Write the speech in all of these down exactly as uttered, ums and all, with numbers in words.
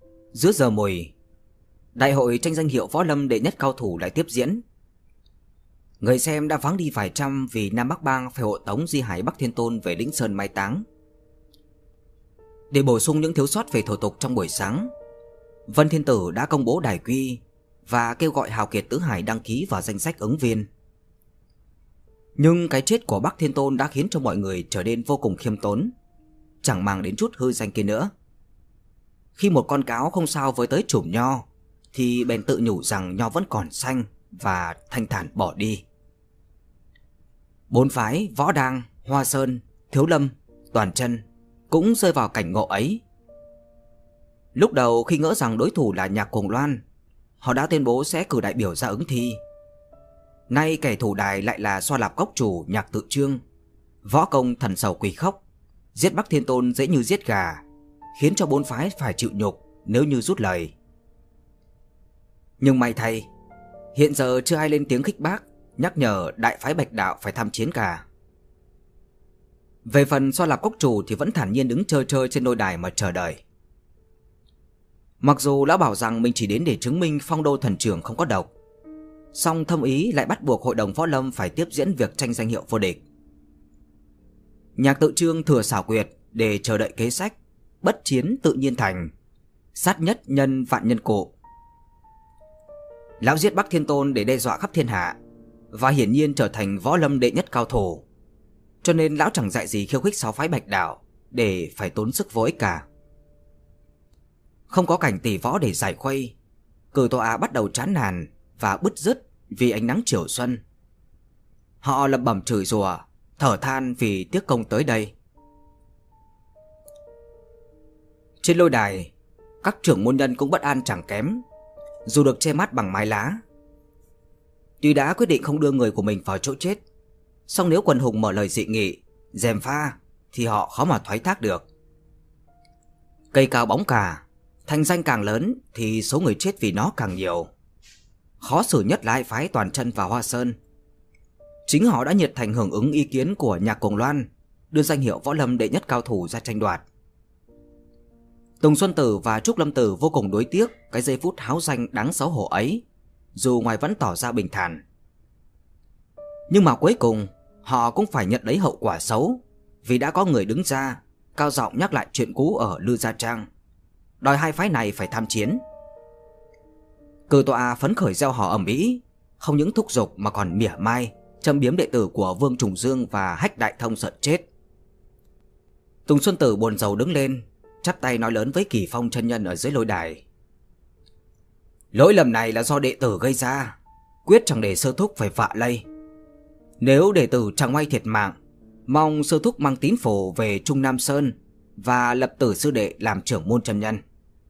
Giữa giờ mùi, đại hội tranh danh hiệu võ lâm đệ nhất cao thủ lại tiếp diễn. Người xem đã vắng đi vài trăm vì Nam Bắc Bang phải hộ tống Di Hải Bắc Thiên Tôn về Lĩnh Sơn mai táng. Để bổ sung những thiếu sót về thủ tục trong buổi sáng, Vân Thiên Tử đã công bố đài quy và kêu gọi hào kiệt tứ hải đăng ký vào danh sách ứng viên. Nhưng cái chết của Bắc Thiên Tôn đã khiến cho mọi người trở nên vô cùng khiêm tốn, chẳng màng đến chút hư danh kia nữa. Khi một con cáo không sao với tới chùm nho, thì bèn tự nhủ rằng nho vẫn còn xanh và thanh thản bỏ đi. Bốn phái Võ Đang, Hoa Sơn, Thiếu Lâm, Toàn Chân cũng rơi vào cảnh ngộ ấy. Lúc đầu khi ngỡ rằng đối thủ là Nhạc Cuồng Loan, họ đã tuyên bố sẽ cử đại biểu ra ứng thi. Nay kẻ thủ đài lại là Xoa Lạp Cốc chủ Nhạc Tự Trương, võ công thần sầu quỷ khốc, giết Bắc Thiên Tôn dễ như giết gà, khiến cho bốn phái phải chịu nhục nếu như rút lời. Nhưng may thay, hiện giờ chưa ai lên tiếng khích bác, nhắc nhở đại phái Bạch Đạo phải tham chiến cả. Về phần Xoa Lạp Cốc chủ thì vẫn thản nhiên đứng chơi chơi trên đôi đài mà chờ đợi. Mặc dù lão bảo rằng mình chỉ đến để chứng minh phong đô thần trưởng không có độc, song thâm ý lại bắt buộc hội đồng võ lâm phải tiếp diễn việc tranh danh hiệu vô địch. Nhạc Tự Trương thừa xảo quyệt để chờ đợi kế sách bất chiến tự nhiên thành, sát nhất nhân vạn nhân cụ. Lão giết Bắc Thiên Tôn để đe dọa khắp thiên hạ, và hiển nhiên trở thành võ lâm đệ nhất cao thủ, cho nên lão chẳng dạy gì khiêu khích sáu phái Bạch Đạo để phải tốn sức vô ích cả. Không có cảnh tỷ võ để giải khuây, Cử tọa bắt đầu chán nản và bứt rứt vì ánh nắng chiều xuân. Họ lẩm bẩm chửi rủa, thở than vì tiếc công tới đây. Trên lôi đài, các trưởng môn nhân cũng bất an chẳng kém, dù được che mắt bằng mái lá. Tuy đã quyết định không đưa người của mình vào chỗ chết, song nếu quần hùng mở lời dị nghị, gièm pha thì họ khó mà thoái thác được. Cây cao bóng cả, thành danh càng lớn thì số người chết vì nó càng nhiều. Khó xử nhất là hai phái Toàn Chân và Hoa Sơn. Chính họ đã nhiệt thành hưởng ứng ý kiến của Nhạc Cuồng Loan, đưa danh hiệu võ lâm đệ nhất cao thủ ra tranh đoạt. Tùng Xuân Tử và Trúc Lâm Tử vô cùng đối tiếc cái giây phút háo danh đáng xấu hổ ấy, dù ngoài vẫn tỏ ra bình thản. Nhưng mà cuối cùng họ cũng phải nhận lấy hậu quả xấu, vì đã có người đứng ra cao giọng nhắc lại chuyện cũ ở Lư Gia Trang, đòi hai phái này phải tham chiến. Cử tọa phấn khởi gieo hò ầm ĩ, không những thúc giục mà còn mỉa mai, châm biếm đệ tử của Vương Trùng Dương và Hách Đại Thông sợ chết. Tùng Xuân Tử buồn rầu đứng lên, chắp tay nói lớn với Kỳ Phong chân nhân ở dưới lôi đài. Lỗi lầm này là do đệ tử gây ra, quyết chẳng để sư thúc phải vạ lây. Nếu đệ tử chẳng may thiệt mạng, mong sư thúc mang tín phổ về Trung Nam Sơn và lập tử sư đệ làm trưởng môn chân nhân.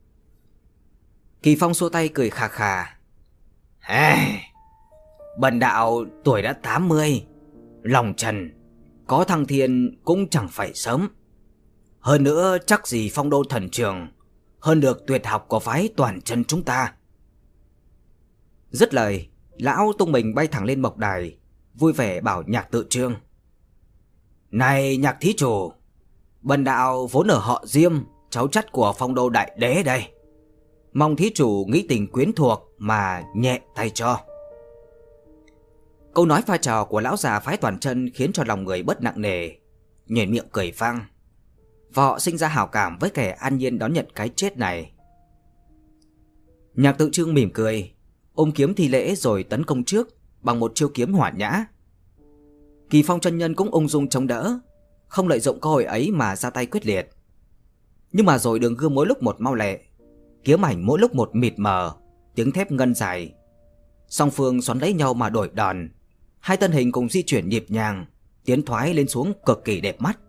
Kỳ Phong xua tay cười khà khà. Hey, bần đạo tuổi đã tám mươi, lòng trần, có thăng thiên cũng chẳng phải sớm. Hơn nữa chắc gì phong đô thần trường hơn được tuyệt học của phái Toàn Chân chúng ta. Dứt lời, lão tung mình bay thẳng lên mộc đài, vui vẻ bảo Nhạc Tự Trương. Này Nhạc thí chủ, bần đạo vốn ở họ Diêm, cháu chắt của phong đô đại đế đây. Mong thí chủ nghĩ tình quyến thuộc mà nhẹ tay cho. Câu nói pha trò của lão già phái Toàn Chân khiến cho lòng người bớt nặng nề, nhoẻn miệng cười vang. Và họ sinh ra hảo cảm với kẻ an nhiên đón nhận cái chết này. Nhạc Tự Trương mỉm cười, ôm kiếm thi lễ rồi tấn công trước bằng một chiêu kiếm hỏa nhã. Kỳ Phong chân nhân cũng ung dung chống đỡ, không lợi dụng cơ hội ấy mà ra tay quyết liệt. Nhưng mà rồi đường gươm mỗi lúc một mau lẹ, kiếm ảnh mỗi lúc một mịt mờ, tiếng thép ngân dài. Song phương xoắn lấy nhau mà đổi đòn, hai thân hình cùng di chuyển nhịp nhàng, tiến thoái lên xuống cực kỳ đẹp mắt.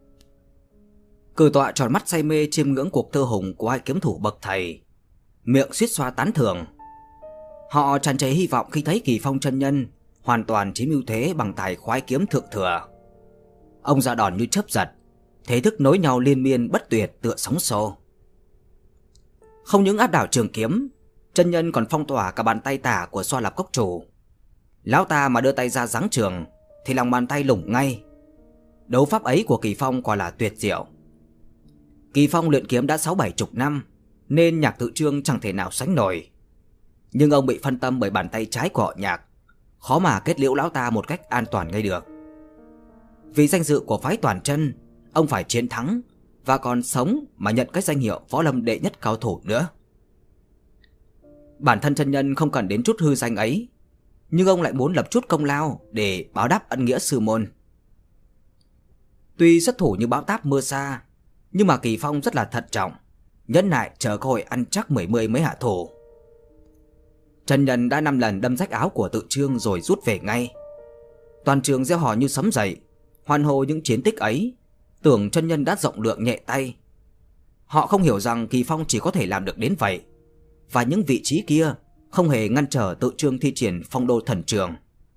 Cử tọa tròn mắt say mê chiêm ngưỡng cuộc thơ hùng của hai kiếm thủ bậc thầy, miệng suýt xoa tán thưởng. Họ tràn trề hy vọng khi thấy Kỳ Phong chân nhân hoàn toàn chiếm ưu thế bằng tài khoái kiếm thượng thừa. Ông ra đòn như chớp giật, thế thức nối nhau liên miên bất tuyệt tựa sóng xô. Không những áp đảo trường kiếm, chân nhân còn phong tỏa cả bàn tay tả của Xoa Lạp Cốc chủ. Lão ta mà đưa tay ra giáng trường thì lòng bàn tay lủng ngay. Đấu pháp ấy của Kỳ Phong quả là tuyệt diệu. Kỳ Phong luyện kiếm đã sáu bảy chục năm, nên Nhạc Tự Trương chẳng thể nào sánh nổi. Nhưng ông bị phân tâm bởi bàn tay trái của họ Nhạc, khó mà kết liễu lão ta một cách an toàn ngay được. Vì danh dự của phái Toàn Chân, ông phải chiến thắng và còn sống mà nhận cái danh hiệu võ lâm đệ nhất cao thủ nữa. Bản thân chân nhân không cần đến chút hư danh ấy, nhưng ông lại muốn lập chút công lao để báo đáp ân nghĩa sư môn. Tuy xuất thủ như bão táp mưa xa, nhưng mà Kỳ Phong rất là thận trọng, nhẫn nại chờ cơ hội ăn chắc mười mươi mới hạ thủ. Chân nhân đã năm lần đâm rách áo của Tự Trương rồi rút về ngay. Toàn trường reo hò như sấm dậy, hoan hô những chiến tích ấy, tưởng chân nhân đã rộng lượng nhẹ tay. Họ không hiểu rằng Kỳ Phong chỉ có thể làm được đến vậy, và những vị trí kia không hề ngăn trở Tự Trương thi triển phong đô thần trường.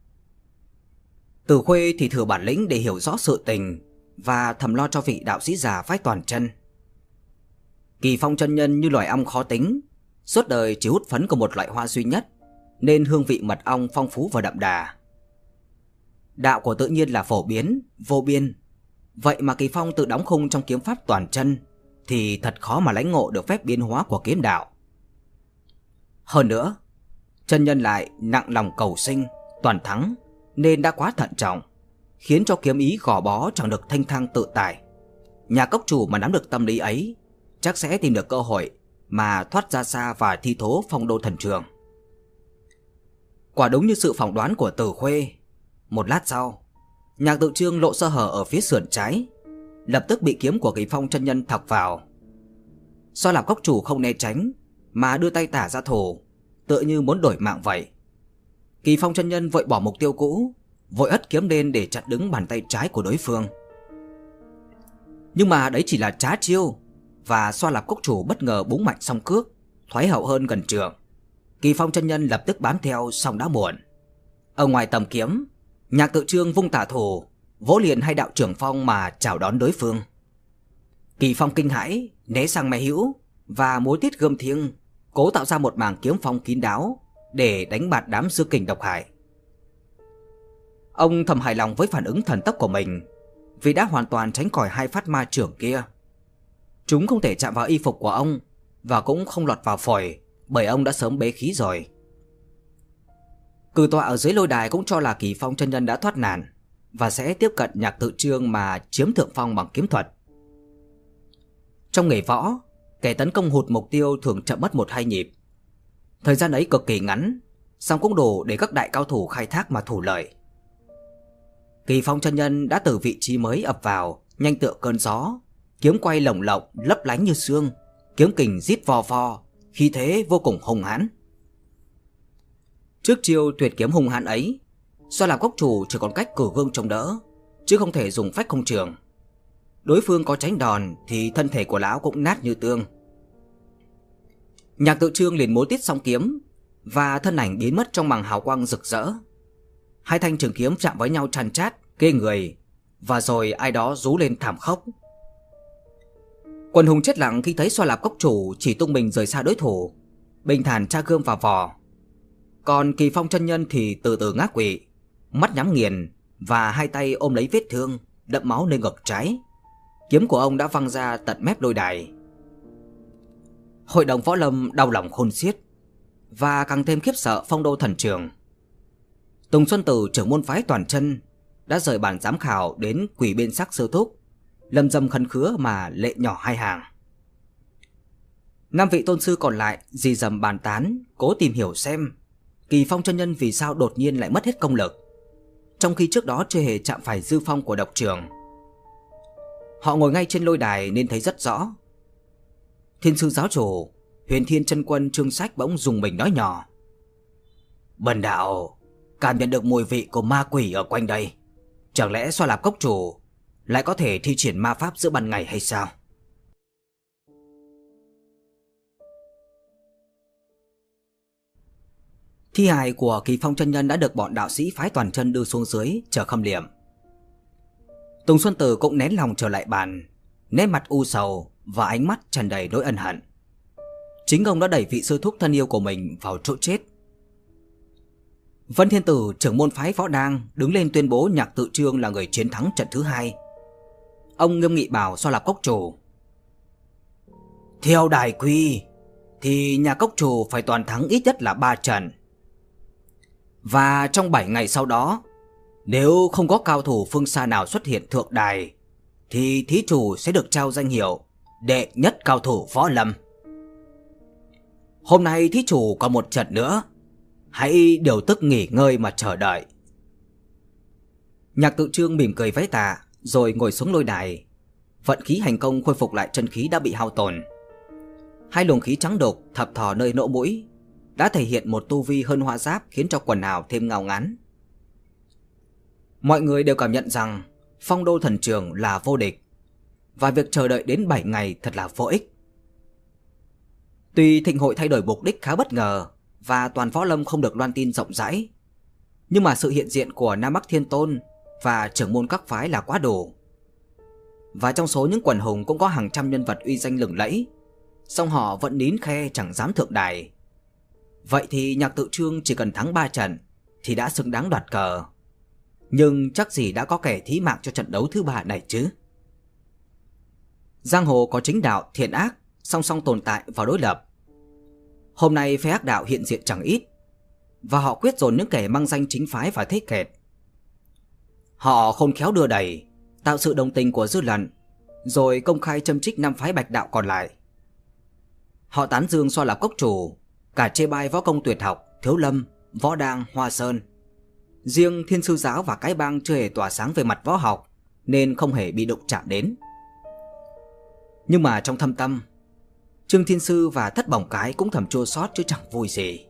Từ Khuê thì thừa bản lĩnh để hiểu rõ sự tình và thầm lo cho vị đạo sĩ già phái Toàn Chân. Kỳ Phong chân nhân như loài ong khó tính, suốt đời chỉ hút phấn của một loại hoa duy nhất, nên hương vị mật ong phong phú và đậm đà. Đạo của tự nhiên là phổ biến, vô biên. Vậy mà Kỳ Phong tự đóng khung trong kiếm pháp Toàn Chân thì thật khó mà lãnh ngộ được phép biến hóa của kiếm đạo. Hơn nữa, chân nhân lại nặng lòng cầu sinh, toàn thắng, nên đã quá thận trọng, khiến cho kiếm ý gò bó chẳng được thanh thang tự tại. Nhà cốc chủ mà nắm được tâm lý ấy, chắc sẽ tìm được cơ hội mà thoát ra xa và thi thố phong đô thần trường. Quả đúng như sự phỏng đoán của Từ Khuê. Một lát sau, Nhạc Tự Trương lộ sơ hở ở phía sườn trái, lập tức bị kiếm của Kỳ Phong chân nhân thọc vào. Do làm cốc chủ không né tránh mà đưa tay tả ra thủ, tựa như muốn đổi mạng vậy. Kỳ Phong chân nhân vội bỏ mục tiêu cũ, vội ất kiếm lên để chặn đứng bàn tay trái của đối phương. Nhưng mà đấy chỉ là trá chiêu, và Xoa Lạp cốc chủ bất ngờ búng mạnh song cước, thoái hậu hơn gần trượng. Kỳ Phong chân nhân lập tức bám theo, song đã muộn. Ở ngoài tầm kiếm, Nhạc Tự Trương vung tả thủ, vỗ liền hai đạo trưởng phong mà chào đón đối phương. Kỳ Phong kinh hãi, né sang mé hữu và múa tiết gươm thiêng, cố tạo ra một mảng kiếm phong kín đáo để đánh bạt đám sư kình độc hại. Ông thầm hài lòng với phản ứng thần tốc của mình, vì đã hoàn toàn tránh khỏi hai phát ma trưởng kia. Chúng không thể chạm vào y phục của ông và cũng không lọt vào phổi, bởi ông đã sớm bế khí rồi. Cử tọa ở dưới lôi đài cũng cho là Kỳ Phong chân nhân đã thoát nạn và sẽ tiếp cận Nhạc Tự Trương mà chiếm thượng phong bằng kiếm thuật. Trong nghề võ, kẻ tấn công hụt mục tiêu thường chậm mất một hai nhịp. Thời gian ấy cực kỳ ngắn, song cũng đủ để các đại cao thủ khai thác mà thủ lợi. Kỳ Phong chân nhân đã từ vị trí mới ập vào, nhanh tựa cơn gió, kiếm quay lồng lộng lấp lánh như sương, kiếm kình rít vò vò, khí thế vô cùng hung hãn. Trước chiêu tuyệt kiếm hung hãn ấy, do làm cốc chủ chỉ còn cách cử gương chống đỡ, chứ không thể dùng phách không trường. Đối phương có tránh đòn thì thân thể của lão cũng nát như tương. Nhạc Tự Trương liền múa tiết song kiếm, và thân ảnh biến mất trong màn hào quang rực rỡ. Hai thanh trường kiếm chạm với nhau tràn chát, ghê người, và rồi ai đó rú lên thảm khốc. Quần hùng chết lặng khi thấy Xoa Lạp cốc chủ chỉ tung mình rời xa đối thủ, bình thản tra gươm vào vỏ. Còn Kỳ Phong chân nhân thì từ từ ngã quỵ, mắt nhắm nghiền và hai tay ôm lấy vết thương đẫm máu nơi ngực trái. Kiếm của ông đã văng ra tận mép lôi đài. Hội đồng võ lâm đau lòng khôn xiết, và càng thêm khiếp sợ phong đô thần trường. Tùng Xuân Tử, trưởng môn phái Toàn Chân, đã rời bàn giám khảo đến quỳ bên sắc sư thúc, lâm dâm khấn khứa mà lệ nhỏ hai hàng. Năm vị tôn sư còn lại rì rầm bàn tán, cố tìm hiểu xem Kỳ Phong chân nhân vì sao đột nhiên lại mất hết công lực, trong khi trước đó chưa hề chạm phải dư phong của độc trường. Họ ngồi ngay trên lôi đài nên thấy rất rõ. Thiên sư giáo chủ Huyền Thiên chân quân Trương Sách bỗng dùng mình nói nhỏ: "Bần đạo cảm nhận được mùi vị của ma quỷ ở quanh đây. Chẳng lẽ Xoa Lạp cốc chủ lại có thể thi triển ma pháp giữa ban ngày hay sao?" Thi hài của Kỳ Phong chân nhân đã được bọn đạo sĩ phái Toàn Chân đưa xuống dưới chờ khâm liệm. Tùng Xuân Tử cũng nén lòng trở lại bàn, nét mặt u sầu và ánh mắt tràn đầy nỗi ân hận. Chính ông đã đẩy vị sư thúc thân yêu của mình vào chỗ chết. Vân Thiên Tử, trưởng môn phái Võ Đang, đứng lên tuyên bố Nhạc Tự Trương là người chiến thắng trận thứ hai. Ông nghiêm nghị bảo Xoa Lạp cốc chủ: "Theo đài quy, thì nhà cốc chủ phải toàn thắng ít nhất là ba trận. Và trong bảy ngày sau đó, nếu không có cao thủ phương xa nào xuất hiện thượng đài, thì thí chủ sẽ được trao danh hiệu đệ nhất cao thủ võ lâm. Hôm nay thí chủ còn một trận nữa, hãy điều tức nghỉ ngơi mà chờ đợi. Nhạc Tự Trương mỉm cười vái tạ rồi ngồi xuống lôi đài. Vận khí hành công khôi phục lại chân khí đã bị hao tổn. Hai luồng khí trắng đục thập thò nơi lỗ mũi đã thể hiện một tu vi hơn hoa giáp, khiến cho quần áo thêm ngao ngán. Mọi người đều cảm nhận rằng Phong Đô Thần Trường là vô địch, và việc chờ đợi đến bảy ngày thật là vô ích. Tuy thịnh hội thay đổi mục đích khá bất ngờ và toàn võ lâm không được loan tin rộng rãi, nhưng mà sự hiện diện của Nam Bắc Thiên Tôn và trưởng môn các phái là quá đủ. Và trong số những quần hùng cũng có hàng trăm nhân vật uy danh lừng lẫy, song họ vẫn nín khe chẳng dám thượng đài. Vậy thì Nhạc Tự Trương chỉ cần thắng ba trận thì đã xứng đáng đoạt cờ. Nhưng chắc gì đã có kẻ thí mạng cho trận đấu thứ ba này chứ. Giang hồ có chính đạo thiện ác song song tồn tại và đối lập. Hôm nay phe ác đạo hiện diện chẳng ít, và họ quyết dồn những kẻ mang danh chính phái vào thế kẹt. Họ khôn khéo đưa đẩy, tạo sự đồng tình của dư luận, rồi công khai châm trích năm phái bạch đạo còn lại. Họ tán dương xoa lập cốc chủ, cả chê bai võ công tuyệt học Thiếu Lâm, Võ Đang, Hoa Sơn. Riêng Thiên Sư Giáo và Cái Bang chưa hề tỏa sáng về mặt võ học, nên không hề bị đụng chạm đến. Nhưng mà trong thâm tâm, Trương Thiên Sư và Thất Bổng Cái cũng thầm chua xót chứ chẳng vui gì.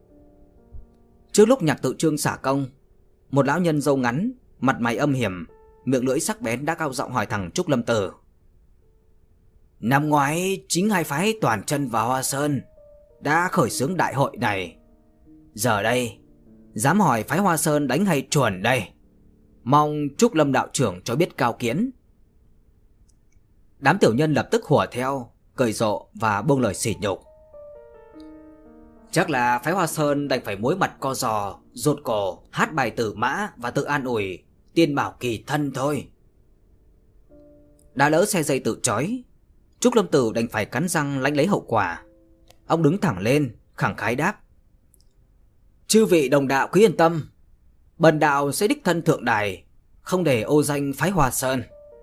Trước lúc Nhạc Tự Trương xả công, một lão nhân râu ngắn, mặt mày âm hiểm, miệng lưỡi sắc bén đã cao giọng hỏi thẳng Trúc Lâm Tử. Năm ngoái chính hai phái Toàn Chân và Hoa Sơn đã khởi xướng đại hội này. Giờ đây dám hỏi phái Hoa Sơn đánh hay chuồn đây? Mong Trúc Lâm đạo trưởng cho biết cao kiến. Đám tiểu nhân lập tức hùa theo, cười rộ và buông lời sỉ nhục. Chắc là phái Hoa Sơn đành phải muối mặt co giò, rụt cổ, hát bài tử mã và tự an ủi tiên bảo kỳ thân thôi. Đã lỡ xe dây tự trói, Trúc Lâm Tử đành phải cắn răng lãnh lấy hậu quả. Ông đứng thẳng lên, khẳng khái đáp. Chư vị đồng đạo cứ yên tâm, bần đạo sẽ đích thân thượng đài, không để ô danh phái Hoa Sơn.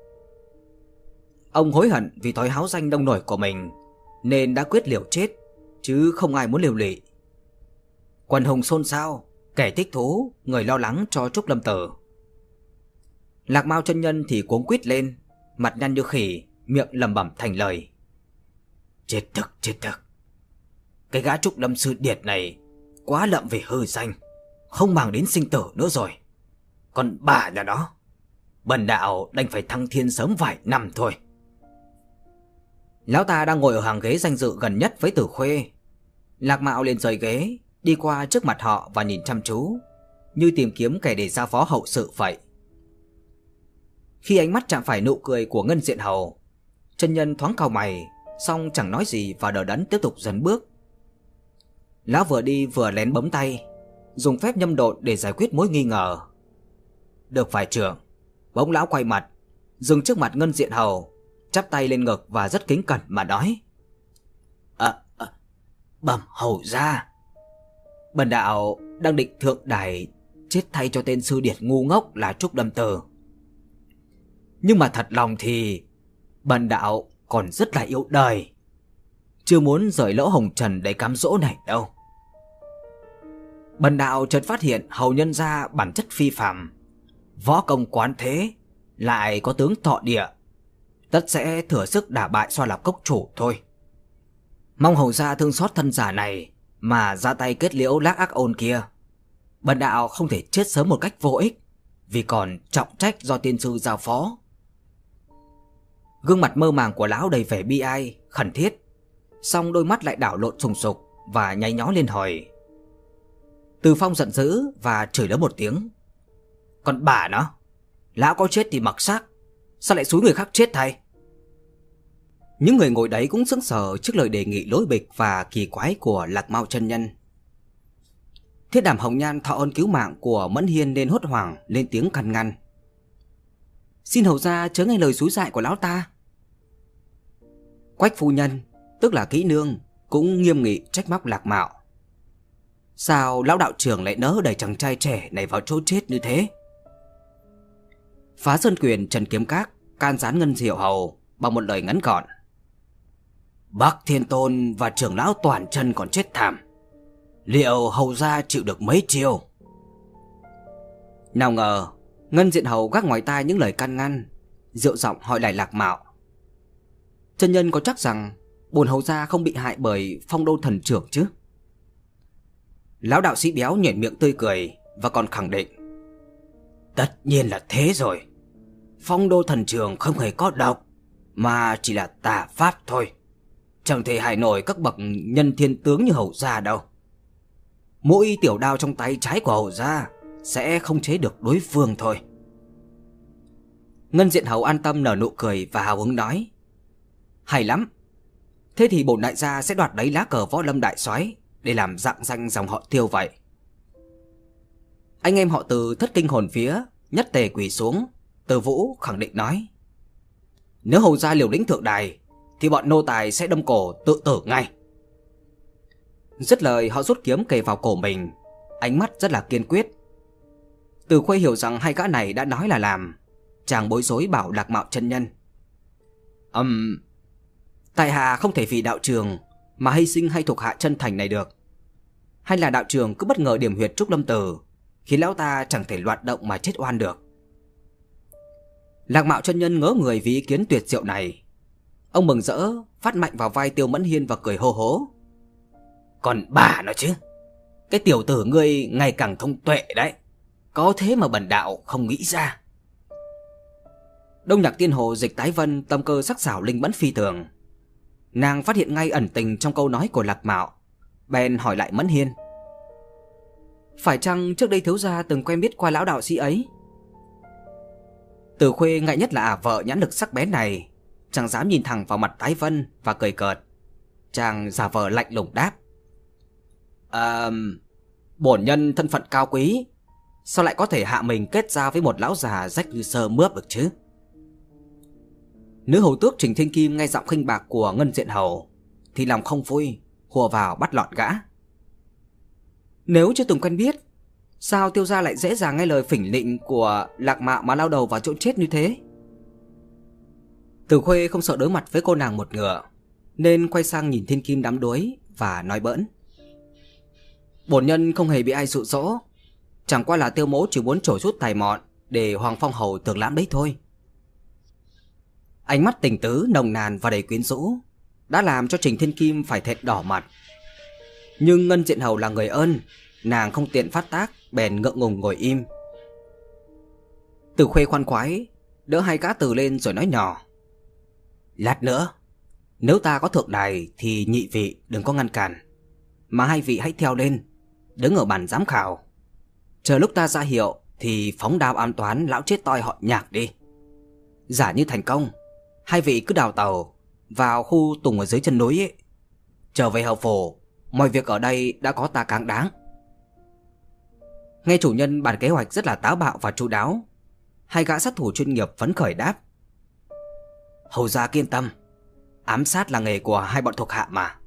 Ông hối hận vì thói háo danh đông nổi của mình, nên đã quyết liều chết, chứ không ai muốn liều lị. Quần hùng xôn xao, kẻ thích thú, người lo lắng cho Trúc Lâm Tử. Lạc Mao chân nhân thì cuống quýt lên, mặt nhăn như khỉ, miệng lẩm bẩm thành lời. Chết thực, chết thực. Cái gã Trúc Lâm Sư Điệt này quá lậm về hư danh, không màng đến sinh tử nữa rồi. Còn bà nhà nó, bần đạo đành phải thăng thiên sớm vài năm thôi. Lão ta đang ngồi ở hàng ghế danh dự gần nhất với Tử Khuê. Lạc Mạo liền rời ghế, đi qua trước mặt họ và nhìn chăm chú, như tìm kiếm kẻ để ra phó hậu sự vậy. Khi ánh mắt chạm phải nụ cười của Ngân Diện Hầu, chân nhân thoáng cau mày, xong chẳng nói gì và đờ đẫn tiếp tục dấn bước. Lão vừa đi vừa lén bấm tay, dùng phép nhâm độn để giải quyết mối nghi ngờ. Được vài trường, bỗng lão quay mặt, dừng trước mặt Ngân Diện Hầu, chắp tay lên ngực và rất kính cẩn mà nói. À, à, bẩm hầu gia, bần đạo đang định thượng đài chết thay cho tên sư điệt ngu ngốc là Trúc Lâm Tử. Nhưng mà thật lòng thì bần đạo còn rất là yêu đời, chưa muốn rời lỗ hồng trần để cám dỗ này đâu. Bần đạo chợt phát hiện hầu nhân gia bản chất phi phàm, võ công quán thế, lại có tướng thọ địa, tất sẽ thừa sức đả bại Xoa Lạp cốc chủ thôi. Mong hầu gia thương xót thân giả này mà ra tay kết liễu Lác Ác Ôn kia. Bần đạo không thể chết sớm một cách vô ích, vì còn trọng trách do tiên sư giao phó. Gương mặt mơ màng của lão đầy vẻ bi ai, khẩn thiết, song đôi mắt lại đảo lộn sùng sục và nháy nhó lên hỏi. Từ Phong giận dữ và chửi lớn một tiếng. Còn bà nó, lão có chết thì mặc xác, sao lại xúi người khác chết thay? Những người ngồi đấy cũng sững sờ trước lời đề nghị lối bịch và kỳ quái của Lạc Mao chân nhân. Thiết Đảm Hồng Nhan thọ ơn cứu mạng của Mẫn Hiên nên hốt hoảng lên tiếng can ngăn. Xin hầu gia chớ nghe lời xúi dại của lão ta. Quách phu nhân, tức là Kỹ Nương, cũng nghiêm nghị trách móc Lạc Mạo. Sao lão đạo trưởng lại nỡ đẩy chàng trai trẻ này vào chỗ chết như thế? Phá Sơn Quyền Trần Kiếm Các can gián Ngân Diệu Hầu bằng một lời ngắn gọn. Bắc Thiên Tôn và trưởng lão Toàn Chân còn chết thảm, liệu hầu gia chịu được mấy chiêu? Nào ngờ Ngân Diện Hầu gác ngoài tai những lời can ngăn, dịu giọng hỏi lại Lạc Mạo. Chân nhân có chắc rằng bổn hầu gia không bị hại bởi Phong Đô Thần Trưởng chứ? Lão đạo sĩ béo nhếch miệng tươi cười và còn khẳng định. Tất nhiên là thế rồi. Phong Đô Thần Trường không hề có độc, mà chỉ là tà pháp thôi, chẳng thể hại nổi các bậc nhân thiên tướng như hầu gia đâu. Mỗi tiểu đao trong tay trái của hầu gia sẽ không chế được đối phương thôi. Ngân Diện Hầu an tâm nở nụ cười và hào hứng nói. Hay lắm. Thế thì bổn đại gia sẽ đoạt lấy lá cờ Võ Lâm đại soái để làm rạng danh dòng họ Tiêu vậy. Anh em họ Từ thất kinh hồn vía, nhất tề quỳ xuống. Từ Vũ khẳng định nói. Nếu hầu gia liều lĩnh thượng đài thì bọn nô tài sẽ đâm cổ tự tử ngay. Dứt lời họ rút kiếm kề vào cổ mình, ánh mắt rất là kiên quyết. Từ Khuê hiểu rằng hai gã này đã nói là làm, chàng bối rối bảo Lạc Mạo chân nhân. Ừm, um, tại hạ không thể vì đạo trường mà hy sinh hay thuộc hạ chân thành này được. Hay là đạo trường cứ bất ngờ điểm huyệt Trúc Lâm Tử, khiến lão ta chẳng thể loạt động mà chết oan được. Lạc Mạo chân nhân ngỡ người vì ý kiến tuyệt diệu này. Ông mừng rỡ phát mạnh vào vai Tiêu Mẫn Hiên và cười hô hố. Còn bà nó chứ, cái tiểu tử ngươi ngày càng thông tuệ đấy, có thế mà bần đạo không nghĩ ra. Đông Nhạc Tiên Hồ Dịch Tái Vân tâm cơ sắc sảo linh mẫn phi thường. Nàng phát hiện ngay ẩn tình trong câu nói của Lạc Mạo, bèn hỏi lại Mẫn Hiên. Phải chăng trước đây thiếu gia từng quen biết qua lão đạo sĩ ấy? Từ Khuê ngại nhất là ả vợ nhãn lực sắc bén này, chẳng dám nhìn thẳng vào mặt Tái Vân và cười cợt. Chàng giả vờ lạnh lùng đáp. À, bổn nhân thân phận cao quý, sao lại có thể hạ mình kết giao với một lão già rách như sơ mướp được chứ? Nữ hầu tước Trình Thiên Kim nghe giọng khinh bạc của Ngân Diện Hầu thì lòng không vui, hùa vào bắt lọt gã. Nếu chưa từng quen biết, sao Tiêu gia lại dễ dàng nghe lời phỉnh lịnh của Lạc Mạo mà lao đầu vào chỗ chết như thế? Từ Khuê không sợ đối mặt với cô nàng một ngựa, nên quay sang nhìn Thiên Kim đắm đuối và nói bỡn. Bổn nhân không hề bị ai dụ dỗ, chẳng qua là Tiêu mỗ chỉ muốn trổ chút tài mọn để Hoàng Phong Hầu tưởng lãm đấy thôi. Ánh mắt tình tứ nồng nàn và đầy quyến rũ đã làm cho Trình Thiên Kim phải thẹn đỏ mặt. Nhưng Ngân Diện Hầu là người ơn, nàng không tiện phát tác, bèn ngượng ngùng ngồi im. Từ Khuê khoan khoái đỡ hai gã Từ lên rồi nói nhỏ. Lát nữa, nếu ta có thượng đài thì nhị vị đừng có ngăn cản, mà hai vị hãy theo lên, đứng ở bàn giám khảo. Chờ lúc ta ra hiệu thì phóng đao an toán lão chết toi họ Nhạc đi. Giả như thành công, hai vị cứ đào tàu vào khu tùng ở dưới chân núi ấy. Trở về hậu phủ, mọi việc ở đây đã có ta cáng đáng. Nghe chủ nhân bàn kế hoạch rất là táo bạo và chu đáo, hai gã sát thủ chuyên nghiệp phấn khởi đáp. Hầu gia yên tâm, ám sát là nghề của hai bọn thuộc hạ mà.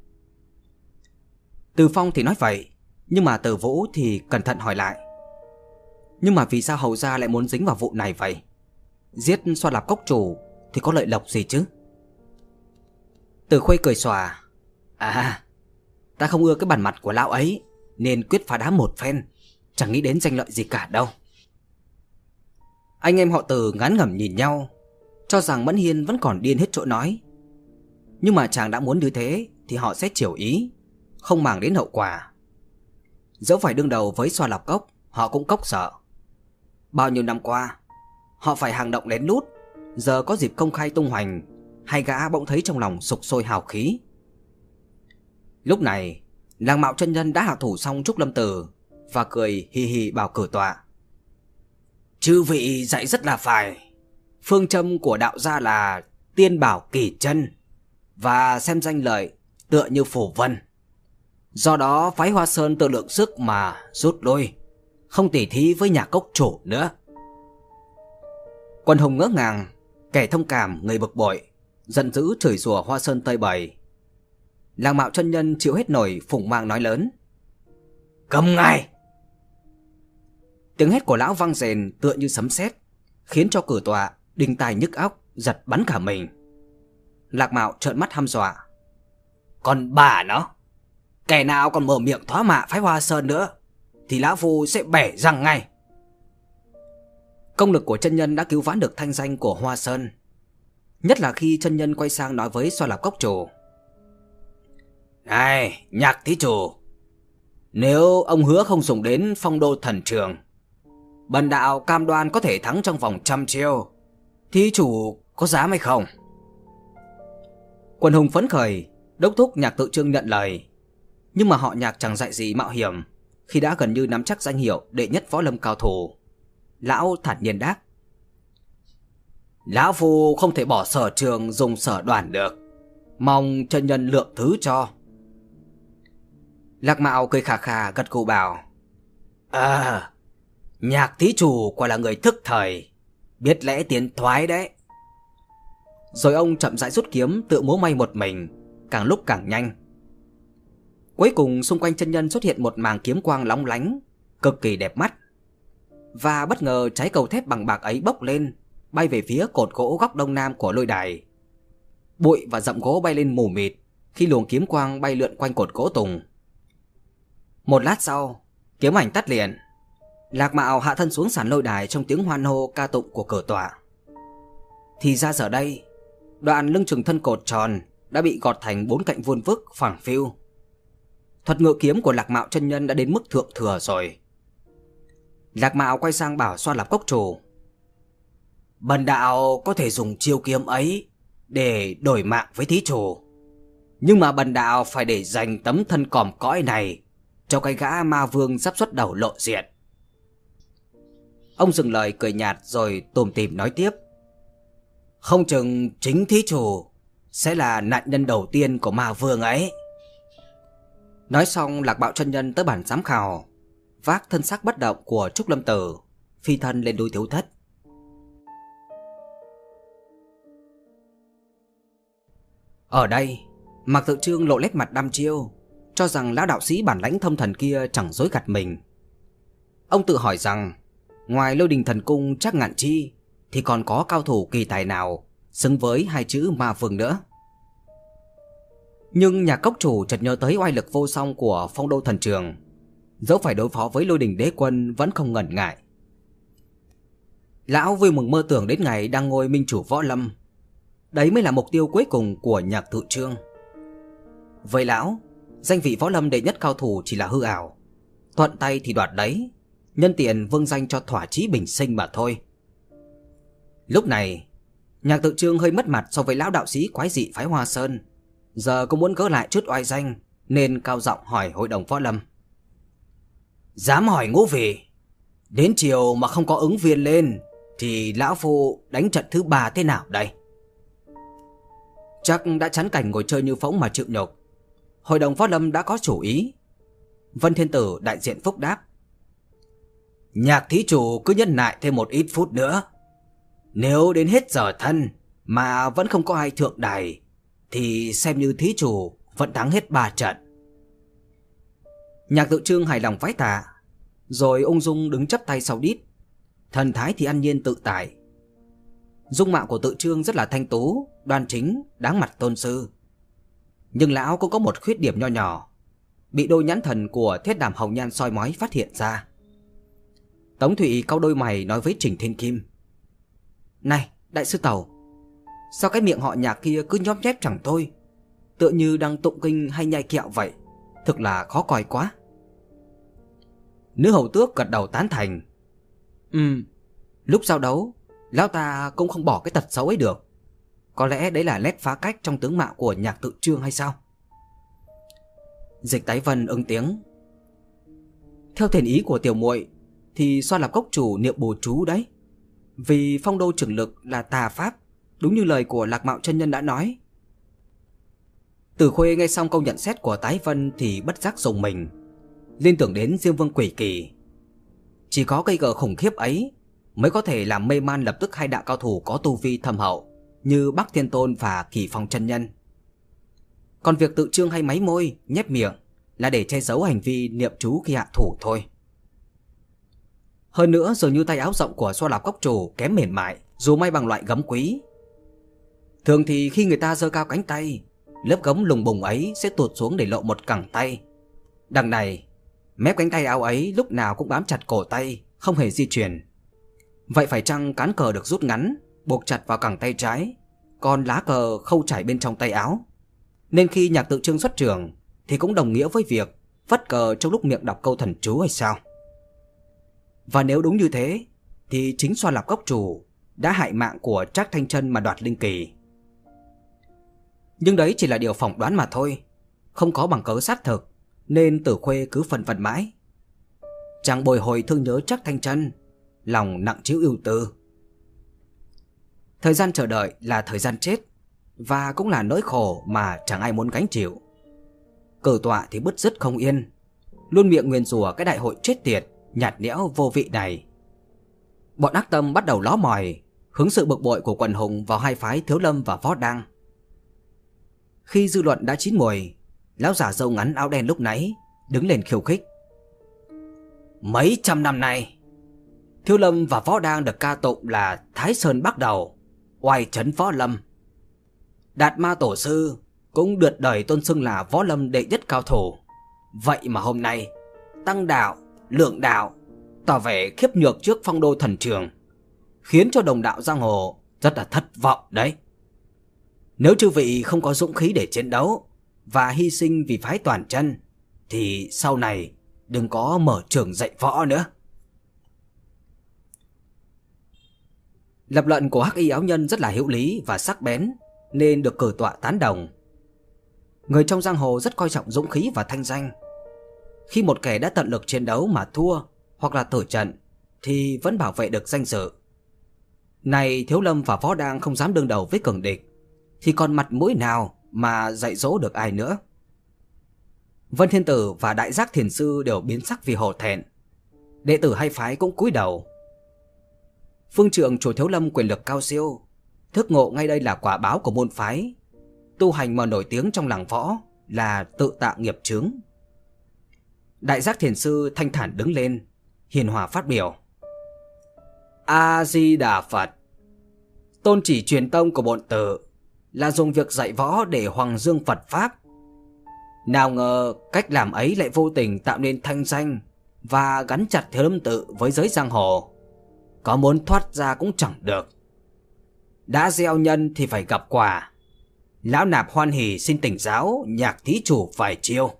Từ Phong thì nói vậy, nhưng mà Từ Vũ thì cẩn thận hỏi lại. Nhưng mà vì sao hầu gia lại muốn dính vào vụ này vậy? Giết Xoa Lạp Cốc chủ thì có lợi lộc gì chứ? Từ Khuê cười xòa. À, ta không ưa cái bản mặt của lão ấy, nên quyết phá đám một phen, chẳng nghĩ đến danh lợi gì cả đâu. Anh em họ Từ ngán ngẩm nhìn nhau, cho rằng Mẫn Hiên vẫn còn điên hết chỗ nói. Nhưng mà chàng đã muốn như thế thì họ sẽ chiều ý, không màng đến hậu quả. Dẫu phải đương đầu với Xoa Lạp Cốc, họ cũng cốc sợ. Bao nhiêu năm qua, họ phải hàng động lén lút, giờ có dịp công khai tung hoành, hai gã bỗng thấy trong lòng sục sôi hào khí. Lúc này, Lạc Mạo chân nhân đã hạ thủ xong Trúc Lâm Tử và cười hi hi bảo cử tọa. Chư vị dạy rất là phải. Phương châm của đạo gia là tiên bảo kỳ chân, và xem danh lợi tựa như phù vân. Do đó phái Hoa Sơn tự lượng sức mà rút lui, không tỉ thí với nhà cốc chủ nữa. Quân hùng ngỡ ngàng, kẻ thông cảm người bực bội, giận dữ chửi rủa Hoa Sơn Tây Bày. Lạc Mạo chân nhân chịu hết nổi phủng mang nói lớn: "Cầm ngay!" Tiếng hét của lão vang rền tựa như sấm sét, khiến cho cử tọa đinh tai nhức óc, giật bắn cả mình. Lạc Mạo trợn mắt hăm dọa: "Còn bà nó, kẻ nào còn mở miệng thoá mạ phái Hoa Sơn nữa thì lão phu sẽ bẻ răng ngay." Công lực của chân nhân đã cứu vãn được thanh danh của Hoa Sơn, nhất là khi chân nhân quay sang nói với Xoa Lạp Cốc chủ: "Này, Nhạc thí chủ, nếu ông hứa không dùng đến Phong Đô Thần Trường, bần đạo cam đoan có thể thắng trong vòng trăm chiêu. Thí chủ có dám hay không?" Quần hùng phấn khởi, đốc thúc Nhạc Tự Trương nhận lời. Nhưng mà họ Nhạc chẳng dạy gì mạo hiểm khi đã gần như nắm chắc danh hiệu đệ nhất võ lâm cao thủ. Lão thản nhiên đáp: "Lão phu không thể bỏ sở trường dùng sở đoàn được, mong chân nhân lượng thứ cho." Lạc Mạo cười khà khà gật gù bảo: "À, Nhạc thí chủ quả là người thức thời, biết lẽ tiến thoái đấy." Rồi ông chậm rãi rút kiếm tự múa may một mình, càng lúc càng nhanh. Cuối cùng xung quanh chân nhân xuất hiện một màng kiếm quang lóng lánh, cực kỳ đẹp mắt. Và bất ngờ trái cầu thép bằng bạc ấy bốc lên, bay về phía cột gỗ góc đông nam của lôi đài. Bụi và dậm gỗ bay lên mù mịt khi luồng kiếm quang bay lượn quanh cột gỗ tùng. Một lát sau, kiếm ảnh tắt liền. Lạc Mạo hạ thân xuống sàn lôi đài trong tiếng hoan hô ca tụng của cử tọa. Thì ra giờ đây, đoạn lưng chừng thân cột tròn đã bị gọt thành bốn cạnh vuông vức phẳng phiu. Thuật ngự kiếm của Lạc Mạo chân nhân đã đến mức thượng thừa rồi. Lạc Mạo quay sang bảo Xoa Lạp Cốc chủ: "Bần đạo có thể dùng chiêu kiếm ấy để đổi mạng với thí chủ, nhưng mà bần đạo phải để dành tấm thân còm cõi này cho cái gã ma vương sắp xuất đầu lộ diện." Ông dừng lời cười nhạt rồi tủm tỉm nói tiếp: "Không chừng chính thí chủ sẽ là nạn nhân đầu tiên của ma vương ấy." Nói xong, Lạc Mạo chân nhân tới bản giám khảo, vác thân xác bất động của Trúc Lâm Tử, phi thân lên núi Thiếu Thất. Ở đây, Mạc Tự Trương lộ nét mặt đăm chiêu, cho rằng lão đạo sĩ bản lãnh thông thần kia chẳng dối gạt mình. Ông tự hỏi rằng, ngoài Lôi Đình Thần Cung Trác Ngạn Chi thì còn có cao thủ kỳ tài nào xứng với hai chữ ma vương nữa. Nhưng Nhạc Cốc chủ chợt nhớ tới oai lực vô song của Phong Đô Thần Trường, dẫu phải đối phó với Lôi Đình Đế Quân vẫn không ngần ngại. Lão vui mừng mơ tưởng đến ngày đang ngôi minh chủ võ lâm. Đấy mới là mục tiêu cuối cùng của Nhạc Tự Trương. Với lão, danh vị võ lâm đệ nhất cao thủ chỉ là hư ảo, thuận tay thì đoạt đấy, nhân tiện vâng danh cho thỏa chí bình sinh mà thôi. Lúc này, Nhạc Tự Trương hơi mất mặt so với lão đạo sĩ quái dị phái Hoa Sơn, giờ cũng muốn gỡ lại chút oai danh, nên cao giọng hỏi hội đồng võ lâm: "Dám hỏi ngũ vị, đến chiều mà không có ứng viên lên thì lão phu đánh trận thứ ba thế nào đây?" Chắc đã chán cảnh ngồi chơi như phỗng mà chịu nhục, hội đồng võ lâm đã có chủ ý. Vân Thiên Tử đại diện phúc đáp: "Nhạc thí chủ cứ nhẫn nại thêm một ít phút nữa. Nếu đến hết giờ thân mà vẫn không có ai thượng đài thì xem như thí chủ vẫn thắng hết ba trận." Nhạc Tự Trương hài lòng vái tạ, rồi ung dung đứng chắp tay sau đít, thần thái thì an nhiên tự tại. Dung mạo của Tự Trương rất là thanh tú, đoan chính, đáng mặt tôn sư. Nhưng lão cũng có một khuyết điểm nho nhỏ, bị đôi nhãn thần của Thiết Đàm Hồng Nhan soi mói phát hiện ra. Tống Thụy cau đôi mày nói với Trình Thiên Kim: "Này, đại sư Tẩu, sao cái miệng họ Nhạc kia cứ nhóp nhép chẳng thôi, tựa như đang tụng kinh hay nhai kẹo vậy, thực là khó coi quá." Nữ hầu tước gật đầu tán thành: "Ừm, lúc giao đấu, lão ta cũng không bỏ cái tật xấu ấy được. Có lẽ đấy là nét phá cách trong tướng mạo của Nhạc Tự Trương hay sao?" Dịch Tái Vân ứng tiếng: "Theo thiền ý của tiểu muội thì Xoa Lạp Cốc chủ niệm bồ chú đấy. Vì phong đô trưởng lực là tà pháp, đúng như lời của Lạc Mạo chân nhân đã nói." Tử Khuê nghe xong câu nhận xét của Tái Vân thì bất giác rùng mình, liên tưởng đến Diêm Vương Quỷ Kỳ. Chỉ có cây gờ khủng khiếp ấy mới có thể làm mê man lập tức hai đạo cao thủ có tu vi thâm hậu như Bắc Thiên Tôn và Kỳ Phong chân nhân. Còn việc tự trương hay máy môi, nhếch miệng là để che giấu hành vi niệm chú khi hạ thủ thôi. Hơn nữa, dường như tay áo rộng của Xoa Lạp Cốc Chủ kém mềm mại, dù may bằng loại gấm quý. Thường thì khi người ta giơ cao cánh tay, lớp gấm lùng bùng ấy sẽ tụt xuống để lộ một cẳng tay. Đằng này, mép cánh tay áo ấy lúc nào cũng bám chặt cổ tay, không hề di chuyển. Vậy phải chăng cán cờ được rút ngắn, buộc chặt vào cẳng tay trái, còn lá cờ khâu chảy bên trong tay áo, nên khi Nhạc Tự Trương xuất trường thì cũng đồng nghĩa với việc vất cờ trong lúc miệng đọc câu thần chú hay sao? Và nếu đúng như thế thì chính Xoa Lạp Cốc Chủ đã hại mạng của Trác Thanh Chân mà đoạt linh kỳ. Nhưng đấy chỉ là điều phỏng đoán mà thôi, không có bằng cớ xác thực, nên Tử Khuê cứ phân vân mãi. Chàng bồi hồi thương nhớ Trác Thanh Chân, lòng nặng trĩu ưu tư. Thời gian chờ đợi là thời gian chết, và cũng là nỗi khổ mà chẳng ai muốn gánh chịu. Cử tọa thì bứt rứt không yên, luôn miệng nguyền rủa cái đại hội chết tiệt, nhạt nhẽo vô vị này. Bọn ác tâm bắt đầu ló mòi hướng sự bực bội của quần hùng vào hai phái Thiếu Lâm và Võ Đăng. Khi dư luận đã chín mùi, lão già râu ngắn áo đen lúc nãy đứng lên khiêu khích. Mấy trăm năm nay, Thiếu Lâm và Võ Đăng được ca tụng là Thái Sơn Bắc Đầu, oai trấn Võ Lâm. Đạt Ma Tổ Sư cũng được đời tôn xưng là Võ Lâm đệ nhất cao thủ. Vậy mà hôm nay, Tăng Đạo, Lượng Đạo tỏ vẻ khiếp nhược trước phong đô thần trường, khiến cho đồng đạo giang hồ rất là thất vọng đấy. Nếu chư vị không có dũng khí để chiến đấu và hy sinh vì phái toàn chân, thì sau này đừng có mở trường dạy võ nữa. Lập luận của Hắc Y áo nhân rất là hữu lý và sắc bén, nên được cử tọa tán đồng. Người trong giang hồ rất coi trọng dũng khí và thanh danh. Khi một kẻ đã tận lực chiến đấu mà thua hoặc là tử trận thì vẫn bảo vệ được danh dự. Này Thiếu Lâm và Võ Đăng không dám đương đầu với cường địch, thì còn mặt mũi nào mà dạy dỗ được ai nữa? Vân Thiên Tử và Đại Giác Thiền Sư đều biến sắc vì hổ thẹn. Đệ tử hai phái cũng cúi đầu. Phương trượng chủ Thiếu Lâm quyền lực cao siêu, thức ngộ ngay đây là quả báo của môn phái. Tu hành mà nổi tiếng trong làng võ là tự tạo nghiệp chướng. Đại Giác Thiền Sư thanh thản đứng lên, hiền hòa phát biểu. A Di Đà Phật. Tôn chỉ truyền tông của bổn tử là dùng việc dạy võ để hoằng dương Phật pháp. Nào ngờ cách làm ấy lại vô tình tạo nên thanh danh và gắn chặt Thiếu Lâm tự với giới giang hồ. Có muốn thoát ra cũng chẳng được. Đã gieo nhân thì phải gặp quả. Lão nạp hoan hỉ xin tỉnh giáo Nhạc thí chủ vài chiêu.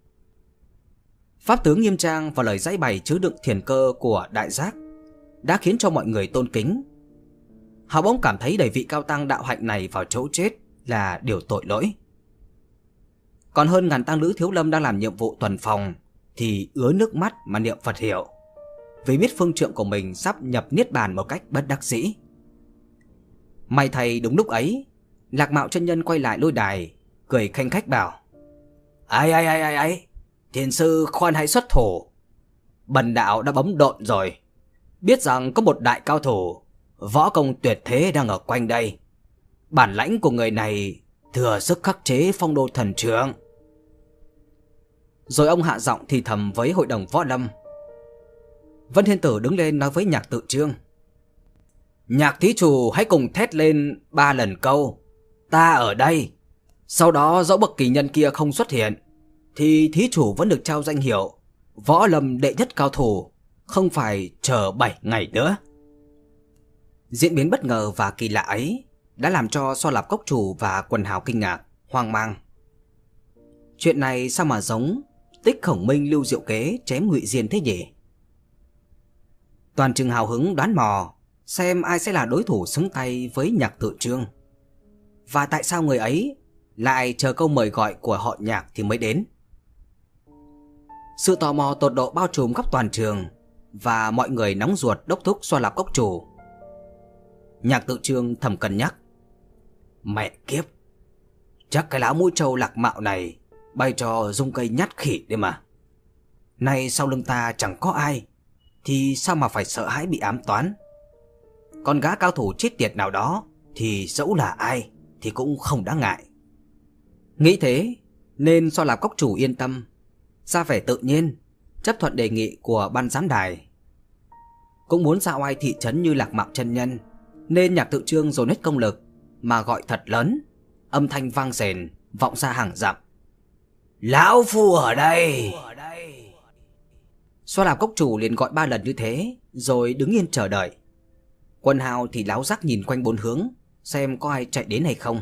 Pháp tướng nghiêm trang và lời giải bày chứa đựng thiền cơ của Đại Giác đã khiến cho mọi người tôn kính. Họ bỗng cảm thấy đẩy vị cao tăng đạo hạnh này vào chỗ chết là điều tội lỗi. Còn hơn ngàn tăng nữ Thiếu Lâm đang làm nhiệm vụ tuần phòng thì ứa nước mắt mà niệm Phật hiệu, vì biết phương trượng của mình sắp nhập niết bàn một cách bất đắc dĩ. May thay đúng lúc ấy, Lạc Mạo chân nhân quay lại lôi đài, cười khanh khách bảo: Ai ai ai ai ai, thiền sư khoan hãy xuất thủ. Bần đạo đã bấm độn rồi, biết rằng có một đại cao thủ võ công tuyệt thế đang ở quanh đây. Bản lãnh của người này thừa sức khắc chế phong đô thần trưởng. Rồi ông hạ giọng thì thầm với hội đồng võ lâm. Vân Thiên Tử đứng lên nói với Nhạc Tự Trương: Nhạc thí chủ hãy cùng thét lên ba lần câu ta ở đây. Sau đó dẫu bậc kỳ nhân kia không xuất hiện thì thí chủ vẫn được trao danh hiệu Võ Lâm đệ nhất cao thủ, không phải chờ bảy ngày nữa. Diễn biến bất ngờ và kỳ lạ ấy đã làm cho Xoa Lạp Cốc Chủ và quần hào kinh ngạc, hoang mang. Chuyện này sao mà giống Tích Khổng Minh lưu diệu kế chém Ngụy Diên thế nhỉ? Toàn trường hào hứng đoán mò xem ai sẽ là đối thủ xứng tay với Nhạc Tự Trương, và tại sao người ấy lại chờ câu mời gọi của họ Nhạc thì mới đến. Sự tò mò tột độ bao trùm khắp toàn trường, và mọi người nóng ruột đốc thúc Xoa Lạp Cốc Chủ. Nhạc Tự Trương thầm cân nhắc: Mẹ kiếp, chắc cái lão mũi trâu Lạc Mạo này bay trò dung cây nhát khỉ đấy mà. Nay sau lưng ta chẳng có ai, thì sao mà phải sợ hãi bị ám toán. Con gã cao thủ chết tiệt nào đó thì dẫu là ai thì cũng không đáng ngại. Nghĩ thế nên Xoa Lạp Cốc Chủ yên tâm, ra vẻ tự nhiên, chấp thuận đề nghị của ban giám đài. Cũng muốn ra oai thị trấn như Lạc Mạo chân nhân, nên Nhạc Tự Trương dồn hết công lực mà gọi thật lớn, âm thanh vang rền vọng ra hàng dặm. Lão Phu ở đây. Xoa Lạp Cốc Chủ liền gọi ba lần như thế, rồi đứng yên chờ đợi. Quân hào thì láo rắc nhìn quanh bốn hướng, xem có ai chạy đến hay không.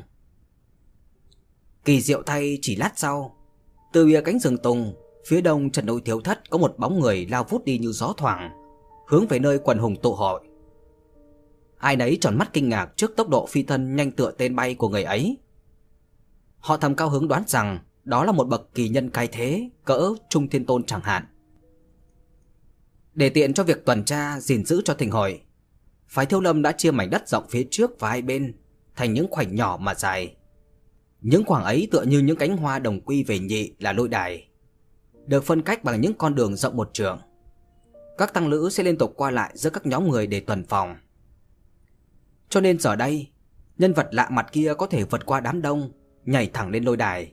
Kỳ diệu thay chỉ lát sau, từ bìa cánh rừng tùng phía đông chân núi Thiếu Thất có một bóng người lao vút đi như gió thoảng, hướng về nơi quần hùng tụ hội. Ai nấy tròn mắt kinh ngạc trước tốc độ phi thân nhanh tựa tên bay của người ấy. Họ thầm cao hứng đoán rằng đó là một bậc kỳ nhân cái thế cỡ Trung Thiên Tôn chẳng hạn. Để tiện cho việc tuần tra gìn giữ cho thịnh hội, phái Thiếu Lâm đã chia mảnh đất rộng phía trước và hai bên thành những khoảnh nhỏ mà dài. Những khoảng ấy tựa như những cánh hoa đồng quy về nhị là lôi đài, được phân cách bằng những con đường rộng một trượng. Các tăng lữ sẽ liên tục qua lại giữa các nhóm người để tuần phòng. Cho nên giờ đây, nhân vật lạ mặt kia có thể vượt qua đám đông, nhảy thẳng lên lôi đài.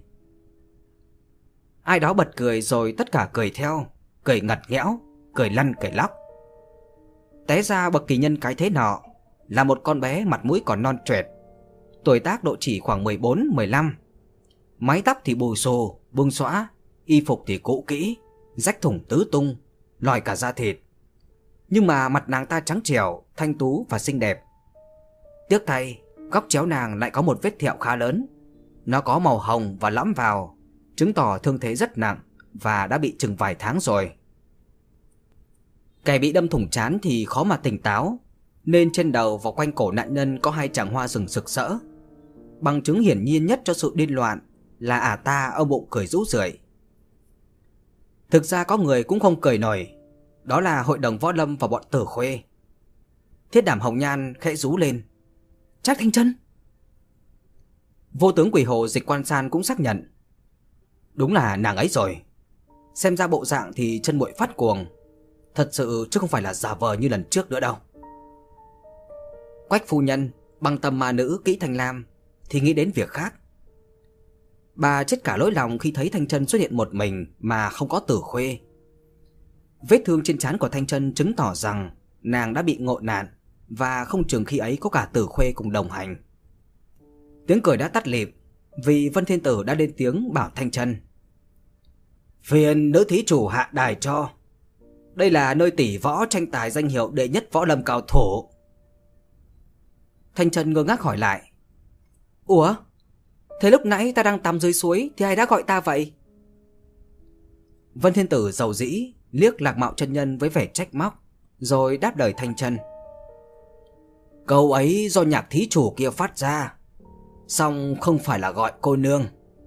Ai đó bật cười rồi tất cả cười theo, cười ngặt nghẽo, cười lăn cười lóc. Té ra bậc kỳ nhân cái thế nọ là một con bé mặt mũi còn non choẹt, tuổi tác độ chỉ khoảng mười bốn mười lăm. Mái tóc thì bù xù, bung xõa, y phục thì cũ kỹ, rách thủng tứ tung, lòi cả da thịt. Nhưng mà mặt nàng ta trắng trẻo, thanh tú và xinh đẹp. Tiếc thay, góc chéo nàng lại có một vết thẹo khá lớn. Nó có màu hồng và lõm vào, chứng tỏ thương thế rất nặng và đã bị chừng vài tháng rồi. Kẻ bị đâm thủng trán thì khó mà tỉnh táo, nên trên đầu và quanh cổ nạn nhân có hai chàng hoa rừng sực sỡ. Bằng chứng hiển nhiên nhất cho sự điên loạn là ả ta ôm bụng cười rũ rượi. Thực ra có người cũng không cười nổi, đó là hội đồng võ lâm và bọn Tử Khuê. Thiết Đảm Hồng Nhan khẽ rú lên: Trác Thanh Chân. Vô tướng Quỷ Hồ Dịch Quan San cũng xác nhận: Đúng là nàng ấy rồi. Xem ra bộ dạng thì chân muội phát cuồng, thật sự chứ không phải là giả vờ như lần trước nữa đâu. Quách phu nhân, băng tâm ma nữ Kỹ Thanh Lam thì nghĩ đến việc khác. Bà chết cả nỗi lòng khi thấy Thanh Chân xuất hiện một mình mà không có Tử Khuê. Vết thương trên trán của Thanh Chân chứng tỏ rằng nàng đã bị ngộ nạn, và không chừng khi ấy có cả Tử Khuê cùng đồng hành. Tiếng cười đã tắt lịm vì Vân Thiên Tử đã lên tiếng bảo Thanh Chân: Phiền nữ thí chủ hạ đài cho. Đây là nơi tỷ võ tranh tài danh hiệu đệ nhất võ lâm cao thủ. Thanh Chân ngơ ngác hỏi lại: Ủa? Thế lúc nãy ta đang tắm dưới suối thì ai đã gọi ta vậy? Vân Thiên Tử dầu dĩ liếc Lạc Mạo chân nhân với vẻ trách móc, rồi đáp lời Thanh Chân: Câu ấy do nhạc thí chủ kia phát ra, song không phải là gọi cô nương.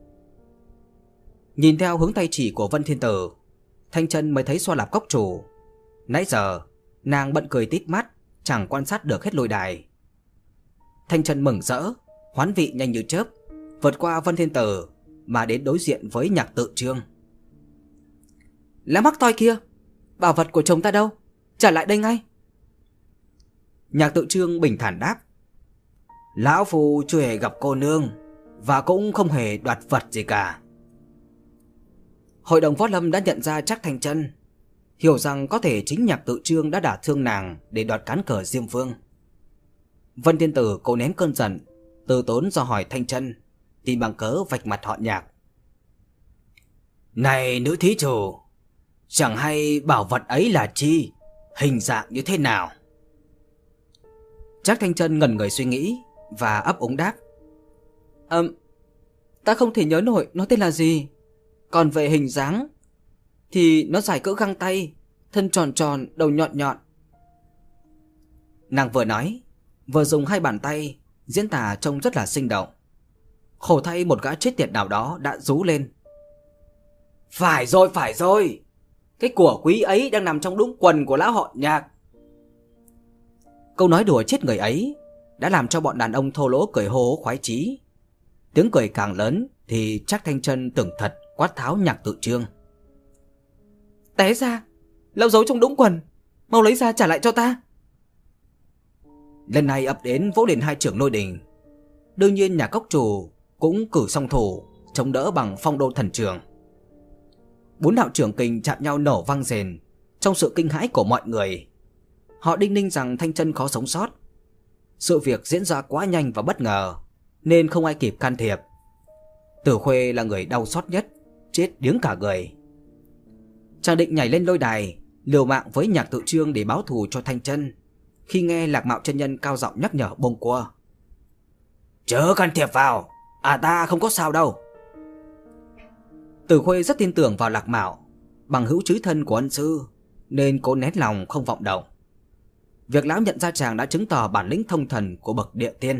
Nhìn theo hướng tay chỉ của Vân Thiên Tử, Thanh Chân mới thấy Xoa Lạp Cốc Chủ. Nãy giờ nàng bận cười tít mắt, chẳng quan sát được hết lôi đài. Thanh Chân mừng rỡ, hoán vị nhanh như chớp, vượt qua Vân Thiên Tử mà đến đối diện với Nhạc Tự Trương. Lá mắc toi kia, bảo vật của chồng ta đâu? Trả lại đây ngay. Nhạc Tự Trương bình thản đáp: Lão phu chưa hề gặp cô nương, và cũng không hề đoạt vật gì cả. Hội đồng võ lâm đã nhận ra Trác Thanh Chân, hiểu rằng có thể chính Nhạc Tự Trương đã đả thương nàng để đoạt cán cờ Diêm Vương. Vân Thiên Tử cố nén cơn giận, từ tốn do hỏi Thanh Chân, tìm bằng cớ vạch mặt họ Nhạc: Này nữ thí chủ, chẳng hay bảo vật ấy là chi, hình dạng như thế nào? Trác Thanh Chân ngẩn người suy nghĩ và ấp úng đáp: Ừm, ta không thể nhớ nổi nó tên là gì. Còn về hình dáng thì nó dài cỡ găng tay, thân tròn tròn, đầu nhọn nhọn. Nàng vừa nói, vừa dùng hai bàn tay diễn tả trông rất là sinh động. Khổ thay một gã chết tiệt nào đó đã rú lên: Phải rồi, phải rồi, cái của quý ấy đang nằm trong đũng quần của lão họ Nhạc. Câu nói đùa chết người ấy đã làm cho bọn đàn ông thô lỗ cười hô hố khoái chí. Tiếng cười càng lớn thì Trác Thanh Chân tưởng thật quát tháo Nhạc Tự Trương: Té ra, lão giấu trong đũng quần, mau lấy ra trả lại cho ta. Lần này ập đến vỗ liền hai trưởng lôi đình. Đương nhiên Nhà Cốc Chủ cũng cử song thủ chống đỡ bằng phong đô thần trường. Bốn đạo trưởng kình chạm nhau nổ vang rền. Trong sự kinh hãi của mọi người, họ đinh ninh rằng Thanh Chân khó sống sót. Sự việc diễn ra quá nhanh và bất ngờ nên không ai kịp can thiệp. Tử Khuê là người đau xót nhất, chết điếng cả người. Chàng định nhảy lên lôi đài liều mạng với Nhạc Tự Trương để báo thù cho Thanh Chân, khi nghe Lạc Mạo chân nhân cao giọng nhắc nhở bông cua: "Chớ can thiệp vào, à ta không có sao đâu." Tử Khuê rất tin tưởng vào Lạc Mạo, bằng hữu chí thân của ân sư, nên cố nén lòng không vọng động. Việc lão nhận ra chàng đã chứng tỏ bản lĩnh thông thần của bậc địa tiên.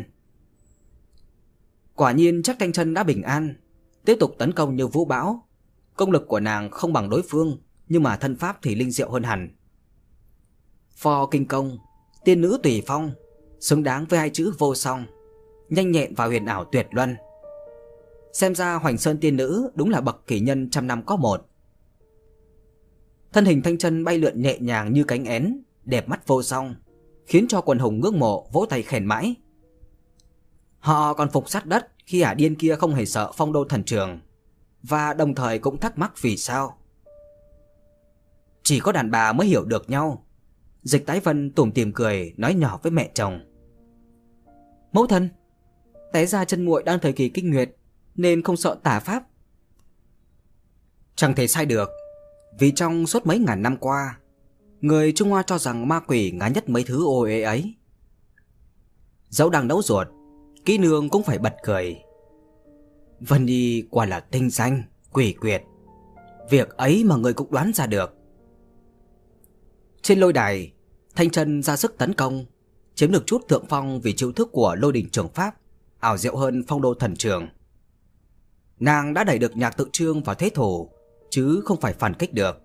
Quả nhiên chắc Thanh Chân đã bình an, tiếp tục tấn công như vũ bão. Công lực của nàng không bằng đối phương, nhưng mà thân pháp thì linh diệu hơn hẳn. Phò kinh công, tiên nữ tùy phong, xứng đáng với hai chữ vô song, nhanh nhẹn và huyền ảo tuyệt luân. Xem ra Hoành Sơn tiên nữ đúng là bậc kỳ nhân trăm năm có một. Thân hình Thanh Chân bay lượn nhẹ nhàng như cánh én, đẹp mắt vô song, khiến cho quần hùng ngưỡng mộ vỗ tay khen mãi. Họ còn phục sát đất khi ả điên kia không hề sợ phong đô thần trường, và đồng thời cũng thắc mắc vì sao. Chỉ có đàn bà mới hiểu được nhau. Dịch Tái Vân tủm tỉm cười nói nhỏ với mẹ chồng: "Mẫu thân, té ra chân muội đang thời kỳ kinh nguyệt nên không sợ tà pháp." Chẳng thể sai được, vì trong suốt mấy ngàn năm qua, người Trung Hoa cho rằng ma quỷ ngán nhất mấy thứ ô uế ấy. Dẫu đang nấu ruột, kỹ nương cũng phải bật cười. Vân Nhi quả là tinh danh, quỷ quyệt. Việc ấy mà người cũng đoán ra được. Trên lôi đài, Thanh Chân ra sức tấn công, chiếm được chút thượng phong vì chiêu thức của Lôi Đình Trường Pháp ảo diệu hơn phong đô thần trường. Nàng đã đẩy được Nhạc Tự Trương vào thế thủ, chứ không phải phản kích được.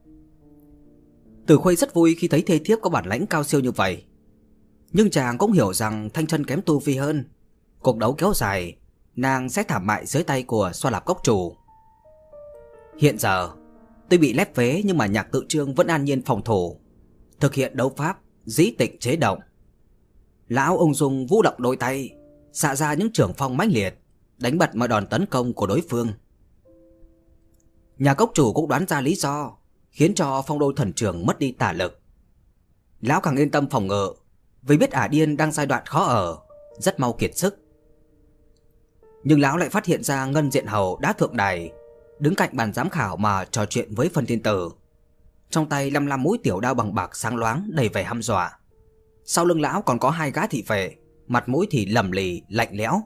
Tử Khuê rất vui khi thấy thê thiếp có bản lãnh cao siêu như vậy, nhưng chàng cũng hiểu rằng Thanh Chân kém tu vi hơn. Cuộc đấu kéo dài, nàng sẽ thảm bại dưới tay của Xoa Lạp Cốc Chủ. Hiện giờ, tuy bị lép vế nhưng mà Nhạc Tự Trương vẫn an nhiên phòng thủ, thực hiện đấu pháp dĩ tịnh chế động. Lão ung dung vũ động đôi tay, xạ ra những chưởng phong mãnh liệt, đánh bật mọi đòn tấn công của đối phương. Nhà Cốc Chủ cũng đoán ra lý do khiến cho phong đô thần trường mất đi tả lực. Lão càng yên tâm phòng ngự, vì biết ả điên đang giai đoạn khó ở, rất mau kiệt sức. Nhưng lão lại phát hiện ra Ngân Diện Hầu đã thượng đài, đứng cạnh bàn giám khảo mà trò chuyện với Phân Thiên Tử, trong tay lăm lăm mũi tiểu đao bằng bạc sáng loáng đầy vẻ hăm dọa. Sau lưng lão còn có hai gã thị vệ, mặt mũi thì lầm lì lạnh lẽo.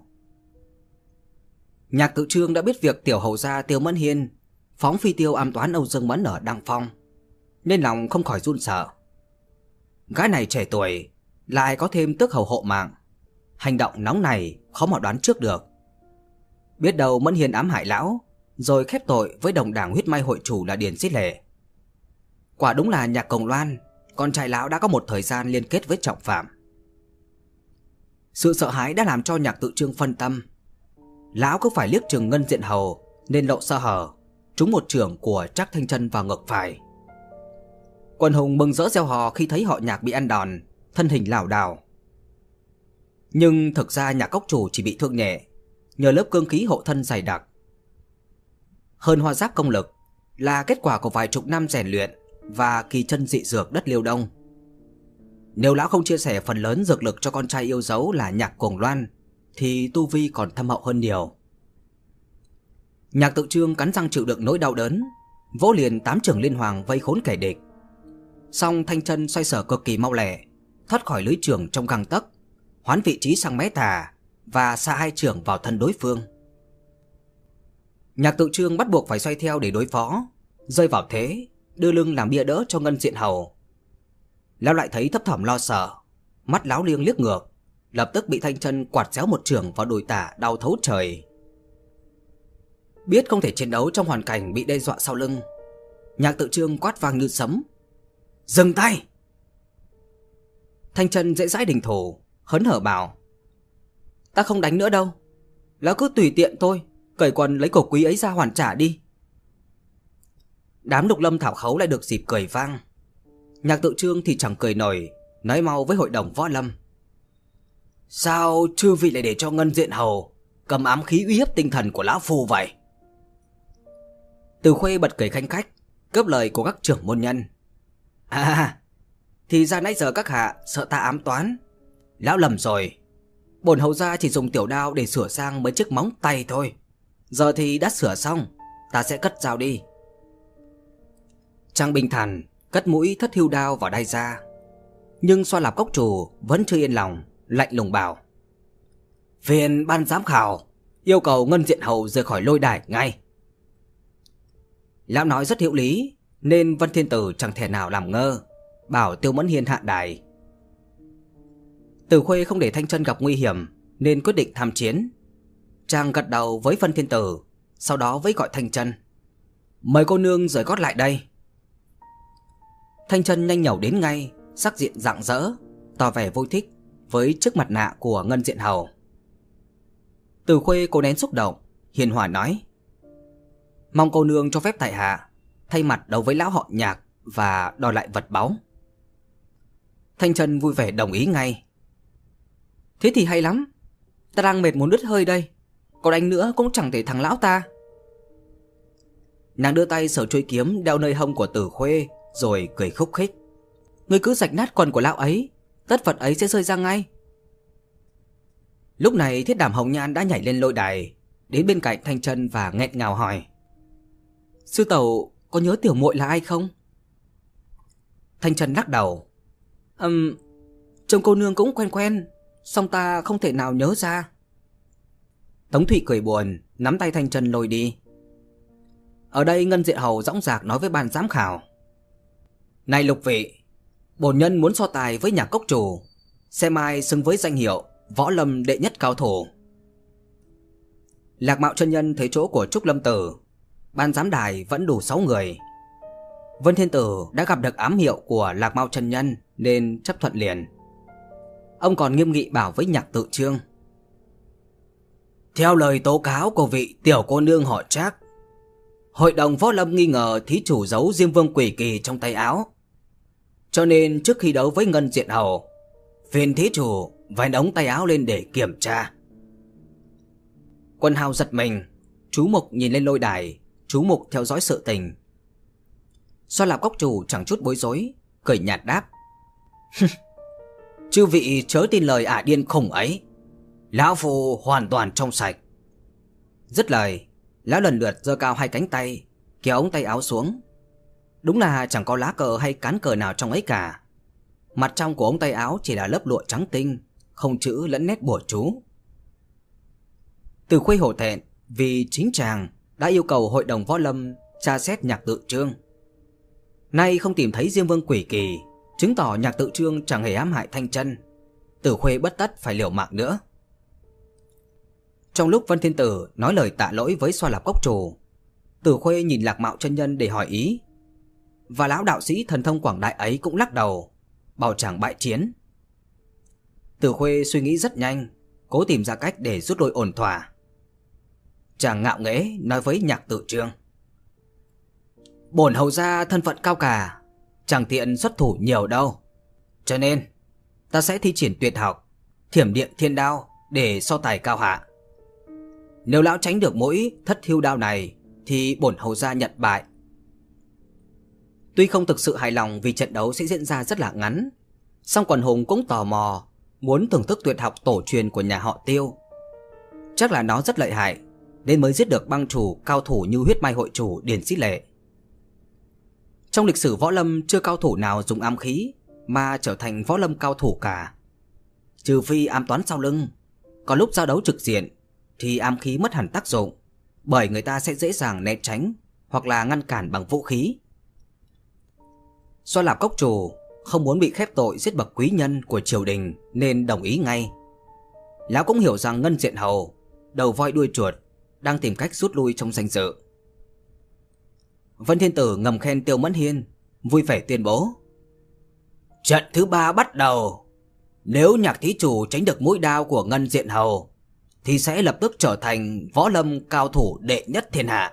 Nhạc Tự Trương đã biết việc tiểu hầu gia Tiêu Mẫn Hiên phóng phi tiêu ám toán Âu Dương Mẫn ở Đăng Phong, nên lòng không khỏi run sợ. Gái này trẻ tuổi, lại có thêm tước hầu hộ mạng, hành động nóng này khó mà đoán trước được. Biết đâu Mẫn Hiên ám hại lão, rồi khép tội với đồng đảng huyết mai hội chủ là Điền Xích Lệ. Quả đúng là Nhạc Cồng Loan, con trai lão đã có một thời gian liên kết với trọng phạm. Sự sợ hãi đã làm cho Nhạc Tự Trương phân tâm. Lão cứ phải liếc chừng Ngân Diện Hầu nên lộ sơ hở, trúng một chưởng của Trác Thanh Chân vào ngực phải. Quần hùng mừng rỡ reo hò khi thấy họ Nhạc bị ăn đòn, thân hình lảo đảo. Nhưng thực ra Nhạc Cốc Chủ chỉ bị thương nhẹ, nhờ lớp cương khí hộ thân dày đặc. Hơn hoa giáp công lực là kết quả của vài chục năm rèn luyện và kỳ chân dị dược đất Liêu Đông. Nếu lão không chia sẻ phần lớn dược lực cho con trai yêu dấu là Nhạc Cuồng Loan, thì tu vi còn thâm hậu hơn nhiều. Nhạc Tự Trương cắn răng chịu đựng nỗi đau đớn, vỗ liền tám chưởng liên hoàng vây khốn kẻ địch. Song Thanh Chân xoay sở cực kỳ mau lẹ, thoát khỏi lưới chưởng trong gang tấc, hoán vị trí sang mé tà và xạ hai chưởng vào thân đối phương. Nhạc Tự Trương bắt buộc phải xoay theo để đối phó, rơi vào thế đưa lưng làm bia đỡ cho Ngân Diện Hầu. Lão lại thấy thấp thỏm lo sợ, mắt láo liêng liếc ngược, lập tức bị Thanh Chân quạt xéo một chưởng vào đùi tả đau thấu trời. Biết không thể chiến đấu trong hoàn cảnh bị đe dọa sau lưng, Nhạc Tự Trương quát vang như sấm: "Dừng tay!" Thanh Chân dễ dãi đình thủ, hớn hở bảo: "Ta không đánh nữa đâu, lão cứ tùy tiện thôi, cởi quần lấy cổ quý ấy ra hoàn trả đi." Đám Lục Lâm Thảo Khấu lại được dịp cười vang. Nhạc Tự Trương thì chẳng cười nổi, nói mau với hội đồng võ lâm: "Sao chư vị lại để cho Ngân Diện Hầu cầm ám khí uy hiếp tinh thần của lão phu vậy?" Từ Khuê bật cười khanh khách, cướp lời của các trưởng môn nhân. À, thì ra nãy giờ các hạ sợ ta ám toán. Lão lầm rồi. Bổn hầu gia chỉ dùng tiểu đao để sửa sang mấy chiếc móng tay thôi. Giờ thì đã sửa xong, ta sẽ cất dao đi. Trang bình thản cất mũi thất hưu đao vào đai ra. Nhưng Xoa Lạp Cốc Chủ vẫn chưa yên lòng, lạnh lùng bảo: Phiền ban giám khảo yêu cầu Ngân Diện Hầu rời khỏi lôi đài ngay. Lão nói rất hữu lý, nên Vân Thiên Tử chẳng thể nào làm ngơ, bảo Tiêu Mẫn Hiên hạ đài. Từ Khuê không để Thanh Chân gặp nguy hiểm nên quyết định tham chiến. Chàng gật đầu với Vân Thiên Tử, sau đó với gọi Thanh Chân: Mời cô nương rời gót lại đây. Thanh Chân nhanh nhẩu đến ngay, sắc diện rạng rỡ, tỏ vẻ vui thích với chiếc mặt nạ của Ngân Diện Hầu. Từ Khuê cố nén xúc động, hiền hòa nói: Mong cô nương cho phép tại hạ thay mặt đấu với lão họ Nhạc và đòi lại vật báu. Thanh Chân vui vẻ đồng ý ngay. Thế thì hay lắm, ta đang mệt muốn đứt hơi đây, còn đánh nữa cũng chẳng thể thắng lão ta. Nàng đưa tay sờ chuôi kiếm đeo nơi hông của Từ Khuê, rồi cười khúc khích: Ngươi cứ rạch nát quần của lão ấy, tất vật ấy sẽ rơi ra ngay. Lúc này Thiết Đảm Hồng Nhan đã nhảy lên lôi đài, đến bên cạnh Thanh Chân và nghẹn ngào hỏi: Sư tẩu có nhớ tiểu muội là ai không? Thanh Chân lắc đầu: Ừm, trông cô nương cũng quen quen, song ta không thể nào nhớ ra. Tống Thụy cười buồn, nắm tay Thanh Chân lôi đi. Ở đây Ngân Diện Hầu dõng dạc nói với ban giám khảo: Này lục vị, bổn nhân muốn so tài với Nhạc Cốc Chủ, xem ai xứng với danh hiệu võ lâm đệ nhất cao thủ. Lạc Mạo chân nhân thấy chỗ của Trúc Lâm Tử, ban giám đài vẫn đủ sáu người. Vân Thiên Tử đã gặp được ám hiệu của Lạc Mạo chân nhân nên chấp thuận liền. Ông còn nghiêm nghị bảo với Nhạc Tự Trương: Theo lời tố cáo của vị tiểu cô nương họ Trác, hội đồng võ lâm nghi ngờ thí chủ giấu Diêm Vương Quỷ Kỳ trong tay áo, cho nên trước khi đấu với Ngân Diện Hầu, phiền thí chủ vén ống tay áo lên để kiểm tra. Quân hào giật mình, chú mục nhìn lên lôi đài, chú mục theo dõi sự tình. Xoa Lạp Cốc Chủ chẳng chút bối rối, cười nhạt đáp: Chư vị chớ tin lời ả điên khùng ấy, lão phu hoàn toàn trong sạch. Dứt lời, lão lần lượt giơ cao hai cánh tay, kéo ống tay áo xuống. Đúng là chẳng có lá cờ hay cán cờ nào trong ấy cả. Mặt trong của ống tay áo chỉ là lớp lụa trắng tinh, không chữ lẫn nét bùa chú. Từ Khuê hổ thẹn vì chính chàng đã yêu cầu hội đồng võ lâm tra xét Nhạc Tự Trương. Nay không tìm thấy Diêm Vương Quỷ Kỳ, chứng tỏ Nhạc Tự Trương chẳng hề ám hại Thanh Chân. Từ Khuê bất tất phải liều mạng nữa. Trong lúc Vân Thiên Tử nói lời tạ lỗi với Xoa Lạp Cốc Chủ, Từ Khuê nhìn Lạc Mạo chân nhân để hỏi ý, và lão đạo sĩ thần thông quảng đại ấy cũng lắc đầu, bảo chàng bại chiến. Từ Khuê suy nghĩ rất nhanh, cố tìm ra cách để rút lui ổn thỏa. Chàng ngạo nghễ nói với Nhạc Tự Trương: Bổn hầu gia thân phận cao cả, chẳng tiện xuất thủ nhiều đâu, cho nên ta sẽ thi triển tuyệt học Thiểm Điện Thiên Đao để so tài cao hạ. Nếu lão tránh được mỗi thất hưu đao này thì bổn hầu gia nhận bại. Tuy không thực sự hài lòng vì trận đấu sẽ diễn ra rất là ngắn, song quần hùng cũng tò mò, muốn thưởng thức tuyệt học tổ truyền của nhà họ Tiêu. Chắc là nó rất lợi hại, nên mới giết được bang chủ cao thủ như Huyết Mai hội chủ Điền Xích Lệ. Trong lịch sử võ lâm chưa cao thủ nào dùng ám khí mà trở thành võ lâm cao thủ cả. Trừ phi ám toán sau lưng, còn lúc giao đấu trực diện thì ám khí mất hẳn tác dụng, bởi người ta sẽ dễ dàng né tránh hoặc là ngăn cản bằng vũ khí. Xoa Lạp Cốc Chủ không muốn bị khép tội giết bậc quý nhân của triều đình nên đồng ý ngay. Lão cũng hiểu rằng Ngân Diện Hầu, đầu voi đuôi chuột, đang tìm cách rút lui trong danh dự. Vân Thiên Tử ngầm khen Tiêu Mẫn Hiên, vui vẻ tuyên bố: Trận thứ ba bắt đầu. Nếu Nhạc thí chủ tránh được mũi đao của Ngân Diện Hầu thì sẽ lập tức trở thành võ lâm cao thủ đệ nhất thiên hạ.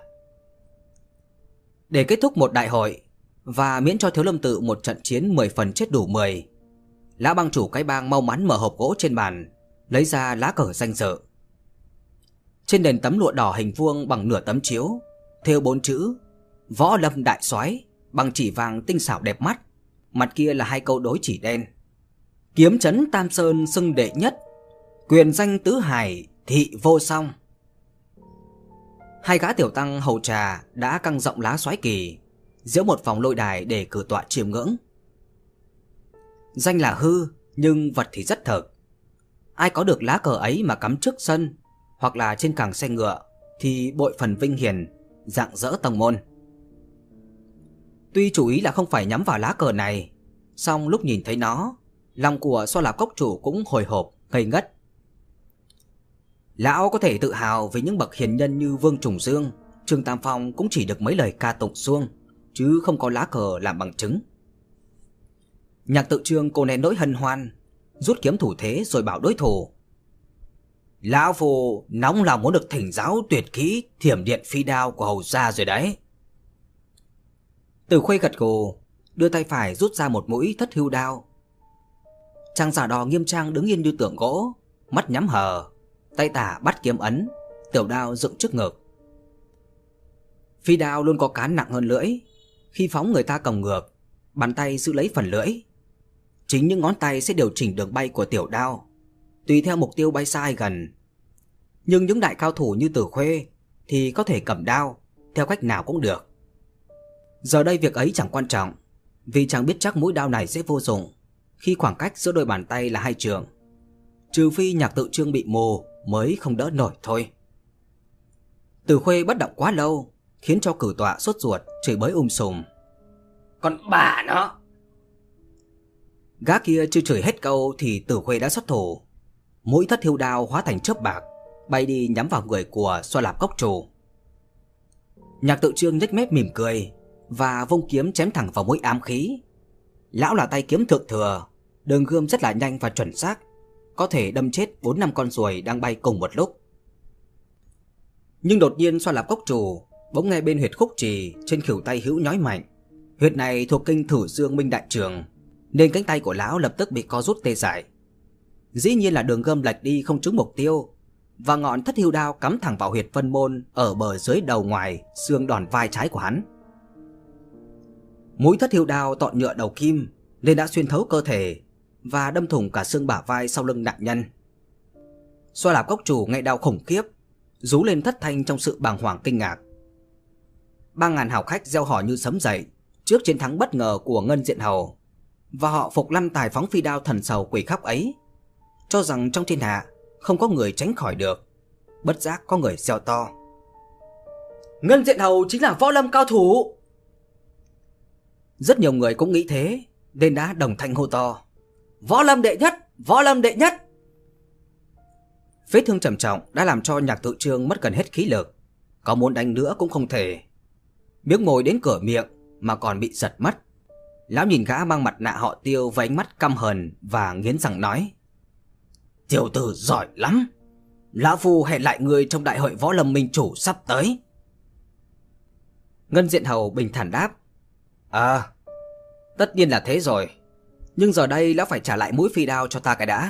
Để kết thúc một đại hội và miễn cho Thiếu Lâm Tự một trận chiến mười phần chết đủ mười, lão bang chủ cái bang mau mắn mở hộp gỗ trên bàn, lấy ra lá cờ danh dự. Trên nền tấm lụa đỏ hình vuông bằng nửa tấm chiếu thêu bốn chữ Võ Lâm đại soái bằng chỉ vàng tinh xảo đẹp mắt, mặt kia là hai câu đối chỉ đen. Kiếm trấn Tam Sơn xưng đệ nhất, quyền danh tứ hải thị vô song. Hai gã tiểu tăng hầu trà đã căng rộng lá soái kỳ, giễu một vòng lôi đài để cử tọa chiêm ngưỡng. Danh là hư, nhưng vật thì rất thực. Ai có được lá cờ ấy mà cắm trước sân hoặc là trên càng xe ngựa thì bội phần vinh hiển, rạng rỡ tông môn. Tuy chủ ý là không phải nhắm vào lá cờ này, song lúc nhìn thấy nó, lòng của Xoa Lạp Cốc chủ cũng hồi hộp, ngây ngất. Lão có thể tự hào vì những bậc hiền nhân như Vương Trùng Dương, Trương Tam Phong cũng chỉ được mấy lời ca tụng suông, chứ không có lá cờ làm bằng chứng. Nhạc Tự Trương cô nén nỗi hân hoan, rút kiếm thủ thế rồi bảo đối thủ: Lão phù nóng lòng muốn được thỉnh giáo tuyệt kỹ Thiểm Điện Phi Đao của hầu gia rồi đấy. Từ Khuê gật gù, đưa tay phải rút ra một mũi Thất Hưu Đao. Chàng giả đò nghiêm trang đứng yên như tượng gỗ, mắt nhắm hờ, tay tả bắt kiếm ấn, tiểu đao dựng trước ngực. Phi đao luôn có cán nặng hơn lưỡi, khi phóng người ta còng ngược, bàn tay giữ lấy phần lưỡi. Chính những ngón tay sẽ điều chỉnh đường bay của tiểu đao, tùy theo mục tiêu bay xa hay gần. Nhưng những đại cao thủ như Tử Khuê thì có thể cầm đao theo cách nào cũng được. Giờ đây việc ấy chẳng quan trọng, vì chàng biết chắc mũi đao này sẽ vô dụng khi khoảng cách giữa đôi bàn tay là hai trượng, trừ phi Nhạc Tự Trương bị mù mới không đỡ nổi thôi. Tử Khuê bất động quá lâu, khiến cho cử tọa sốt ruột chửi bới um sùm: Còn bà nó! Gã kia chưa chửi hết câu thì Tử Khuê đã xuất thủ. Mũi Thất Hưu Đao hóa thành chớp bạc, bay đi nhắm vào người của Xoa Lạp Cốc chủ. Nhạc Tự Trương nhếch mép mỉm cười và vung kiếm chém thẳng vào mũi ám khí. Lão là tay kiếm thượng thừa, đường gươm rất là nhanh và chuẩn xác, có thể đâm chết bốn năm con ruồi đang bay cùng một lúc. Nhưng đột nhiên Xoa Lạp Cốc chủ bỗng nghe bên huyệt khúc trì trên khuỷu tay hữu nhói mạnh. Huyệt này thuộc kinh Thử Dương Minh Đại Trường, nên cánh tay của lão lập tức bị co rút tê dại. Dĩ nhiên là đường gươm lệch đi không trúng mục tiêu, và ngọn Thất Hưu Đao cắm thẳng vào huyệt vân môn ở bờ dưới đầu ngoài xương đòn vai trái của hắn. Mũi Thất Hưu Đao tọn nhựa đầu kim nên đã xuyên thấu cơ thể và đâm thủng cả xương bả vai sau lưng nạn nhân. Xoa Lạp Cốc chủ nghe đau khủng khiếp, rú lên thất thanh trong sự bàng hoàng kinh ngạc. Ba ngàn hào khách reo hò như sấm dậy trước chiến thắng bất ngờ của Ngân Diện Hầu, và họ phục lăn tài phóng phi đao thần sầu quỷ khóc ấy, cho rằng trong thiên hạ không có người tránh khỏi được. Bất giác có người reo to: Ngân Diện Hầu chính là võ lâm cao thủ! Rất nhiều người cũng nghĩ thế nên đã đồng thanh hô to: Võ lâm đệ nhất! Võ lâm đệ nhất! Vết thương trầm trọng đã làm cho Nhạc Tự Trương mất gần hết khí lực, có muốn đánh nữa cũng không thể. Miếng mồi đến cửa miệng mà còn bị giật mất. Lão nhìn gã mang mặt nạ họ Tiêu với ánh mắt căm hờn và nghiến răng nói: Tiểu tử giỏi lắm, lão phu hẹn lại người trong đại hội võ lâm minh chủ sắp tới. Ngân Diện Hầu bình thản đáp: À, tất nhiên là thế rồi, nhưng giờ đây lão phải trả lại mũi phi đao cho ta cái đã.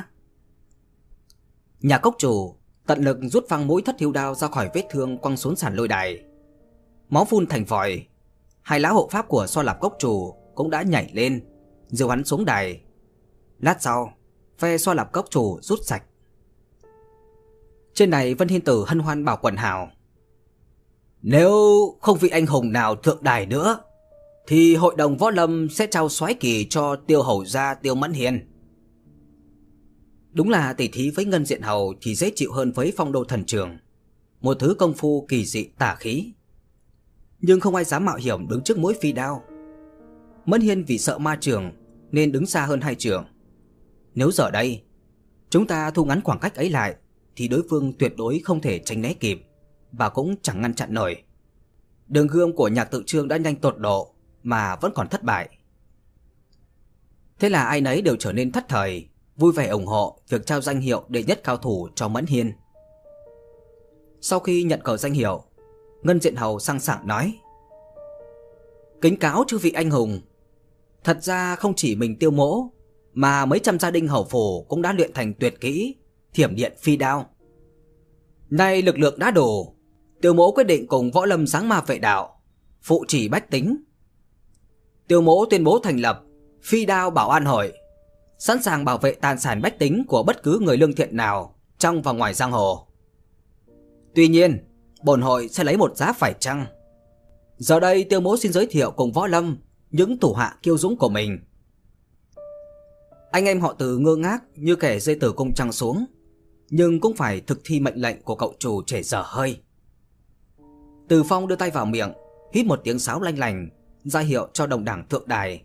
Nhà cốc chủ tận lực rút phăng mũi Thất Hưu Đao ra khỏi vết thương quăng xuống sàn lôi đài. Máu phun thành vòi. Hai lão hộ pháp của Xoa Lạp Cốc chủ cũng đã nhảy lên, dìu hắn xuống đài. Lát sau, phe Xoa Lạp Cốc chủ rút sạch. Trên này Vân Hiên Tử hân hoan bảo quần hào: Nếu không vị anh hùng nào thượng đài nữa thì hội đồng võ lâm sẽ trao soái kỳ cho Tiêu hầu gia Tiêu Mẫn Hiền. Đúng là tỉ thí với Ngân Diện Hầu thì dễ chịu hơn với Phong Đô Thần Trường, một thứ công phu kỳ dị tả khí. Nhưng không ai dám mạo hiểm đứng trước mũi phi đao. Mẫn Hiên vì sợ ma trường nên đứng xa hơn hai trường. Nếu giờ đây chúng ta thu ngắn khoảng cách ấy lại thì đối phương tuyệt đối không thể tránh né kịp, và cũng chẳng ngăn chặn nổi. Đường gươm của Nhạc Tự Trương đã nhanh tột độ mà vẫn còn thất bại. Thế là ai nấy đều trở nên thất thời, vui vẻ ủng hộ việc trao danh hiệu đệ nhất cao thủ cho Mẫn Hiên. Sau khi nhận cờ danh hiệu, Ngân Diện Hầu sang sảng nói: Kính cáo chư vị anh hùng, thật ra không chỉ mình Tiêu mỗ mà mấy trăm gia đình hầu phủ cũng đã luyện thành tuyệt kỹ Thiểm Điện Phi Đao. Nay lực lượng đã đủ, Tiêu mỗ quyết định cùng võ lâm giáng ma vệ đạo phụ chỉ bách tính. Tiêu Mỗ tuyên bố thành lập Phi Đao Bảo An Hội, sẵn sàng bảo vệ tài sản bách tính của bất cứ người lương thiện nào trong và ngoài giang hồ. Tuy nhiên, bổn hội sẽ lấy một giá phải chăng. Giờ đây Tiêu Mỗ xin giới thiệu cùng Võ Lâm những thủ hạ kiêu dũng của mình. Anh em họ Từ ngơ ngác như kẻ rơi từ cung trăng xuống, nhưng cũng phải thực thi mệnh lệnh của cậu chủ trẻ dở hơi. Từ Phong đưa tay vào miệng, hít một tiếng sáo lanh lành, ra hiệu cho đồng đảng thượng đài.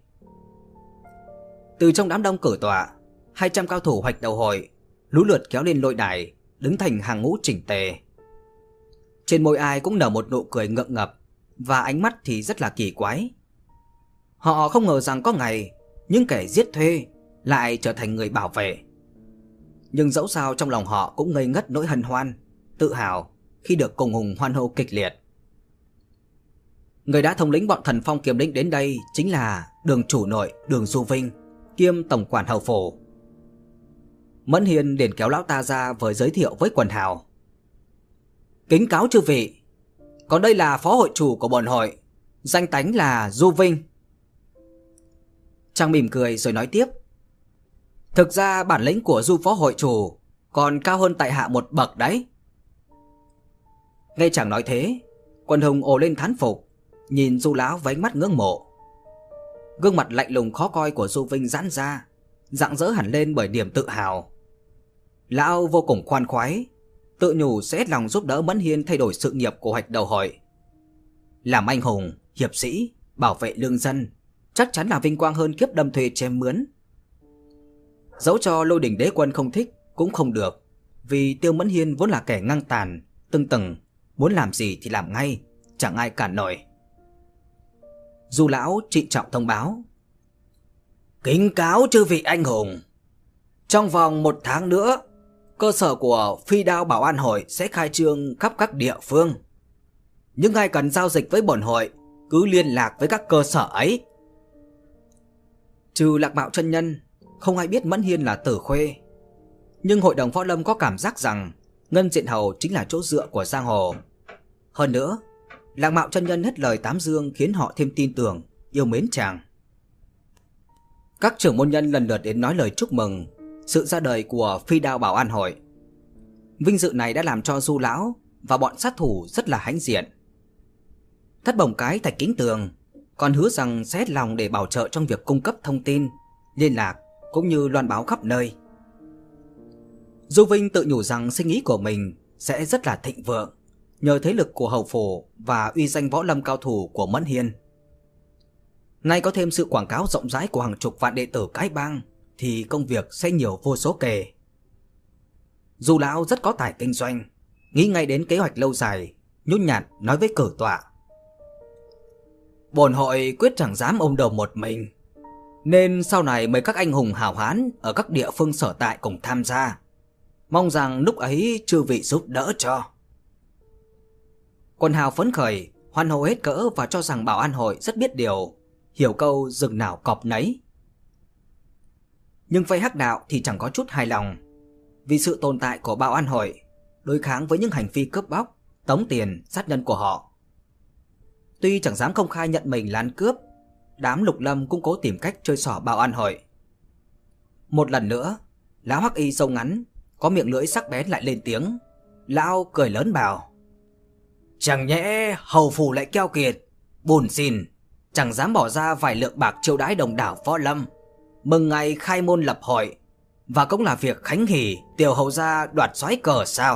Từ trong đám đông cử tọa, hai trăm cao thủ hoạch đầu hội lũ lượt kéo lên lôi đài, đứng thành hàng ngũ chỉnh tề. Trên môi ai cũng nở một nụ cười ngượng ngập, và ánh mắt thì rất là kỳ quái. Họ không ngờ rằng có ngày những kẻ giết thuê lại trở thành người bảo vệ. Nhưng dẫu sao trong lòng họ cũng ngây ngất nỗi hân hoan, tự hào khi được cùng hùng hoan hô kịch liệt. Người đã thống lĩnh bọn Thần Phong Kiếm Lĩnh đến đây chính là Đường chủ nội Đường Du Vinh, kiêm tổng quản hầu phủ. Mẫn Hiên liền kéo lão ta ra với giới thiệu với quần hào. Kính cáo chư vị, còn đây là phó hội chủ của bổn hội, danh tánh là Du Vinh. Chàng mỉm cười rồi nói tiếp. Thực ra bản lĩnh của Du phó hội chủ còn cao hơn tại hạ một bậc đấy. Nghe chàng nói thế, quần hùng ồ lên thán phục, nhìn Du lão với ánh mắt ngưỡng mộ. Gương mặt lạnh lùng khó coi của Du Vinh giãn ra, rạng rỡ hẳn lên bởi niềm tự hào. Lão vô cùng khoan khoái, tự nhủ sẽ hết lòng giúp đỡ Mẫn Hiên thay đổi sự nghiệp của hoạch đầu hội. Làm anh hùng, hiệp sĩ, bảo vệ lương dân chắc chắn là vinh quang hơn kiếp đâm thuê chém mướn. Dẫu cho Lôi Đỉnh Đế Quân không thích cũng không được, vì Tiêu Mẫn Hiên vốn là kẻ ngang tàn, tưng từng, muốn làm gì thì làm ngay, chẳng ai cản nổi. Du lão trịnh trọng thông báo. Kính cáo chư vị anh hùng, trong vòng một tháng nữa, cơ sở của Phi Đao Bảo An Hội sẽ khai trương khắp các địa phương. Những ai cần giao dịch với bổn hội cứ liên lạc với các cơ sở ấy. Trừ Lạc Bạo chân nhân, không ai biết Mẫn Hiên là Tử Khuê. Nhưng hội đồng võ lâm có cảm giác rằng Ngân Diện Hầu chính là chỗ dựa của giang hồ. Hơn nữa, Lạc Bạo chân nhân hết lời tán dương khiến họ thêm tin tưởng, yêu mến chàng. Các trưởng môn nhân lần lượt đến nói lời chúc mừng sự ra đời của Phi Đao Bảo An Hội. Vinh dự này đã làm cho Du lão và bọn sát thủ rất là hãnh diện. Thất Bồng Cái Thạch Kính Tường còn hứa rằng sẽ hết lòng để bảo trợ trong việc cung cấp thông tin, liên lạc cũng như loan báo khắp nơi. Du Vinh tự nhủ rằng sinh ý của mình sẽ rất là thịnh vượng nhờ thế lực của hầu phủ và uy danh võ lâm cao thủ của Mẫn Hiên. Nay có thêm sự quảng cáo rộng rãi của hàng chục vạn đệ tử cái bang thì công việc sẽ nhiều vô số kể. Du lão rất có tài kinh doanh, nghĩ ngay đến kế hoạch lâu dài, nhún nhạt nói với cử tọa. Bổn hội quyết chẳng dám ôm đầu một mình, nên sau này mời các anh hùng hào hán ở các địa phương sở tại cùng tham gia. Mong rằng lúc ấy chư vị giúp đỡ cho. Quần hào phấn khởi, hoan hô hết cỡ và cho rằng Bảo An Hội rất biết điều, hiểu câu rừng nào cọp nấy. Nhưng phe hắc đạo thì chẳng có chút hài lòng, vì sự tồn tại của Bảo An Hội đối kháng với những hành vi cướp bóc, tống tiền, sát nhân của họ. Tuy chẳng dám công khai nhận mình là ăn cướp, đám Lục Lâm cũng cố tìm cách chơi xỏ Bảo An Hội. Một lần nữa, lão hắc y râu ngắn có miệng lưỡi sắc bén lại lên tiếng. Lão cười lớn bảo: Chẳng nhẽ hầu phủ lại keo kiệt, buồn xin chẳng dám bỏ ra vài lượng bạc chiêu đãi đồng đảo võ lâm mừng ngày khai môn lập hội, và cũng là việc khánh hỉ tiểu hầu gia đoạt soái cờ sao?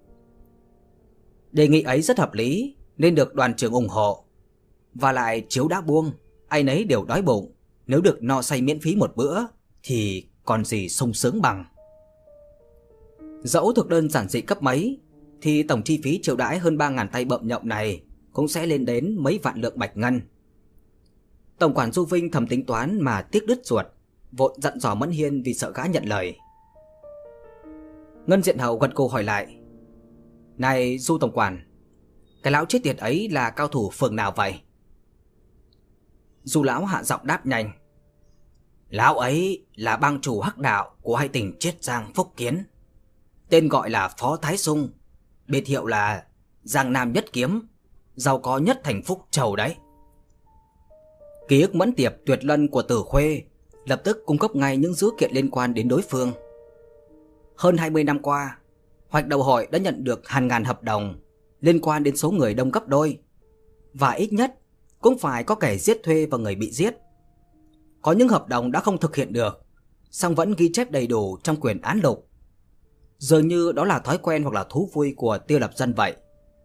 Đề nghị ấy rất hợp lý nên được đoàn trưởng ủng hộ. Và lại chiếu đã buông, ai nấy đều đói bụng, nếu được no say miễn phí một bữa thì còn gì sung sướng bằng. Dẫu thực đơn giản dị cấp mấy thì tổng chi phí chiêu đãi hơn ba ngàn tay bợm nhậu này cũng sẽ lên đến mấy vạn lượng bạch ngân. Tổng quản Du Vinh thầm tính toán mà tiếc đứt ruột, vội dặn dò Mẫn Hiên vì sợ gã nhận lời. Ngân Diện Hầu gật gù hỏi lại: Này Du tổng quản, cái lão chết tiệt ấy là cao thủ phường nào vậy? Du lão hạ giọng đáp nhanh: Lão ấy là bang chủ hắc đạo của hai tỉnh Chiết Giang Phúc Kiến, tên gọi là Phó Thái Sung, biệt hiệu là Giang Nam Nhất Kiếm, giàu có nhất thành Phúc Châu đấy. Ký ức mẫn tiệp tuyệt luân của Tử Khuê lập tức cung cấp ngay những dữ kiện liên quan đến đối phương. Hơn hai mươi năm qua, Hoạch Đầu Hội đã nhận được hàng ngàn hợp đồng liên quan đến số người đông gấp đôi, và ít nhất cũng phải có kẻ giết thuê và người bị giết. Có những hợp đồng đã không thực hiện được, song vẫn ghi chép đầy đủ trong quyển án lục. Dường như đó là thói quen hoặc là thú vui của Tiêu Lập Dân vậy.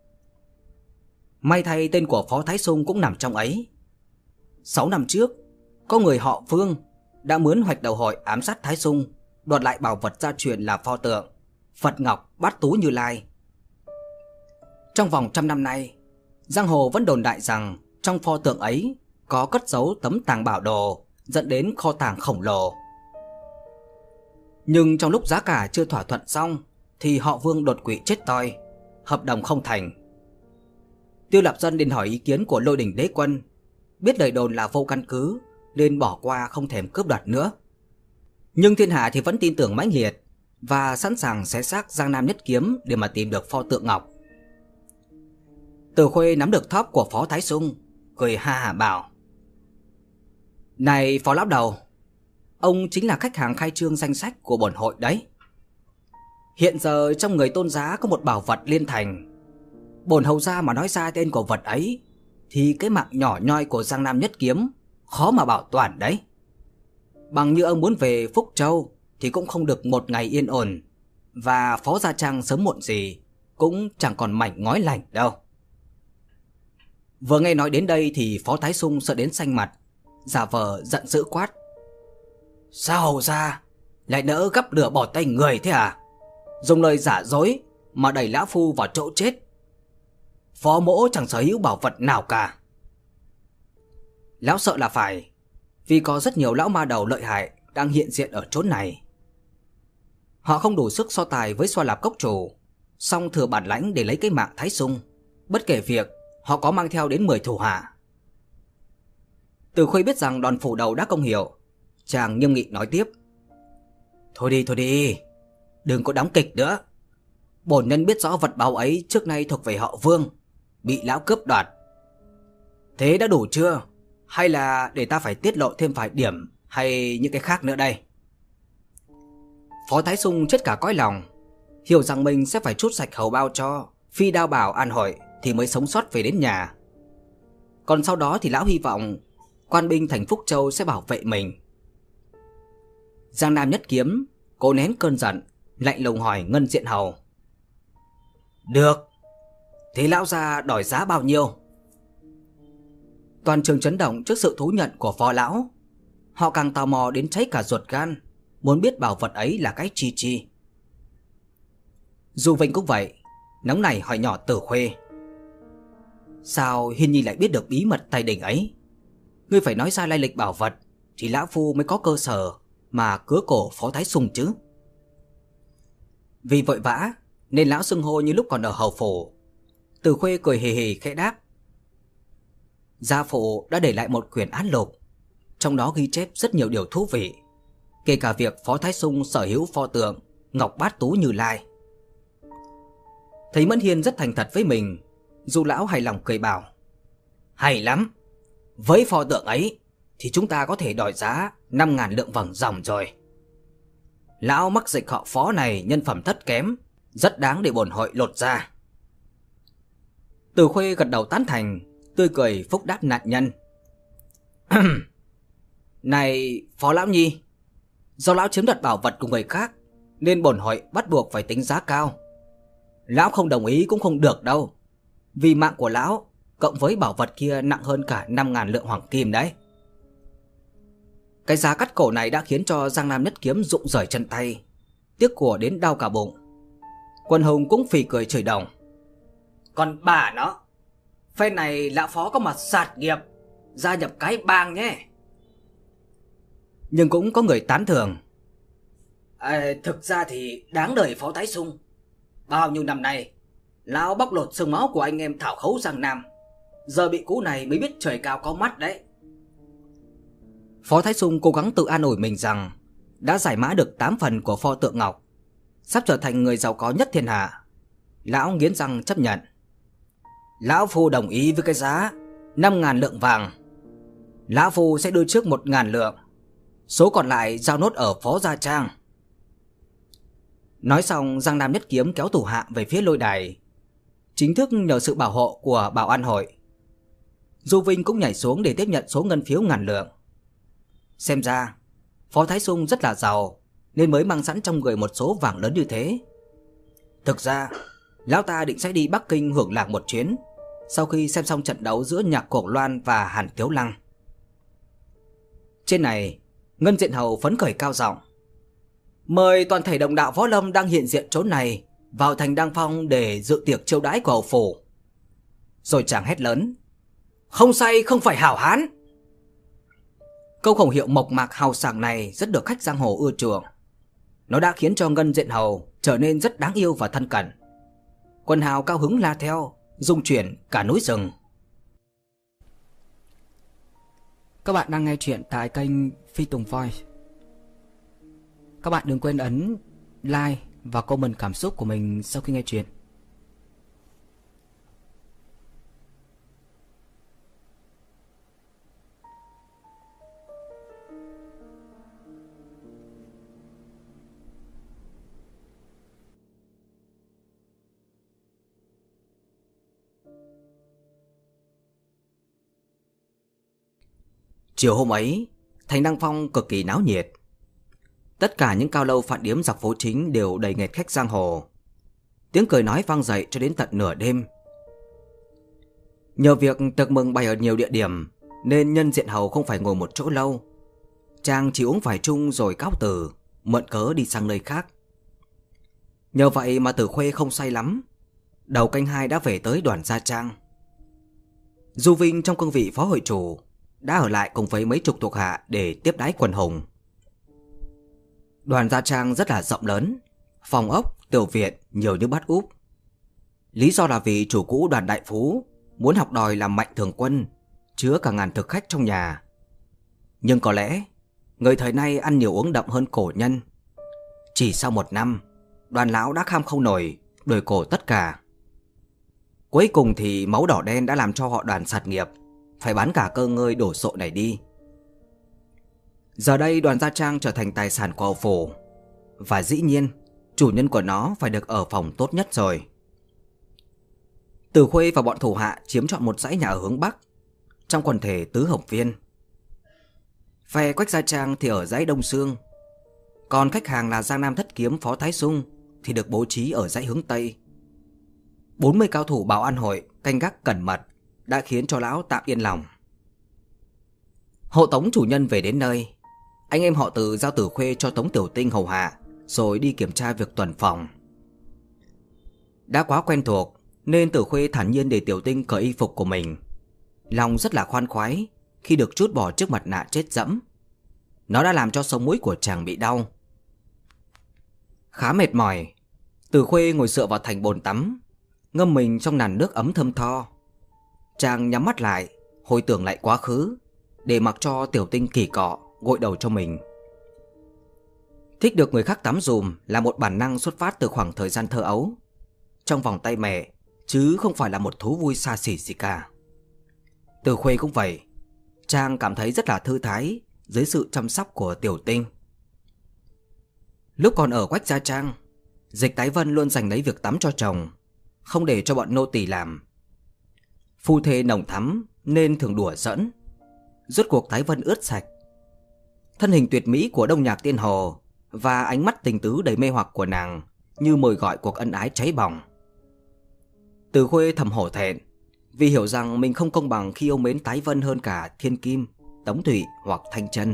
May thay tên của Phó Thái Sung cũng nằm trong ấy. Sáu năm trước, có người họ Vương đã mướn Hoạch Đầu Hội ám sát Thái Sung, đoạt lại bảo vật gia truyền là pho tượng Phật Ngọc Bát Tú Như Lai. Trong vòng trăm năm nay, giang hồ vẫn đồn đại rằng trong pho tượng ấy có cất giấu tấm tàng bảo đồ, dẫn đến kho tàng khổng lồ. Nhưng trong lúc giá cả chưa thỏa thuận xong thì họ Vương đột quỵ chết toi, hợp đồng không thành. Tiêu Lập Dân đến hỏi ý kiến của Lôi Đỉnh Đế Quân, biết lời đồn là vô căn cứ nên bỏ qua không thèm cướp đoạt nữa. Nhưng thiên hạ thì vẫn tin tưởng mãnh liệt và sẵn sàng xé xác Giang Nam Nhất Kiếm để mà tìm được pho tượng ngọc. Tử Khuê nắm được thóp của Phó Thái Sung, cười ha hả bảo: "Này Phó lão đầu, ông chính là khách hàng khai trương danh sách của bổn hội đấy. Hiện giờ trong người Tôn giá có một bảo vật liên thành. Bổn hầu gia mà nói ra tên của vật ấy thì cái mạng nhỏ nhoi của Giang Nam Nhất Kiếm khó mà bảo toàn đấy. Bằng như ông muốn về Phúc Châu thì cũng không được một ngày yên ổn, và Phó Gia Trang sớm muộn gì cũng chẳng còn mảnh ngói lành đâu." Vừa nghe nói đến đây thì Phó Thái Sung sợ đến xanh mặt, giả vờ giận dữ quát: "Sao hầu gia lại nỡ gắp lửa bỏ tay người thế à? Dùng lời giả dối mà đẩy lão phu vào chỗ chết. Phó mỗ chẳng sở hữu bảo vật nào cả." Lão sợ là phải, vì có rất nhiều lão ma đầu lợi hại đang hiện diện ở chốn này. Họ không đủ sức so tài với Xoa Lạp Cốc chủ, song thừa bản lãnh để lấy cái mạng Thái Sung, bất kể việc họ có mang theo đến mười thủ hạ. Tử Khuê biết rằng đòn phủ đầu đã công hiệu, chàng nghiêm nghị nói tiếp: "Thôi đi thôi đi, đừng có đóng kịch nữa. Bổn nhân biết rõ vật báu ấy trước nay thuộc về họ Vương, bị lão cướp đoạt. Thế đã đủ chưa? Hay là để ta phải tiết lộ thêm vài điểm hay những cái khác nữa đây?" Phó Thái Sung chết cả cõi lòng, hiểu rằng mình sẽ phải trút sạch hầu bao cho Phi Đao Bảo An Hội thì mới sống sót về đến nhà. Còn sau đó thì lão hy vọng quan binh thành Phúc Châu sẽ bảo vệ mình. Giang Nam Nhất Kiếm cố nén cơn giận, lạnh lùng hỏi Ngân Diện Hầu: "Được, thế lão gia đòi giá bao nhiêu?" Toàn trường chấn động trước sự thú nhận của Phó lão. Họ càng tò mò đến cháy cả ruột gan, muốn biết bảo vật ấy là cái chi chi. Du Vinh cũng vậy, nóng nảy hỏi nhỏ Tử Khuê: "Sao Hiên Nhi lại biết được bí mật tài đỉnh ấy? Ngươi phải nói ra lai lịch bảo vật thì lão phu mới có cơ sở mà cứa cổ Phó Thái Sung chứ." Vì vội vã nên lão xưng hô như lúc còn ở hầu phủ. Tử Khuê cười hì hì khẽ đáp: "Gia phụ đã để lại một quyển án lục, trong đó ghi chép rất nhiều điều thú vị, kể cả việc Phó Thái Sung sở hữu pho tượng Ngọc Bát Tú Như Lai." Thấy Mẫn Hiên rất thành thật với mình, Du lão hài lòng cười bảo: "Hay lắm, với pho tượng ấy thì chúng ta có thể đòi giá năm ngàn lượng vàng ròng rồi. Lão mắc dịch họ Phó này nhân phẩm thất kém, rất đáng để bổn hội lột ra." Tử Khuê gật đầu tán thành, tươi cười phúc đáp nạn nhân: "Này Phó lão nhi, do lão chiếm đoạt bảo vật của người khác nên bổn hội bắt buộc phải tính giá cao. Lão không đồng ý cũng không được đâu, vì mạng của lão cộng với bảo vật kia nặng hơn cả năm ngàn lượng hoàng kim đấy." Cái giá cắt cổ này đã khiến cho Giang Nam Nhất Kiếm rụng rời chân tay, tiếc của đến đau cả bụng. Quân hùng cũng phì cười chửi đồng: "Còn bà nó, phen này lão Phó có mặt sạt nghiệp, gia nhập cái bang nhé." Nhưng cũng có người tán thưởng: à, "Thực ra thì đáng đời Phó Thái Sung. Bao nhiêu năm nay lão bóc lột xương máu của anh em thảo khấu Giang Nam, giờ bị cú này mới biết trời cao có mắt đấy." Phó Thái Sung cố gắng tự an ủi mình rằng đã giải mã được tám phần của pho tượng ngọc, sắp trở thành người giàu có nhất thiên hạ. Lão nghiến răng chấp nhận: "Lão phu đồng ý với cái giá năm ngàn lượng vàng." Lão Phu sẽ đưa trước một ngàn lượng, số còn lại giao nốt ở Phó Gia Trang. Nói xong, Giang Nam Nhất Kiếm kéo thủ hạ về phía lôi đài, chính thức nhờ sự bảo hộ của Bảo An Hội. Du Vinh cũng nhảy xuống để tiếp nhận số ngân phiếu ngàn lượng. Xem ra Phó Thái Sung rất là giàu nên mới mang sẵn trong người một số vàng lớn như thế. Thực ra lão ta định sẽ đi Bắc Kinh hưởng lạc một chuyến sau khi xem xong trận đấu giữa Nhạc Cổ Loan và Hàn Tiếu Lăng. Trên này, Ngân Diện Hầu phấn khởi cao giọng: "Mời toàn thể đồng đạo võ lâm đang hiện diện chỗ này vào thành Đăng Phong để dự tiệc chiêu đãi của hầu phủ." Rồi chàng hét lớn: "Không say không phải hảo hán." Câu khẩu hiệu mộc mạc hào sảng này rất được khách giang hồ ưa chuộng. Nó đã khiến cho Ngân Diện Hầu trở nên rất đáng yêu và thân cận. Quần hào cao hứng la theo, rung chuyển cả núi rừng. Các bạn đang nghe chuyện tại kênh Phi Tùng Voice. Các bạn đừng quên ấn like và comment cảm xúc của mình sau khi nghe chuyện. Chiều hôm ấy, thành Đăng Phong cực kỳ náo nhiệt. Tất cả những cao lâu phạn điếm dọc phố chính đều đầy nghẹt khách giang hồ. Tiếng cười nói vang dậy cho đến tận nửa đêm. Nhờ việc tiệc mừng bày ở nhiều địa điểm nên Nhân Diện Hầu không phải ngồi một chỗ lâu. Chàng chỉ uống vài chung rồi cáo từ, mượn cớ đi sang nơi khác. Nhờ vậy mà Tử Khuê không say lắm. Đầu canh hai đã về tới Đoàn Gia Trang. Du Vinh trong cương vị phó hội chủ đã ở lại cùng với mấy chục thuộc hạ để tiếp đãi quần hùng. Đoàn Gia Trang rất là rộng lớn, phòng ốc, tiểu viện nhiều như bát úp. Lý do là vì chủ cũ Đoàn Đại Phú muốn học đòi làm Mạnh Thường Quân, chứa cả ngàn thực khách trong nhà. Nhưng có lẽ người thời nay ăn nhiều uống đậm hơn cổ nhân. Chỉ sau một năm, Đoàn lão đã kham không nổi, đuổi cổ tất cả. Cuối cùng thì máu đỏ đen đã làm cho họ Đoàn sạt nghiệp, phải bán cả cơ ngơi đổ sộ này đi. Giờ đây Đoàn Gia Trang trở thành tài sản của hầu phủ, và dĩ nhiên chủ nhân của nó phải được ở phòng tốt nhất rồi. Tử Khuê và bọn thủ hạ chiếm trọn một dãy nhà ở hướng Bắc, trong quần thể tứ hợp viên. Phe Quách Gia Trang thì ở dãy Đông Sương, còn khách hàng là Giang Nam Thất Kiếm Phó Thái Sung thì được bố trí ở dãy hướng Tây. bốn mươi cao thủ Bảo An Hội canh gác cẩn mật đã khiến cho lão tạm yên lòng. Hộ tống chủ nhân về đến nơi, anh em họ Từ giao Tử Khuê cho Tống Tiểu Tinh hầu hạ, rồi đi kiểm tra việc tuần phòng. Đã quá quen thuộc nên Tử Khuê thản nhiên để Tiểu Tinh cởi y phục của mình. Lòng rất là khoan khoái khi được trút bỏ chiếc mặt nạ chết dẫm. Nó đã làm cho sống mũi của chàng bị đau. Khá mệt mỏi, Tử Khuê ngồi dựa vào thành bồn tắm, ngâm mình trong làn nước ấm thơm tho. Chàng nhắm mắt lại, hồi tưởng lại quá khứ, để mặc cho Tiểu Tinh kỳ cọ, gội đầu cho mình. Thích được người khác tắm dùm là một bản năng xuất phát từ khoảng thời gian thơ ấu, trong vòng tay mẹ, chứ không phải là một thú vui xa xỉ gì cả. Tử Khuê cũng vậy, chàng cảm thấy rất là thư thái dưới sự chăm sóc của Tiểu Tinh. Lúc còn ở Quách Gia Trang, Dịch Tái Vân luôn giành lấy việc tắm cho chồng, không để cho bọn nô tỳ làm. Phu thê nồng thắm nên thường đùa giỡn. Rốt cuộc Tái Vân ướt sạch. Thân hình tuyệt mỹ của Đông Nhạc Tiên Hồ và ánh mắt tình tứ đầy mê hoặc của nàng như mời gọi cuộc ân ái cháy bỏng. Tử Khuê thầm hổ thẹn vì hiểu rằng mình không công bằng khi ông mến Tái Vân hơn cả Thiên Kim, Tống Thủy hoặc Thanh Chân.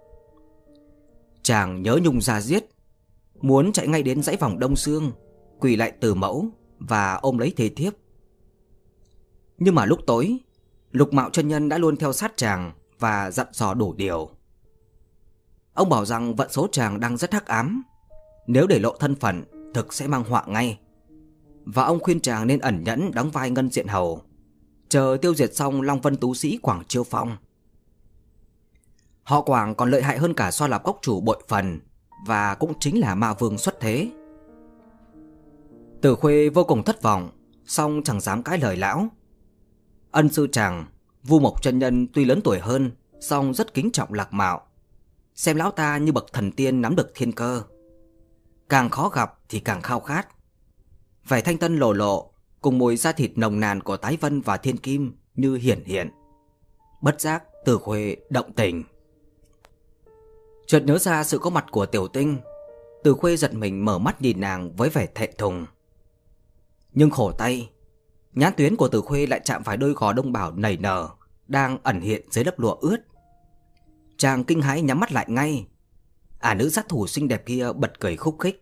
Chàng nhớ nhung ra giết, muốn chạy ngay đến dãy vòng Đông Sương, quỳ lại từ mẫu và ôm lấy thê thiếp. Nhưng mà lúc tối, Lục Mạo chân nhân đã luôn theo sát chàng và dặn dò đủ điều. Ông bảo rằng vận số chàng đang rất hắc ám, nếu để lộ thân phận thực sẽ mang họa ngay. Và ông khuyên chàng nên ẩn nhẫn đóng vai Ngân Diện Hầu, chờ tiêu diệt xong Long Vân Tú Sĩ Quảng Chiêu Phong. Họ Quảng còn lợi hại hơn cả Xoa Lạp Cốc chủ bội phần, và cũng chính là ma vương xuất thế. Tử Khuê vô cùng thất vọng, song chẳng dám cãi lời lão. Ân sư chàng, Vu Mộc chân nhân tuy lớn tuổi hơn song rất kính trọng Lạc Mạo, xem lão ta như bậc thần tiên nắm được thiên cơ. Càng khó gặp thì càng khao khát. Vẻ thanh tân lồ lộ cùng mùi da thịt nồng nàn của Tái Vân và Thiên Kim như hiển hiện. Bất giác Từ Khuê động tình. Chợt nhớ ra sự có mặt của Tiểu Tinh, Từ Khuê giật mình mở mắt nhìn nàng với vẻ thẹn thùng. Nhưng khổ tay, nhãn tuyến của Từ Khuê lại chạm phải đôi gò đông bảo nảy nở đang ẩn hiện dưới lớp lụa ướt. Chàng kinh hãi nhắm mắt lại ngay. Ả nữ sát thủ xinh đẹp kia bật cười khúc khích.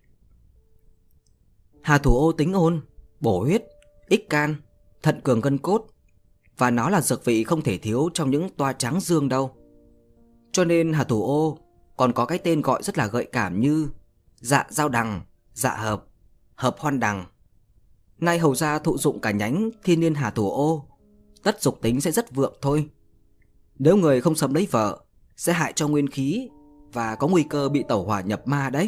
Hà thủ ô tính ôn, bổ huyết, ích can, thận cường gân cốt, và nó là dược vị không thể thiếu trong những toa tráng dương đâu. Cho nên hà thủ ô còn có cái tên gọi rất là gợi cảm như dạ dao đằng, dạ hợp, hợp hoan đằng. Nay hầu ra thụ dụng cả nhánh thiên niên hà thủ ô, tất dục tính sẽ rất vượng thôi. Nếu người không sớm lấy vợ sẽ hại cho nguyên khí và có nguy cơ bị tẩu hỏa nhập ma đấy.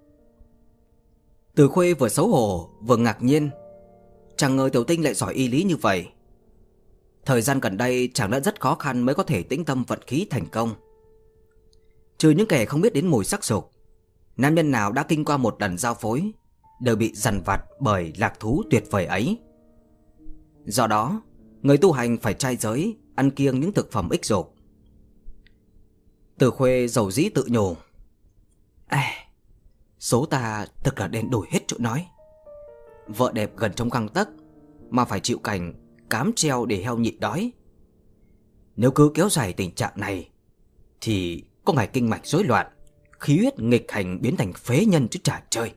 Từ Khuê vừa xấu hổ vừa ngạc nhiên. Chẳng ngờ Tiểu Tinh lại giỏi y lý như vậy. Thời gian gần đây chàng đã rất khó khăn mới có thể tĩnh tâm vận khí thành công. Trừ những kẻ không biết đến mùi sắc dục, nam nhân nào đã kinh qua một lần giao phối đều bị dằn vặt bởi lạc thú tuyệt vời ấy. Do đó, người tu hành phải trai giới, ăn kiêng những thực phẩm ích dục. Từ Khuê dầu dĩ tự nhủ: Ê, số ta thực là đen đổi hết chỗ nói. Vợ đẹp gần trong gang tấc mà phải chịu cảnh cám treo để heo nhịn đói. Nếu cứ kéo dài tình trạng này thì có ngày kinh mạch rối loạn, khí huyết nghịch hành biến thành phế nhân chứ chả chơi.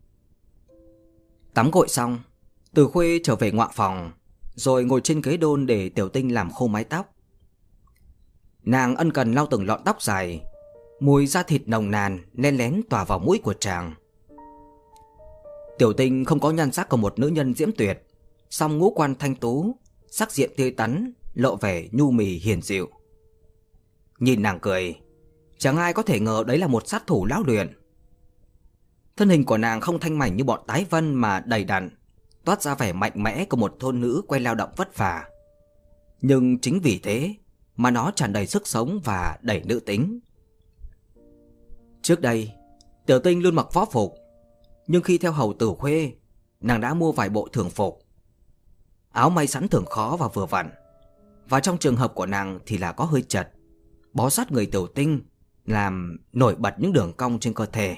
Tắm gội xong, Từ Khuê trở về ngoại phòng, rồi ngồi trên ghế đôn để Tiểu Tinh làm khô mái tóc. Nàng ân cần lau từng lọn tóc dài, mùi da thịt nồng nàn len lén tỏa vào mũi của chàng. Tiểu Tinh không có nhan sắc của một nữ nhân diễm tuyệt, song ngũ quan thanh tú, sắc diện tươi tắn, lộ vẻ nhu mì hiền dịu. Nhìn nàng cười, chẳng ai có thể ngờ đấy là một sát thủ lão luyện. Thân hình của nàng không thanh mảnh như bọn Tái Vân mà đầy đặn, toát ra vẻ mạnh mẽ của một thôn nữ quen lao động vất vả. Nhưng chính vì thế mà nó tràn đầy sức sống và đầy nữ tính. Trước đây, Tiểu Tinh luôn mặc võ phục, nhưng khi theo hầu Từ Khuê, nàng đã mua vài bộ thường phục. Áo may sẵn thường khó và vừa vặn, và trong trường hợp của nàng thì là có hơi chật, bó sát người Tiểu Tinh, làm nổi bật những đường cong trên cơ thể.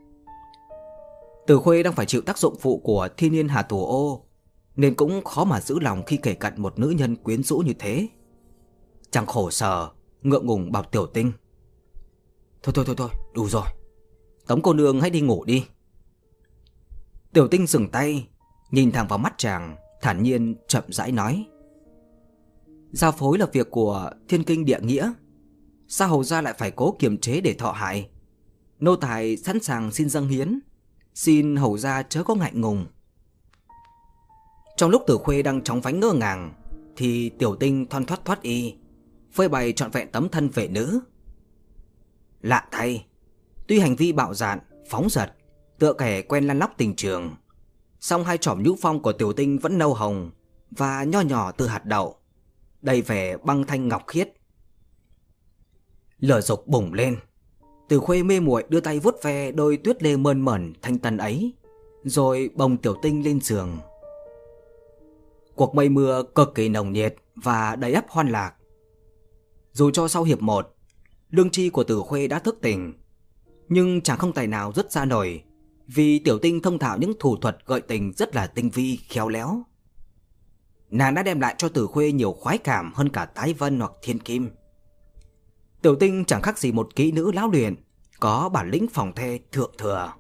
Từ Khuê đang phải chịu tác dụng phụ của thiên niên hà thủ ô, nên cũng khó mà giữ lòng khi kể cận một nữ nhân quyến rũ như thế. Chàng khổ sở, ngượng ngùng bảo Tiểu Tinh: Thôi thôi thôi thôi, đủ rồi, Tống cô nương hãy đi ngủ đi. Tiểu Tinh dừng tay, nhìn thẳng vào mắt chàng, thản nhiên chậm rãi nói: Giao phối là việc của thiên kinh địa nghĩa, sao hầu gia lại phải cố kiềm chế để thọ hại? Nô tài sẵn sàng xin dâng hiến, xin hầu gia chớ có ngại ngùng. Trong lúc Từ Khuê đang chóng vánh ngơ ngàng, thì Tiểu Tinh thoăn thoắt thoát y, phơi bày trọn vẹn tấm thân vệ nữ. Lạ thay, tuy hành vi bạo dạn, phóng dật, tựa kẻ quen lăn lóc tình trường, song hai chỏm nhũ phong của Tiểu Tinh vẫn nâu hồng và nho nhỏ từ hạt đậu, đầy vẻ băng thanh ngọc khiết. Lửa dục bùng lên, Từ Khuê mê muội đưa tay vuốt ve đôi tuyết lê mơn mởn thanh tân ấy, rồi bồng Tiểu Tinh lên giường. Cuộc mây mưa cực kỳ nồng nhiệt và đầy ắp hoan lạc. Dù cho sau hiệp một, lương tri của Từ Khuê đã thức tỉnh, nhưng chẳng không tài nào dứt ra nổi, vì Tiểu Tinh thông thạo những thủ thuật gợi tình rất là tinh vi, khéo léo. Nàng đã đem lại cho Từ Khuê nhiều khoái cảm hơn cả Tái Vân hoặc Thiên Kim. Tiểu Tinh chẳng khác gì một kỹ nữ lão luyện, có bản lĩnh phòng the thượng thừa.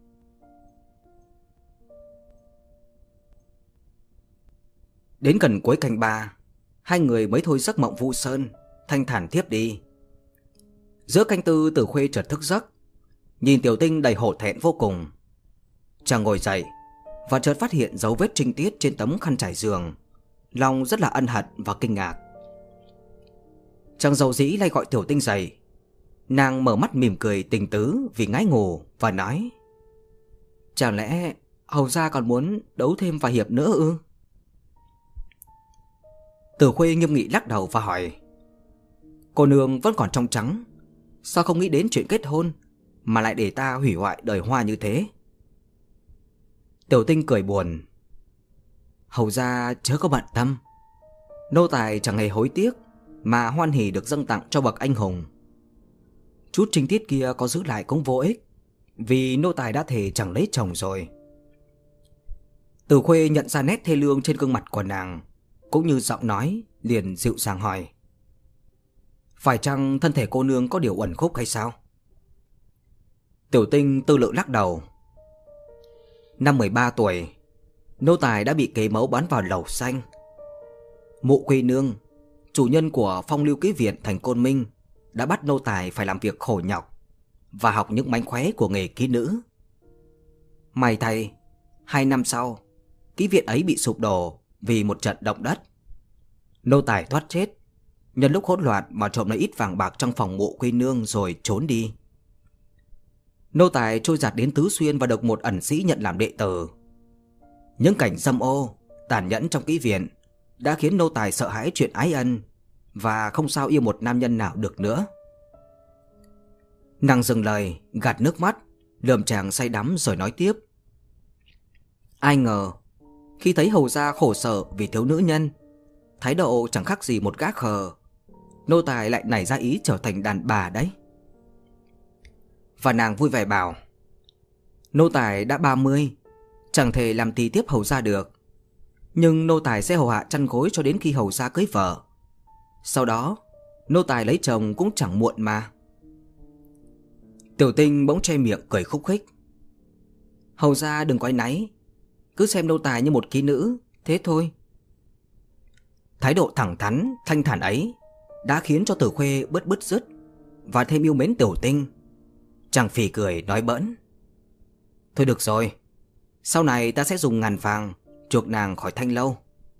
Đến gần cuối canh ba, hai người mới thôi giấc mộng vu sơn, thanh thản thiếp đi. Giữa canh tư, Từ Khuê chợt thức giấc, nhìn Tiểu Tinh đầy hổ thẹn vô cùng. Chàng ngồi dậy và chợt phát hiện dấu vết trinh tiết trên tấm khăn trải giường, lòng rất là ân hận và kinh ngạc. Chàng dầu dĩ lay gọi Tiểu Tinh dậy. Nàng mở mắt mỉm cười tình tứ vì ngái ngủ và nói: Chẳng lẽ hầu gia còn muốn đấu thêm vài hiệp nữa ư? Từ Khuê nghiêm nghị lắc đầu và hỏi: Cô nương vẫn còn trong trắng, sao không nghĩ đến chuyện kết hôn, mà lại để ta hủy hoại đời Hoa như thế? Tiểu Tinh cười buồn. Hầu ra chớ có bận tâm, nô tài chẳng hề hối tiếc, mà hoan hỉ được dâng tặng cho bậc anh hùng. Chút trinh tiết kia có giữ lại cũng vô ích, vì nô tài đã thề chẳng lấy chồng rồi. Từ Khuê nhận ra nét thê lương trên gương mặt của nàng, cũng như giọng nói, liền dịu dàng hỏi: phải chăng thân thể cô nương có điều uẩn khúc hay sao? Tiểu Tinh tư lự lắc đầu. Năm mười ba tuổi, nô tài đã bị kế mẫu bán vào lầu xanh. Mụ Quy nương, chủ nhân của Phong Lưu Ký Viện thành Côn Minh, đã bắt nô tài phải làm việc khổ nhọc và học những mánh khóe của nghề kỹ nữ. May thay, hai năm sau, ký viện ấy bị sụp đổ vì một trận động đất. Nô tài thoát chết, nhân lúc hỗn loạn mà trộm lấy ít vàng bạc trong phòng mụ Quy nương rồi trốn đi. Nô tài trôi giạt đến Tứ Xuyên và được một ẩn sĩ nhận làm đệ tử. Những cảnh dâm ô, tàn nhẫn trong ký viện đã khiến nô tài sợ hãi chuyện ái ân và không sao yêu một nam nhân nào được nữa. Nàng dừng lời, gạt nước mắt, lườm chàng say đắm rồi nói tiếp: ai ngờ khi thấy hầu gia khổ sở vì thiếu nữ nhân, thái độ chẳng khác gì một gã khờ, nô tài lại nảy ra ý trở thành đàn bà đấy. Và nàng vui vẻ bảo: nô tài đã ba mươi, chẳng thể làm tỳ tiếp hầu gia được, nhưng nô tài sẽ hầu hạ chăn gối cho đến khi hầu gia cưới vợ. Sau đó nô tài lấy chồng cũng chẳng muộn mà. Tiểu Tinh bỗng che miệng cười khúc khích: hầu gia đừng quái náy, cứ xem nô tài như một kỹ nữ, thế thôi. Thái độ thẳng thắn, thanh thản ấy đã khiến cho Tử Khuê bứt bứt rứt và thêm yêu mến Tiểu Tinh. Chàng phì cười nói bỡn: thôi được rồi, sau này ta sẽ dùng ngàn vàng chuộc nàng khỏi Thanh Lâu.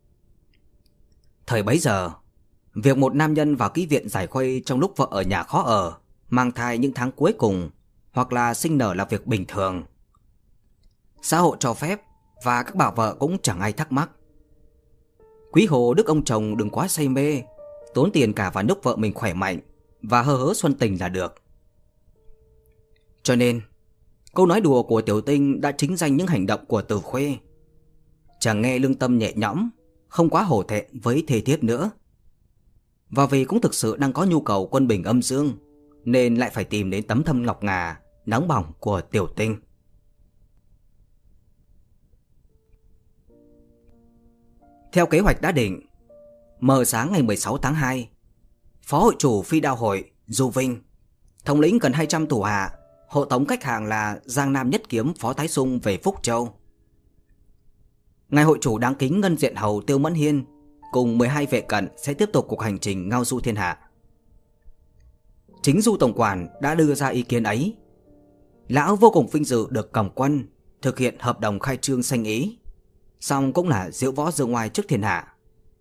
Thời bấy giờ, việc một nam nhân vào ký viện giải khuây trong lúc vợ ở nhà khó ở, mang thai những tháng cuối cùng hoặc là sinh nở là việc bình thường. Xã hội cho phép và các bà vợ cũng chẳng ai thắc mắc. Quý hồ đức ông chồng đừng quá say mê, tốn tiền cả vào lúc vợ mình khỏe mạnh và hơ hớ xuân tình là được. Cho nên, câu nói đùa của Tiểu Tinh đã chính danh những hành động của Tử Khuê. Chàng nghe lương tâm nhẹ nhõm, không quá hổ thẹn với thê thiếp nữa. Và vì cũng thực sự đang có nhu cầu quân bình âm dương, nên lại phải tìm đến tấm thâm ngọc ngà nóng bỏng của Tiểu Tinh. Theo kế hoạch đã định, mờ sáng ngày mười sáu tháng hai, Phó hội chủ Phi Đao Hội Du Vinh, thống lĩnh gần hai trăm thủ hạ, hộ tống khách hàng là Giang Nam Nhất Kiếm Phó Thái Sung về Phúc Châu. Ngài hội chủ đáng kính Ngân Diện Hầu Tiêu Mẫn Hiên cùng mười hai vệ cận sẽ tiếp tục cuộc hành trình ngao du thiên hạ. Chính Du tổng quản đã đưa ra ý kiến ấy. Lão vô cùng vinh dự được cầm quân thực hiện hợp đồng khai trương sanh ý, song cũng là diễu võ dương ngoai trước thiên hạ.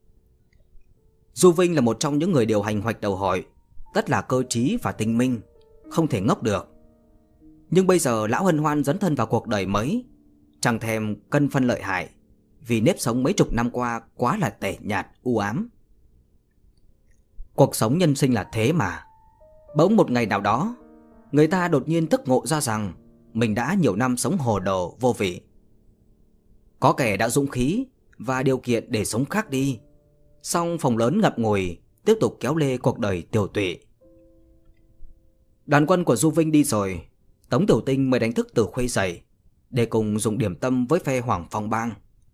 Du Vinh là một trong những người điều hành hoạch đầu hội, tất là cơ trí và tinh minh, không thể ngốc được. Nhưng bây giờ lão hân hoan dấn thân vào cuộc đời mới, chẳng thèm cân phân lợi hại, vì nếp sống mấy chục năm qua quá là tẻ nhạt u ám. Cuộc sống nhân sinh là thế mà. Bỗng một ngày nào đó, người ta đột nhiên tức ngộ ra rằng mình đã nhiều năm sống hồ đồ vô vị. Có kẻ đã dũng khí và điều kiện để sống khác đi, song phòng lớn ngập ngùi tiếp tục kéo lê cuộc đời tiểu tụy. Đoàn quân của Du Vinh đi rồi, Tống Tiểu Tinh mới đánh thức Tử Khuê dậy để cùng dùng điểm tâm với phe Hoàng Phong Bang.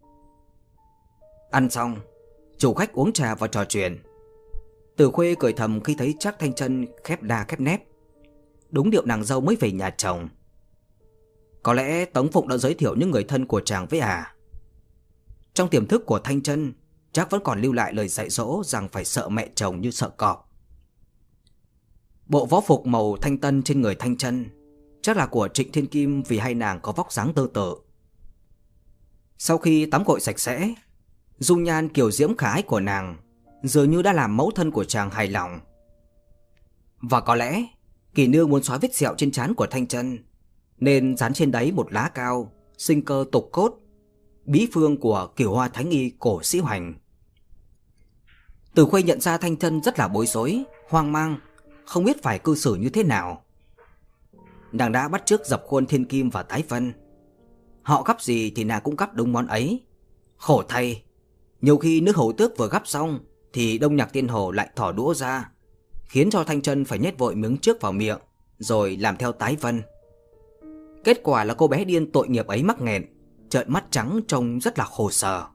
Ăn xong, chủ khách uống trà và trò chuyện. Tử Khuê cười thầm khi thấy Trác Thanh Chân khép đa khép nép. Đúng điệu nàng dâu mới về nhà chồng. Có lẽ Tống Phụng đã giới thiệu những người thân của chàng với à. Trong tiềm thức của Thanh Chân, Trác vẫn còn lưu lại lời dạy dỗ rằng phải sợ mẹ chồng như sợ cọp. Bộ võ phục màu thanh tân trên người Thanh Chân chắc là của Trịnh Thiên Kim, vì hai nàng có vóc dáng tương tự. Sau khi tắm gội sạch sẽ, dung nhan kiều diễm khả ái của nàng dường như đã làm mẫu thân của chàng hài lòng. Và có lẽ Kỳ nương muốn xóa vết sẹo trên trán của Thanh Chân, nên dán trên đấy một lá cao sinh cơ tục cốt, bí phương của Cửu Hoa Thánh Y cổ sĩ Hoành. Tử Khuê nhận ra Thanh Chân rất là bối rối, hoang mang, không biết phải cư xử như thế nào. Nàng đã bắt chước dập khuôn Thiên Kim và Tái Vân. Họ gắp gì thì nàng cũng gắp đúng món ấy. Khổ thay, nhiều khi nước hầu tước vừa gắp xong thì Đông Nhạc Tiên Hồ lại thỏ đũa ra, khiến cho Thanh Chân phải nhét vội miếng trước vào miệng, rồi làm theo Tái Vân. Kết quả là cô bé điên tội nghiệp ấy mắc nghẹn, trợn mắt trắng trông rất là khổ sở.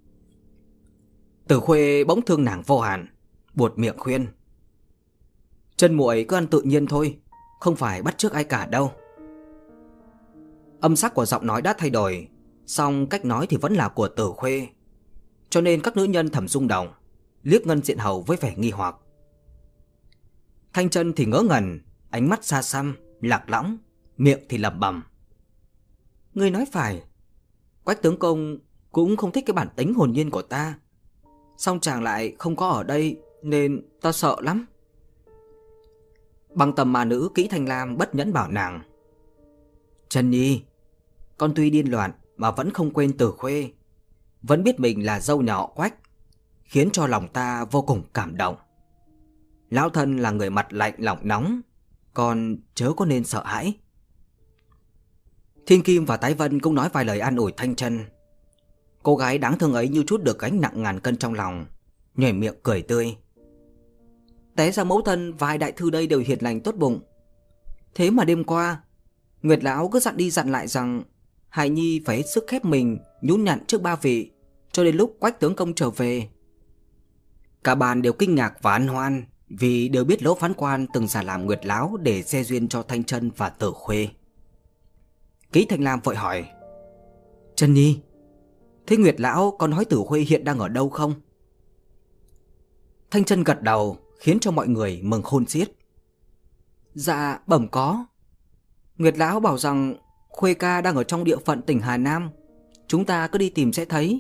Tử Khuê bỗng thương nàng vô hạn, buột miệng khuyên: Chân muội cứ ăn tự nhiên thôi, không phải bắt chước ai cả đâu. Âm sắc của giọng nói đã thay đổi, song cách nói thì vẫn là của Tử Khuê, cho nên các nữ nhân thầm rung động, liếc Ngân Diện Hầu với vẻ nghi hoặc. Thanh Chân thì ngớ ngẩn, ánh mắt xa xăm, lạc lõng, miệng thì lẩm bẩm: Ngươi nói phải, Quách tướng công cũng không thích cái bản tính hồn nhiên của ta, song chàng lại không có ở đây nên ta sợ lắm. Băng Tầm Ma Nữ Kỹ Thanh Lam bất nhẫn bảo nàng: Chân Nhi, con tuy điên loạn mà vẫn không quên Tử Khuê, vẫn biết mình là dâu nhà họ Quách, khiến cho lòng ta vô cùng cảm động. Lão thân là người mặt lạnh lòng nóng, con chớ có nên sợ hãi. Thiên Kim và Tái Vân cũng nói vài lời an ủi Thanh Chân. Cô gái đáng thương ấy như trút được gánh nặng ngàn cân trong lòng, nhếch miệng cười tươi. Té ra mẫu thân và hai đại thư đây đều hiền lành tốt bụng. Thế mà đêm qua Nguyệt lão cứ dặn đi dặn lại rằng Hải Nhi phải hết sức khép mình nhún nhặn trước ba vị, cho đến lúc Quách tướng công trở về. Cả bàn đều kinh ngạc và hân hoan, vì đều biết Lỗ Phán Quan từng giả làm Nguyệt lão để xe duyên cho Thanh Chân và Tử Khuê. Kỹ Thanh Lam vội hỏi: Chân Nhi, thế Nguyệt lão có nói Tử Khuê hiện đang ở đâu không? Thanh Chân gật đầu, khiến cho mọi người mừng khôn xiết. Dạ bẩm có. Nguyệt lão bảo rằng Khuê ca đang ở trong địa phận tỉnh Hà Nam, chúng ta cứ đi tìm sẽ thấy.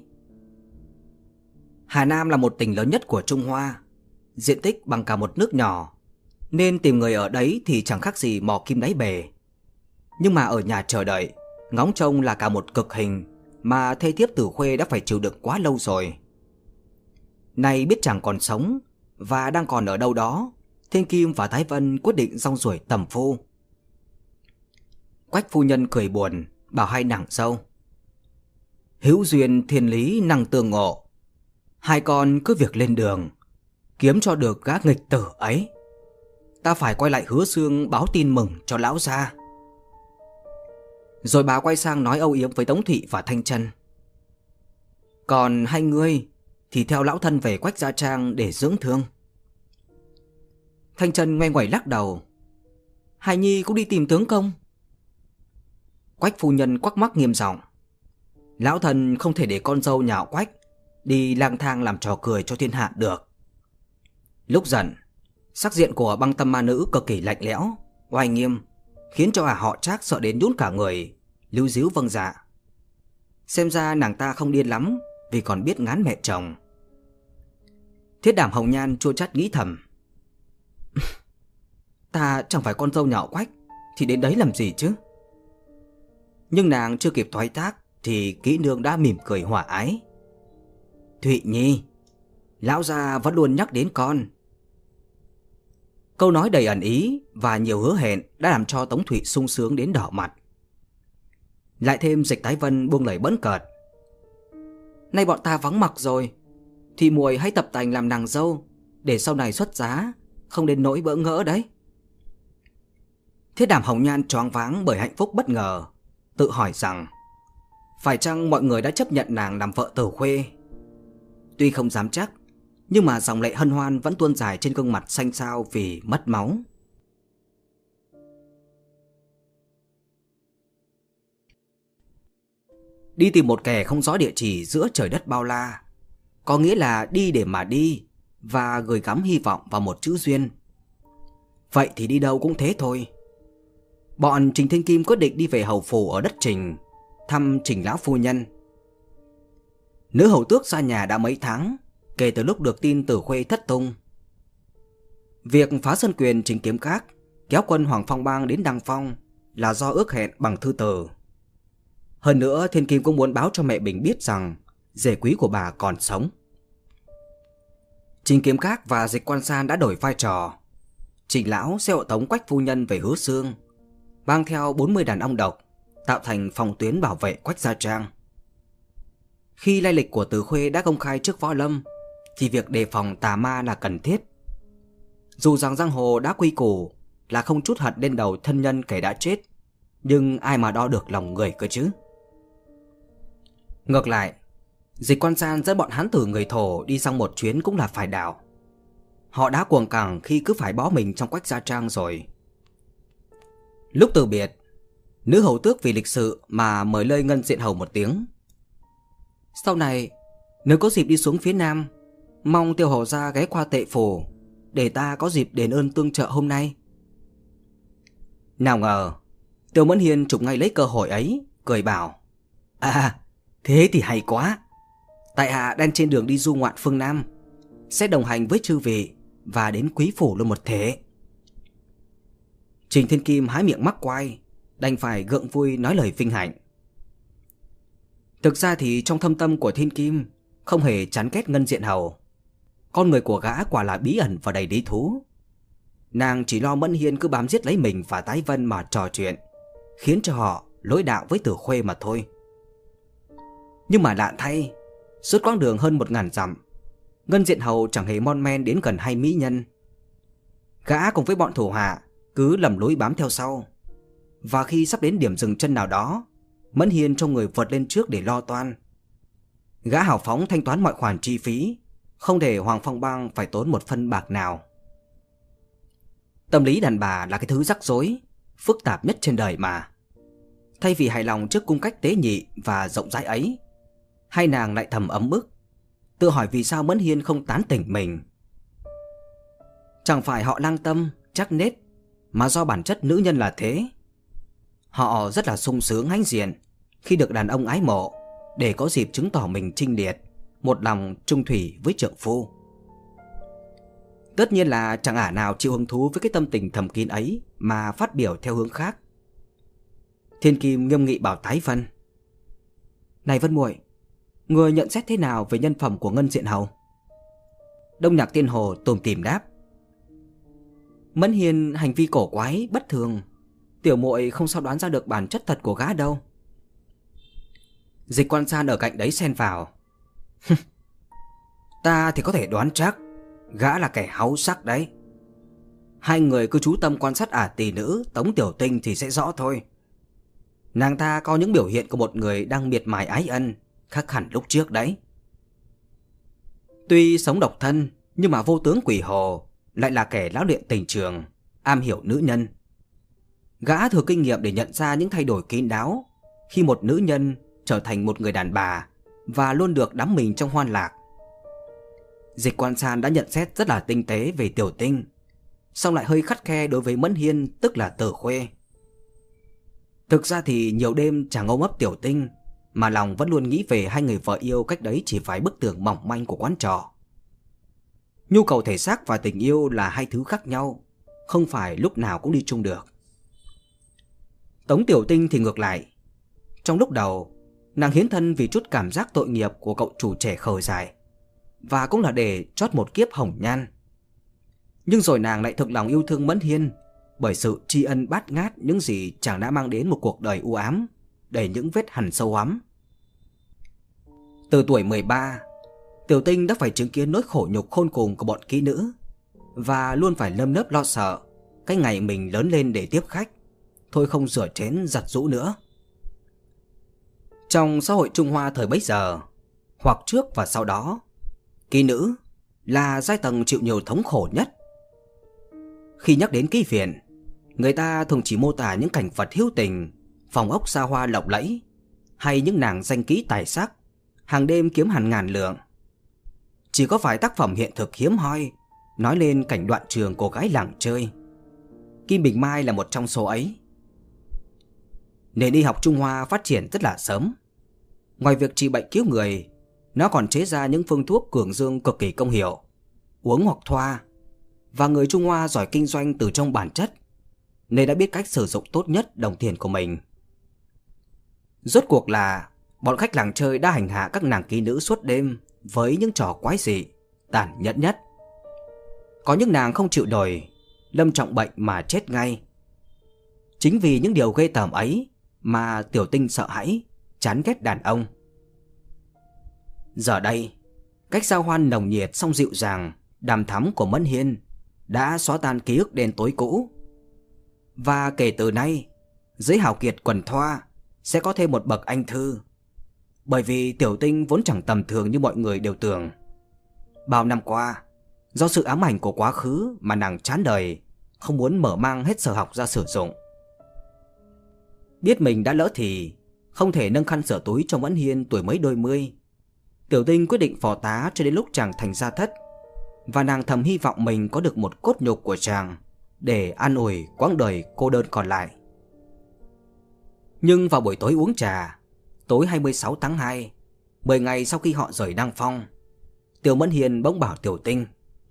Hà Nam là một tỉnh lớn nhất của Trung Hoa, diện tích bằng cả một nước nhỏ, nên tìm người ở đấy thì chẳng khác gì mò kim đáy bể. Nhưng mà ở nhà chờ đợi, ngóng trông là cả một cực hình mà thê thiếp Tử Khuê đã phải chịu đựng quá lâu rồi. Nay biết chàng còn sống và đang còn ở đâu đó, Thiên Kim và Thái Vân quyết định rong ruổi tầm phu. Quách phu nhân cười buồn, bảo hai nàng dâu: Hữu duyên thiên lý năng tương ngộ, hai con cứ việc lên đường, kiếm cho được gã nghịch tử ấy. Ta phải quay lại Hứa Xương báo tin mừng cho lão gia. Rồi bà quay sang nói âu yếm với Tống Thụy và Thanh Chân: Còn hai ngươi thì theo lão thân về Quách gia trang để dưỡng thương. Thanh Chân ngoe ngoẩy lắc đầu: Hải Nhi cũng đi tìm tướng công. Quách phu nhân quắc mắc nghiêm giọng: Lão thân không thể để con dâu nhà họ Quách đi lang thang làm trò cười cho thiên hạ được. Lúc giận, sắc diện của Băng Tâm Ma Nữ cực kỳ lạnh lẽo, oai nghiêm, khiến cho ả họ Trác sợ đến nhún cả người, líu díu vâng dạ. Xem ra nàng ta không điên lắm, vì còn biết ngán mẹ chồng. Thiết Đảm Hồng Nhan chua chát nghĩ thầm: Ta chẳng phải con dâu nhà họ Quách thì đến đấy làm gì chứ? Nhưng nàng chưa kịp thoái thác thì Kỹ Nương đã mỉm cười hòa ái: Thụy Nhi, lão gia vẫn luôn nhắc đến con. Câu nói đầy ẩn ý và nhiều hứa hẹn đã làm cho Tống Thụy sung sướng đến đỏ mặt. Lại thêm Dịch Tái Vân buông lời bỡn cợt: Nay bọn ta vắng mặt rồi, thì muội hãy tập tành làm nàng dâu, để sau này xuất giá không đến nỗi bỡ ngỡ đấy. Thiết Đảm Hồng Nhan choáng váng bởi hạnh phúc bất ngờ, tự hỏi rằng phải chăng mọi người đã chấp nhận nàng làm vợ Tử Khuê. Tuy không dám chắc, nhưng mà dòng lệ hân hoan vẫn tuôn dài trên gương mặt xanh xao vì mất máu. Đi tìm một kẻ không rõ địa chỉ giữa trời đất bao la, có nghĩa là đi để mà đi và gửi gắm hy vọng vào một chữ duyên. Vậy thì đi đâu cũng thế thôi. Bọn Trình Thiên Kim quyết định đi về hầu phủ ở đất Trình, thăm Trình lão phu nhân. Nữ hầu tước xa nhà đã mấy tháng kể từ lúc được tin Tử Khuê thất tung. Việc phá Sơn Quyền Trình Kiếm Các kéo quân Hoàng Phong Bang đến Đăng Phong là do ước hẹn bằng thư từ. Hơn nữa, Thiên Kim cũng muốn báo cho mẹ Bình biết rằng rể quý của bà còn sống. Trình Kiếm Các và Dịch Quan San đã đổi vai trò, Trình lão sẽ hộ tống Quách phu nhân về Hứa Xương, mang theo bốn mươi đàn ong độc, tạo thành phòng tuyến bảo vệ Quách gia trang. Khi lai lịch của Từ Khuê đã công khai trước võ lâm, thì việc đề phòng tà ma là cần thiết. Dù rằng giang hồ đã quy củ là không trút hận lên đầu thân nhân kẻ đã chết, nhưng ai mà đo được lòng người cơ chứ. Ngược lại, Dịch Quan San dẫn bọn hán tử người Thổ đi sang một chuyến cũng là phải đảo. Họ đã cuồng cẳng khi cứ phải bó mình trong Quách gia trang rồi. Lúc từ biệt, nữ hầu tước vì lịch sự mà mời lơi Ngân Diện Hầu một tiếng. Sau này, nếu có dịp đi xuống phía Nam, mong Tiểu hầu gia ghé qua Tệ Phủ để ta có dịp đền ơn tương trợ hôm nay. Nào ngờ, Tiêu Mẫn Hiên chụp ngay lấy cơ hội ấy, cười bảo: À, thế thì hay quá. Tại hạ đang trên đường đi du ngoạn phương Nam, sẽ đồng hành với chư vị và đến Quý phủ luôn một thể. Trình Thiên Kim hái miệng mắc quai, đành phải gượng vui nói lời vinh hạnh. Thực ra thì trong thâm tâm của Thiên Kim không hề chán ghét Ngân Diện Hầu. Con người của gã quả là bí ẩn và đầy lý thú. Nàng chỉ lo Mẫn Hiên cứ bám giết lấy mình và Tái Vân mà trò chuyện, khiến cho họ lối đạo với Tử Khuê mà thôi. Nhưng mà lạ thay, suốt quãng đường hơn một ngàn dặm, Ngân Diện Hầu chẳng hề mon men đến gần hai mỹ nhân. Gã cùng với bọn thủ hạ cứ lầm lối bám theo sau. Và khi sắp đến điểm dừng chân nào đó, Mẫn Hiên trong người vượt lên trước để lo toan. Gã hào phóng thanh toán mọi khoản chi phí, không để Hoàng Phong Bang phải tốn một phân bạc nào. Tâm lý đàn bà là cái thứ rắc rối, phức tạp nhất trên đời mà. Thay vì hài lòng trước cung cách tế nhị và rộng rãi ấy, hai nàng lại thầm ấm ức, tự hỏi vì sao Mẫn Hiên không tán tỉnh mình. Chẳng phải họ lang tâm, chắc nết, mà do bản chất nữ nhân là thế. Họ rất là sung sướng hãnh diện khi được đàn ông ái mộ, để có dịp chứng tỏ mình trinh liệt, một lòng trung thủy với trượng phu. Tất nhiên là chẳng ả nào chịu hứng thú với cái tâm tình thầm kín ấy mà phát biểu theo hướng khác. Thiên Kim nghiêm nghị bảo Tái Vân: Này Vân muội, người nhận xét thế nào về nhân phẩm của Ngân Diện Hầu? Đông Nhạc Tiên Hồ tủm tỉm đáp: Mẫn Hiên hành vi cổ quái bất thường, tiểu muội không sao đoán ra được bản chất thật của gã đâu. Dịch Quan San ở cạnh đấy xen vào: Ta thì có thể đoán chắc gã là kẻ háu sắc đấy. Hai người cứ chú tâm quan sát ả tỷ nữ Tống Tiểu Tinh thì sẽ rõ thôi. Nàng ta có những biểu hiện của một người đang miệt mài ái ân, khác hẳn lúc trước đấy. Tuy sống độc thân, nhưng mà vô tướng quỷ hồ lại là kẻ lão luyện tình trường, am hiểu nữ nhân. Gã thừa kinh nghiệm để nhận ra những thay đổi kín đáo khi một nữ nhân trở thành một người đàn bà và luôn được đắm mình trong hoan lạc. Dịch Quan San đã nhận xét rất là tinh tế về Tiểu Tinh, song lại hơi khắt khe đối với Mẫn Hiên, tức là Tử Khuê. Thực ra thì nhiều đêm chàng ôm ấp Tiểu Tinh, mà lòng vẫn luôn nghĩ về hai người vợ yêu cách đấy chỉ phải bức tường mỏng manh của quán trọ. Nhu cầu thể xác và tình yêu là hai thứ khác nhau, không phải lúc nào cũng đi chung được. Tống Tiểu Tinh thì ngược lại. Trong lúc đầu, nàng hiến thân vì chút cảm giác tội nghiệp của cậu chủ trẻ khờ dại, và cũng là để chót một kiếp hồng nhan. Nhưng rồi nàng lại thực lòng yêu thương Mẫn Hiên, bởi sự tri ân bát ngát những gì chàng đã mang đến một cuộc đời u ám, đầy những vết hằn sâu ắm. Từ tuổi mười ba, Tiểu Tinh đã phải chứng kiến nỗi khổ nhục khôn cùng của bọn kỹ nữ, và luôn phải nơm nớp lo sợ cái ngày mình lớn lên để tiếp khách, thôi không rửa chén giặt giũ nữa. Trong xã hội Trung Hoa thời bấy giờ, hoặc trước và sau đó, kỹ nữ là giai tầng chịu nhiều thống khổ nhất. Khi nhắc đến kỹ viện, người ta thường chỉ mô tả những cảnh vật hữu tình, phòng ốc xa hoa lộng lẫy, hay những nàng danh kỹ tài sắc, hàng đêm kiếm hàng ngàn lượng. Chỉ có vài tác phẩm hiện thực hiếm hoi nói lên cảnh đoạn trường cô gái làng chơi. Kim Bình Mai là một trong số ấy. Nền y học Trung Hoa phát triển rất là sớm. Ngoài việc trị bệnh cứu người, nó còn chế ra những phương thuốc cường dương cực kỳ công hiệu, uống hoặc thoa. Và người Trung Hoa giỏi kinh doanh từ trong bản chất, nên đã biết cách sử dụng tốt nhất đồng tiền của mình. Rốt cuộc là bọn khách làng chơi đã hành hạ các nàng kỹ nữ suốt đêm với những trò quái dị, tàn nhẫn nhất. Có những nàng không chịu nổi, lâm trọng bệnh mà chết ngay. Chính vì những điều ghê tởm ấy mà Tiểu Tinh sợ hãi, chán ghét đàn ông. Giờ đây, cách giao hoan nồng nhiệt song dịu dàng, đàm thắm của Mẫn Hiên đã xóa tan ký ức đen tối cũ. Và kể từ nay, dưới hào kiệt quần thoa sẽ có thêm một bậc anh thư. Bởi vì Tiểu Tinh vốn chẳng tầm thường như mọi người đều tưởng. Bao năm qua, do sự ám ảnh của quá khứ mà nàng chán đời, không muốn mở mang hết sở học ra sử dụng. Biết mình đã lỡ thì không thể nâng khăn sửa túi cho Mẫn Hiên tuổi mới đôi mươi, Tiểu Tinh quyết định phò tá cho đến lúc chàng thành gia thất. Và nàng thầm hy vọng mình có được một cốt nhục của chàng để an ủi quãng đời cô đơn còn lại. Nhưng vào buổi tối uống trà, tối hai mươi sáu tháng hai, mười ngày sau khi họ rời Đăng Phong, Tiểu Mẫn Hiên bỗng bảo Tiểu Tinh: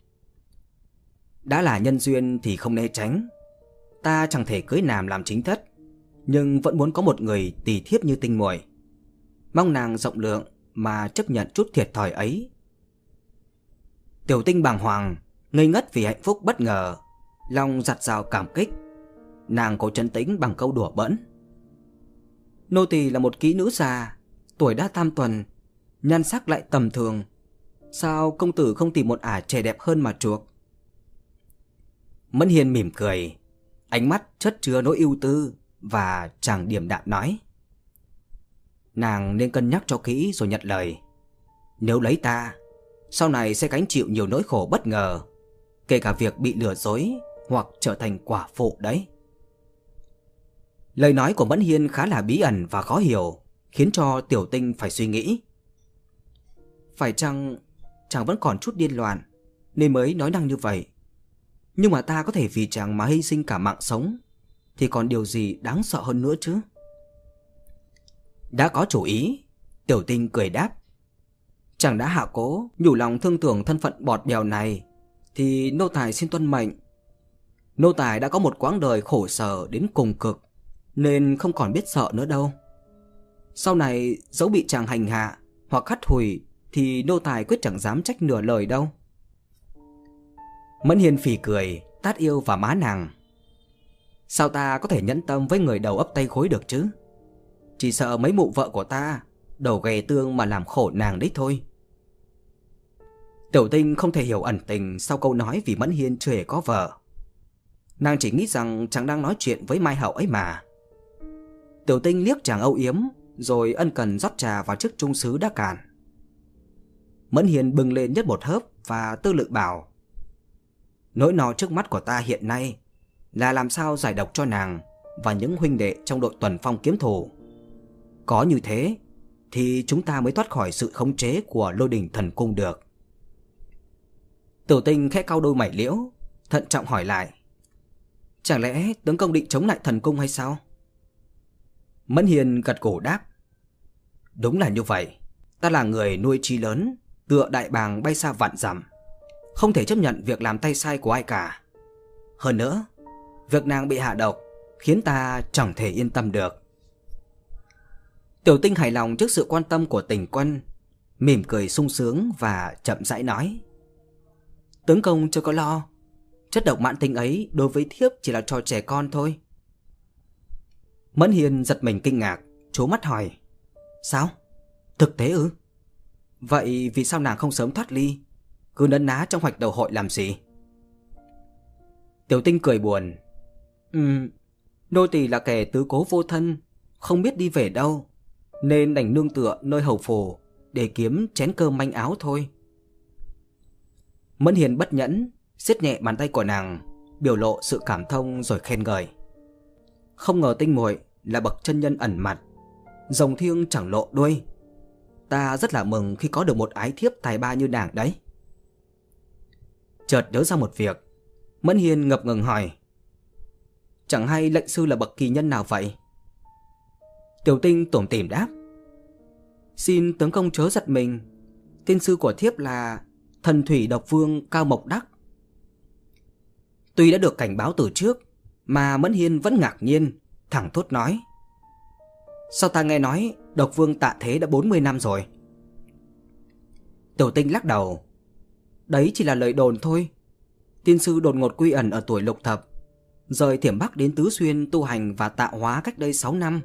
đã là nhân duyên thì không né tránh. Ta chẳng thể cưới nàng làm chính thất, nhưng vẫn muốn có một người tỳ thiếp như Tinh muội. Mong nàng rộng lượng mà chấp nhận chút thiệt thòi ấy. Tiểu Tinh bàng hoàng, ngây ngất vì hạnh phúc bất ngờ, lòng giặt rào cảm kích. Nàng cố trấn tĩnh bằng câu đùa bỡn: nô tỳ là một kỹ nữ già, tuổi đã tam tuần, nhan sắc lại tầm thường. Sao công tử không tìm một ả trẻ đẹp hơn mà chuộc? Mẫn Hiên mỉm cười, ánh mắt chất chứa nỗi ưu tư, và chàng điềm đạm nói: nàng nên cân nhắc cho kỹ rồi nhận lời. Nếu lấy ta, sau này sẽ gánh chịu nhiều nỗi khổ bất ngờ, kể cả việc bị lừa dối hoặc trở thành quả phụ đấy. Lời nói của Mẫn Hiên khá là bí ẩn và khó hiểu, khiến cho Tiểu Tinh phải suy nghĩ. Phải chăng chàng vẫn còn chút điên loạn nên mới nói năng như vậy? Nhưng mà ta có thể vì chàng mà hy sinh cả mạng sống, thì còn điều gì đáng sợ hơn nữa chứ? Đã có chủ ý, Tiểu Tinh cười đáp: chàng đã hạ cố nhủ lòng thương tưởng thân phận bọt bèo này, thì nô tài xin tuân mệnh. Nô tài đã có một quãng đời khổ sở đến cùng cực, nên không còn biết sợ nữa đâu. Sau này dẫu bị chàng hành hạ hoặc hắt hủi, thì nô tài quyết chẳng dám trách nửa lời đâu. Mẫn Hiên phì cười, tát yêu vào má nàng: sao ta có thể nhẫn tâm với người đầu ấp tay gối được chứ? Chỉ sợ mấy mụ vợ của ta đầu ghè tương mà làm khổ nàng đấy thôi. Tiểu Tinh không thể hiểu ẩn tình sau câu nói vì Mẫn Hiên chưa hề có vợ. Nàng chỉ nghĩ rằng chàng đang nói chuyện với Mai Hậu ấy mà. Tiểu Tinh liếc chàng âu yếm, rồi ân cần rót trà vào chiếc chung sứ đã cạn. Mẫn Hiên bưng lên nhấp một hớp và tư lự bảo: nỗi no trước mắt của ta hiện nay là làm sao giải độc cho nàng và những huynh đệ trong đội tuần phong kiếm thủ. Có như thế thì chúng ta mới thoát khỏi sự khống chế của Lôi Đình Thần Cung được. Tiểu Tinh khẽ cau đôi mày liễu, thận trọng hỏi lại: chẳng lẽ tướng công định chống lại thần cung hay sao? Mẫn Hiên gật gù đáp: đúng là như vậy. Ta là người nuôi chi lớn, tựa đại bàng bay xa vạn dặm, không thể chấp nhận việc làm tay sai của ai cả. Hơn nữa, việc nàng bị hạ độc khiến ta chẳng thể yên tâm được. Tiểu Tinh hài lòng trước sự quan tâm của Tình Quân, mỉm cười sung sướng và chậm rãi nói: tướng công chưa có lo, chất độc mãn tính ấy đối với thiếp chỉ là trò trẻ con thôi. Mẫn Hiên giật mình kinh ngạc, trố mắt hỏi: sao? Thực tế ư? Vậy vì sao nàng không sớm thoát ly, cứ nấn ná trong hoạch đầu hội làm gì? Tiểu Tinh cười buồn: Ừm, nô tỳ là kẻ tứ cố vô thân, không biết đi về đâu, nên đành nương tựa nơi hầu phủ để kiếm chén cơm manh áo thôi. Mẫn Hiền bất nhẫn siết nhẹ bàn tay của nàng, biểu lộ sự cảm thông rồi khen ngợi: không ngờ Tinh muội là bậc chân nhân ẩn mặt, rồng thiêng chẳng lộ đuôi. Ta rất là mừng khi có được một ái thiếp tài ba như nàng đấy. Chợt nhớ ra một việc, Mẫn Hiền ngập ngừng hỏi: chẳng hay lệnh sư là bậc kỳ nhân nào vậy? Tiểu Tinh tủm tỉm đáp: xin tướng công chớ giật mình, tên sư của thiếp là Thần Thủy Độc Vương Cao Mộc Đắc. Tuy đã được cảnh báo từ trước mà Mẫn Hiên vẫn ngạc nhiên, thẳng thốt nói: sao ta nghe nói Độc Vương tạ thế đã bốn mươi năm rồi? Tiểu Tinh lắc đầu: đấy chỉ là lời đồn thôi. Tiên sư đột ngột quy ẩn ở tuổi lục thập, rời Thiểm Bắc đến Tứ Xuyên tu hành và tạo hóa cách đây sáu năm.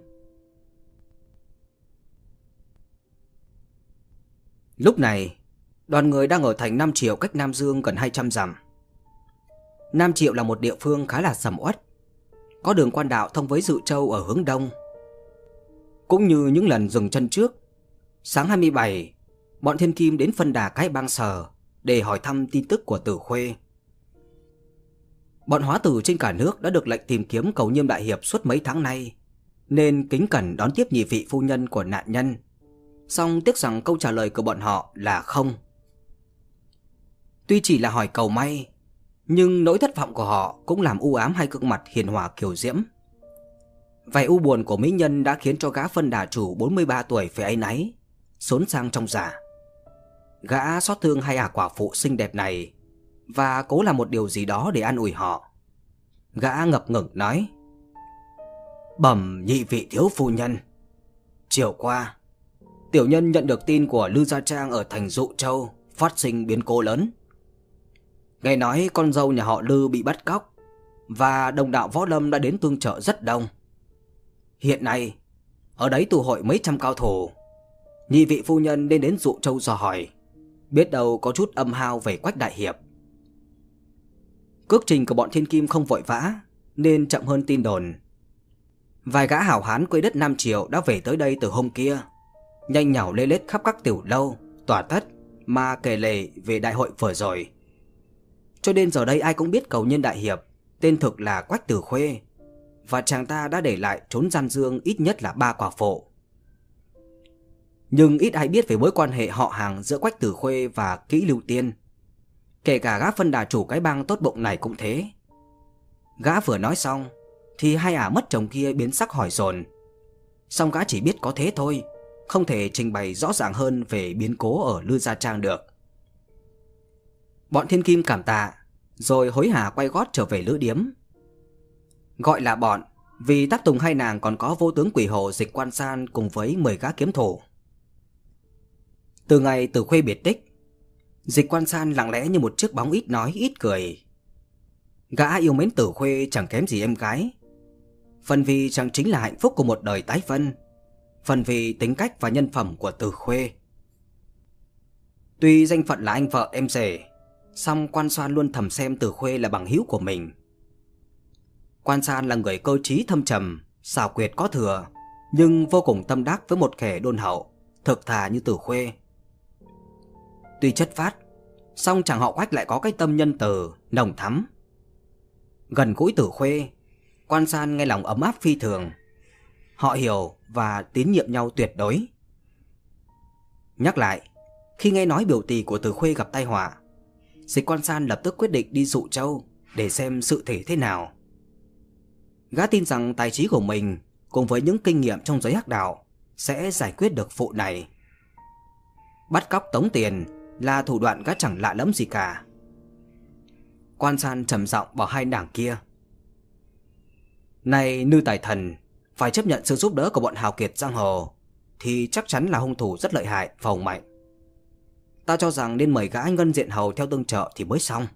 Lúc này, đoàn người đang ở thành Nam Triệu cách Nam Dương gần hai trăm dặm. Nam Triệu là một địa phương khá là sầm uất, có đường quan đạo thông với Dự Châu ở hướng đông. Cũng như những lần dừng chân trước, sáng hai mươi bảy, bọn Thiên Kim đến phân đà cái bang Sở để hỏi thăm tin tức của Tử Khuê. Bọn hóa tử trên cả nước đã được lệnh tìm kiếm Cầu Nhiêm đại hiệp suốt mấy tháng nay, nên kính cẩn đón tiếp nhị vị phu nhân của nạn nhân. Song tiếc rằng câu trả lời của bọn họ là không. Tuy chỉ là hỏi cầu may, nhưng nỗi thất vọng của họ cũng làm u ám hai gương mặt hiền hòa kiều diễm. Vẻ u buồn của mỹ nhân đã khiến cho gã phân đà chủ bốn mươi ba tuổi phải áy náy, xốn sang trong giả. Gã xót thương hai ả quả phụ xinh đẹp này và cố làm một điều gì đó để an ủi họ. Gã ngập ngừng nói: "Bẩm nhị vị thiếu phu nhân, chiều qua tiểu nhân nhận được tin của Lư Gia Trang ở thành Dụ Châu phát sinh biến cố lớn. Nghe nói con dâu nhà họ Lư bị bắt cóc và đồng đạo võ lâm đã đến tương trợ rất đông. Hiện nay ở đấy tụ hội mấy trăm cao thủ. Nhị vị phu nhân nên đến Dụ Châu dò hỏi, biết đâu có chút âm hao về Quách đại hiệp." Cước trình của bọn Thiên Kim không vội vã nên chậm hơn tin đồn. Vài gã hảo hán quê đất Nam Triệu đã về tới đây từ hôm kia, nhanh nhảu lê lết khắp các tiểu lâu, tòa thất mà kể lể về đại hội vừa rồi. Cho nên giờ đây ai cũng biết cầu nhân đại hiệp tên thực là Quách Tử Khuê, và chàng ta đã để lại trốn gian dương ít nhất là ba quả phụ. Nhưng ít ai biết về mối quan hệ họ hàng giữa Quách Tử Khuê và Kỹ Lưu Tiên. Kể cả gã phân đà chủ cái bang tốt bụng này cũng thế. Gã vừa nói xong thì hai ả mất chồng kia biến sắc hỏi dồn. Song gã chỉ biết có thế thôi, không thể trình bày rõ ràng hơn về biến cố ở Lư Gia Trang được. Bọn Thiên Kim cảm tạ, rồi hối hả quay gót trở về lữ điếm. Gọi là bọn vì tháp tùng hai nàng còn có vô tướng quỷ hồ Dịch Quan San cùng với mười gã kiếm thủ. Từ ngày Tử Khuê biệt tích, Dịch Quan San lặng lẽ như một chiếc bóng ít nói ít cười. Gã yêu mến Tử Khuê chẳng kém gì em gái, phần vì chẳng chính là hạnh phúc của một đời tái phân, phần vì tính cách và nhân phẩm của Tử Khuê. Tuy danh phận là anh vợ em rể, song Quan San luôn thầm xem Tử Khuê là bằng hữu của mình. Quan San là người cơ trí thâm trầm, xảo quyệt có thừa, nhưng vô cùng tâm đắc với một kẻ đôn hậu, thực thà như Tử Khuê. Tuy chất phác, song chàng họ Quách lại có cái tâm nhân từ, nồng thắm. Gần gũi Tử Khuê, Quan San nghe lòng ấm áp phi thường. Họ hiểu và tín nhiệm nhau tuyệt đối. Nhắc lại, khi nghe nói biểu tỷ của Tử Khuê gặp tai họa, Dịch Quan San lập tức quyết định đi Dụ Châu để xem sự thể thế nào. Gã tin rằng tài trí của mình cùng với những kinh nghiệm trong giới hắc đạo sẽ giải quyết được vụ này. Bắt cóc tống tiền là thủ đoạn gã chẳng lạ lẫm gì cả. Quan San trầm giọng bảo hai nàng kia: "Này Nư Tài Thần, phải chấp nhận sự giúp đỡ của bọn hào kiệt giang hồ thì chắc chắn là hung thủ rất lợi hại và hùng mạnh. Ta cho rằng nên mời gã Ngân Diện Hầu theo tương trợ thì mới xong."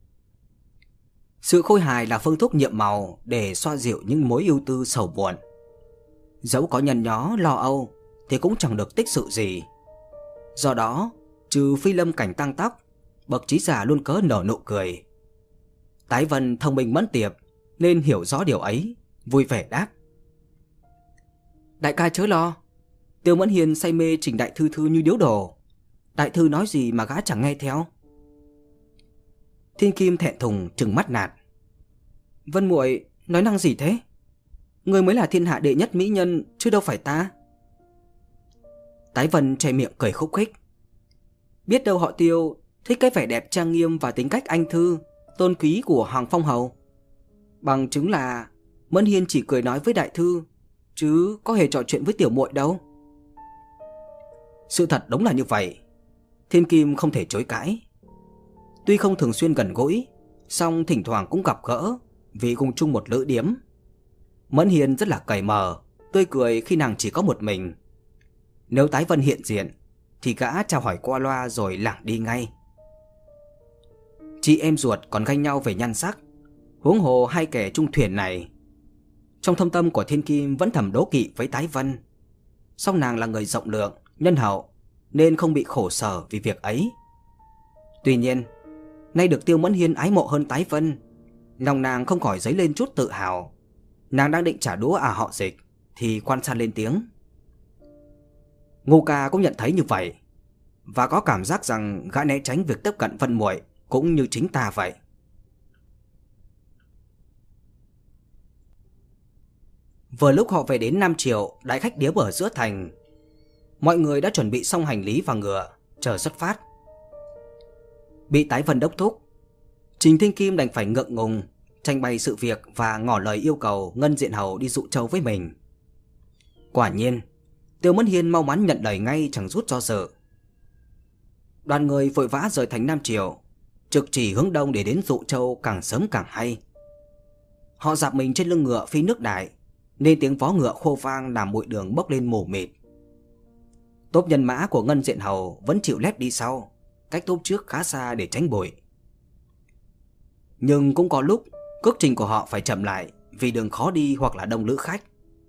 Sự khôi hài là phương thuốc nhiệm màu để xoa dịu những mối ưu tư sầu buồn. Dẫu có nhăn nhó lo âu thì cũng chẳng được tích sự gì. Do đó, trừ Phi Lâm Cảnh Tăng Tóc, bậc trí giả luôn cớ nở nụ cười. Tái Vân thông minh mẫn tiệp nên hiểu rõ điều ấy, vui vẻ đáp: "Đại ca chớ lo, Tiêu Mẫn Hiền say mê Trình Đại Thư Thư như điếu đổ. Đại thư nói gì mà gã chẳng nghe theo." Thiên Kim thẹn thùng trừng mắt nạt: "Vân muội nói năng gì thế? Người mới là thiên hạ đệ nhất mỹ nhân chứ đâu phải ta." Tái Vân che miệng cười khúc khích: "Biết đâu họ Tiêu thích cái vẻ đẹp trang nghiêm và tính cách anh thư, tôn quý của Hoàng Phong Hầu. Bằng chứng là Mẫn Hiên chỉ cười nói với đại thư, chứ có hề trò chuyện với tiểu muội đâu." Sự thật đúng là như vậy, Thiên Kim không thể chối cãi. Tuy không thường xuyên gần gũi, song thỉnh thoảng cũng gặp gỡ vì cùng chung một lữ điếm. Mẫn Hiên rất là cởi mở, tươi cười khi nàng chỉ có một mình. Nếu Tái Vân hiện diện thì gã chào hỏi qua loa rồi lảng đi ngay. Chị em ruột còn ganh nhau về nhan sắc, huống hồ hai kẻ chung thuyền này. Trong thâm tâm của Thiên Kim vẫn thầm đố kỵ với Tái Vân. Song nàng là người rộng lượng, nhân hậu, nên không bị khổ sở vì việc ấy. Tuy nhiên, nay được Tiêu Mẫn Hiên ái mộ hơn Tái Vân, lòng nàng không khỏi dấy lên chút tự hào. Nàng đang định trả đũa à họ Dịch thì Quan San lên tiếng. Ngô ca cũng nhận thấy như vậy, và có cảm giác rằng gã né tránh việc tiếp cận Vân muội cũng như chính ta vậy. Vừa lúc họ về đến Nam Triều, đại khách điếm ở giữa thành. Mọi người đã chuẩn bị xong hành lý và ngựa, chờ xuất phát. Bị Tái Vân đốc thúc, Trình Thiên Kim đành phải ngượng ngùng trình bày sự việc và ngỏ lời yêu cầu Ngân Diện Hầu đi Dụ Châu với mình. Quả nhiên, Tiêu Mẫn Hiên mau mắn nhận lời ngay, chẳng rút do dự. Đoàn người vội vã rời thành Nam Triều, trực chỉ hướng đông để đến Dụ Châu càng sớm càng hay. Họ dạp mình trên lưng ngựa phi nước đại, nên tiếng vó ngựa khô vang làm bụi đường bốc lên mù mịt. Tốp nhân mã của Ngân Diện Hầu vẫn chịu lép đi sau, cách tốp trước khá xa để tránh bụi. Nhưng cũng có lúc cước trình của họ phải chậm lại vì đường khó đi hoặc là đông lữ khách.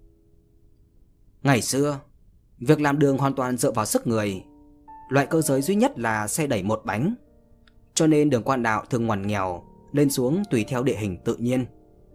Ngày xưa, việc làm đường hoàn toàn dựa vào sức người. Loại cơ giới duy nhất là xe đẩy một bánh, cho nên đường quan đạo thường ngoằn nghèo, lên xuống tùy theo địa hình tự nhiên.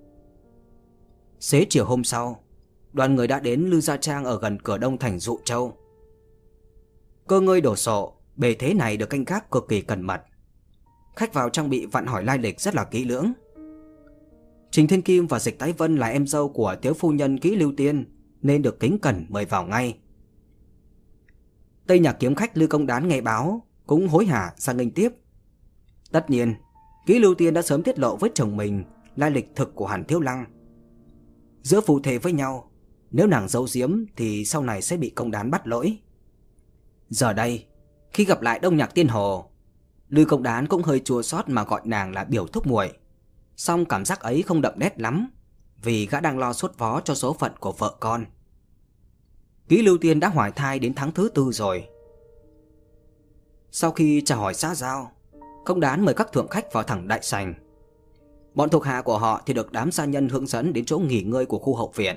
Xế chiều hôm sau, đoàn người đã đến Lư Gia Trang ở gần cửa đông thành Dụ Châu. Cơ ngơi đổ sộ, bề thế này được canh gác cực kỳ cẩn mật. Khách vào trang bị vặn hỏi lai lịch rất là kỹ lưỡng. Trình Thiên Kim và Dịch Tái Vân là em dâu của Tiếu phu nhân Kỹ Lưu Tiên, nên được kính cẩn mời vào ngay. Tây Nhạc kiếm khách Lư Công Đán nghe báo cũng hối hả sang nghênh tiếp. Tất nhiên, Kỹ Lưu Tiên đã sớm tiết lộ với chồng mình lai lịch thực của Hàn Thiếu Lăng. Giữa phù thề với nhau, nếu nàng giấu giếm thì sau này sẽ bị Công Đán bắt lỗi. Giờ đây, khi gặp lại Đông Nhạc Tiên Hồ, Lư Công Đán cũng hơi chua xót mà gọi nàng là biểu thúc muội. Song cảm giác ấy không đậm nét lắm, vì gã đang lo sốt vó cho số phận của vợ con. Kỹ Lưu Tiên đã hoài thai đến tháng thứ tư rồi. Sau khi chào hỏi xã giao, Công Đán mời các thượng khách vào thẳng đại sảnh. Bọn thuộc hạ của họ thì được đám gia nhân hướng dẫn đến chỗ nghỉ ngơi của khu hậu viện.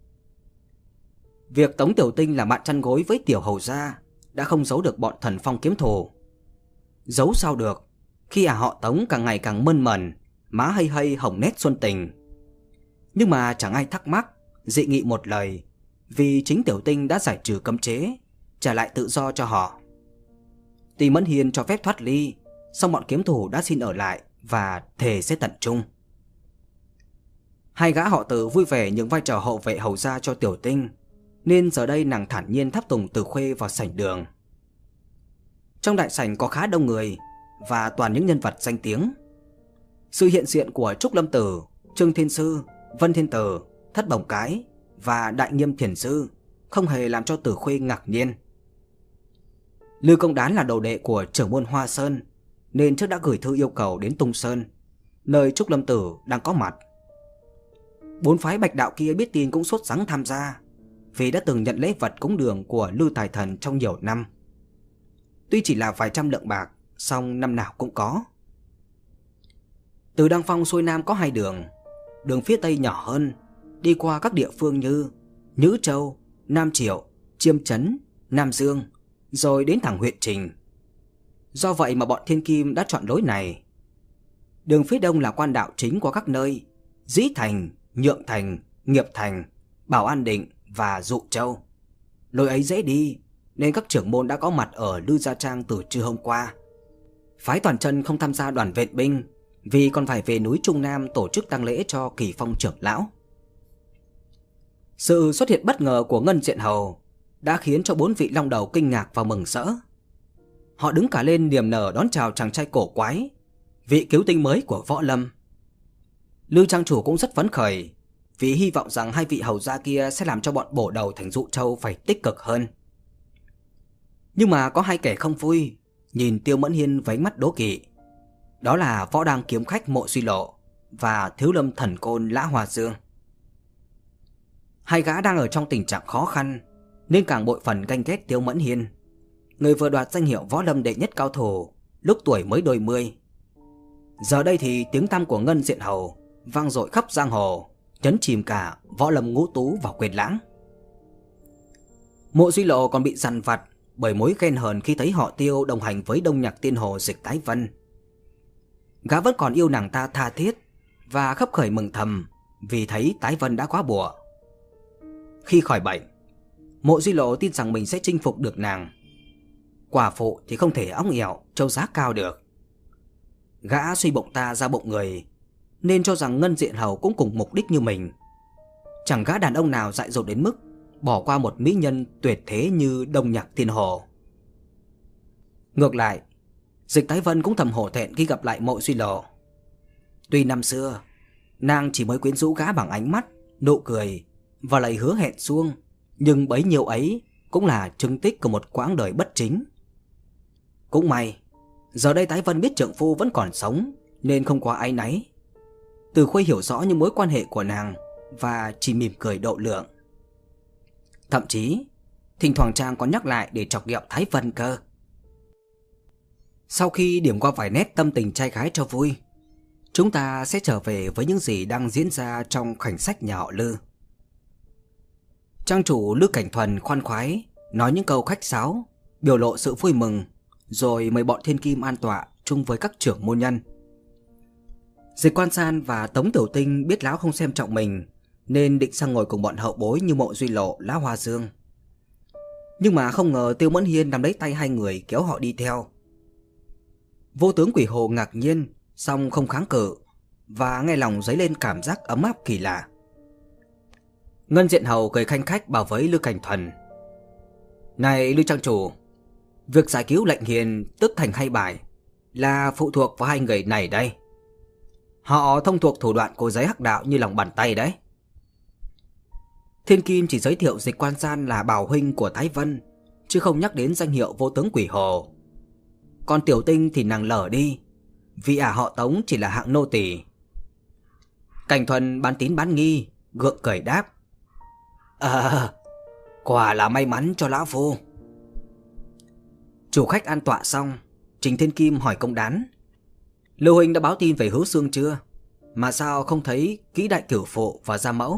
Việc Tống Tiểu Tinh làm bạn chăn gối với Tiểu Hầu gia đã không giấu được bọn Thần Phong kiếm thủ. Giấu sao được khi à họ Tống càng ngày càng mơn mởn, má hây hây hồng nét xuân tình. Nhưng mà chẳng ai thắc mắc, dị nghị một lời, vì chính Tiểu Tinh đã giải trừ cấm chế, trả lại tự do cho họ. Tuy Mẫn Hiên cho phép thoát ly, song bọn kiếm thủ đã xin ở lại và thề sẽ tận trung. Hai gã họ Từ vui vẻ nhường vai trò hậu vệ hầu gia cho Tiểu Tinh, nên giờ đây nàng thản nhiên tháp tùng Từ Khuê vào sảnh đường. Trong đại sảnh có khá đông người và toàn những nhân vật danh tiếng. Sự hiện diện của Trúc Lâm Tử, Trương Thiên Sư, Vân Thiên Tử, Thất Bồng Cái và Đại Nghiêm Thiền Sư không hề làm cho Từ Khuê ngạc nhiên. Lư Công Đán là đồ đệ của trưởng môn Hoa Sơn, nên trước đã gửi thư yêu cầu đến Tung Sơn, nơi Trúc Lâm Tử đang có mặt. Bốn phái Bạch Đạo kia biết tin cũng sốt sắng tham gia, vì đã từng nhận lễ vật cúng đường của Lư Tài Thần trong nhiều năm. Tuy chỉ là vài trăm lượng bạc, song năm nào cũng có. Từ Đăng Phong xuôi nam có hai đường. Đường phía tây nhỏ hơn, đi qua các địa phương như Nhữ Châu, Nam Triệu, Chiêm Trấn, Nam Dương, rồi đến thẳng huyện Trình. Do vậy mà bọn Thiên Kim đã chọn lối này. Đường phía đông là quan đạo chính qua các nơi Dĩ Thành, Nhượng Thành, Nghiệp Thành, Bảo An Định và Dụ Châu. Lối ấy dễ đi, nên các trưởng môn đã có mặt ở Lư Gia Trang từ trưa hôm qua. Phái Toàn Chân không tham gia đoàn vệ binh, vì còn phải về núi Trung Nam tổ chức tang lễ cho Kỳ Phong trưởng lão. Sự xuất hiện bất ngờ của Ngân Diện Hầu đã khiến cho bốn vị long đầu kinh ngạc và mừng rỡ. Họ đứng cả lên niềm nở đón chào chàng trai cổ quái, vị cứu tinh mới của võ lâm. Lư trang chủ cũng rất phấn khởi, vì hy vọng rằng hai vị hầu gia kia sẽ làm cho bọn bổ đầu thành Dụ Châu phải tích cực hơn. Nhưng mà có hai kẻ không vui nhìn Tiêu Mẫn Hiên với ánh mắt đố kỵ. Đó là Võ Đang kiếm khách Mộ Duy Lộ và Thiếu Lâm thần côn Lã Hòa Dương. Hai gã đang ở trong tình trạng khó khăn, nên càng bội phần ganh ghét Tiêu Mẫn Hiên, người vừa đoạt danh hiệu võ lâm đệ nhất cao thủ lúc tuổi mới đôi mươi. Giờ đây thì tiếng tăm của Ngân Diện Hầu vang dội khắp giang hồ, nhấn chìm cả võ lâm ngũ tú vào quên lãng. Mộ Duy Lộ còn bị dằn vặt bởi mối ghen hờn khi thấy họ Tiêu đồng hành với đông nhạc tiên hồ Dịch Tái Vân. Gã vẫn còn yêu nàng ta tha thiết và khấp khởi mừng thầm vì thấy Tái Vân đã quá bùa. Khi khỏi bệnh, Mộ Duy Lộ tin rằng mình sẽ chinh phục được nàng. Quả phụ thì không thể óng ẻo trâu giá cao được. Gã suy bụng ta ra bụng người, nên cho rằng Ngân Diện Hầu cũng cùng mục đích như mình. Chẳng gã đàn ông nào dại dột đến mức bỏ qua một mỹ nhân tuyệt thế như đông nhạc tiên hồ. Ngược lại, Dịch Tái Vân cũng thầm hổ thẹn khi gặp lại Mộ Duy Lộ. Tuy năm xưa nàng chỉ mới quyến rũ gã bằng ánh mắt, nụ cười và lời hứa hẹn suông, nhưng bấy nhiêu ấy cũng là chứng tích của một quãng đời bất chính. Cũng may, giờ đây Tái Vân biết trượng phu vẫn còn sống nên không quá áy náy. Từ Khuê hiểu rõ những mối quan hệ của nàng và chỉ mỉm cười độ lượng. Thậm chí, thỉnh thoảng chàng còn nhắc lại để chọc ghẹo Thái Vân cơ. Sau khi điểm qua vài nét tâm tình trai gái cho vui, chúng ta sẽ trở về với những gì đang diễn ra trong khoảnh sách nhà họ Lư. Trang chủ Lư Cảnh Thuần khoan khoái nói những câu khách sáo, biểu lộ sự vui mừng, rồi mời bọn thiên kim an tọa chung với các trưởng môn nhân. Dịch Quan San và Tống Tiểu Tinh biết lão không xem trọng mình nên định sang ngồi cùng bọn hậu bối như Mộ Duy Lộ, Lã Hoa Dương. Nhưng mà không ngờ Tiêu Mẫn Hiên nắm lấy tay hai người kéo họ đi theo. Vô tướng Quỷ Hồ ngạc nhiên, song không kháng cự, và nghe lòng dấy lên cảm giác ấm áp kỳ lạ. Ngân Diện Hầu cười khanh khách bảo với Lư Cảnh Thuần: "Này Lư trang chủ, việc giải cứu Lệnh Hiền tức thành hay bại là phụ thuộc vào hai người này đây. Họ thông thuộc thủ đoạn của giới hắc đạo như lòng bàn tay đấy." Thiên Kim chỉ giới thiệu Dịch Quan San là bảo huynh của Thái Vân, chứ không nhắc đến danh hiệu Vô tướng Quỷ Hồ. Còn Tiểu Tinh thì nàng lờ đi, vì ả họ Tống chỉ là hạng nô tỳ. Cảnh Thuần bán tín bán nghi, gượng cười đáp: "À, quả là may mắn cho lão phu." Chủ khách an tọa xong, Trình Thiên Kim hỏi Công Đán: "Lưu huynh đã báo tin về Hứa Xương chưa? Mà sao không thấy Kỹ Đại Cửu Phụ và Gia Mẫu?"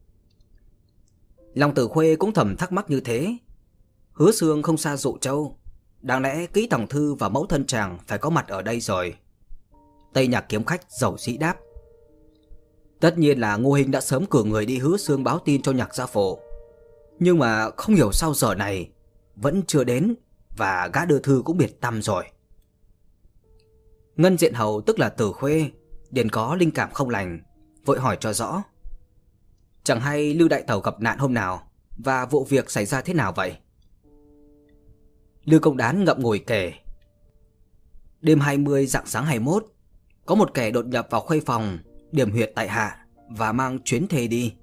Long Tử Khuê cũng thầm thắc mắc như thế. Hứa Xương không xa Dụ Châu, đáng lẽ Kỹ Tổng Thư và mẫu thân chàng phải có mặt ở đây rồi. Tây Nhạc Kiếm Khách dầu dĩ đáp: "Tất nhiên là Ngô huynh đã sớm cử người đi Hứa Xương báo tin cho Nhạc gia phụ, nhưng mà không hiểu sao giờ này vẫn chưa đến, và gã đưa thư cũng biệt tăm rồi." Ngân Diện Hầu tức là Tử Khuê điền có linh cảm không lành, vội hỏi cho rõ: "Chẳng hay Lư đại tẩu gặp nạn hôm nào, và vụ việc xảy ra thế nào vậy?" Lư Công Đán ngậm ngùi kể: "Đêm hai mươi rạng sáng hai mươi mốt, có một kẻ đột nhập vào khuê phòng, điểm huyệt tại hạ và mang chuyến thê đi.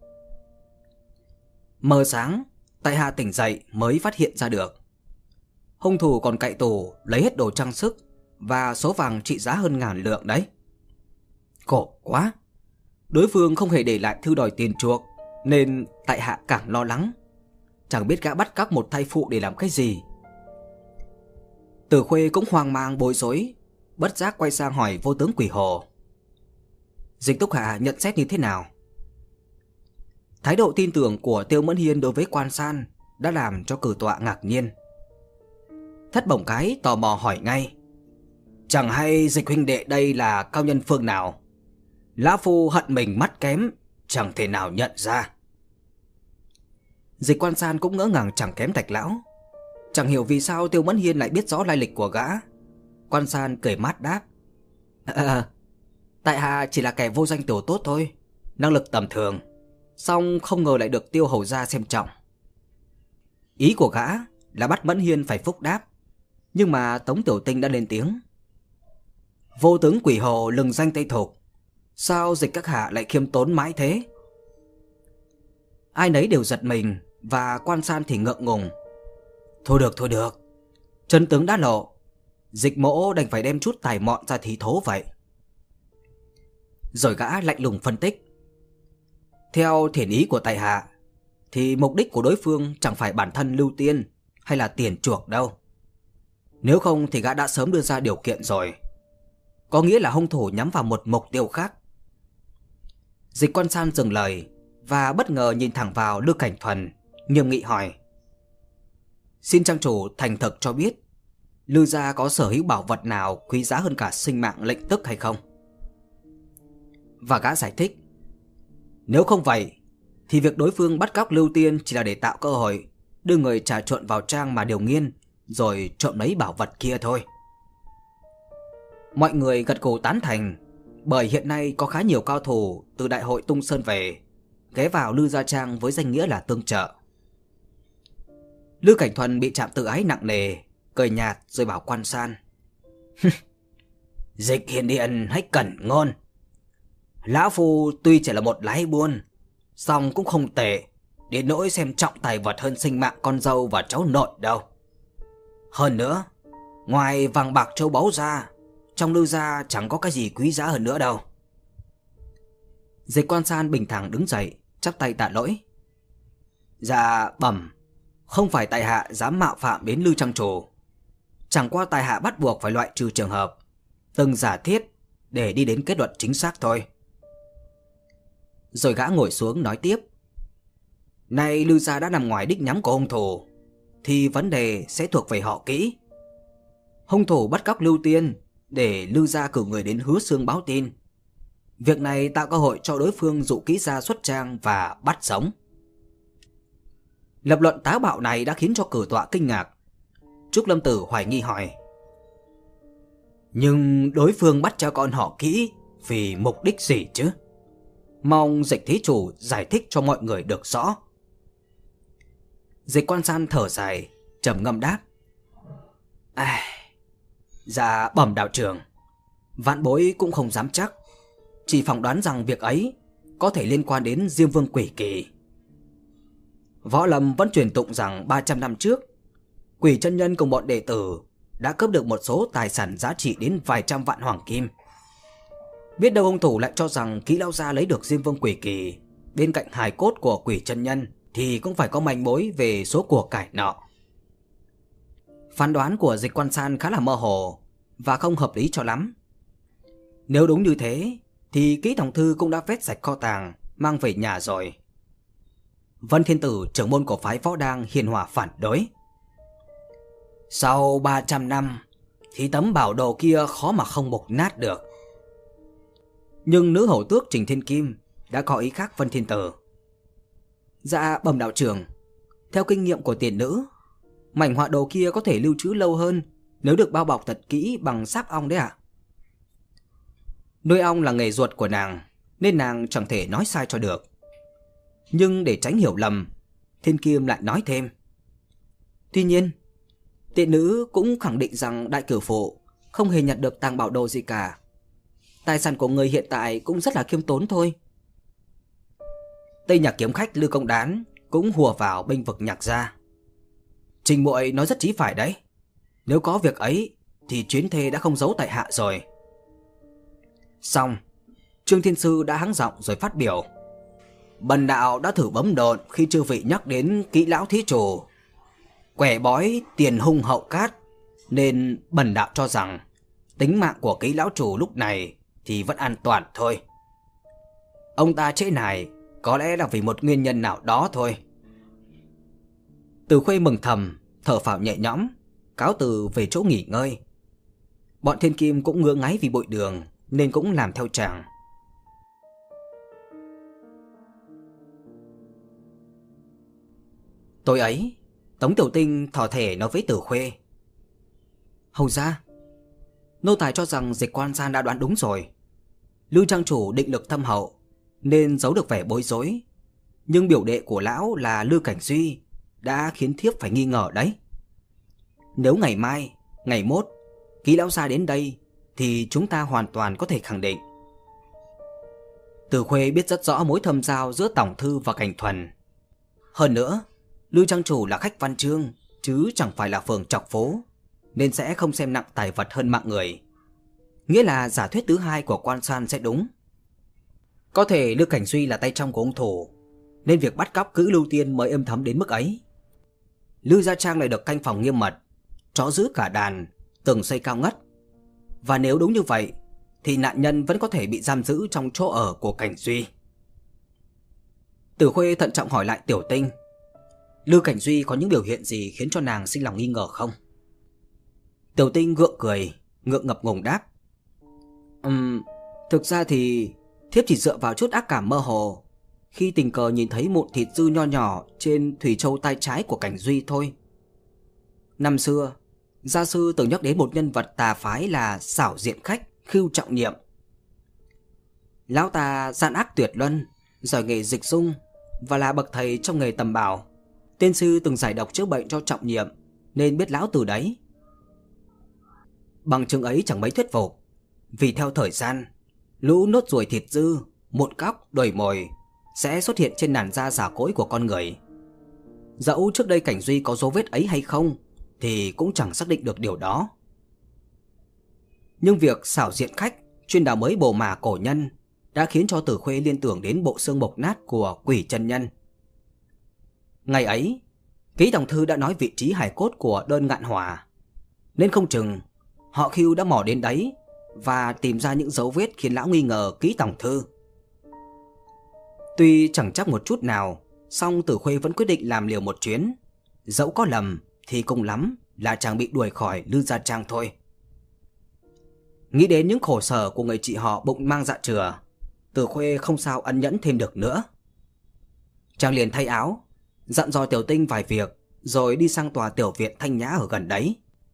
Mờ sáng, tại hạ tỉnh dậy mới phát hiện ra được. Hung thủ còn cậy tủ lấy hết đồ trang sức và số vàng trị giá hơn ngàn lượng đấy. Khổ quá, đối phương không hề để lại thư đòi tiền chuộc, nên tại hạ càng lo lắng, chẳng biết gã bắt cóc một thai phụ để làm cái gì." Tử Khuê cũng hoang mang bối rối, bất giác quay sang hỏi Vô tướng Quỷ Hồ: "Dịch Túc Hạ nhận xét như thế nào?" Thái độ tin tưởng của Tiêu Mẫn Hiên đối với Quan San đã làm cho cử tọa ngạc nhiên. Thất Bổng Cái tò mò hỏi ngay: "Chẳng hay Dịch huynh đệ đây là cao nhân phương nào? Lão phu hận mình mắt kém, chẳng thể nào nhận ra." Dịch Quan San cũng ngỡ ngàng chẳng kém Thạch lão, chẳng hiểu vì sao Tiêu Mẫn Hiên lại biết rõ lai lịch của gã. Quan San cười mát đáp: "À, tại hạ chỉ là kẻ vô danh tiểu tốt thôi, năng lực tầm thường, song không ngờ lại được Tiêu hầu gia xem trọng." Ý của gã là bắt Mẫn Hiên phải phúc đáp, nhưng mà Tống Tiểu Tinh đã lên tiếng: "Vô tướng Quỷ Hồ lừng danh Tây Thục, sao Dịch các hạ lại khiêm tốn mãi thế?" Ai nấy đều giật mình, và Quan San thì ngượng ngùng: "Thôi được thôi được, chân tướng đã lộ, Dịch mỗ đành phải đem chút tài mọn ra thí thố vậy." Rồi gã lạnh lùng phân tích: "Theo thiền ý của tại hạ thì mục đích của đối phương chẳng phải bản thân lưu tiên hay là tiền chuộc đâu. Nếu không thì gã đã sớm đưa ra điều kiện rồi. có nghĩa là hung thủ nhắm vào một mục tiêu khác. Dịch Quan San dừng lời và bất ngờ nhìn thẳng vào Lư Cảnh Thuần, nghiêm nghị hỏi: "Xin trang chủ thành thực cho biết, Lư gia có sở hữu bảo vật nào quý giá hơn cả sinh mạng lệnh tức hay không?" Và gã giải thích: "Nếu không vậy, thì việc đối phương bắt cóc Lưu Tiên chỉ là để tạo cơ hội đưa người trà trộn vào trang mà điều nghiên, rồi trộm lấy bảo vật kia thôi." Mọi người gật gù tán thành, bởi hiện nay có khá nhiều cao thủ từ đại hội Tung Sơn về, ghé vào Lư gia trang với danh nghĩa là tương trợ. Lư Cảnh Thuần bị chạm tự ái nặng nề, cười nhạt rồi bảo Quan San: "Dịch Hiền Điện hãy cẩn ngôn. Lão phu tuy chỉ là một lái buôn, song cũng không tệ đến nỗi xem trọng tài vật hơn sinh mạng con dâu và cháu nội đâu. Hơn nữa, ngoài vàng bạc châu báu ra, trong Lư gia chẳng có cái gì quý giá hơn nữa đâu." Dịch Quan San bình thản đứng dậy, chắp tay tạ lỗi: "Dạ bẩm, không phải tại hạ dám mạo phạm đến Lư trang chủ. Chẳng qua tại hạ bắt buộc phải loại trừ trường hợp từng giả thiết để đi đến kết luận chính xác thôi." Rồi gã ngồi xuống nói tiếp: "Nay Lư gia đã nằm ngoài đích nhắm của hung thủ, thì vấn đề sẽ thuộc về họ Kỹ. Hung thủ bắt cóc Lưu Tiên để Lư gia cử người đến Hứa Xương báo tin. Việc này tạo cơ hội cho đối phương dụ Kỹ gia xuất trang và bắt sống." Lập luận táo bạo này đã khiến cho cử tọa kinh ngạc. Trúc Lâm Tử hoài nghi hỏi: "Nhưng đối phương bắt cha con họ Kỹ vì mục đích gì chứ? Mong Dịch thí chủ giải thích cho mọi người được rõ." Dịch Quan San thở dài, trầm ngâm đáp: "À, dạ bẩm đạo trưởng, vạn bối cũng không dám chắc, chỉ phỏng đoán rằng việc ấy có thể liên quan đến Diêm Vương Quỷ Kỳ. Võ lâm vẫn truyền tụng rằng ba trăm năm trước, Quỷ chân nhân cùng bọn đệ tử đã cướp được một số tài sản giá trị đến vài trăm vạn hoàng kim. Biết đâu hung thủ lại cho rằng Kỹ lão gia lấy được Diêm Vương Quỷ Kỳ, bên cạnh hài cốt của Quỷ chân nhân thì cũng phải có manh mối về số của cải nọ." Phán đoán của Dịch Quan San khá là mơ hồ và không hợp lý cho lắm. Nếu đúng như thế thì Kỹ tổng thư cũng đã vét sạch kho tàng mang về nhà rồi. Vân Thiên Tử, trưởng môn của phái Võ Đang, hiền hòa phản đối: "Sau ba trăm năm thì tấm bảo đồ kia khó mà không mục nát được." Nhưng nữ hầu tước Trình Thiên Kim đã có ý khác Vân Thiên Tử: "Dạ bẩm đạo trưởng, theo kinh nghiệm của tiền nữ, mảnh họa đồ kia có thể lưu trữ lâu hơn nếu được bao bọc thật kỹ bằng sáp ong đấy ạ." Nuôi ong là nghề ruột của nàng, nên nàng chẳng thể nói sai cho được. Nhưng để tránh hiểu lầm, Thiên Kim lại nói thêm: "Tuy nhiên, tiện nữ cũng khẳng định rằng đại cửu phụ không hề nhận được tàng bảo đồ gì cả. Tài sản của người hiện tại cũng rất là khiêm tốn thôi." Tây Nhạc kiếm khách Lư Công Đán cũng hùa vào bênh vực Nhạc gia: "Trình muội nói rất chí phải đấy. Nếu có việc ấy thì chuyến thê đã không giấu tại hạ rồi." Xong, Trương Thiên Sư đã hắng giọng rồi phát biểu: "Bần đạo đã thử bấm độn khi chư vị nhắc đến Kỹ lão thí chủ. Quẻ bói tiền hung hậu cát, nên bần đạo cho rằng tính mạng của Kỹ lão chủ lúc này thì vẫn an toàn thôi. Ông ta trễ này có lẽ là vì một nguyên nhân nào đó thôi." Từ Khuê mừng thầm, thở phào nhẹ nhõm, cáo từ về chỗ nghỉ ngơi. Bọn Thiên Kim cũng ngứa ngáy vì bội đường nên cũng làm theo chàng. Tối ấy, Tống Tiểu Tinh thỏ thẻ nói với Từ Khuê: "Hầu gia, nô tài cho rằng Dịch Quan San đã đoán đúng rồi. Lư trang chủ định lực thâm hậu nên giấu được vẻ bối rối, nhưng biểu đệ của lão là Lư Cảnh Duy đã khiến thiếp phải nghi ngờ đấy. Nếu ngày mai, ngày mốt Kỹ lão gia đến đây thì chúng ta hoàn toàn có thể khẳng định." Từ Khuê biết rất rõ mối thâm giao giữa Tổng Thư và Cảnh Thuần. Hơn nữa, Lư trang chủ là khách văn chương chứ chẳng phải là phường chọc phố, nên sẽ không xem nặng tài vật hơn mạng người. Nghĩa là giả thuyết thứ hai của Quan San sẽ đúng. Có thể Lư Cảnh Duy là tay trong của hung thủ, nên việc bắt cóc cữ Lưu Tiên mới êm thấm đến mức ấy. Lư gia trang lại được canh phòng nghiêm mật, chó giữ cả đàn, tường xây cao ngất. Và nếu đúng như vậy thì nạn nhân vẫn có thể bị giam giữ trong chỗ ở của Cảnh Duy. Tử Khuê thận trọng hỏi lại Tiểu Tinh, Lư Cảnh Duy có những biểu hiện gì khiến cho nàng sinh lòng nghi ngờ không? Tiểu Tinh gượng cười, ngượng ngập ngùng đáp, Ừm, thực ra thì thiếp chỉ dựa vào chút ác cảm mơ hồ khi tình cờ nhìn thấy mụn thịt dư nho nhỏ trên thủy châu tay trái của Cảnh Duy thôi. Năm xưa, gia sư từng nhắc đến một nhân vật tà phái là Xảo Diện Khách Khưu Trọng Nhiệm. Lão ta gian ác tuyệt luân, giỏi nghề dịch dung và là bậc thầy trong nghề tầm bảo. Tiên sư từng giải độc chữa bệnh cho Trọng Nhiệm nên biết lão từ đấy. Bằng chứng ấy chẳng mấy thuyết phục, vì theo thời gian, lũ nốt ruồi thịt dư, mụn cóc, đồi mồi sẽ xuất hiện trên làn da giả cỗi của con người. Dẫu trước đây Cảnh Duy có dấu vết ấy hay không thì cũng chẳng xác định được điều đó. Nhưng việc Xảo Diện Khách chuyên đào mới bồ mả cổ nhân đã khiến cho Tử Khuê liên tưởng đến bộ xương mộc nát của Quỷ chân nhân. Ngày ấy, Ký Tổng Thư đã nói vị trí hải cốt của Đơn Ngạn Hỏa, nên không chừng họ Khưu đã mò đến đấy và tìm ra những dấu vết khiến lão nghi ngờ Ký Tổng Thư. Tuy chẳng chắc một chút nào, song Tử Khuê vẫn quyết định làm liều một chuyến. Dẫu có lầm thì cùng lắm là chàng bị đuổi khỏi Lư Gia Trang thôi. Nghĩ đến những khổ sở của người chị họ bụng mang dạ chửa, Tử Khuê không sao ân nhẫn thêm được nữa. Chàng liền thay áo, dặn dò Tiểu Tinh vài việc, rồi đi sang tòa tiểu viện thanh nhã ở gần đấy.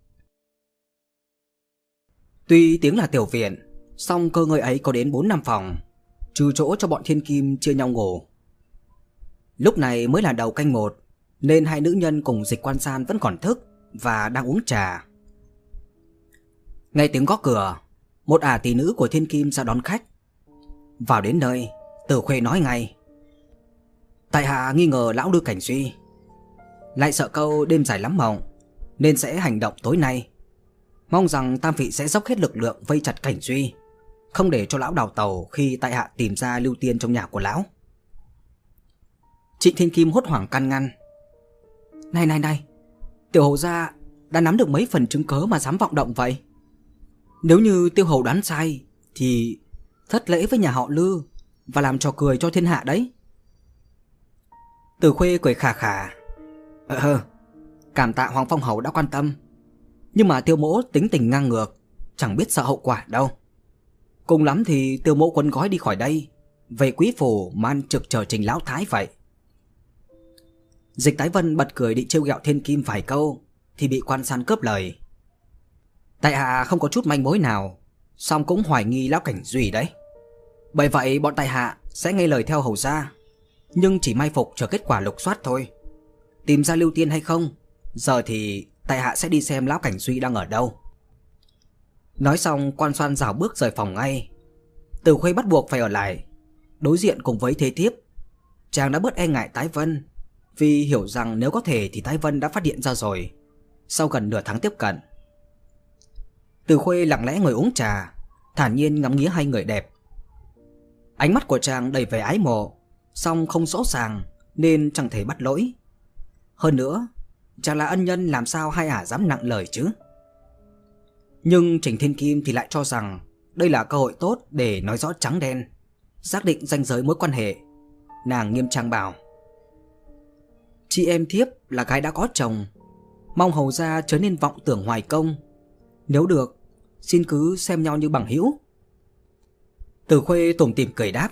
Tuy tiếng là tiểu viện, song cơ ngơi ấy có đến bốn năm phòng, trừ chỗ cho bọn thiên kim chia nhau ngủ. Lúc này mới là đầu canh một, nên hai nữ nhân cùng Dịch Quan San vẫn còn thức và đang uống trà. Nghe tiếng gõ cửa, một ả tỷ nữ của thiên kim ra đón khách. Vào đến nơi, Tử Khuê nói ngay, tại hạ nghi ngờ lão Lư Cảnh Duy, lại sợ câu đêm dài lắm mộng, nên sẽ hành động tối nay. Mong rằng tam vị sẽ dốc hết lực lượng vây chặt Cảnh Duy, không để cho lão đào tàu khi tại hạ tìm ra lưu tiên trong nhà của lão. Trịnh Thiên Kim hốt hoảng can ngăn, Này này này, tiểu hầu gia đã nắm được mấy phần chứng cớ mà dám vọng động vậy? Nếu như tiêu hầu đoán sai thì thất lễ với nhà họ Lư và làm trò cười cho thiên hạ đấy. Tử Khuê cười khà khà, Ờ cảm tạ Hoàng Phong Hầu đã quan tâm, nhưng mà tiêu mỗ tính tình ngang ngược, chẳng biết sợ hậu quả đâu. Cùng lắm thì tiêu mỗ quấn gói đi khỏi đây, về quý phủ man trực chờ Trình lão thái vậy. Dịch Tái Vân bật cười định trêu ghẹo Thiên Kim vài câu thì bị Quan San cướp lời, tại hạ không có chút manh mối nào, song cũng hoài nghi lão Cảnh Duy đấy. Bởi vậy bọn tại hạ sẽ nghe lời theo hầu gia, nhưng chỉ mai phục chờ kết quả lục soát thôi. Tìm ra lưu tiên hay không, giờ thì tại hạ sẽ đi xem lão Cảnh Duy đang ở đâu. Nói xong, Quan Soan rảo bước rời phòng ngay. Tử Khuê bắt buộc phải ở lại, đối diện cùng với thế thiếp. Chàng đã bớt e ngại Tái Vân, vì hiểu rằng nếu có thể thì Tái Vân đã phát hiện ra rồi, sau gần nửa tháng tiếp cận. Tử Khuê lặng lẽ ngồi uống trà, thản nhiên ngắm nghía hai người đẹp. Ánh mắt của chàng đầy vẻ ái mộ, song không rõ ràng nên chẳng thể bắt lỗi. Hơn nữa, chàng là ân nhân, làm sao hai ả dám nặng lời chứ? Nhưng Trình Thiên Kim thì lại cho rằng đây là cơ hội tốt để nói rõ trắng đen, xác định ranh giới mối quan hệ. Nàng nghiêm trang bảo, chị em thiếp là gái đã có chồng, mong hầu gia chớ nên vọng tưởng hoài công. Nếu được, xin cứ xem nhau như bằng hữu. Tử Khuê tủm tỉm cười đáp,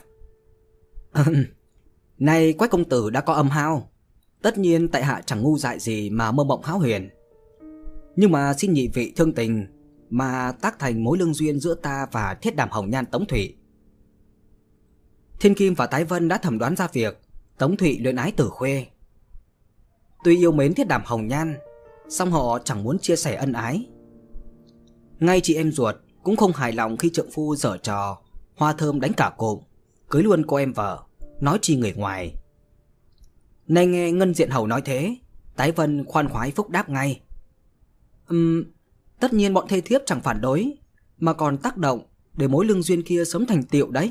nay Quách công tử đã có âm hao, tất nhiên tại hạ chẳng ngu dại gì mà mơ mộng hão huyền. Nhưng mà xin nhị vị thương tình mà tác thành mối lương duyên giữa ta và Thiết Đảm Hồng Nhan Tống Thụy. Thiên Kim và Tái Vân đã thẩm đoán ra việc Tống Thụy luyến ái Tử Khuê. Tuy yêu mến Thiết Đảm Hồng Nhan, song họ chẳng muốn chia sẻ ân ái. Ngay chị em ruột cũng không hài lòng khi trượng phu giở trò hoa thơm đánh cả cụm, cưới luôn cô em vợ, nói chi người ngoài. Nay nghe Ngân Diện Hầu nói thế, Tái Vân khoan khoái phúc đáp ngay, um, tất nhiên bọn thê thiếp chẳng phản đối, mà còn tác động để mối lương duyên kia sớm thành tựu đấy.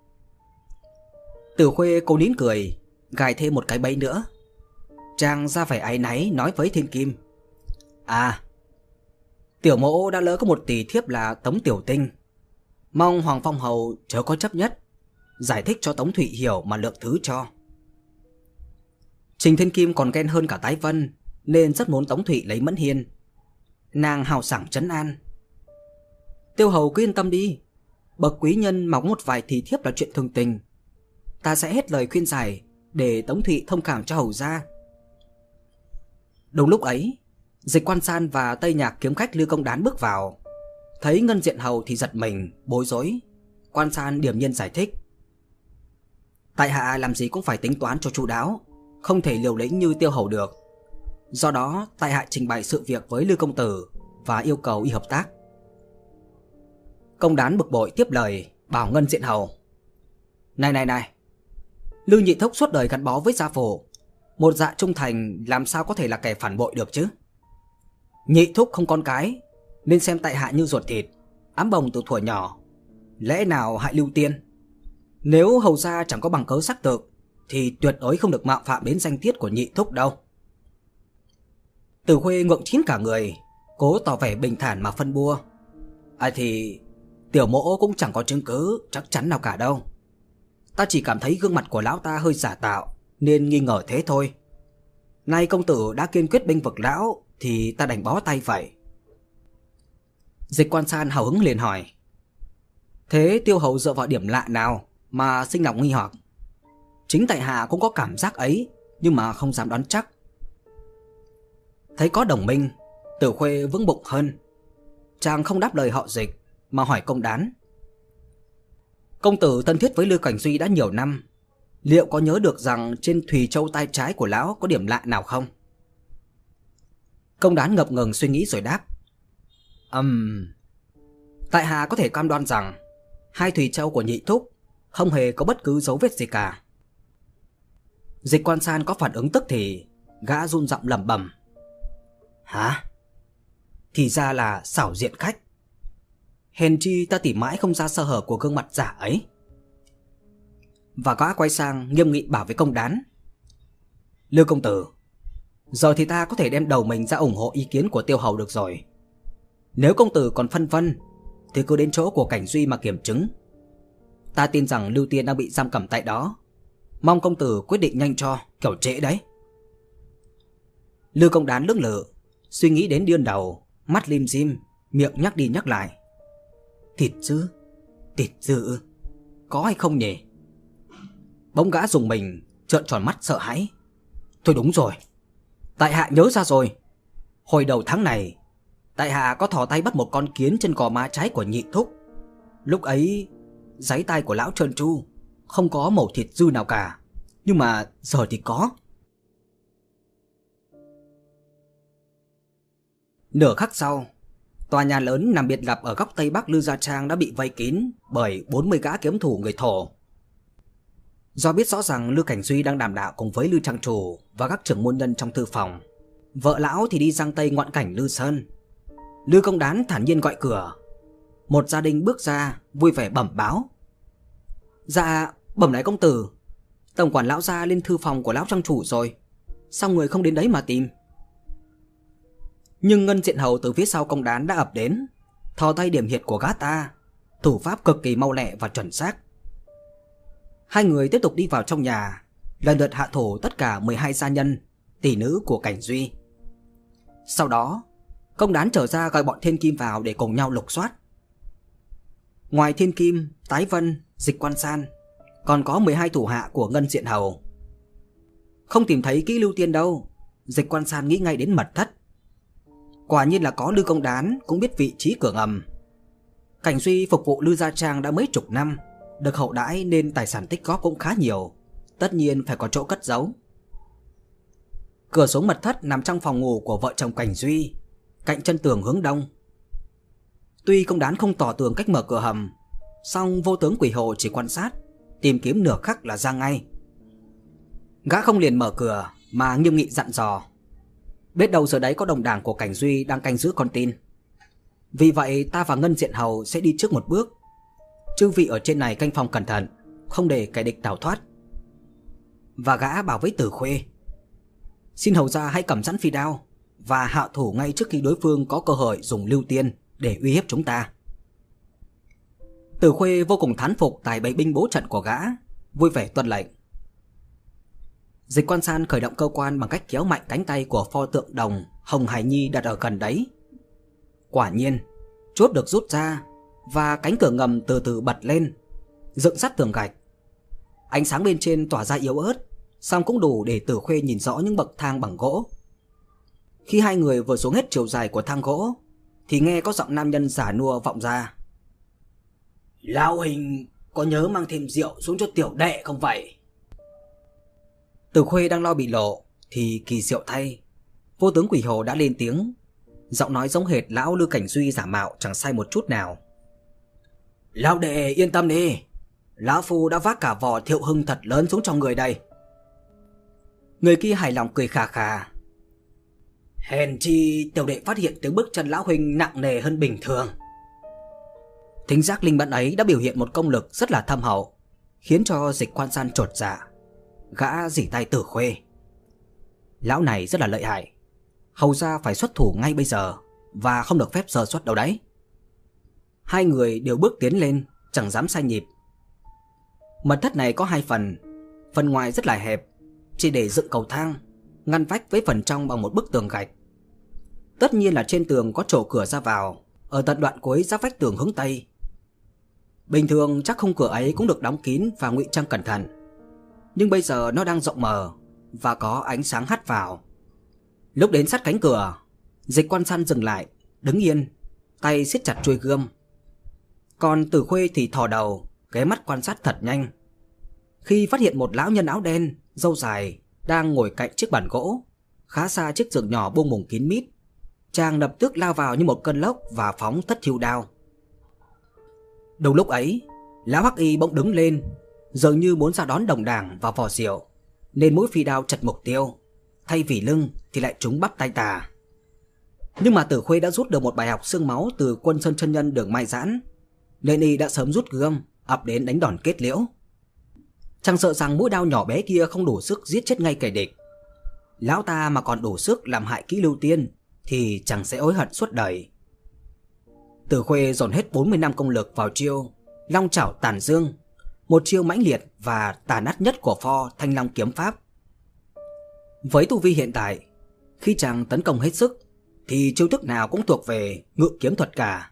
Tử Khuê cô nín cười, gài thêm một cái bẫy nữa. Chàng ra vẻ áy náy nói với Thiên Kim, À, tiểu mẫu đã lỡ có một tỷ thiếp là Tống Tiểu Tinh, Mong Hoàng Phong Hầu chớ có chấp nhất, giải thích cho Tống Thụy hiểu mà lượng thứ cho. Trình Thiên Kim còn ghen hơn cả Tái Vân, nên rất muốn Tống Thụy lấy Mẫn Hiên. Nàng hào sảng trấn an: Tiêu hầu cứ yên tâm đi, bậc quý nhân mọc một vài thì thiếp là chuyện thường tình. Ta sẽ hết lời khuyên giải để Tống Thụy thông cảm cho hầu gia. Đúng lúc ấy, Dịch Quan San và Tây Nhạc kiếm khách Lưu Công Đán bước vào. Thấy Ngân Diện Hầu thì giật mình, bối rối. Quan San điềm nhiên giải thích: Tại hạ làm gì cũng phải tính toán cho chu đáo, không thể liều lĩnh như Tiêu hầu được. Do đó tại hạ trình bày sự việc với Lưu công tử và yêu cầu y hợp tác. Công Đán bực bội tiếp lời, bảo Ngân Diện Hầu: Này này này, Lưu Nhị Thúc suốt đời gắn bó với gia phụ, một dạ trung thành làm sao có thể là kẻ phản bội được chứ? Nhị Thúc không con cái, nên xem tại hạ như ruột thịt, ám bồng từ thuở nhỏ, lẽ nào hại Lưu Tiên? Nếu hầu gia chẳng có bằng cớ xác thực thì tuyệt đối không được mạo phạm đến danh tiết của Nhị Thúc đâu. Từ Khuê ngượng chín cả người, cố tỏ vẻ bình thản mà phân bua: À thì tiểu mỗ cũng chẳng có chứng cứ chắc chắn nào cả đâu. Ta chỉ cảm thấy gương mặt của lão ta hơi giả tạo nên nghi ngờ thế thôi. Nay công tử đã kiên quyết bênh vực lão thì ta đành bó tay vậy. Dịch Quan San hào hứng liền hỏi: Thế Tiêu hầu dựa vào điểm lạ nào mà sinh lòng nghi hoặc? Chính tại hạ cũng có cảm giác ấy, nhưng mà không dám đoán chắc. Thấy có đồng minh, Tử Khuê vững bụng hơn. Chàng không đáp lời họ Dịch mà hỏi Công Đán: Công tử thân thiết với Lưu Cảnh Duy đã nhiều năm, liệu có nhớ được rằng trên Thùy Châu tay trái của lão có điểm lạ nào không? Công Đán ngập ngừng suy nghĩ rồi đáp: Ừm, um, tại hạ có thể cam đoan rằng hai Thùy Châu của Nhị Thúc không hề có bất cứ dấu vết gì cả. Dịch Quan San có phản ứng tức thì, gã run giọng lẩm bẩm: Hả? Thì ra là xảo diện khách. Hèn chi ta tìm mãi không ra sơ hở của gương mặt giả ấy. Và gã quay sang nghiêm nghị bảo với Công Đán: Lưu công tử, giờ thì ta có thể đem đầu mình ra ủng hộ ý kiến của Tiêu hầu được rồi. Nếu công tử còn phân vân thì cứ đến chỗ của Cảnh Duy mà kiểm chứng. Ta tin rằng Lưu Tiên đang bị giam cầm tại đó, mong công tử quyết định nhanh cho, kiểu trễ đấy. Lưu Công Đán lưỡng lự, suy nghĩ đến điên đầu, mắt lim dim, miệng nhắc đi nhắc lại: Thịt dư, thịt dư, có hay không nhỉ? Bỗng gã dùng mình, trợn tròn mắt sợ hãi: Thôi đúng rồi, tại hạ nhớ ra rồi. Hồi đầu tháng này, tại hạ có thò tay bắt một con kiến trên gò má trái của Nhị Thúc. Lúc ấy giấy tay của lão trơn tru, không có mẩu thịt dư nào cả. Nhưng mà giờ thì có. Nửa khắc sau, tòa nhà lớn nằm biệt lập ở góc tây bắc Lư Gia Trang đã bị vây kín bởi bốn mươi gã kiếm thủ người Thổ. Do biết rõ rằng Lưu Cảnh Duy đang đàm đạo cùng với Lưu Trang Chủ và các trưởng môn nhân trong thư phòng, vợ lão thì đi giang tây ngoạn cảnh Lư Sơn, Lưu Công Đán thản nhiên gọi cửa. Một gia đình bước ra, vui vẻ bẩm báo: Dạ, bẩm đại công tử, tổng quản lão gia lên thư phòng của lão Trang Chủ rồi, sao người không đến đấy mà tìm? Nhưng Ngân Diện Hầu từ phía sau Công Đán đã ập đến, thò tay điểm huyệt của gã ta, thủ pháp cực kỳ mau lẹ và chuẩn xác. Hai người tiếp tục đi vào trong nhà, lần lượt hạ thủ tất cả mười hai gia nhân, tỷ nữ của Cảnh Duy. Sau đó, Công Đán trở ra gọi bọn Thiên Kim vào để cùng nhau lục soát. Ngoài Thiên Kim, Tái Vân, Dịch Quan San, còn có mười hai thủ hạ của Ngân Diện Hầu. Không tìm thấy Kỹ Lưu Tiên đâu, Dịch Quan San nghĩ ngay đến mật thất. Quả nhiên là có Lưu Công Đán cũng biết vị trí cửa ngầm. Cảnh Duy phục vụ Lư Gia Trang đã mấy chục năm, được hậu đãi nên tài sản tích góp cũng khá nhiều, tất nhiên phải có chỗ cất giấu. Cửa xuống mật thất nằm trong phòng ngủ của vợ chồng Cảnh Duy, cạnh chân tường hướng đông. Tuy Công Đán không tỏ tường cách mở cửa hầm, song Vô Tướng Quỷ Hồ chỉ quan sát, tìm kiếm nửa khắc là ra ngay. Gã không liền mở cửa mà nghiêm nghị dặn dò: Biết đâu giờ đấy có đồng đảng của Cảnh Duy đang canh giữ con tin. Vì vậy ta và Ngân Diện Hầu sẽ đi trước một bước. Chư vị ở trên này canh phòng cẩn thận, không để kẻ địch tào thoát. Và gã bảo với Tử Khuê: Xin hầu gia hãy cầm sẵn phi đao và hạ thủ ngay trước khi đối phương có cơ hội dùng Lưu Tiên để uy hiếp chúng ta. Tử Khuê vô cùng thán phục tài bày binh bố trận của gã, vui vẻ tuân lệnh. Dịch Quan San khởi động cơ quan bằng cách kéo mạnh cánh tay của pho tượng đồng Hồng Hải Nhi đặt ở gần đấy. Quả nhiên, chốt được rút ra và cánh cửa ngầm từ từ bật lên, dựng sát tường gạch. Ánh sáng bên trên tỏa ra yếu ớt, song cũng đủ để Tử Khuê nhìn rõ những bậc thang bằng gỗ. Khi hai người vừa xuống hết chiều dài của thang gỗ thì nghe có giọng nam nhân già nua vọng ra. Lão Hình có nhớ mang thêm rượu xuống cho tiểu đệ không vậy? Tử Khuê đang lo bị lộ thì kỳ diệu thay, Vô tướng Quỷ Hồ đã lên tiếng. Giọng nói giống hệt lão Lư Cảnh Duy giả mạo chẳng sai một chút nào. Lão đệ yên tâm đi, lão phu đã vác cả vò Thiệu Hưng thật lớn xuống cho người đây. Người kia hài lòng cười khà khà. Hèn chi tiểu đệ phát hiện tiếng bước chân lão huynh nặng nề hơn bình thường. Thính giác linh bắn ấy đã biểu hiện một công lực rất là thâm hậu, khiến cho Dịch Quan San chột dạ. Gã giỉ tay Tử Khuê. Lão này rất là lợi hại, hầu ra phải xuất thủ ngay bây giờ và không được phép sơ suất đâu đấy. Hai người đều bước tiến lên, chẳng dám sai nhịp. Mật thất này có hai phần. Phần ngoài rất là hẹp, chỉ để dựng cầu thang, ngăn vách với phần trong bằng một bức tường gạch. Tất nhiên là trên tường có chỗ cửa ra vào, ở tận đoạn cuối giáp vách tường hướng Tây. Bình thường chắc khung cửa ấy cũng được đóng kín và ngụy trang cẩn thận, nhưng bây giờ nó đang rộng mở và có ánh sáng hắt vào. Lúc đến sát cánh cửa, Dịch Quan San dừng lại, đứng yên, tay siết chặt chuôi gươm. Còn Tử Khuê thì thò đầu, ghé mắt quan sát thật nhanh. Khi phát hiện một lão nhân áo đen, râu dài đang ngồi cạnh chiếc bàn gỗ, khá xa chiếc giường nhỏ bung mùng kín mít, chàng lập tức lao vào như một cơn lốc và phóng thất thiêu đao. Đúng lúc ấy, lão Hắc Y bỗng đứng lên, dường như muốn ra đón đồng đảng vào vò rượu, nên mũi phi đao chật mục tiêu, thay vì lưng thì lại trúng bắp tay tà. Nhưng mà Tử Khuê đã rút được một bài học xương máu từ Quân Sơn chân nhân Đường Mai Giãn, nên y đã sớm rút gươm ập đến đánh đòn kết liễu. Chẳng sợ rằng mũi đao nhỏ bé kia không đủ sức giết chết ngay kẻ địch. Lão ta mà còn đủ sức làm hại Kỷ Lưu Tiên thì chẳng sẽ hối hận suốt đời. Tử Khuê dồn hết bốn mươi năm công lực vào chiêu Long Chảo Tàn Dương, một chiêu mãnh liệt và tàn ác nhất của pho Thanh Long kiếm pháp. Với tu vi hiện tại, khi chàng tấn công hết sức thì chiêu thức nào cũng thuộc về ngự kiếm thuật cả.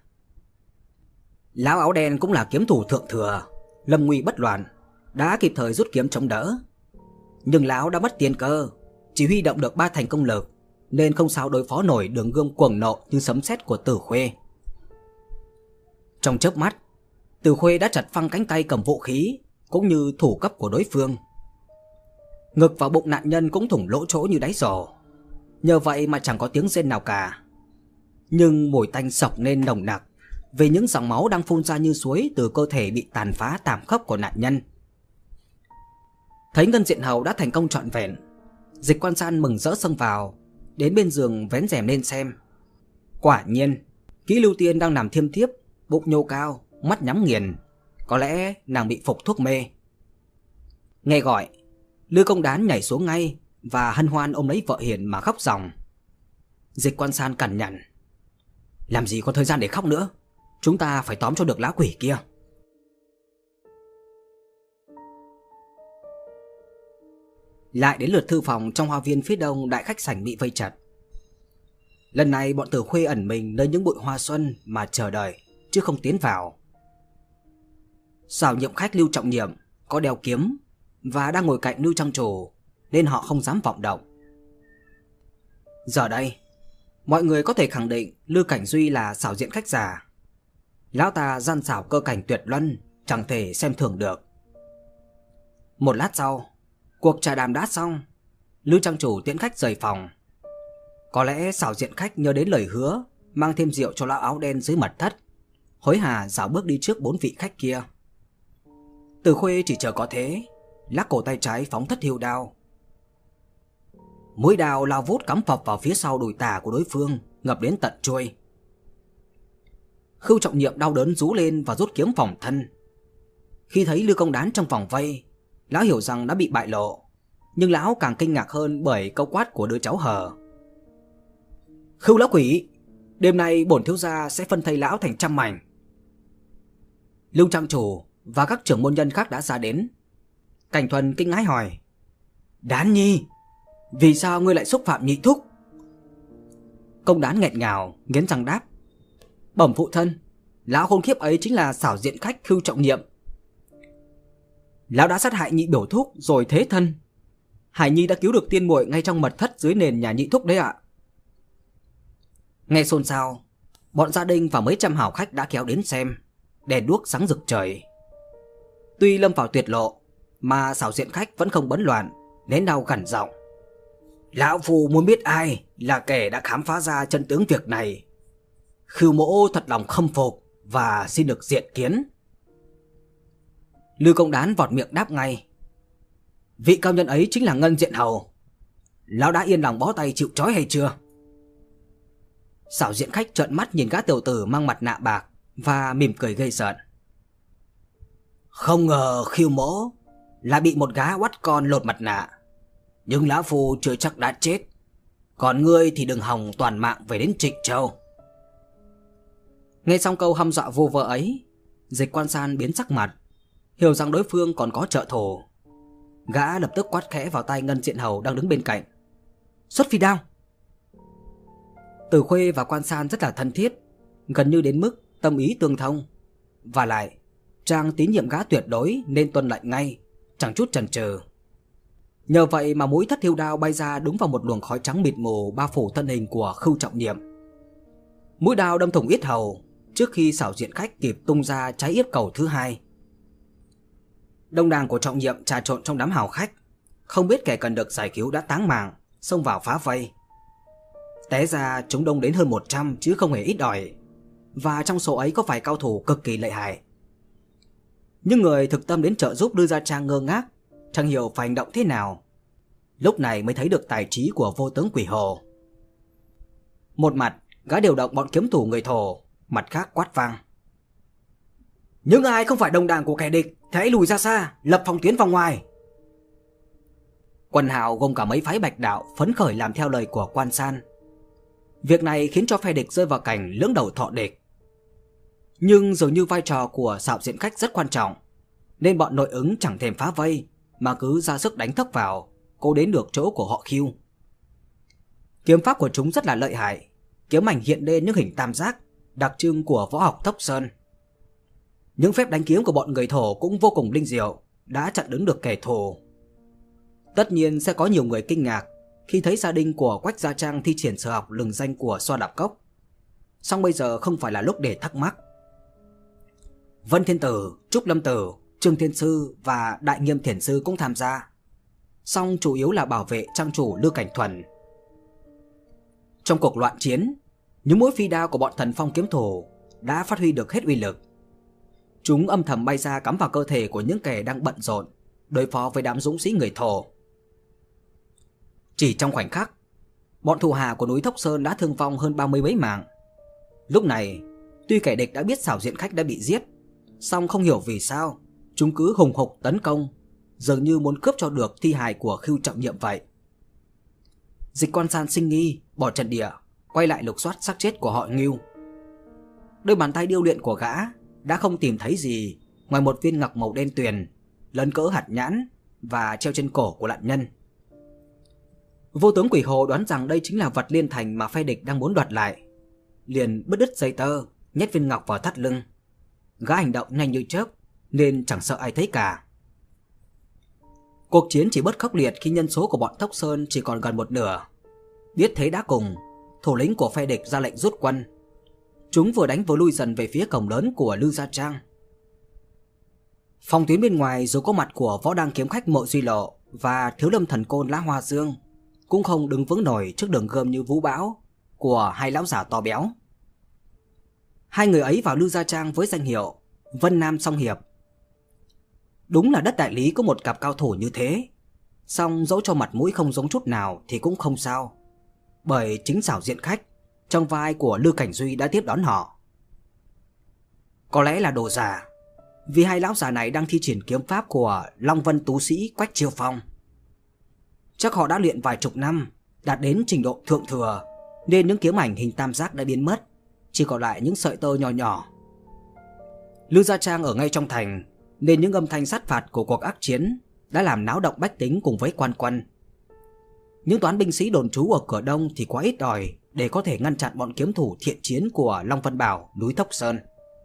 Lão áo đen cũng là kiếm thủ thượng thừa, lâm nguy bất loạn, đã kịp thời rút kiếm chống đỡ. Nhưng lão đã mất tiên cơ, chỉ huy động được ba thành công lực, nên không sao đối phó nổi đường gươm cuồng nộ như sấm sét của Tử Khuê. Trong chớp mắt, Tử Khuê đã chặt phăng cánh tay cầm vũ khí cũng như thủ cấp của đối phương. Ngực và bụng nạn nhân cũng thủng lỗ chỗ như đáy giò, nhờ vậy mà chẳng có tiếng rên nào cả. Nhưng mùi tanh sộc lên nồng nặc vì những dòng máu đang phun ra như suối từ cơ thể bị tàn phá tàn khốc của nạn nhân. Thấy Ngân Diện Hầu đã thành công trọn vẹn, Dịch Quan San mừng rỡ xông vào, đến bên giường vén rèm lên xem. Quả nhiên, Kỷ Lưu Tiên đang nằm thiêm thiếp, bụng nhô cao, mắt nhắm nghiền. Có lẽ nàng bị phục thuốc mê. Nghe gọi, Lư Công Đán nhảy xuống ngay và hân hoan ôm lấy vợ hiền mà khóc ròng. Dịch Quan San cằn nhằn. Làm gì có thời gian để khóc nữa, chúng ta phải tóm cho được lão quỷ kia. Lại đến lượt thư phòng trong hoa viên phía đông đại khách sảnh bị vây chặt. Lần này bọn Tử Khuê ẩn mình nơi những bụi hoa xuân mà chờ đợi, chứ không tiến vào. Xảo nhiệm khách Lưu Trọng Nhiệm có đeo kiếm và đang ngồi cạnh Lưu Trang Chủ, nên họ không dám vọng động. Giờ đây, mọi người có thể khẳng định Lư Cảnh Duy là xảo diện khách giả. Lão ta gian xảo cơ cảnh tuyệt luân, chẳng thể xem thường được. Một lát sau, cuộc trà đàm đã xong, Lưu Trang Chủ tiễn khách rời phòng. Có lẽ xảo diện khách nhớ đến lời hứa mang thêm rượu cho lão áo đen dưới mật thất, hối hả dạo bước đi trước bốn vị khách kia. Tử Khuê chỉ chờ có thế, lắc cổ tay trái phóng thất hiêu đao. Mũi đao lao vút cắm phập vào phía sau đùi tả của đối phương, ngập đến tận chuôi. Khưu Trọng Nhiệm đau đớn rú lên và rút kiếm phòng thân. Khi thấy Lư Công Đán trong vòng vây, lão hiểu rằng đã bị bại lộ, nhưng lão càng kinh ngạc hơn bởi câu quát của đứa cháu hờ. Khưu lão quỷ, đêm nay bổn thiếu gia sẽ phân thây lão thành trăm mảnh. Lưu trang chủ và các trưởng môn nhân khác đã ra đến. Cảnh Thuần kinh hãi hỏi: Đán nhi, vì sao ngươi lại xúc phạm nhị thúc? Công Đán nghẹn ngào nghiến răng đáp: Bẩm phụ thân, lão khốn khiếp ấy chính là Xảo Diện Khách Khưu Trọng Nhiệm. Lão đã sát hại nhị biểu thúc rồi thế thân. Hải nhi đã cứu được tiên muội ngay trong mật thất dưới nền nhà nhị thúc đấy ạ. Nghe xôn xao, bọn gia đình và mấy trăm hảo khách đã kéo đến xem. Đèn đuốc sáng rực trời. Tuy lâm vào tuyệt lộ mà Xảo Diện Khách vẫn không bấn loạn, nén đau gằn giọng: Lão phu muốn biết ai là kẻ đã khám phá ra chân tướng việc này. Khưu mỗ thật lòng khâm phục và xin được diện kiến. Lưu Công Đán vọt miệng đáp ngay: Vị cao nhân ấy chính là Ngân Diện Hầu. Lão đã yên lòng bó tay chịu trói hay chưa? Xảo Diện Khách trợn mắt nhìn gã tiểu tử mang mặt nạ bạc và mỉm cười gây giận. Không ngờ Khưu mỗ là bị một gã oắt con lột mặt nạ, nhưng lão phu chưa chắc đã chết. Còn ngươi thì đừng hòng toàn mạng về đến Trịnh Châu. Nghe xong câu hăm dọa vô vơ ấy, Dịch Quan San biến sắc mặt, hiểu rằng đối phương còn có trợ thù. Gã lập tức quát khẽ vào tai Ngân Diện Hầu đang đứng bên cạnh: Xuất phi đao. Tử Khuê và Quan San rất là thân thiết, gần như đến mức tâm ý tương thông. Và lại chàng tín nhiệm gã tuyệt đối nên tuân lệnh ngay, chẳng chút chần chừ. Nhờ vậy mà mũi thất thiêu đao bay ra đúng vào một luồng khói trắng mịt mù bao phủ thân hình của Khưu Trọng Nhiệm. Mũi đao đâm thủng yết hầu trước khi Xảo Diện Khách kịp tung ra trái yết cầu thứ hai. Đông đàng của Trọng Nhiệm trà trộn trong đám hào khách, không biết kẻ cần được giải cứu đã táng mạng, xông vào phá vây. Té ra chúng đông đến hơn một trăm chứ không hề ít ỏi, và trong số ấy có vài cao thủ cực kỳ lợi hại. Nhưng người thực tâm đến trợ giúp Lư Gia Trang ngơ ngác, chẳng hiểu phải hành động thế nào. Lúc này mới thấy được tài trí của vô tướng Quỷ Hồ. Một mặt gã điều động bọn kiếm thủ người Thổ, mặt khác quát vang: Những ai không phải đồng đảng của kẻ địch thì hãy lùi ra xa, lập phòng tuyến vòng ngoài. Quần hào gồm cả mấy phái Bạch Đạo phấn khởi làm theo lời của Quan San. Việc này khiến cho phe địch rơi vào cảnh lưỡng đầu thọ địch. Nhưng dường như vai trò của Xảo Diện Khách rất quan trọng, nên bọn nội ứng chẳng thèm phá vây mà cứ ra sức đánh thốc vào, cố đến được chỗ của họ Khưu. Kiếm pháp của chúng rất là lợi hại, kiếm ảnh hiện lên những hình tam giác đặc trưng của võ học Thốc Sơn. Những phép đánh kiếm của bọn người Thổ cũng vô cùng linh diệu, đã chặn đứng được kẻ thù. Tất nhiên sẽ có nhiều người kinh ngạc khi thấy gia đình của Quách Gia Trang thi triển sở học lừng danh của Xoa Đạp Cốc. Song bây giờ không phải là lúc để thắc mắc. Vân Thiên Tử, Trúc Lâm Tử, Trương Thiên Sư và Đại Nghiêm Thiền Sư cũng tham gia, song chủ yếu là bảo vệ trang chủ Lưu Cảnh Thuần. Trong cuộc loạn chiến, những mũi phi đao của bọn Thần Phong kiếm thủ đã phát huy được hết uy lực. Chúng âm thầm bay ra cắm vào cơ thể của những kẻ đang bận rộn đối phó với đám dũng sĩ người Thổ. Chỉ trong khoảnh khắc, bọn thủ hà của núi Thốc Sơn đã thương vong hơn ba mươi mấy mạng. Lúc này, tuy kẻ địch đã biết Xảo Diện Khách đã bị giết, song không hiểu vì sao chúng cứ hùng hục tấn công, dường như muốn cướp cho được thi hài của Khưu Trọng Nhiệm vậy. Dịch Quan San sinh nghi, bỏ trận địa, quay lại lục soát xác chết của họ Ngưu. Đôi bàn tay điêu luyện của gã đã không tìm thấy gì ngoài một viên ngọc màu đen tuyền, lớn cỡ hạt nhãn và treo trên cổ của nạn nhân. Vô tướng Quỷ Hồ đoán rằng đây chính là vật liên thành mà phe địch đang muốn đoạt lại, liền bứt đứt dây tơ, nhét viên ngọc vào thắt lưng. Gã hành động nhanh như chớp nên chẳng sợ ai thấy cả. Cuộc chiến chỉ bớt khốc liệt khi nhân số của bọn Thốc Sơn chỉ còn gần một nửa. Biết thế đã cùng, thủ lĩnh của phe địch ra lệnh rút quân. Chúng vừa đánh vừa lui dần về phía cổng lớn của Lư Gia Trang. Phòng tuyến bên ngoài dù có mặt của Võ Đăng Kiếm Khách Mộ Duy Lộ và Thiếu Lâm Thần Côn Lã Hoa Dương, cũng không đứng vững nổi trước đường gươm như vũ bão của hai lão giả to béo. Hai người ấy vào Lư Gia Trang với danh hiệu Vân Nam Song Hiệp. Đúng là đất đại lý có một cặp cao thủ như thế, song dẫu cho mặt mũi không giống chút nào thì cũng không sao, bởi chính Xảo Diện Khách trong vai của Lư Cảnh Duy đã tiếp đón họ. Có lẽ là đồ giả, vì hai lão già này đang thi triển kiếm pháp của Long Vân Tú Sĩ Quách Chiêu Phong. Chắc họ đã luyện vài chục năm, đạt đến trình độ thượng thừa, nên những kiếm ảnh hình tam giác đã biến mất, chỉ còn lại những sợi tơ nhỏ nhỏ. Lư Gia Trang ở ngay trong thành, nên những âm thanh sát phạt của cuộc ác chiến đã làm náo động bách tính cùng với quan quân. Những toán binh sĩ đồn trú ở cửa đông thì quá ít ỏi để có thể ngăn chặn bọn kiếm thủ thiện chiến của Long Vân Bảo, núi Thốc Sơn.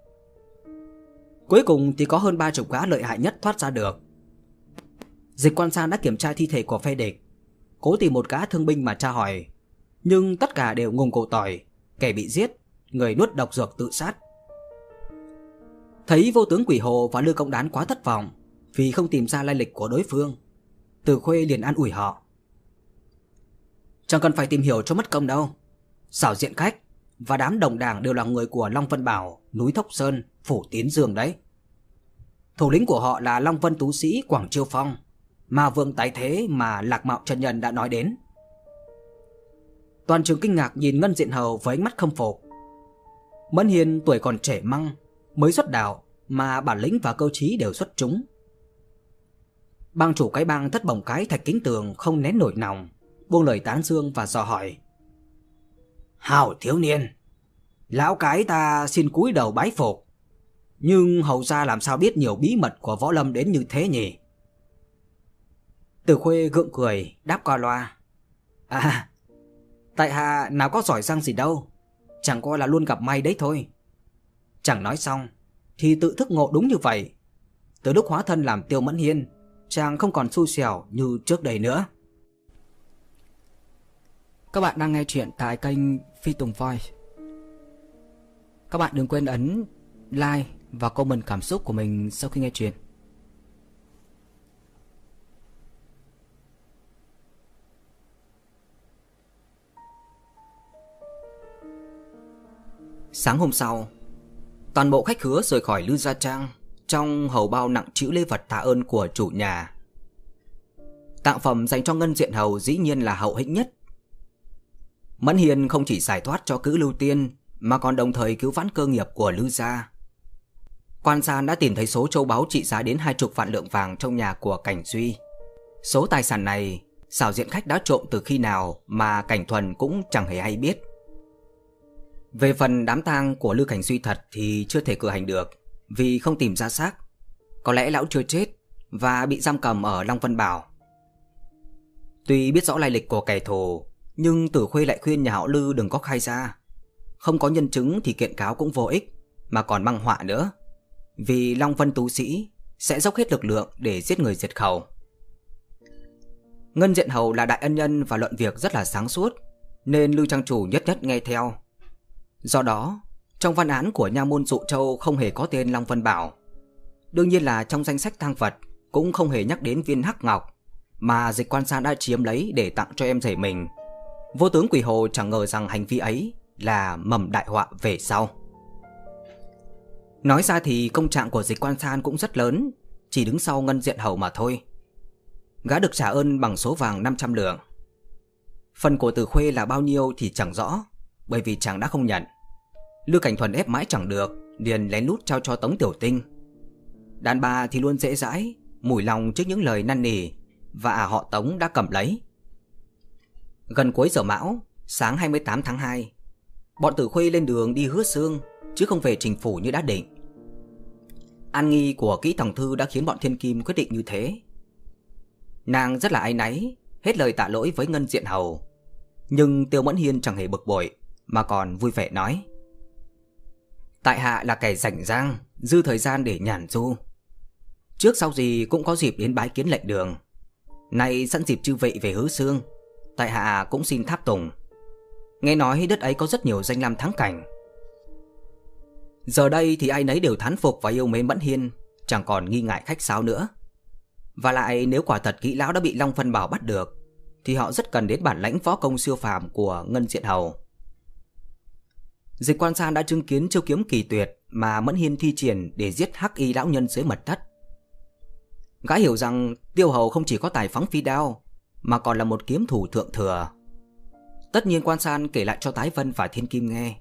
Cuối cùng thì có hơn ba chục gã lợi hại nhất thoát ra được. Dịch Quan San đã kiểm tra thi thể của phe địch, cố tìm một gã thương binh mà tra hỏi, nhưng tất cả đều ngùng cổ tỏi, kẻ bị giết, người nuốt độc dược tự sát. Thấy Vô Tướng Quỷ Hồ và Lư Công Đán quá thất vọng vì không tìm ra lai lịch của đối phương, Từ Khuê liền an ủi họ: chẳng cần phải tìm hiểu cho mất công đâu. Xảo Diện Khách và đám đồng đảng đều là người của Long Vân Bảo, núi Thốc Sơn, phủ Tiến Dương đấy. Thủ lĩnh của họ là Long Vân Tú Sĩ Quảng Chiêu Phong, mà vương tái thế mà Lạc Mạo chân nhân đã nói đến. Toàn trường kinh ngạc nhìn Ngân Diện Hầu với ánh mắt khâm phục. Mẫn Hiên tuổi còn trẻ măng, mới xuất đạo mà bản lĩnh và cơ trí đều xuất chúng. Bang chủ cái bang Thất Bồng Cái Thạch Kính Tường không nén nổi lòng, buông lời tán dương và dò hỏi: hảo thiếu niên, lão cái ta xin cúi đầu bái phục, nhưng hầu gia làm sao biết nhiều bí mật của võ lâm đến như thế nhỉ? Từ Khuê gượng cười đáp qua loa: à, tại hạ nào có giỏi giang gì đâu, chẳng qua là luôn gặp may đấy thôi. Chẳng nói xong thì tự thức ngộ đúng như vậy. Từ lúc hóa thân làm Tiêu Mẫn Hiên, chàng không còn xui xẻo như trước đây nữa. Các bạn đang nghe chuyện tại kênh Phi Tùng Voice. Các bạn đừng quên ấn like và comment cảm xúc của mình sau khi nghe chuyện. Sáng hôm sau, toàn bộ khách khứa rời khỏi Lư Gia Trang trong hầu bao nặng trĩu lễ vật tạ ơn của chủ nhà. Tặng phẩm dành cho Ngân Diện Hầu dĩ nhiên là hậu hĩnh nhất. Mẫn Hiền không chỉ giải thoát cho Cữ Lưu Tiên mà còn đồng thời cứu vãn cơ nghiệp của Lư gia. Quan San đã tìm thấy số châu báu trị giá đến hai chục vạn lượng vàng trong nhà của Cảnh Duy. Số tài sản này Xảo Diện Khách đã trộm từ khi nào mà Cảnh Thuần cũng chẳng hề hay biết. Về phần đám tang của Lư Cảnh Duy thật thì chưa thể cử hành được vì không tìm ra xác. Có lẽ lão chưa chết và bị giam cầm ở Long Vân Bảo. Tuy biết rõ lai lịch của kẻ thù, nhưng Tử Khuê lại khuyên nhà họ Lư đừng có khai ra. Không có nhân chứng thì kiện cáo cũng vô ích, mà còn mang họa nữa. Vì Long Vân Tú Sĩ sẽ dốc hết lực lượng để giết người diệt khẩu. Ngân Diện Hầu là đại ân nhân và luận việc rất là sáng suốt, nên Lư trang chủ nhất nhất nghe theo. Do đó, trong văn án của nha môn Dụ Châu không hề có tên Long Vân Bảo. Đương nhiên là trong danh sách tang vật cũng không hề nhắc đến viên hắc ngọc mà Dịch Quan San đã chiếm lấy để tặng cho em rể mình. Vô Tướng Quỷ Hồ chẳng ngờ rằng hành vi ấy là mầm đại họa về sau. Nói ra thì công trạng của Dịch Quan San cũng rất lớn, chỉ đứng sau Ngân Diện Hầu mà thôi. Gã được trả ơn bằng số vàng năm trăm lượng. Phần của Từ Khuê là bao nhiêu thì chẳng rõ, bởi vì chàng đã không nhận. Lư Cảnh Thuần ép mãi chẳng được, liền lén lút trao cho Tống Tiểu Tinh. Đàn bà thì luôn dễ dãi, mủi lòng trước những lời năn nỉ, và họ Tống đã cầm lấy. Gần cuối giờ mão, sáng hai mươi tám tháng hai, bọn Tử Khuê lên đường đi Hứa Xương, chứ không về Trình phủ như đã định. An nghi của Kỹ Tổng Thư đã khiến bọn Thiên Kim quyết định như thế. Nàng rất là áy náy, hết lời tạ lỗi với Ngân Diện Hầu. Nhưng Tiêu Mẫn Hiên chẳng hề bực bội, mà còn vui vẻ nói: tại hạ là kẻ rảnh rang, dư thời gian để nhàn du. Trước sau gì cũng có dịp đến bái kiến lệnh đường. Nay sẵn dịp chư vị về Hứa Xương, tại hạ cũng xin tháp tùng. Nghe nói đất ấy có rất nhiều danh lam thắng cảnh. Giờ đây thì ai nấy đều thán phục và yêu mến Mẫn Hiên, chẳng còn nghi ngại khách sáo nữa. Và lại nếu quả thật Kỹ lão đã bị Long Vân Bảo bắt được, thì họ rất cần đến bản lãnh võ công siêu phàm của Ngân Diện Hầu. Dịch Quan San đã chứng kiến chiêu kiếm kỳ tuyệt mà Mẫn Hiên thi triển để giết hắc y lão nhân dưới mật thất. Gã hiểu rằng Tiêu Hầu không chỉ có tài phóng phi đao, mà còn là một kiếm thủ thượng thừa. Tất nhiên Quan San kể lại cho Tái Vân và Thiên Kim nghe.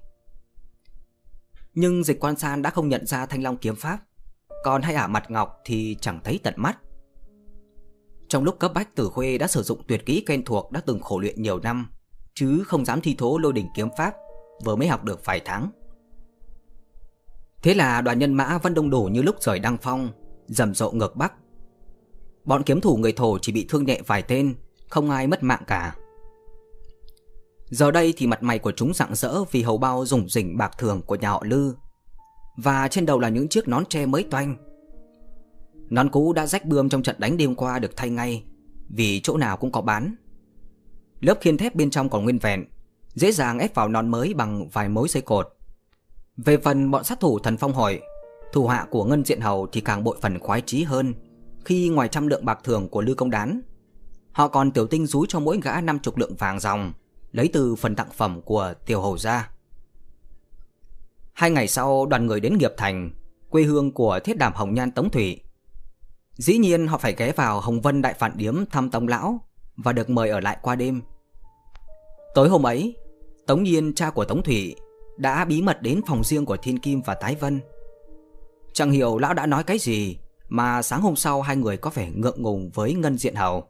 Nhưng Dịch Quan San đã không nhận ra Thanh Long kiếm pháp, còn Hai Ả Mặt Ngọc thì chẳng thấy tận mắt. Trong lúc cấp bách, Tử Khuê đã sử dụng tuyệt kỹ quen thuộc đã từng khổ luyện nhiều năm, chứ không dám thi thố Lôi Đỉnh kiếm pháp vừa mới học được vài tháng. Thế là đoàn nhân mã vẫn đông đủ như lúc rời Đăng Phong, rầm rộ ngược bắc. Bọn kiếm thủ người Thổ chỉ bị thương nhẹ vài tên, không ai mất mạng cả. Giờ đây thì mặt mày của chúng rạng rỡ vì hầu bao rủng rỉnh bạc thường của nhà họ Lư, và trên đầu là những chiếc nón tre mới toanh. Nón cũ đã rách bươm trong trận đánh đêm qua được thay ngay, vì chỗ nào cũng có bán. Lớp khiên thép bên trong còn nguyên vẹn, dễ dàng ép vào nón mới bằng vài mối dây cột. Về phần bọn sát thủ Thần Phong Hội, thủ hạ của Ngân Diện Hầu thì càng bội phần khoái chí hơn, khi ngoài trăm lượng bạc thường của Lư Công Đán, họ còn tiểu tinh dúi cho mỗi gã năm chục lượng vàng ròng, lấy từ phần tặng phẩm của Tiểu Hầu gia. Hai ngày sau, đoàn người đến Nghiệp Thành, quê hương của Thiết Đảm Hồng Nhan Tống Thủy. Dĩ nhiên họ phải ghé vào Hồng Vân Đại Phản Điếm thăm Tống lão và được mời ở lại qua đêm. Tối hôm ấy, Tống Nhiên, cha của Tống Thủy, đã bí mật đến phòng riêng của Thiên Kim và Tái Vân. Chẳng hiểu lão đã nói cái gì mà sáng hôm sau hai người có vẻ ngượng ngùng với Ngân Diện Hầu.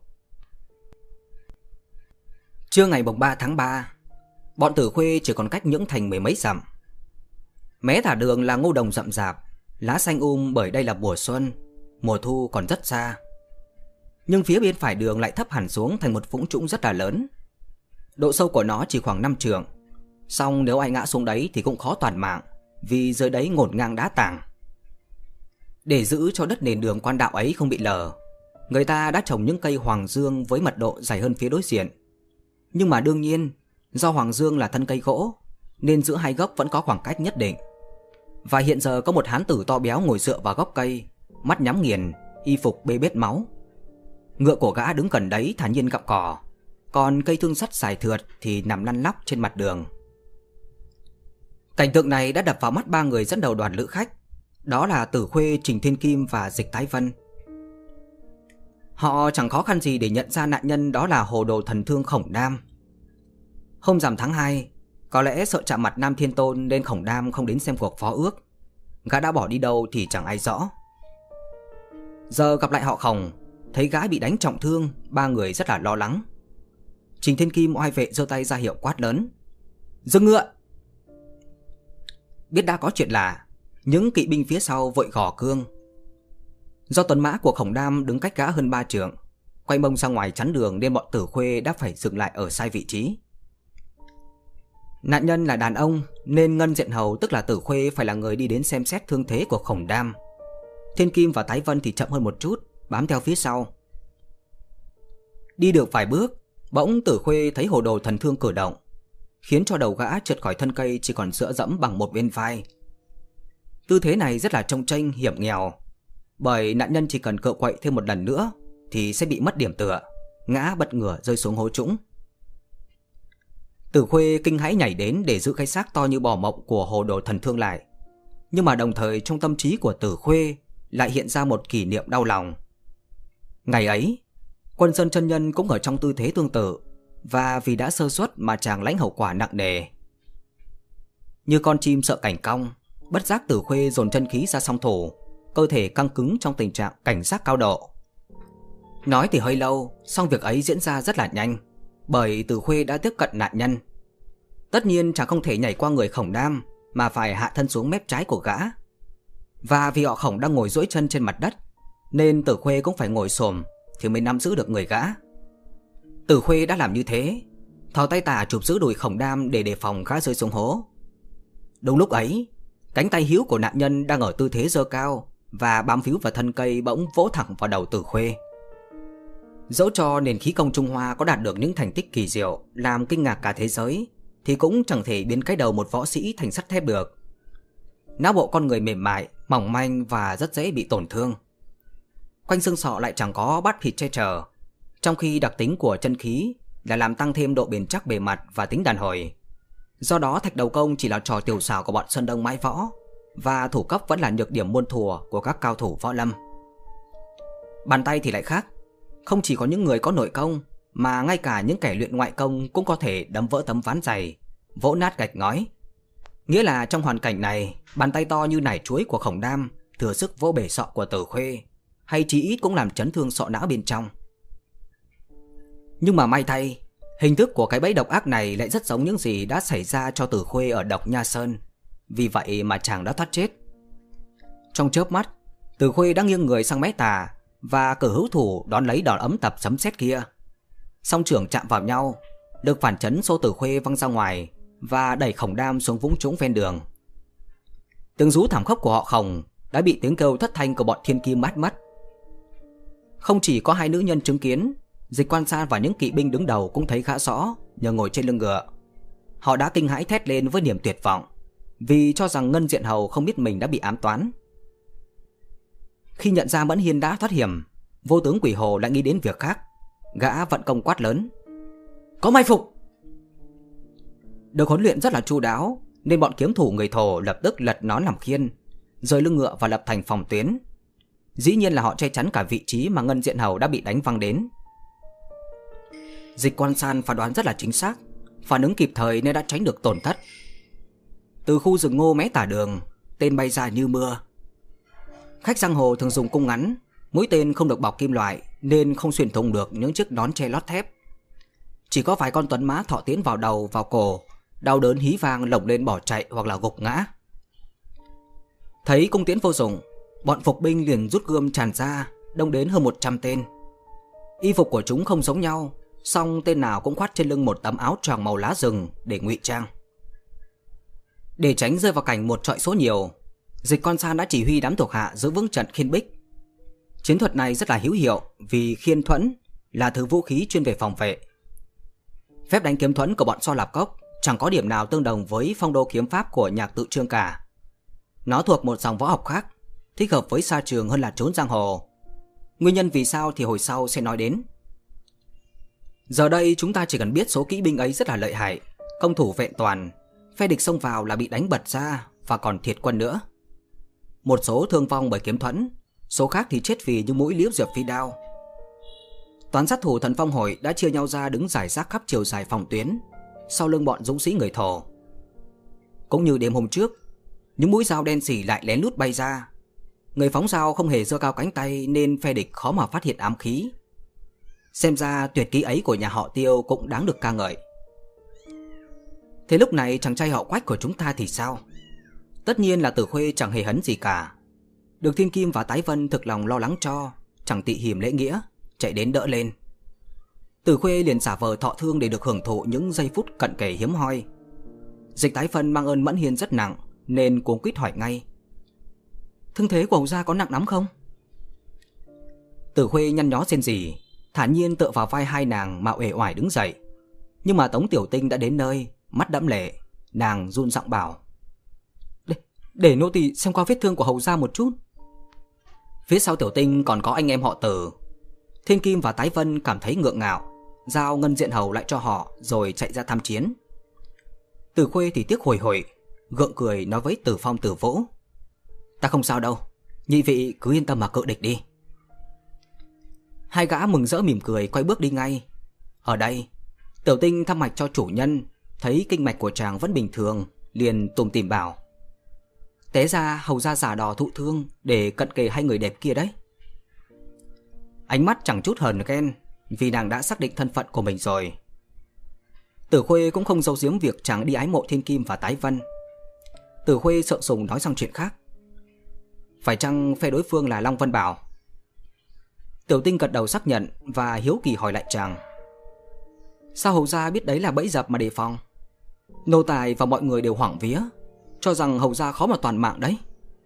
Trưa ngày mùng ba tháng ba, bọn Tử Khuê chỉ còn cách những thành mười mấy dặm. Mé thả đường là ngô đồng rậm rạp, lá xanh um bởi đây là mùa xuân, mùa thu còn rất xa. Nhưng phía bên phải đường lại thấp hẳn xuống thành một vũng trũng rất là lớn. Độ sâu của nó chỉ khoảng năm trượng, song nếu ai ngã xuống đấy thì cũng khó toàn mạng, vì dưới đấy ngổn ngang đá tảng. Để giữ cho đất nền đường quan đạo ấy không bị lở, người ta đã trồng những cây hoàng dương với mật độ dày hơn phía đối diện. Nhưng mà đương nhiên, do hoàng dương là thân cây gỗ, nên giữa hai gốc vẫn có khoảng cách nhất định. Và hiện giờ có một hán tử to béo ngồi dựa vào gốc cây, mắt nhắm nghiền, y phục bê bết máu. Ngựa của gã đứng gần đấy thản nhiên gặm cỏ, còn cây thương sắt xài thượt thì nằm lăn lóc trên mặt đường. Cảnh tượng này đã đập vào mắt ba người dẫn đầu đoàn lữ khách, đó là Tử Khuê, Trình Thiên Kim và Dịch Tái Vân. Họ chẳng khó khăn gì để nhận ra nạn nhân đó là hồ đồ thần thương Khổng Đam. Hôm rằm tháng hai, có lẽ sợ chạm mặt Nam Thiên Tôn nên Khổng Đam không đến xem cuộc phó ước. Gã đã bỏ đi đâu thì chẳng ai rõ. Giờ gặp lại họ Khổng, thấy gã bị đánh trọng thương, ba người rất là lo lắng. Trình Thiên Kim oai vệ giơ tay ra hiệu quát lớn: "Dừng ngựa!" Biết đã có chuyện lạ, những kỵ binh phía sau vội gò cương. Do tuần mã của Khổng Đam đứng cách gã hơn ba trượng, quay mông ra ngoài chắn đường nên bọn Tử Khuê đã phải dừng lại ở sai vị trí. Nạn nhân là đàn ông nên Ngân Diện Hầu tức là Tử Khuê phải là người đi đến xem xét thương thế của Khổng Đam. Thiên Kim và Tái Vân thì chậm hơn một chút, bám theo phía sau. Đi được vài bước, bỗng Tử Khuê thấy hồ đồ thần thương cử động, khiến cho đầu gã trượt khỏi thân cây chỉ còn dựa dẫm bằng một bên vai. Tư thế này rất là trông chênh hiểm nghèo, bởi nạn nhân chỉ cần cựa quậy thêm một lần nữa thì sẽ bị mất điểm tựa, ngã bật ngửa rơi xuống hố trũng. Tử Khuê kinh hãi nhảy đến để giữ cái xác to như bò mộng của hồ đồ thần thương lại. Nhưng mà đồng thời trong tâm trí của Tử Khuê lại hiện ra một kỷ niệm đau lòng. Ngày ấy, Quân Sơn chân nhân cũng ở trong tư thế tương tự, và vì đã sơ suất mà chàng lãnh hậu quả nặng nề. Như con chim sợ cảnh cong, bất giác Tử Khuê dồn chân khí ra song thủ, cơ thể căng cứng trong tình trạng cảnh giác cao độ. Nói thì hơi lâu, song việc ấy diễn ra rất là nhanh, bởi Tử Khuê đã tiếp cận nạn nhân. Tất nhiên chàng không thể nhảy qua người Khổng Đam, mà phải hạ thân xuống mép trái của gã. Và vì họ Khổng đang ngồi duỗi chân trên mặt đất, nên Tử Khuê cũng phải ngồi xổm thì mới nắm giữ được người gã. Tử Khuê đã làm như thế, thò tay tả chụp giữ đùi Khổng Đam để đề phòng gã rơi xuống hố. Đúng lúc ấy, cánh tay hữu của nạn nhân đang ở tư thế giơ cao và bám víu vào thân cây bỗng vỗ thẳng vào đầu Tử Khuê. Dẫu cho nền khí công Trung Hoa có đạt được những thành tích kỳ diệu làm kinh ngạc cả thế giới, thì cũng chẳng thể biến cái đầu một võ sĩ thành sắt thép được. Não bộ con người mềm mại, mỏng manh và rất dễ bị tổn thương. Quanh xương sọ lại chẳng có bát thịt che chở, trong khi đặc tính của chân khí là làm tăng thêm độ bền chắc bề mặt và tính đàn hồi. Do đó thạch đầu công chỉ là trò tiểu xảo của bọn Sơn Đông mãi võ, và thủ cấp vẫn là nhược điểm muôn thuở của các cao thủ võ lâm. Bàn tay thì lại khác, không chỉ có những người có nội công, mà ngay cả những kẻ luyện ngoại công cũng có thể đấm vỡ tấm ván dày, vỗ nát gạch ngói. Nghĩa là trong hoàn cảnh này, bàn tay to như nải chuối của Khổng Đam thừa sức vỗ bể sọ của Tử Khuê, hay chí ít cũng làm chấn thương sọ não bên trong. Nhưng mà may thay, hình thức của cái bẫy độc ác này lại rất giống những gì đã xảy ra cho Tử Khuê ở Độc Nha Sơn. Vì vậy mà chàng đã thoát chết, Trong chớp mắt, Từ Khuê đã nghiêng người sang mé tà và cử hữu thủ đón lấy đòn ấm tập sấm sét kia. Song trưởng chạm vào nhau, lực phản chấn xô Từ Khuê văng ra ngoài và đẩy Khổng Đam xuống vũng trũng ven đường. Tiếng rú thảm khốc của họ Khổng đã bị tiếng kêu thất thanh của bọn thiên kim mát mất. Không chỉ có hai nữ nhân chứng kiến, Dịch Quan San và những kỵ binh đứng đầu cũng thấy khá rõ nhờ ngồi trên lưng ngựa. Họ đã kinh hãi thét lên với niềm tuyệt vọng, vì cho rằng Ngân Diện Hầu không biết mình đã bị ám toán. Khi nhận ra Mẫn Hiên đã thoát hiểm, Vô tướng Quỷ Hồ lại nghĩ đến việc khác. Gã vận công quát lớn: "Có mai phục!" Được huấn luyện rất là chu đáo nên bọn kiếm thủ người Thổ lập tức lật nón làm khiên, rời lưng ngựa và lập thành phòng tuyến. Dĩ nhiên là họ che chắn cả vị trí mà Ngân Diện Hầu đã bị đánh văng đến. Dịch Quan San phán đoán rất là chính xác, phản ứng kịp thời nên đã tránh được tổn thất. Từ khu rừng ngô mé tả đường, tên bay ra như mưa. Khách giang hồ thường dùng cung ngắn, mũi tên không được bọc kim loại nên không xuyên thủng được những chiếc nón che lót thép. Chỉ có vài con tuấn mã thọ tiến vào đầu, vào cổ, đau đớn hí vang lồng lên bỏ chạy hoặc là gục ngã. Thấy cung tiễn vô dụng, bọn phục binh liền rút gươm tràn ra, đông đến hơn một trăm tên. Y phục của chúng không giống nhau, song tên nào cũng khoác trên lưng một tấm áo choàng màu lá rừng để ngụy trang. Để tránh rơi vào cảnh một trọi số nhiều, Dịch Quan San đã chỉ huy đám thuộc hạ giữ vững trận khiên bích. Chiến thuật này rất là hữu hiệu vì khiên thuẫn là thứ vũ khí chuyên về phòng vệ. Phép đánh kiếm thuẫn của bọn So Lạp Cốc chẳng có điểm nào tương đồng với phong đô kiếm pháp của Nhạc Tự Trương cả. Nó thuộc một dòng võ học khác, thích hợp với sa trường hơn là trốn giang hồ. Nguyên nhân vì sao thì hồi sau sẽ nói đến. Giờ đây chúng ta chỉ cần biết số kỵ binh ấy rất là lợi hại, công thủ vẹn toàn, phe địch xông vào là bị đánh bật ra và còn thiệt quân nữa. Một số thương vong bởi kiếm thuẫn, số khác thì chết vì những mũi liễu diệp phi đao. Toán sát thủ Thần Phong Hội đã chia nhau ra đứng rải rác khắp chiều dài phòng tuyến, sau lưng bọn dũng sĩ người Thổ. Cũng như đêm hôm trước, những mũi dao đen xỉ lại lén lút bay ra. Người phóng dao không hề giơ cao cánh tay nên phe địch khó mà phát hiện ám khí. Xem ra tuyệt kỹ ấy của nhà họ Tiêu cũng đáng được ca ngợi. Thế lúc này chàng trai họ Quách của chúng ta thì sao? Tất nhiên là Từ Khuê chẳng hề hấn gì cả. Được Thiên Kim và Tái Vân thực lòng lo lắng cho, chẳng tị hiềm lễ nghĩa, chạy đến đỡ lên. Từ Khuê liền giả vờ thọ thương để được hưởng thụ những giây phút cận kề hiếm hoi. Dịch Tái Vân mang ơn Mẫn Hiên rất nặng nên cuống quýt hỏi ngay: "Thương thế của hầu gia có nặng lắm không?" Từ Khuê nhăn nhó rên rỉ, thản nhiên tựa vào vai hai nàng mà uể oải đứng dậy. Nhưng mà Tống Tiểu Tinh đã đến nơi, mắt đẫm lệ, nàng run giọng bảo: Để, để nô tỳ xem qua vết thương của hầu gia một chút. Phía sau Tiểu Tinh còn có anh em họ Từ. Thiên Kim và Tái Vân cảm thấy ngượng ngạo, giao Ngân Diện Hầu lại cho họ rồi chạy ra tham chiến. Từ Khuê thì tiếc hồi hồi, gượng cười nói với Từ Phong Từ Vũ: "Ta không sao đâu, nhị vị cứ yên tâm mà cự địch đi." Hai gã mừng rỡ mỉm cười quay bước đi ngay. Ở đây, Tiểu Tinh thăm mạch cho chủ nhân, thấy kinh mạch của chàng vẫn bình thường, liền tủm tỉm bảo: "Té ra hầu gia giả đò thụ thương để cận kề hai người đẹp kia đấy." Ánh mắt chẳng chút hờn ghen, vì nàng đã xác định thân phận của mình rồi. Tử Khuê cũng không giấu giếm việc chàng đi ái mộ Thiên Kim và Tái Vân. Tử Khuê sợ sùng nói sang chuyện khác: "Phải chăng phe đối phương là Long Vân Bảo?" Tiểu Tinh gật đầu xác nhận và hiếu kỳ hỏi lại chàng: "Sao hầu gia biết đấy là bẫy dập mà đề phòng?" Nô tài và mọi người đều hoảng vía, cho rằng hầu gia khó mà toàn mạng đấy.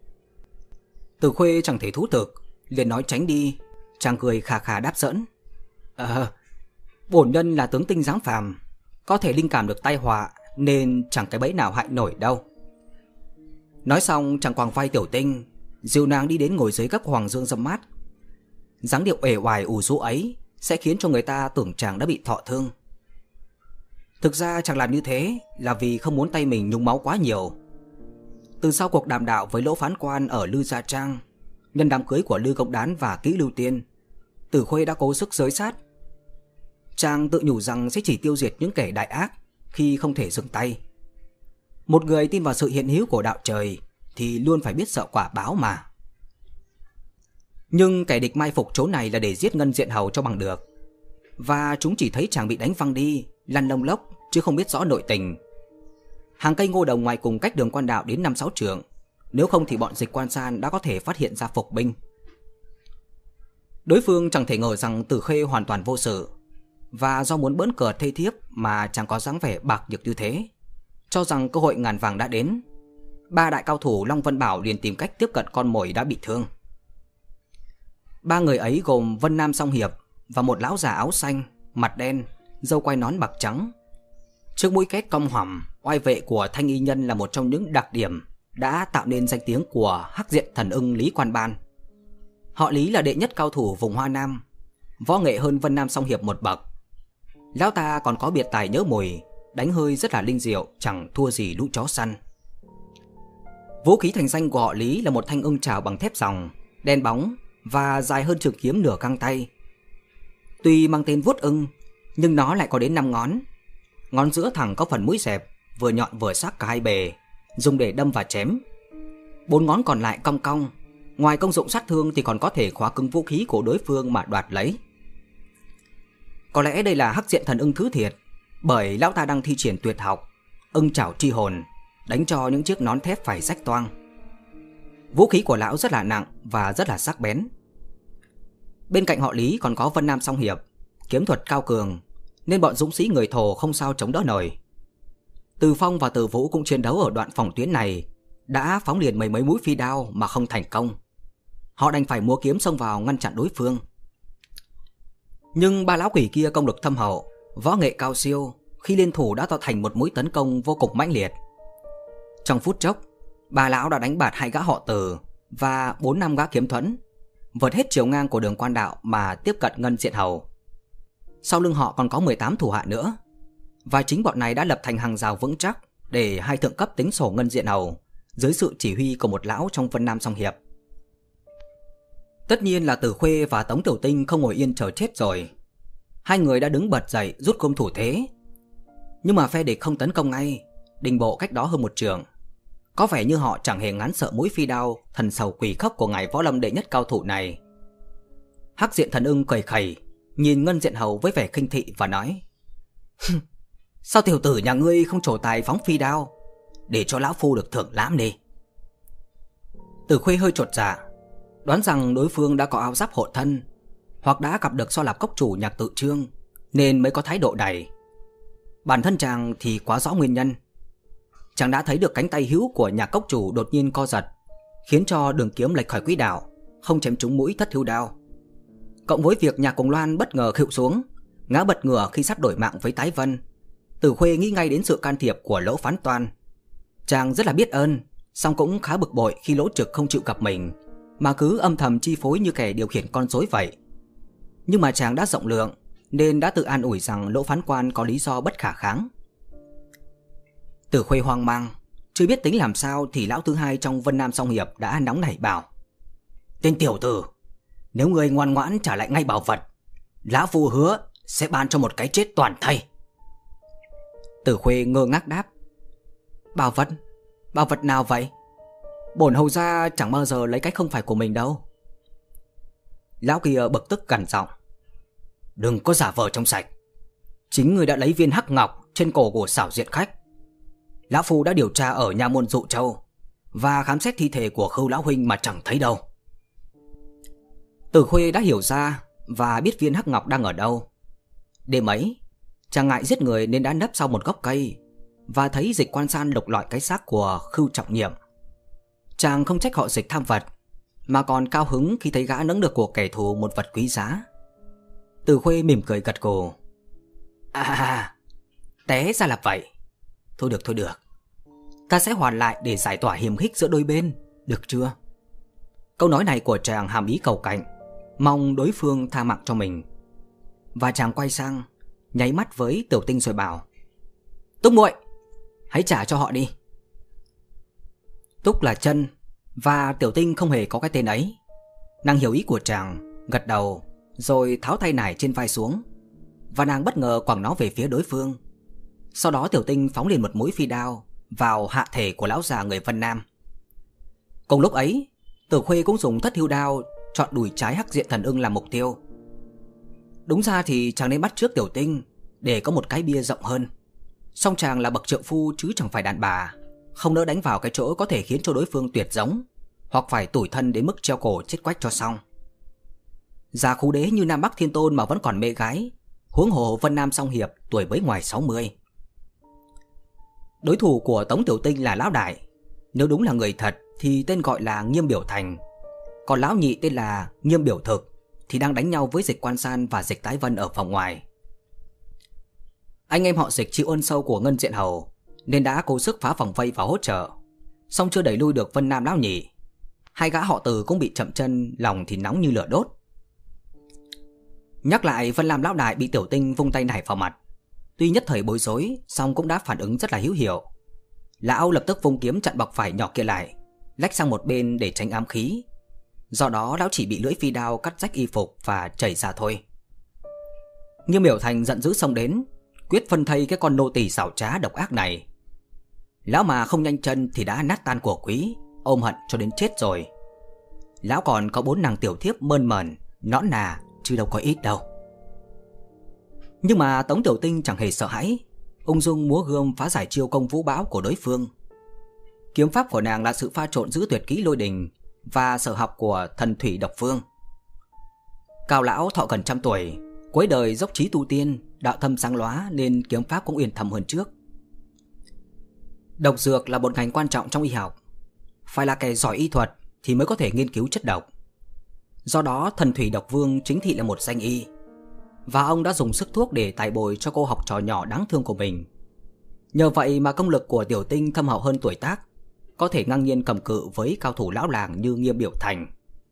Tử Khuê chẳng thể thú thực, liền nói tránh đi. Chàng cười khà khà đáp giỡn: Ờ, bổn nhân là tướng tinh dáng phàm, có thể linh cảm được tai họa nên chẳng cái bẫy nào hại nổi đâu. Nói xong chàng quàng vai Tiểu Tinh, dìu nàng đi đến ngồi dưới các hoàng dương râm mát. Dáng điệu uể oải ủ rũ ấy sẽ khiến cho người ta tưởng chàng đã bị thọ thương. Thực ra chàng làm như thế là vì không muốn tay mình nhúng máu quá nhiều. Từ sau cuộc đàm đạo với Lỗ Phán Quan ở Lư Gia Trang, nhân đám cưới của Lư Công Đán và Kỹ Lưu Tiên, Tử Khuê đã cố sức giới sát. Chàng tự nhủ rằng sẽ chỉ tiêu diệt những kẻ đại ác khi không thể dừng tay. Một người tin vào sự hiện hữu của đạo trời thì luôn phải biết sợ quả báo mà. Nhưng kẻ địch mai phục chỗ này là để giết Ngân Diện Hầu cho bằng được, và chúng chỉ thấy chàng bị đánh văng đi, lăn lông lốc chứ không biết rõ nội tình. Hàng cây ngô đồng ngoài cùng cách đường quan đạo đến năm sáu trượng, Nếu không thì bọn Dịch Quan San đã có thể phát hiện ra phục binh. Đối phương chẳng thể ngờ rằng Tử Khê hoàn toàn vô sự, và do muốn bỡn cợt thê thiếp mà chẳng có dáng vẻ bạc nhược như thế, cho rằng cơ hội ngàn vàng đã đến. Ba đại cao thủ Long Vân Bảo liền tìm cách tiếp cận con mồi đã bị thương. Ba người ấy gồm Vân Nam Song Hiệp và một lão già áo xanh, mặt đen, râu quai nón bạc trắng. Trước mũi két cong hoằm, oai vệ của Thanh Y Nhân là một trong những đặc điểm đã tạo nên danh tiếng của Hắc Diện Thần Ưng Lý Quan Ban. Họ Lý là đệ nhất cao thủ vùng Hoa Nam, võ nghệ hơn Vân Nam Song Hiệp một bậc. Lão ta còn có biệt tài nhớ mùi, đánh hơi rất là linh diệu, chẳng thua gì lũ chó săn. Vũ khí thành danh của họ Lý là một thanh ưng chảo bằng thép ròng, đen bóng và dài hơn trường kiếm nửa găng tay. Tuy mang tên vuốt ưng, nhưng nó lại có đến năm ngón. Ngón giữa thẳng có phần mũi dẹp, vừa nhọn vừa sắc cả hai bề, dùng để đâm và chém. Bốn ngón còn lại cong cong, ngoài công dụng sát thương thì còn có thể khóa cứng vũ khí của đối phương mà đoạt lấy. Có lẽ đây là Hắc Diện Thần Ưng thứ thiệt, bởi lão ta đang thi triển tuyệt học ưng chảo tri hồn, đánh cho những chiếc nón thép phải rách toang. Vũ khí của lão rất là nặng và rất là sắc bén. Bên cạnh họ Lý còn có Vân Nam Song Hiệp, kiếm thuật cao cường, nên bọn dũng sĩ người Thổ không sao chống đỡ nổi. Từ Phong và Từ Vũ cũng chiến đấu ở đoạn phòng tuyến này, đã phóng liền mấy mấy mũi phi đao mà không thành công. Họ đành phải múa kiếm xông vào ngăn chặn đối phương. Nhưng ba lão quỷ kia công lực thâm hậu, võ nghệ cao siêu, khi liên thủ đã tạo thành một mũi tấn công vô cùng mãnh liệt. Trong phút chốc, ba lão đã đánh bạt hai gã họ Từ và bốn năm gã kiếm thuẫn, vượt hết chiều ngang của đường quan đạo mà tiếp cận Ngân Diện Hầu. Sau lưng họ còn có mười tám thủ hạ nữa, và chính bọn này đã lập thành hàng rào vững chắc để hai thượng cấp tính sổ Ngân Diện Hầu dưới sự chỉ huy của một lão trong Vân Nam Song Hiệp. Tất nhiên là Tử Khuê và Tống Tiểu Tinh không ngồi yên chờ chết rồi. Hai người đã đứng bật dậy rút cung thủ thế. Nhưng mà phe địch không tấn công ngay, đình bộ cách đó hơn một trường. Có vẻ như họ chẳng hề ngán sợ mũi phi đao thần sầu quỷ khốc của ngài võ lâm đệ nhất cao thủ này. Hắc Diện Thần Ưng cười khẩy, nhìn Ngân Diện Hầu với vẻ khinh thị và nói: Sao tiểu tử nhà ngươi không trổ tài phóng phi đao, để cho lão phu được thưởng lãm đi. Tử Khuê hơi chột dạ, đoán rằng đối phương đã có áo giáp hộ thân, hoặc đã gặp được So Lạp cốc chủ Nhạc Tự Trương, nên mới có thái độ này. Bản thân chàng thì quá rõ nguyên nhân. Chàng đã thấy được cánh tay hữu của Nhạc cốc chủ đột nhiên co giật, khiến cho đường kiếm lệch khỏi quỹ đạo, không chém trúng mũi thất hữu đao. Cộng với việc Nhạc Cùng Loan bất ngờ khuỵu xuống, ngã bật ngửa khi sắp đổi mạng với Tái Vân, Tử Khuê nghĩ ngay đến sự can thiệp của Lỗ Phán Toan. Chàng rất là biết ơn, song cũng khá bực bội khi Lỗ Trực không chịu gặp mình, mà cứ âm thầm chi phối như kẻ điều khiển con rối vậy. Nhưng mà chàng đã rộng lượng, nên đã tự an ủi rằng Lỗ Phán Quan có lý do bất khả kháng. Tử Khuê hoang mang, chưa biết tính làm sao thì lão thứ hai trong Vân Nam Song Hiệp đã nóng nảy bảo: Tên tiểu tử, nếu người ngoan ngoãn trả lại ngay bảo vật, lão phu hứa sẽ ban cho một cái chết toàn thây. Tử Khuê ngơ ngác đáp: Bảo vật? Bảo vật nào vậy? Bổn hầu gia chẳng bao giờ lấy cái không phải của mình đâu. Lão kia bực tức gằn giọng: Đừng có giả vờ trong sạch. Chính người đã lấy viên hắc ngọc trên cổ của Xảo Diện khách. Lão phu đã điều tra ở nha môn Dụ Châu và khám xét thi thể của Khưu lão huynh mà chẳng thấy đâu. Tử Khuê đã hiểu ra và biết viên hắc ngọc đang ở đâu. Đêm ấy, chàng ngại giết người nên đã nấp sau một gốc cây và thấy Dịch Quan San lục lọi cái xác của Khưu Trọng Nhiệm. Chàng không trách họ Dịch tham vật, mà còn cao hứng khi thấy gã nâng được của kẻ thù một vật quý giá. Tử Khuê mỉm cười gật gù: À, té ra là vậy. Thôi được thôi được, ta sẽ hoàn lại để giải tỏa hiềm khích giữa đôi bên, được chưa? Câu nói này của chàng hàm ý cầu cạnh, mong đối phương tha mạng cho mình. Và chàng quay sang, nháy mắt với Tiểu Tinh rồi bảo: Túc muội, hãy trả cho họ đi. Túc là chân, và Tiểu Tinh không hề có cái tên ấy. Nàng hiểu ý của chàng, gật đầu, rồi tháo tay nải trên vai xuống, và nàng bất ngờ quẳng nó về phía đối phương. Sau đó Tiểu Tinh phóng liền một mũi phi đao vào hạ thể của lão già người Vân Nam. Cùng lúc ấy, Tử Khuê cũng dùng thất hưu đao chọn đùi trái Hắc Diện Thần Ưng làm mục tiêu. Đúng ra thì chàng nên bắt trước Tiểu Tinh để có một cái bia rộng hơn, song chàng là bậc trượng phu chứ chẳng phải đàn bà, không nỡ đánh vào cái chỗ có thể khiến cho đối phương tuyệt giống, hoặc phải tủi thân đến mức treo cổ chết quách cho xong. Già khú đế như Nam Bắc Thiên Tôn mà vẫn còn mê gái, huống hồ Vân Nam Song Hiệp tuổi mới ngoài sáu mươi. Đối thủ của Tống Tiểu Tinh là lão đại, nếu đúng là người thật thì tên gọi là Nghiêm Biểu Thành, còn lão nhị tên là Nghiêm Biểu Thực thì đang đánh nhau với Dịch Quan San và Dịch Tái Vân ở phòng ngoài. Anh em họ Dịch chịu ơn sâu của Ngân Diện Hầu nên đã cố sức phá vòng vây và hỗ trợ, song chưa đẩy lui được Vân Nam lão nhị. Hai gã họ Từ cũng bị chậm chân, lòng thì nóng như lửa đốt. Nhắc lại Vân Nam lão đại bị Tiểu Tinh vung tay nải vào mặt, tuy nhất thời bối rối, song cũng đã phản ứng rất là hữu hiệu. Lão lập tức vung kiếm chặn bọc phải nhỏ kia lại, lách sang một bên để tránh ám khí. Do đó lão chỉ bị lưỡi phi đao cắt rách y phục và chảy ra thôi. Nghiêm Biểu Thành giận dữ xông đến, quyết phân thây cái con nô tỳ xảo trá độc ác này. Lão mà không nhanh chân thì đã nát tan của quý, ôm hận cho đến chết rồi. Lão còn có bốn nàng tiểu thiếp mơn mởn, nõn nà, chứ đâu có ít đâu. Nhưng mà Tống Tiểu Tinh chẳng hề sợ hãi, ung dung múa gươm phá giải chiêu công vũ bão của đối phương. Kiếm pháp của nàng là sự pha trộn giữa tuyệt kỹ lôi đình và sở học của thần thủy độc phương. Cao lão thọ gần trăm tuổi, cuối đời dốc trí tu tiên, đạo thâm sáng lóa nên kiếm pháp cũng uyển thâm hơn trước. Độc dược là một ngành quan trọng trong y học, phải là kẻ giỏi y thuật thì mới có thể nghiên cứu chất độc. Do đó thần thủy độc vương chính thị là một danh y, và ông đã dùng sức thuốc để tài bồi cho cô học trò nhỏ đáng thương của mình. Nhờ vậy mà công lực của Tiểu Tinh thâm hậu hơn tuổi tác, có thể ngang nhiên cầm cự với cao thủ lão làng như Nghiêm Biểu Thành.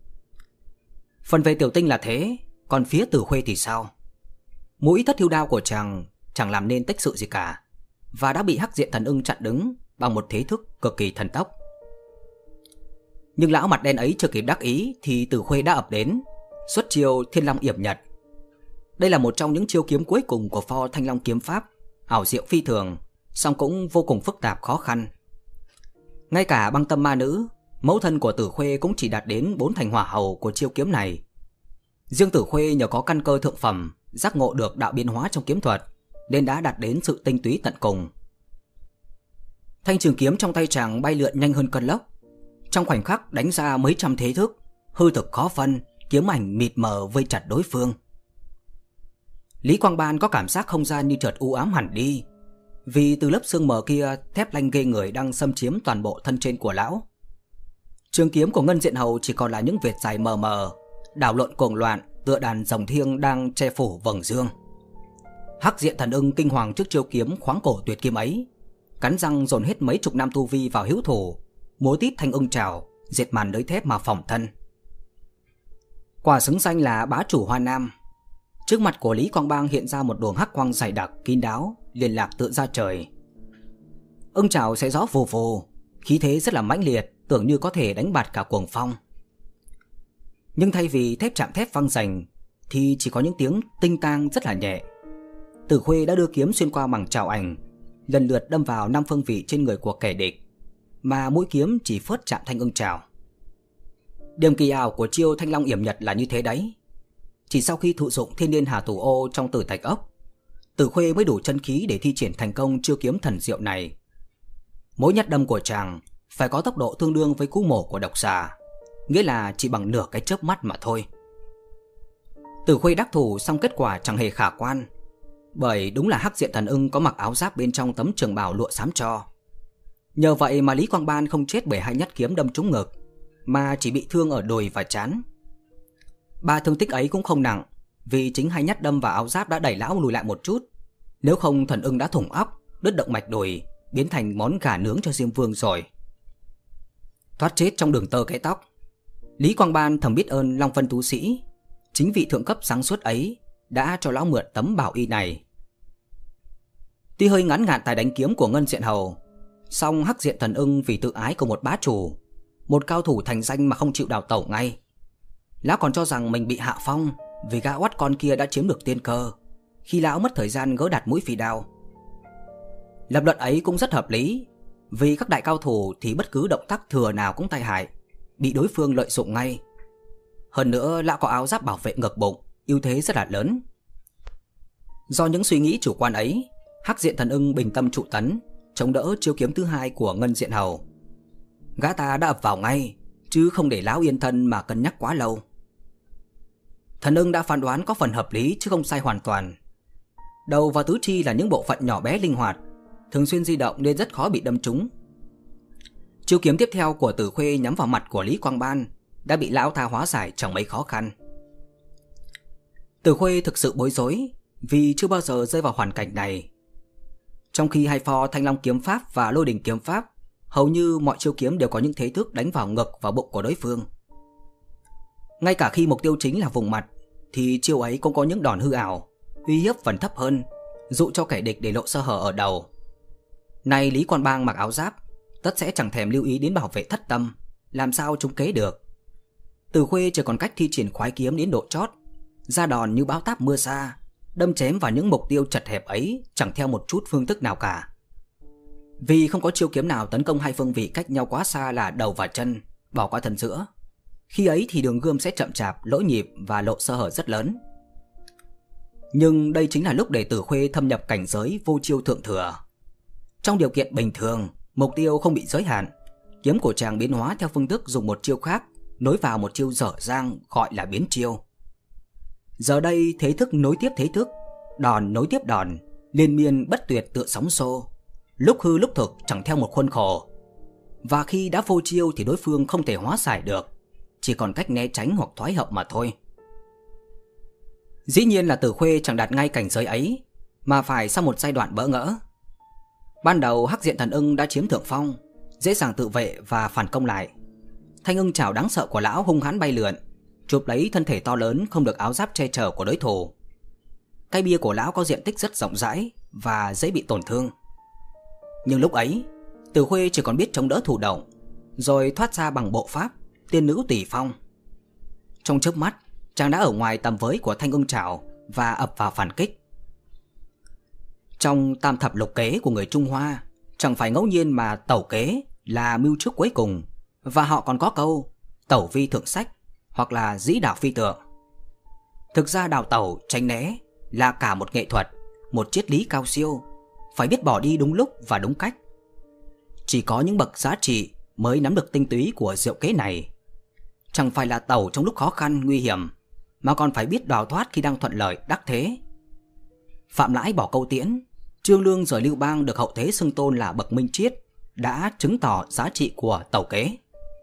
Phần về Tiểu Tinh là thế, còn phía Tử Khuê thì sao? Mũi thất hưu đao của chàng chẳng làm nên tích sự gì cả, và đã bị Hắc Diện Thần Ưng chặn đứng bằng một thế thức cực kỳ thần tốc. Nhưng lão mặt đen ấy chưa kịp đắc ý thì Tử Khuê đã ập đến, xuất chiêu Thiên Long Yểm Nhật. Đây là một trong những chiêu kiếm cuối cùng của pho Thanh Long kiếm pháp, ảo diệu phi thường, song cũng vô cùng phức tạp khó khăn. Ngay cả Băng Tâm Ma Nữ, mẫu thân của Tử Khuê cũng chỉ đạt đến bốn thành hỏa hầu của chiêu kiếm này. Riêng Tử Khuê nhờ có căn cơ thượng phẩm, giác ngộ được đạo biến hóa trong kiếm thuật, nên đã đạt đến sự tinh túy tận cùng. Thanh trường kiếm trong tay chàng bay lượn nhanh hơn cơn lốc, trong khoảnh khắc đánh ra mấy trăm thế thức, hư thực khó phân, kiếm ảnh mịt mờ vây chặt đối phương. Lý Quang Ban có cảm giác không gian như chợt u ám hẳn đi, vì từ lớp sương mờ kia thép lanh ghê người đang xâm chiếm toàn bộ thân trên của lão. Trường kiếm của Ngân Diện Hầu chỉ còn là những vệt dài mờ mờ, đảo lộn cuồng loạn tựa đàn rồng thiêng đang che phủ vầng dương. Hắc Diện Thần Ưng kinh hoàng trước chiêu kiếm khoáng cổ tuyệt kiếm ấy, cắn răng dồn hết mấy chục năm tu vi vào hữu thủ, múa tít thanh ưng trảo, diệt màn lưới thép mà phòng thân. Quả xứng danh là bá chủ Hoa Nam. Trước mặt của Lý Quang Bang hiện ra một luồng hắc quang dày đặc kín đáo, liên lạc tựa ra trời. Ưng trảo xé gió vù vù, khí thế rất là mãnh liệt, tưởng như có thể đánh bạt cả cuồng phong. Nhưng thay vì thép chạm thép vang rành thì chỉ có những tiếng tinh tang rất là nhẹ. Tử Khuê đã đưa kiếm xuyên qua màng trảo ảnh, lần lượt đâm vào năm phương vị trên người của kẻ địch, mà mũi kiếm chỉ phớt chạm thanh ưng trảo. Điểm kỳ ảo của chiêu Thanh Long Yểm Nhật là như thế đấy. Chỉ sau khi thụ dụng Thiên Niên Hà Tù Ô trong Tử Thạch Ốc, Tử Khuê mới đủ chân khí để thi triển thành công chiêu kiếm thần diệu này. Mỗi nhát đâm của chàng phải có tốc độ tương đương với cú mổ của độc xà, nghĩa là chỉ bằng nửa cái chớp mắt mà thôi. Tử Khuê đắc thủ, song kết quả chẳng hề khả quan, bởi đúng là Hắc Diện Thần Ưng có mặc áo giáp bên trong tấm trường bào lụa xám tro. Nhờ vậy mà Lý Quang Ban không chết bởi hai nhát kiếm đâm trúng ngực, mà chỉ bị thương ở đùi và trán. Ba thương tích ấy cũng không nặng, vì chính hai nhát đâm vào áo giáp đã đẩy lão lùi lại một chút. Nếu không Thần Ưng đã thủng óc, đứt động mạch đùi, biến thành món gà nướng cho Diêm Vương rồi. Thoát chết trong đường tơ cái tóc, Lý Quang Ban thầm biết ơn Long Vân Tú Sĩ. Chính vị thượng cấp sáng suốt ấy đã cho lão mượn tấm bảo y này. Tuy hơi ngắn ngạn tài đánh kiếm của Ngân Diện Hầu, song Hắc Diện Thần Ưng vì tự ái của một bá chủ, một cao thủ thành danh mà không chịu đào tẩu ngay. Lão còn cho rằng mình bị hạ phong vì gã oắt con kia đã chiếm được tiên cơ, khi lão mất thời gian gỡ đặt mũi phi đao. Lập luận ấy cũng rất hợp lý, vì các đại cao thủ thì bất cứ động tác thừa nào cũng tai hại, bị đối phương lợi dụng ngay. Hơn nữa lão có áo giáp bảo vệ ngực bụng, ưu thế rất là lớn. Do những suy nghĩ chủ quan ấy, Hắc Diện Thần Ưng bình tâm trụ tấn, chống đỡ chiêu kiếm thứ hai của Ngân Diện Hầu. Gã ta đã ập vào ngay, chứ không để lão yên thân mà cân nhắc quá lâu. Thần ưng đã phán đoán có phần hợp lý chứ không sai hoàn toàn. Đầu và tứ chi là những bộ phận nhỏ bé linh hoạt, thường xuyên di động nên rất khó bị đâm trúng. Chiêu kiếm tiếp theo của Tử Khuê nhắm vào mặt của Lý Quang Ban đã bị lão ta hóa giải chẳng mấy khó khăn. Tử Khuê thực sự bối rối vì chưa bao giờ rơi vào hoàn cảnh này. Trong khi hai pho Thanh Long kiếm pháp và Lôi Đình kiếm pháp, hầu như mọi chiêu kiếm đều có những thế thức đánh vào ngực và bụng của đối phương. Ngay cả khi mục tiêu chính là vùng mặt thì chiêu ấy cũng có những đòn hư ảo, uy hiếp phần thấp hơn, dụ cho kẻ địch để lộ sơ hở ở đầu. Nay Lý Quan Bang mặc áo giáp, tất sẽ chẳng thèm lưu ý đến bảo vệ thất tâm, làm sao trúng kế được. Tử Khuê chỉ còn cách thi triển khoái kiếm đến độ chót, ra đòn như bão táp mưa sa, đâm chém vào những mục tiêu chật hẹp ấy chẳng theo một chút phương thức nào cả. Vì không có chiêu kiếm nào tấn công hai phương vị cách nhau quá xa là đầu và chân, bỏ qua thân giữa. Khi ấy thì đường gươm sẽ chậm chạp, lỗi nhịp và lộ sơ hở rất lớn. Nhưng đây chính là lúc để Tử Khuê thâm nhập cảnh giới vô chiêu thượng thừa. Trong điều kiện bình thường, mục tiêu không bị giới hạn, kiếm của chàng biến hóa theo phương thức dùng một chiêu khác nối vào một chiêu dở dang gọi là biến chiêu. Giờ đây thế thức nối tiếp thế thức, đòn nối tiếp đòn, liên miên bất tuyệt tựa sóng xô, lúc hư lúc thực chẳng theo một khuôn khổ. Và khi đã vô chiêu thì đối phương không thể hóa giải được, chỉ còn cách né tránh hoặc thoái hậu mà thôi. Dĩ nhiên là Tử Khuê chẳng đạt ngay cảnh giới ấy, mà phải sau một giai đoạn bỡ ngỡ. Ban đầu Hắc Diện Thần Ưng đã chiếm thượng phong, dễ dàng tự vệ và phản công lại. Thanh ưng chảo đáng sợ của lão hung hãn bay lượn, chụp lấy thân thể to lớn không được áo giáp che chở của đối thủ. Cái bia của lão có diện tích rất rộng rãi và dễ bị tổn thương. Nhưng lúc ấy, Tử Khuê chỉ còn biết chống đỡ thủ động, rồi thoát ra bằng bộ pháp Tiên Nữ Tỷ Phong. Trong chớp mắt, chàng đã ở ngoài tầm với của thanh ưng chảo và ập vào phản kích. Trong tam thập lục kế của người Trung Hoa, chẳng phải ngẫu nhiên mà tẩu kế là mưu trước cuối cùng, và họ còn có câu tẩu vi thượng sách hoặc là dĩ đảo phi tượng. Thực ra đào tẩu tránh né là cả một nghệ thuật, một triết lý cao siêu, phải biết bỏ đi đúng lúc và đúng cách. Chỉ có những bậc giá trị mới nắm được tinh túy của diệu kế này. Chẳng phải là tẩu trong lúc khó khăn nguy hiểm, mà còn phải biết đào thoát khi đang thuận lợi đắc thế. Phạm Lãi bỏ câu tiễn, Trương Lương rồi Lưu Bang được hậu thế xưng tôn là bậc minh triết, đã chứng tỏ giá trị của tẩu kế.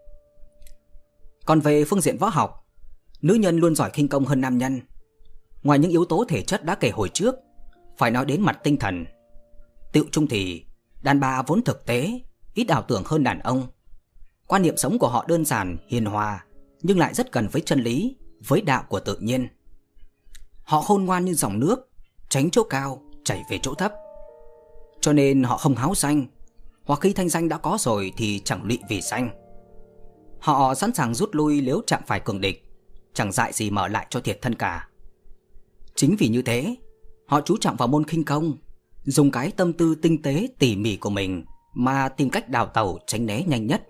Còn về phương diện võ học, nữ nhân luôn giỏi khinh công hơn nam nhân. Ngoài những yếu tố thể chất đã kể hồi trước, phải nói đến mặt tinh thần. Tựu chung thì đàn bà vốn thực tế, ít ảo tưởng hơn đàn ông. Quan niệm sống của họ đơn giản, hiền hòa, nhưng lại rất gần với chân lý, với đạo của tự nhiên. Họ khôn ngoan như dòng nước, tránh chỗ cao, chảy về chỗ thấp. Cho nên họ không háo danh, hoặc khi thanh danh đã có rồi thì chẳng lụy vì danh. Họ sẵn sàng rút lui nếu chạm phải cường địch, chẳng dại gì mở lại cho thiệt thân cả. Chính vì như thế, họ chú trọng vào môn khinh công, dùng cái tâm tư tinh tế tỉ mỉ của mình mà tìm cách đào tẩu tránh né nhanh nhất.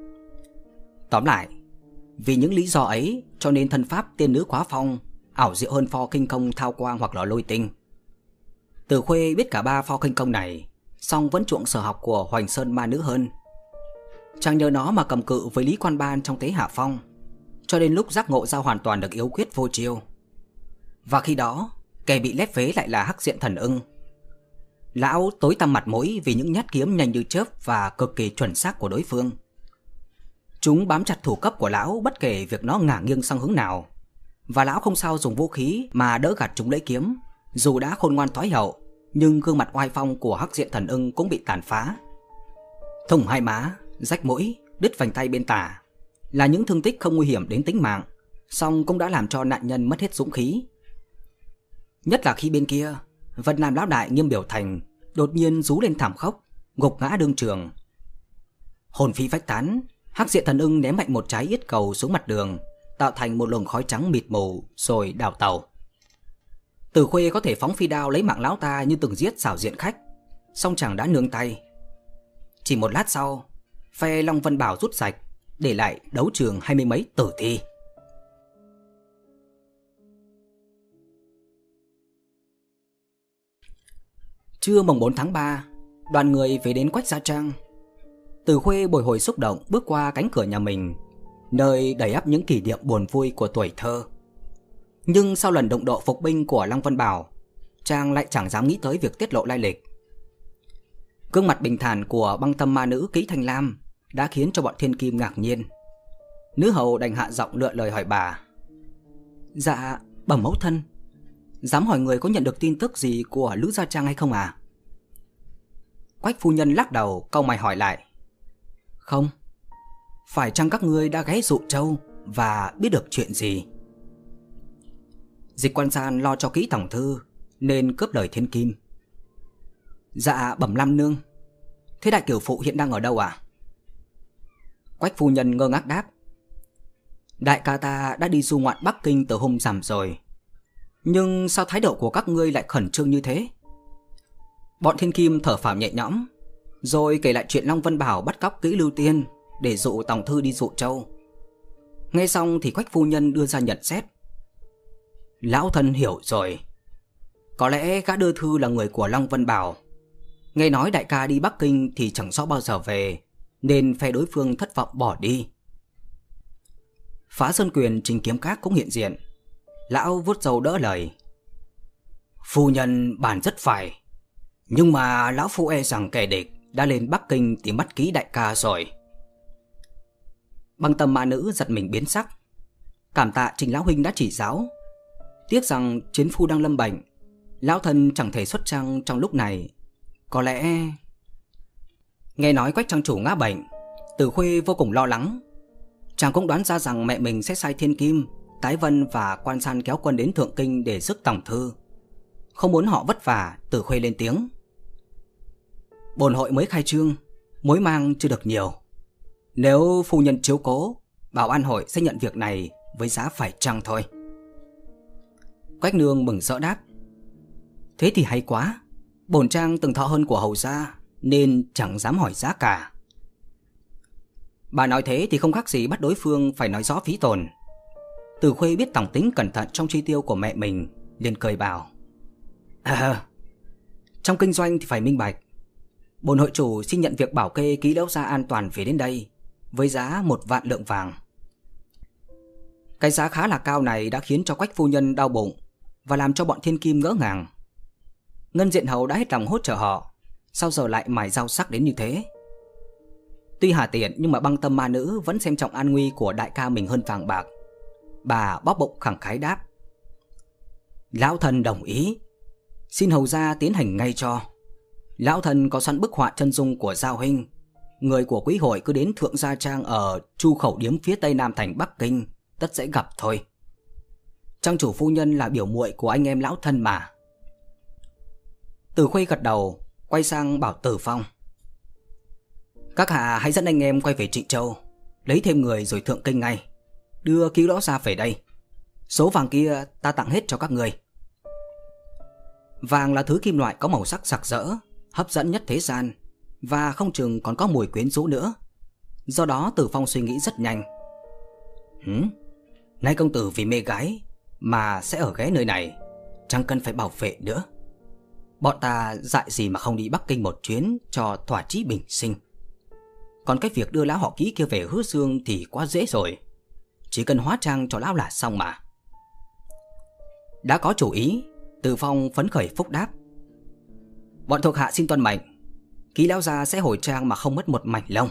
Tóm lại, vì những lý do ấy cho nên thân pháp tiên nữ quá phong ảo diệu hơn pho khinh công thao quang hoặc là lôi tinh. Tử Khuê biết cả ba pho khinh công này, song vẫn chuộng sở học của Hoành Sơn ma nữ hơn. Chàng nhờ nó mà cầm cự với Lý Quan Ban trong thế hạ phong, cho đến lúc giác ngộ ra hoàn toàn được yếu quyết vô chiêu. Và khi đó, kẻ bị lép vế lại là Hắc Diện Thần Ưng. Lão tối tăm mặt mũi vì những nhát kiếm nhanh như chớp và cực kỳ chuẩn xác của đối phương. Chúng bám chặt thủ cấp của lão bất kể việc nó ngả nghiêng sang hướng nào, và lão không sao dùng vũ khí mà đỡ gạt chúng lấy kiếm. Dù đã khôn ngoan thoái hậu, nhưng gương mặt oai phong của Hắc Diện Thần Ưng cũng bị tàn phá. Thủng hai má, rách mũi, đứt vành tay bên tả là những thương tích không nguy hiểm đến tính mạng, song cũng đã làm cho nạn nhân mất hết dũng khí. Nhất là khi bên kia, Vân Nam lão đại Nghiêm Biểu Thành đột nhiên rú lên thảm khốc, gục ngã đương trường. Hồn phi phách tán, Hắc Diện Thần Ưng ném mạnh một trái yết cầu xuống mặt đường, tạo thành một luồng khói trắng mịt mù rồi đào tẩu. Tử Khuê có thể phóng phi đao lấy mạng lão ta như từng giết xảo diện khách, song chàng đã nương tay. Chỉ một lát sau, phe Long Vân Bảo rút sạch, để lại đấu trường hai mươi mấy tử thi. Trưa mồng bốn tháng ba, Đoàn người về đến Quách gia trang. Từ Khuê bồi hồi xúc động bước qua cánh cửa nhà mình, nơi đầy ắp những kỷ niệm buồn vui của tuổi thơ. Nhưng sau lần đụng độ phục binh của Lăng Vân Bảo, chàng lại chẳng dám nghĩ tới việc tiết lộ lai lịch. Gương mặt bình thản của băng tâm ma nữ Ký Thanh Lam đã khiến cho bọn thiên kim ngạc nhiên. Nữ hầu đành hạ giọng lựa lời hỏi bà. Dạ, bẩm mẫu thân, dám hỏi người có nhận được tin tức gì của Lữ Gia Trang hay không à? Quách phu nhân lắc đầu, cau mày hỏi lại. Không. Phải chăng các ngươi đã ghé Dụ Châu và biết được chuyện gì? Dịch Quan San lo cho kỹ tổng thư nên cướp lời thiên kim. Dạ bẩm Lam nương. Thế đại cửu phụ hiện đang ở đâu à? Quách phu nhân ngơ ngác đáp. Đại ca ta đã đi du ngoạn Bắc Kinh từ hôm rằm rồi. Nhưng sao thái độ của các ngươi lại khẩn trương như thế? Bọn thiên kim thở phào nhẹ nhõm, rồi kể lại chuyện Long Vân Bảo bắt cóc Kỹ Lưu Tiên để dụ tổng thư đi Dụ Châu. Nghe xong thì Quách phu nhân đưa ra nhận xét. Lão thân hiểu rồi. Có lẽ gã đưa thư là người của Long Vân Bảo. Nghe nói đại ca đi Bắc Kinh thì chẳng rõ bao giờ về, nên phe đối phương thất vọng bỏ đi. Phá Sơn Quyền Trình Kiếm Các cũng hiện diện. Lão vuốt râu đỡ lời. Phu nhân bản rất phải, nhưng mà lão phu e rằng kẻ địch đã lên Bắc Kinh tìm bắt Ký đại ca rồi. Băng tâm ma nữ giật mình biến sắc. Cảm tạ Trình lão huynh đã chỉ giáo. Tiếc rằng chiến phu đang lâm bệnh, lão thân chẳng thể xuất trang trong lúc này. Có lẽ... Nghe nói Quách trang chủ ngã bệnh, Từ Khuê vô cùng lo lắng. Chàng cũng đoán ra rằng mẹ mình sẽ sai Thiên Kim, Tái Vân và Quan San kéo quân đến Thượng Kinh để rước tổng thư. Không muốn họ vất vả, Từ Khuê lên tiếng. Bồn hội mới khai trương, mối mang chưa được nhiều. Nếu phu nhân chiếu cố, Bảo An hội sẽ nhận việc này với giá phải chăng thôi. Quách nương mừng rỡ đáp. Thế thì hay quá. Bổn trang từng thọ hơn của hầu gia nên chẳng dám hỏi giá cả. Bà nói thế thì không khác gì bắt đối phương phải nói rõ phí tồn. Từ Khuê biết tổng tính cẩn thận trong chi tiêu của mẹ mình, liền cười bảo. À, trong kinh doanh thì phải minh bạch. Bồn hội chủ xin nhận việc bảo kê Ký Lão gia an toàn về đến đây với giá một vạn lượng vàng. Cái giá khá là cao này đã khiến cho Quách phu nhân đau bụng và làm cho bọn thiên kim ngỡ ngàng. Ngân Diện Hầu đã hết lòng hỗ trợ họ, sao giờ lại mài dao sắc đến như thế? Tuy hà tiện nhưng mà băng tâm ma nữ vẫn xem trọng an nguy của đại ca mình hơn vàng bạc. Bà bóp bụng khẳng khái đáp. Lão thần đồng ý. Xin hầu gia tiến hành ngay cho. Lão thần có sẵn bức họa chân dung của Giao huynh. Người của quý hội cứ đến Thượng Gia Trang ở Chu Khẩu Điếm phía tây nam thành Bắc Kinh, tất sẽ gặp thôi. Trang chủ phu nhân là biểu muội của anh em lão thân mà. Từ Khuê gật đầu, quay sang bảo Từ Phong. Các hạ hãy dẫn anh em quay về Trịnh Châu, lấy thêm người rồi Thượng Kinh ngay. Đưa Ký Lão gia về đây. Số vàng kia ta tặng hết cho các người. Vàng là thứ kim loại có màu sắc sặc sỡ, hấp dẫn nhất thế gian, và không chừng còn có mùi quyến rũ nữa. Do đó Từ Phong suy nghĩ rất nhanh. Hử? Nay công tử vì mê gái mà sẽ ở ghé nơi này, chẳng cần phải bảo vệ nữa. Bọn ta dại gì mà không đi Bắc Kinh một chuyến cho thỏa chí bình sinh. Còn cái việc đưa lão họ Ký kia về Hứa Dương thì quá dễ rồi. Chỉ cần hóa trang cho lão là xong mà. Đã có chủ ý, Từ Phong phấn khởi phúc đáp. Bọn thuộc hạ xin tuân mệnh. Ký lão gia sẽ hồi trang mà không mất một mảnh lông.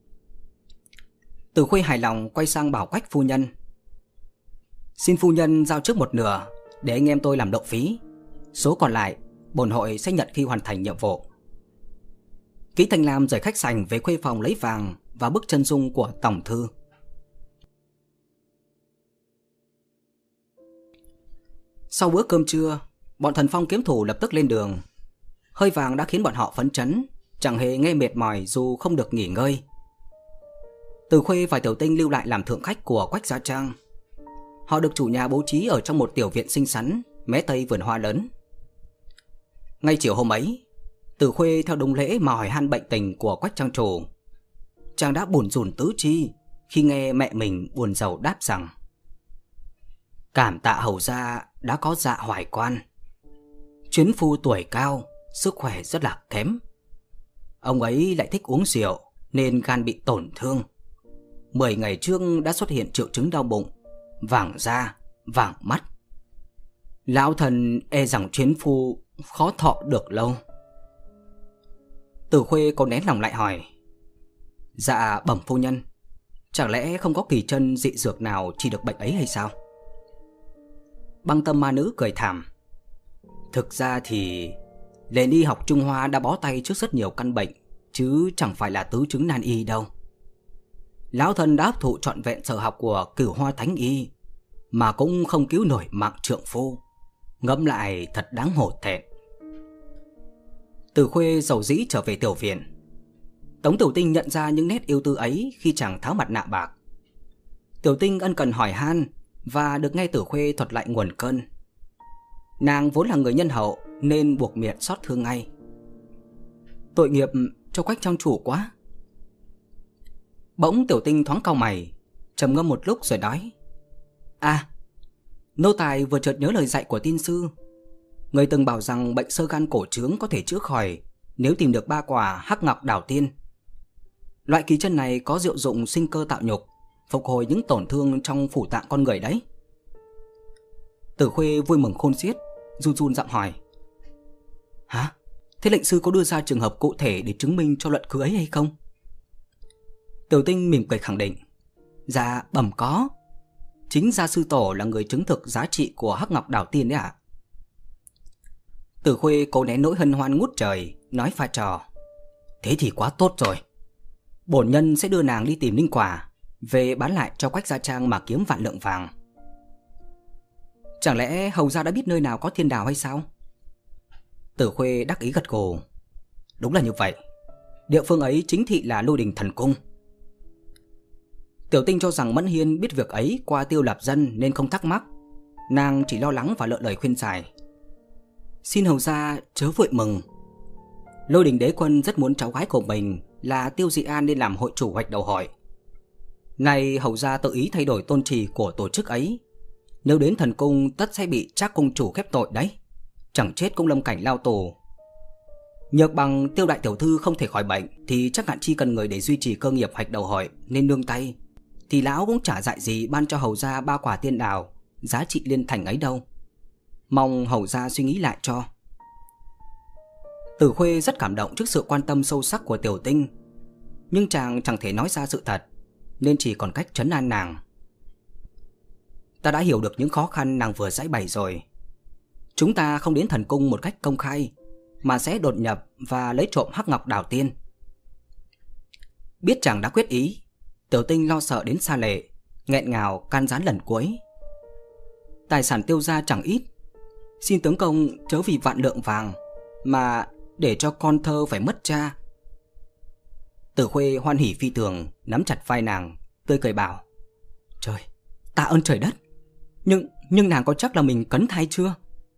Từ Khuê hài lòng quay sang bảo Quách phu nhân. Xin phu nhân giao trước một nửa để anh em tôi làm đậu phí. Số còn lại bổn hội sẽ nhận khi hoàn thành nhiệm vụ. Ký Thanh Lam rời khách sành về khuê phòng lấy vàng và bức chân dung của tổng thư. Sau bữa cơm trưa, bọn Thần Phong kiếm thủ lập tức lên đường. Hơi vàng đã khiến bọn họ phấn chấn, chẳng hề nghe mệt mỏi dù không được nghỉ ngơi. Từ Khuê và Tiểu Tinh lưu lại làm thượng khách của Quách Gia Trang. Họ được chủ nhà bố trí ở trong một tiểu viện xinh xắn, mé tây vườn hoa lớn. Ngay chiều hôm ấy, Từ Khuê theo đúng lễ mà hỏi han bệnh tình của Quách trang chủ. Chàng đã buồn rùn tứ chi khi nghe mẹ mình buồn rầu đáp rằng: Cảm tạ hầu gia đã có dạ hoài quan. Chuyến phu tuổi cao, sức khỏe rất là kém. Ông ấy lại thích uống rượu nên gan bị tổn thương. Mười ngày trước đã xuất hiện triệu chứng đau bụng, vàng da, vàng mắt. Lão thần e rằng chiến phu khó thọ được lâu. Tử Khuê có nén lòng lại hỏi: Dạ bẩm phu nhân, chẳng lẽ không có kỳ chân dị dược nào trị được bệnh ấy hay sao? Băng Tâm ma nữ cười thảm: Thực ra thì nền y học Trung Hoa đã bó tay trước rất nhiều căn bệnh, chứ chẳng phải là tứ chứng nan y đâu. Lão thần đã hấp thụ trọn vẹn sở học của Cửu Hoa Thánh Y mà cũng không cứu nổi mạng trượng phu. Ngẫm lại thật đáng hổ thẹn. Tử Khuê dầu dĩ trở về tiểu viện. Tống Tiểu Tinh nhận ra những nét ưu tư ấy khi chàng tháo mặt nạ bạc. Tiểu Tinh ân cần hỏi han và được nghe Tử Khuê thuật lại nguồn cơn. Nàng vốn là người nhân hậu nên buộc miệng xót thương ngay. Tội nghiệp cho Quách trang chủ quá. Bỗng Tiểu Tinh thoáng cau mày, trầm ngâm một lúc rồi nói: À, nô tài vừa chợt nhớ lời dạy của tiên sư. Người từng bảo rằng bệnh xơ gan cổ trướng có thể chữa khỏi nếu tìm được ba quả hắc ngọc đảo tiên. Loại kỳ chân này có diệu dụng sinh cơ tạo nhục, phục hồi những tổn thương trong phủ tạng con người đấy. Tử Khuê vui mừng khôn xiết, run run giọng hỏi: Hả? Thế lệnh sư có đưa ra trường hợp cụ thể để chứng minh cho luận cứ ấy hay không? Tiểu Tinh mỉm cười khẳng định: Dạ bẩm có. Chính gia sư tổ là người chứng thực giá trị của hắc ngọc đảo tiên đấy ạ. Tử Khuê cố nén nỗi hân hoan ngút trời, nói pha trò: Thế thì quá tốt rồi. Bổn nhân sẽ đưa nàng đi tìm linh quả, về bán lại cho Quách gia trang mà kiếm vạn lượng vàng. Chẳng lẽ hầu gia đã biết nơi nào có thiên đào hay sao? Tử Khuê đắc ý gật gù: Đúng là như vậy. Địa phương ấy chính thị là Lôi Đình Thần Cung. Tiểu Tinh cho rằng Mẫn Hiên biết việc ấy qua Tiêu Lạp Dân nên không thắc mắc. Nàng chỉ lo lắng và lựa lời khuyên giải: Xin hầu gia chớ vội mừng. Lôi Đình đế quân rất muốn cháu gái của mình là Tiêu Dị An nên làm hội chủ hoạch đầu hội. Nay hầu gia tự ý thay đổi tôn trì của tổ chức ấy, nếu đến thần cung tất sẽ bị Trác cung chủ khép tội đấy, chẳng chết cũng lâm cảnh lao tù. Nhược bằng Tiêu đại tiểu thư không thể khỏi bệnh thì chắc hạn chi cần người để duy trì cơ nghiệp hoạch đầu hội nên nương tay, thì lão cũng chả dại gì ban cho hầu gia ba quả tiên đào giá trị liên thành ấy đâu. Mong hầu gia suy nghĩ lại cho. Tử Khuê rất cảm động trước sự quan tâm sâu sắc của Tiểu Tinh, nhưng chàng chẳng thể nói ra sự thật nên chỉ còn cách trấn an nàng. Ta đã hiểu được những khó khăn nàng vừa giải bày rồi. Chúng ta không đến thần cung một cách công khai, mà sẽ đột nhập và lấy trộm hắc ngọc đảo tiên. Biết chàng đã quyết ý, Tiểu Tinh lo sợ đến xa lệ, nghẹn ngào can gián lần cuối: Tài sản Tiêu gia chẳng ít, xin tướng công chớ vì vạn lượng vàng mà để cho con thơ phải mất cha. Tử Khuê hoan hỉ phi thường, nắm chặt vai nàng, tươi cười bảo: Trời, tạ ơn trời đất. Nhưng nhưng nàng có chắc là mình cấn thai chưa?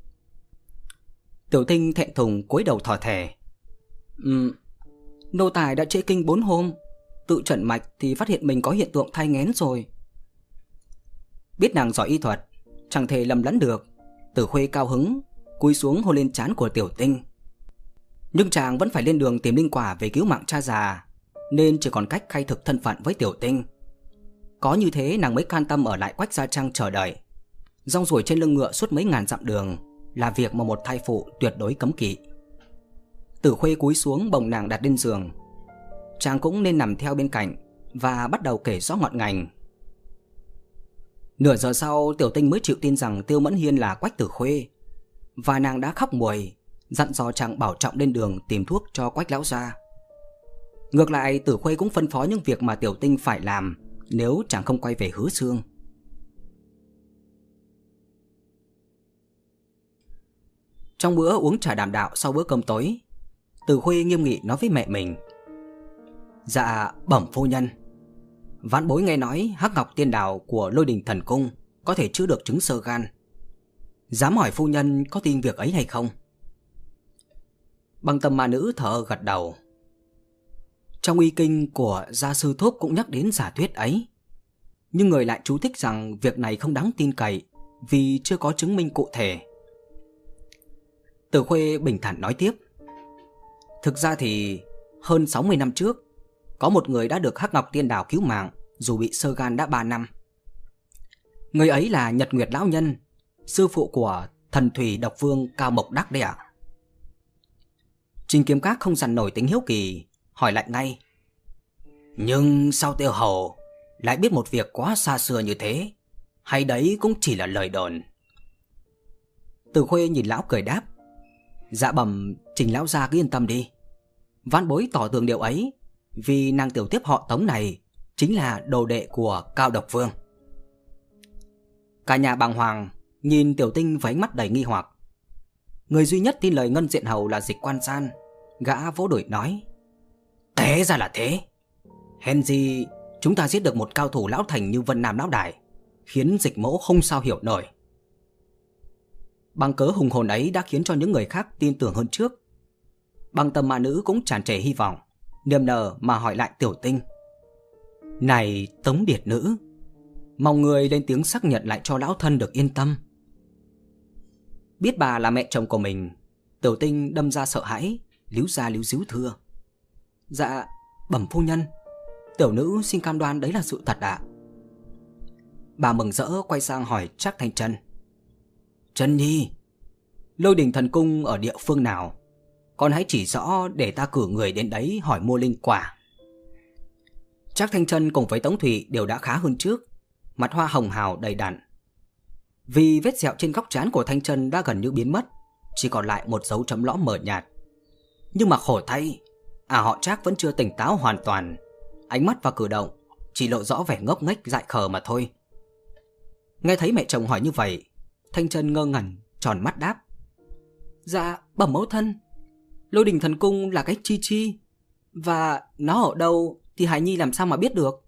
Tiểu Tinh thẹn thùng cúi đầu thỏ thẻ: Ừm, nô tài đã trễ kinh bốn hôm, tự trần mạch thì phát hiện mình có hiện tượng thai nghén rồi. Biết nàng giỏi y thuật, chẳng thể lầm lẫn được, Tử Khuê cao hứng cúi xuống hôn lên trán của Tiểu Tinh. Nhưng chàng vẫn phải lên đường tìm linh quả về cứu mạng cha già, nên chỉ còn cách khai thực thân phận với Tiểu Tinh. Có như thế nàng mới can tâm ở lại Quách gia trang chờ đợi. Rong ruổi trên lưng ngựa suốt mấy ngàn dặm đường là việc mà một thai phụ tuyệt đối cấm kỵ. Tử Khuê cúi xuống bồng nàng đặt lên giường. Chàng cũng nên nằm theo bên cạnh và bắt đầu kể rõ ngọn ngành. Nửa giờ sau, Tiểu Tinh mới chịu tin rằng Tiêu Mẫn Hiên là Quách Tử Khuê, và nàng đã khóc nguồi, dặn dò chàng bảo trọng lên đường tìm thuốc cho Quách lão gia. Ngược lại, Tử Khuê cũng phân phó những việc mà Tiểu Tinh phải làm nếu chàng không quay về Hứa Xương. Trong bữa uống trà đàm đạo sau bữa cơm tối, Tử Khuê nghiêm nghị nói với mẹ mình: Dạ bẩm phu nhân, vãn bối nghe nói hắc ngọc tiên đào của Lôi Đình Thần Cung có thể chữa được chứng xơ gan. Dám hỏi phu nhân có tin việc ấy hay không? Băng Tâm ma nữ thở gật đầu: Trong y kinh của gia sư thúc cũng nhắc đến giả thuyết ấy, nhưng người lại chú thích rằng việc này không đáng tin cậy vì chưa có chứng minh cụ thể. Tử Khuê bình thản nói tiếp: Thực ra thì hơn sáu mươi năm trước, có một người đã được Hắc Ngọc Tiên Đảo cứu mạng dù bị xơ gan đã ba năm. Người ấy là Nhật Nguyệt Lão Nhân, sư phụ của thần thủy độc vương Cao Mộc Đắc đấy ạ. Trình Kiếm Các không dằn nổi tính hiếu kỳ, hỏi lại ngay. Nhưng sao Tiêu Hầu lại biết một việc quá xa xưa như thế? Hay đấy cũng chỉ là lời đồn? Từ Khuê nhìn lão cười đáp. Dạ bẩm Trình lão gia cứ yên tâm đi. Vãn bối tỏ tường điều ấy vì nàng tiểu tiếp họ Tống này chính là đồ đệ của Cao Độc Vương. Cả nhà bàng hoàng nhìn Tiểu Tinh với ánh mắt đầy nghi hoặc. Người duy nhất tin lời Ngân Diện Hầu là Dịch Quan San. Gã vỗ đùi nói. Té ra là thế. Hèn gì chúng ta giết được một cao thủ lão thành như Vân Nam lão đại, khiến Dịch mẫu không sao hiểu nổi. Bằng cớ hùng hồn ấy đã khiến cho những người khác tin tưởng hơn trước. Băng Tâm Ma Nữ cũng tràn trề hy vọng, niềm nở mà hỏi lại Tiểu Tinh. Này Tống Điệt Nữ, mong người lên tiếng xác nhận lại cho lão thân được yên tâm. Biết bà là mẹ chồng của mình, Tiểu Tinh đâm ra sợ hãi, líu ra líu díu thưa. Dạ bẩm phu nhân, tiểu nữ xin cam đoan đấy là sự thật ạ. Bà mừng rỡ quay sang hỏi Trác Thanh Trân. Trân nhi, Lôi Đình Thần Cung ở địa phương nào? Con hãy chỉ rõ để ta cử người đến đấy hỏi mua linh quả. Trác Thanh Trân cùng với Tống Thủy đều đã khá hơn trước, mặt hoa hồng hào đầy đặn. Vì vết sẹo trên góc trán của Thanh Trân đã gần như biến mất, chỉ còn lại một dấu chấm lõm mờ nhạt. Nhưng mà khổ thay, à họ Trác vẫn chưa tỉnh táo hoàn toàn, ánh mắt và cử động chỉ lộ rõ vẻ ngốc nghếch dại khờ mà thôi. Nghe thấy mẹ chồng hỏi như vậy, Thanh Trân ngơ ngẩn tròn mắt đáp. Dạ bẩm mẫu thân, Lôi Đình Thần Cung là cái chi chi, và nó ở đâu thì Hải Nhi làm sao mà biết được.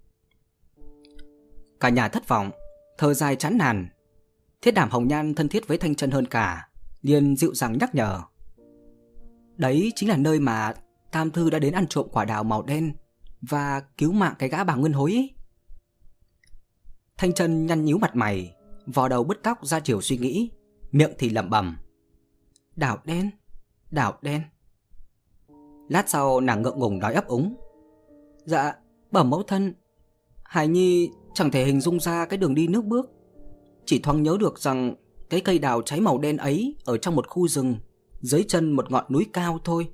Cả nhà thất vọng, thở dài chán nản. Thiết Đảm Hồng Nhan thân thiết với Thanh Trân hơn cả, liền dịu dàng nhắc nhở. Đấy chính là nơi mà Tam Thư đã đến ăn trộm quả đào màu đen và cứu mạng cái gã bà Nguyên Hối ấy. Thanh Trân nhăn nhíu mặt mày, vò đầu bứt tóc ra chiều suy nghĩ, miệng thì lẩm bẩm. Đào đen, đào đen. Lát sau nàng ngượng ngùng nói ấp úng. Dạ bẩm mẫu thân, Hải Nhi chẳng thể hình dung ra cái đường đi nước bước, chỉ thoáng nhớ được rằng cái cây đào cháy màu đen ấy ở trong một khu rừng dưới chân một ngọn núi cao thôi.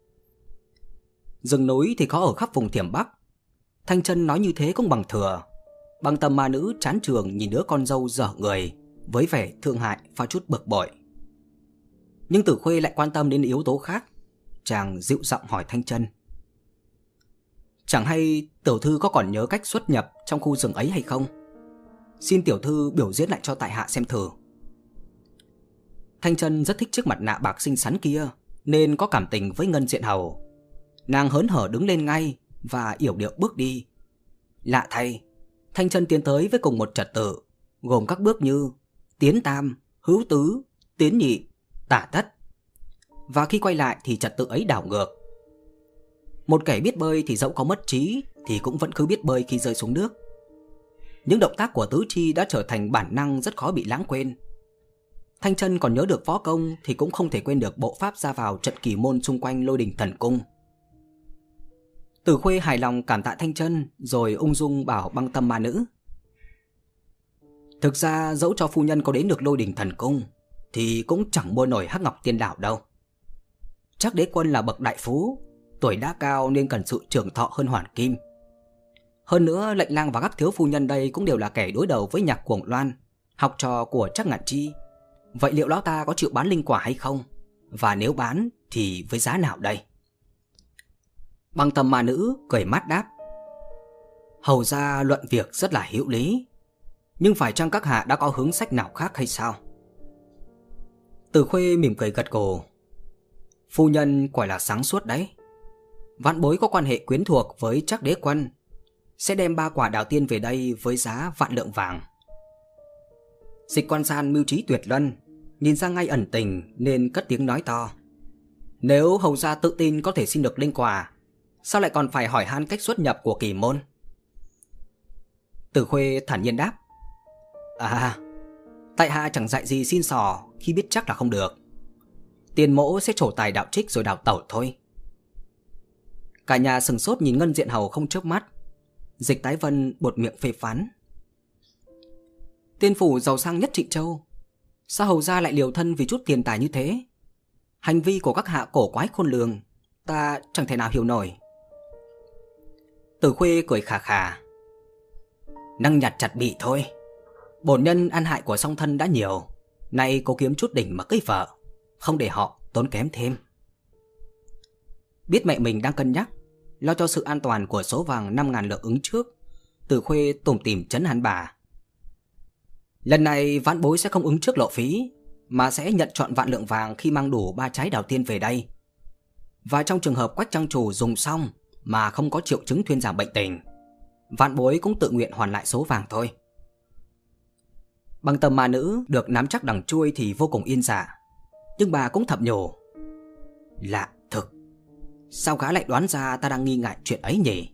Rừng núi thì có ở khắp vùng Thiểm Bắc. Thanh Trân nói như thế cũng bằng thừa. Băng Tâm Ma Nữ chán trường nhìn đứa con dâu dở người với vẻ thương hại pha chút bực bội. Nhưng Tử Khuê lại quan tâm đến yếu tố khác. Chàng dịu giọng hỏi Thanh Trân. Chẳng hay tiểu thư có còn nhớ cách xuất nhập trong khu rừng ấy hay không? Xin tiểu thư biểu diễn lại cho tại hạ xem thử. Thanh Trân rất thích chiếc mặt nạ bạc xinh xắn kia, nên có cảm tình với Ngân Diện Hầu. Nàng hớn hở đứng lên ngay và yểu điệu bước đi. Lạ thay, Thanh Trân tiến tới với cùng một trật tự, gồm các bước như tiến tam, hữu tứ, tiến nhị, tả tất. Và khi quay lại thì trật tự ấy đảo ngược. Một kẻ biết bơi thì dẫu có mất trí thì cũng vẫn cứ biết bơi khi rơi xuống nước. Những động tác của tứ chi đã trở thành bản năng rất khó bị lãng quên. Thanh Trân còn nhớ được võ công thì cũng không thể quên được bộ pháp ra vào trận kỳ môn xung quanh Lôi Đình Thần Cung. Tử Khuê hài lòng cảm tạ Thanh Trân rồi ung dung bảo Băng Tâm Ma Nữ. Thực ra dẫu cho phu nhân có đến được Lôi Đình Thần Cung thì cũng chẳng mua nổi Hắc Ngọc Tiên Đảo đâu. Chắc đế quân là bậc đại phú, tuổi đã cao nên cần sự trường thọ hơn Hoàn Kim. Hơn nữa lệnh lang và các thiếu phu nhân đây cũng đều là kẻ đối đầu với Nhạc Cuồng Loan, học trò của Trác Ngạn Chi. Vậy liệu lão ta có chịu bán linh quả hay không? Và nếu bán thì với giá nào đây? Băng Tâm Ma Nữ cười mát đáp. Hầu ra luận việc rất là hữu lý, nhưng phải chăng các hạ đã có hướng sách nào khác hay sao? Từ Khuê mỉm cười gật gù. Phu nhân quả là sáng suốt đấy. Vãn bối có quan hệ quyến thuộc với Trác đế quân, sẽ đem ba quả đào tiên về đây với giá vạn lượng vàng. Dịch Quan San mưu trí tuyệt luân, nhìn ra ngay ẩn tình nên cất tiếng nói to. Nếu hầu gia tự tin có thể xin được linh quả, sao lại còn phải hỏi han cách xuất nhập của kỳ môn? Tử Khuê thản nhiên đáp. À, tại hạ chẳng dạy gì xin sò khi biết chắc là không được. Tiền mỗ sẽ trổ tài đạo trích rồi đào tẩu thôi. Cả nhà sừng sốt nhìn Ngân Diện Hầu không chớp mắt. Dịch Tái Vân buột miệng phê phán. Tiên phủ giàu sang nhất Trịnh Châu, sao hầu gia lại liều thân vì chút tiền tài như thế? Hành vi của các hạ cổ quái khôn lường, ta chẳng thể nào hiểu nổi. Từ Khuê cười khà khà. Năng nhặt chặt bị thôi. Bổn nhân ăn hại của song thân đã nhiều, nay cố kiếm chút đỉnh mà cưới vợ, không để họ tốn kém thêm. Biết mẹ mình đang cân nhắc, lo cho sự an toàn của số vàng năm ngàn lượng ứng trước, Từ Khuê tủm tỉm trấn an bà. Lần này vãn bối sẽ không ứng trước lộ phí, mà sẽ nhận trọn vạn lượng vàng khi mang đủ ba trái đào tiên về đây. Và trong trường hợp Quách trang chủ dùng xong mà không có triệu chứng thuyên giảm bệnh tình, vạn bối cũng tự nguyện hoàn lại số vàng thôi. Bằng tầm mà nữ được nắm chắc đằng chuôi thì vô cùng yên dạ, nhưng bà cũng thầm nhủ. Lạ thực, sao gã lại đoán ra ta đang nghi ngại chuyện ấy nhỉ?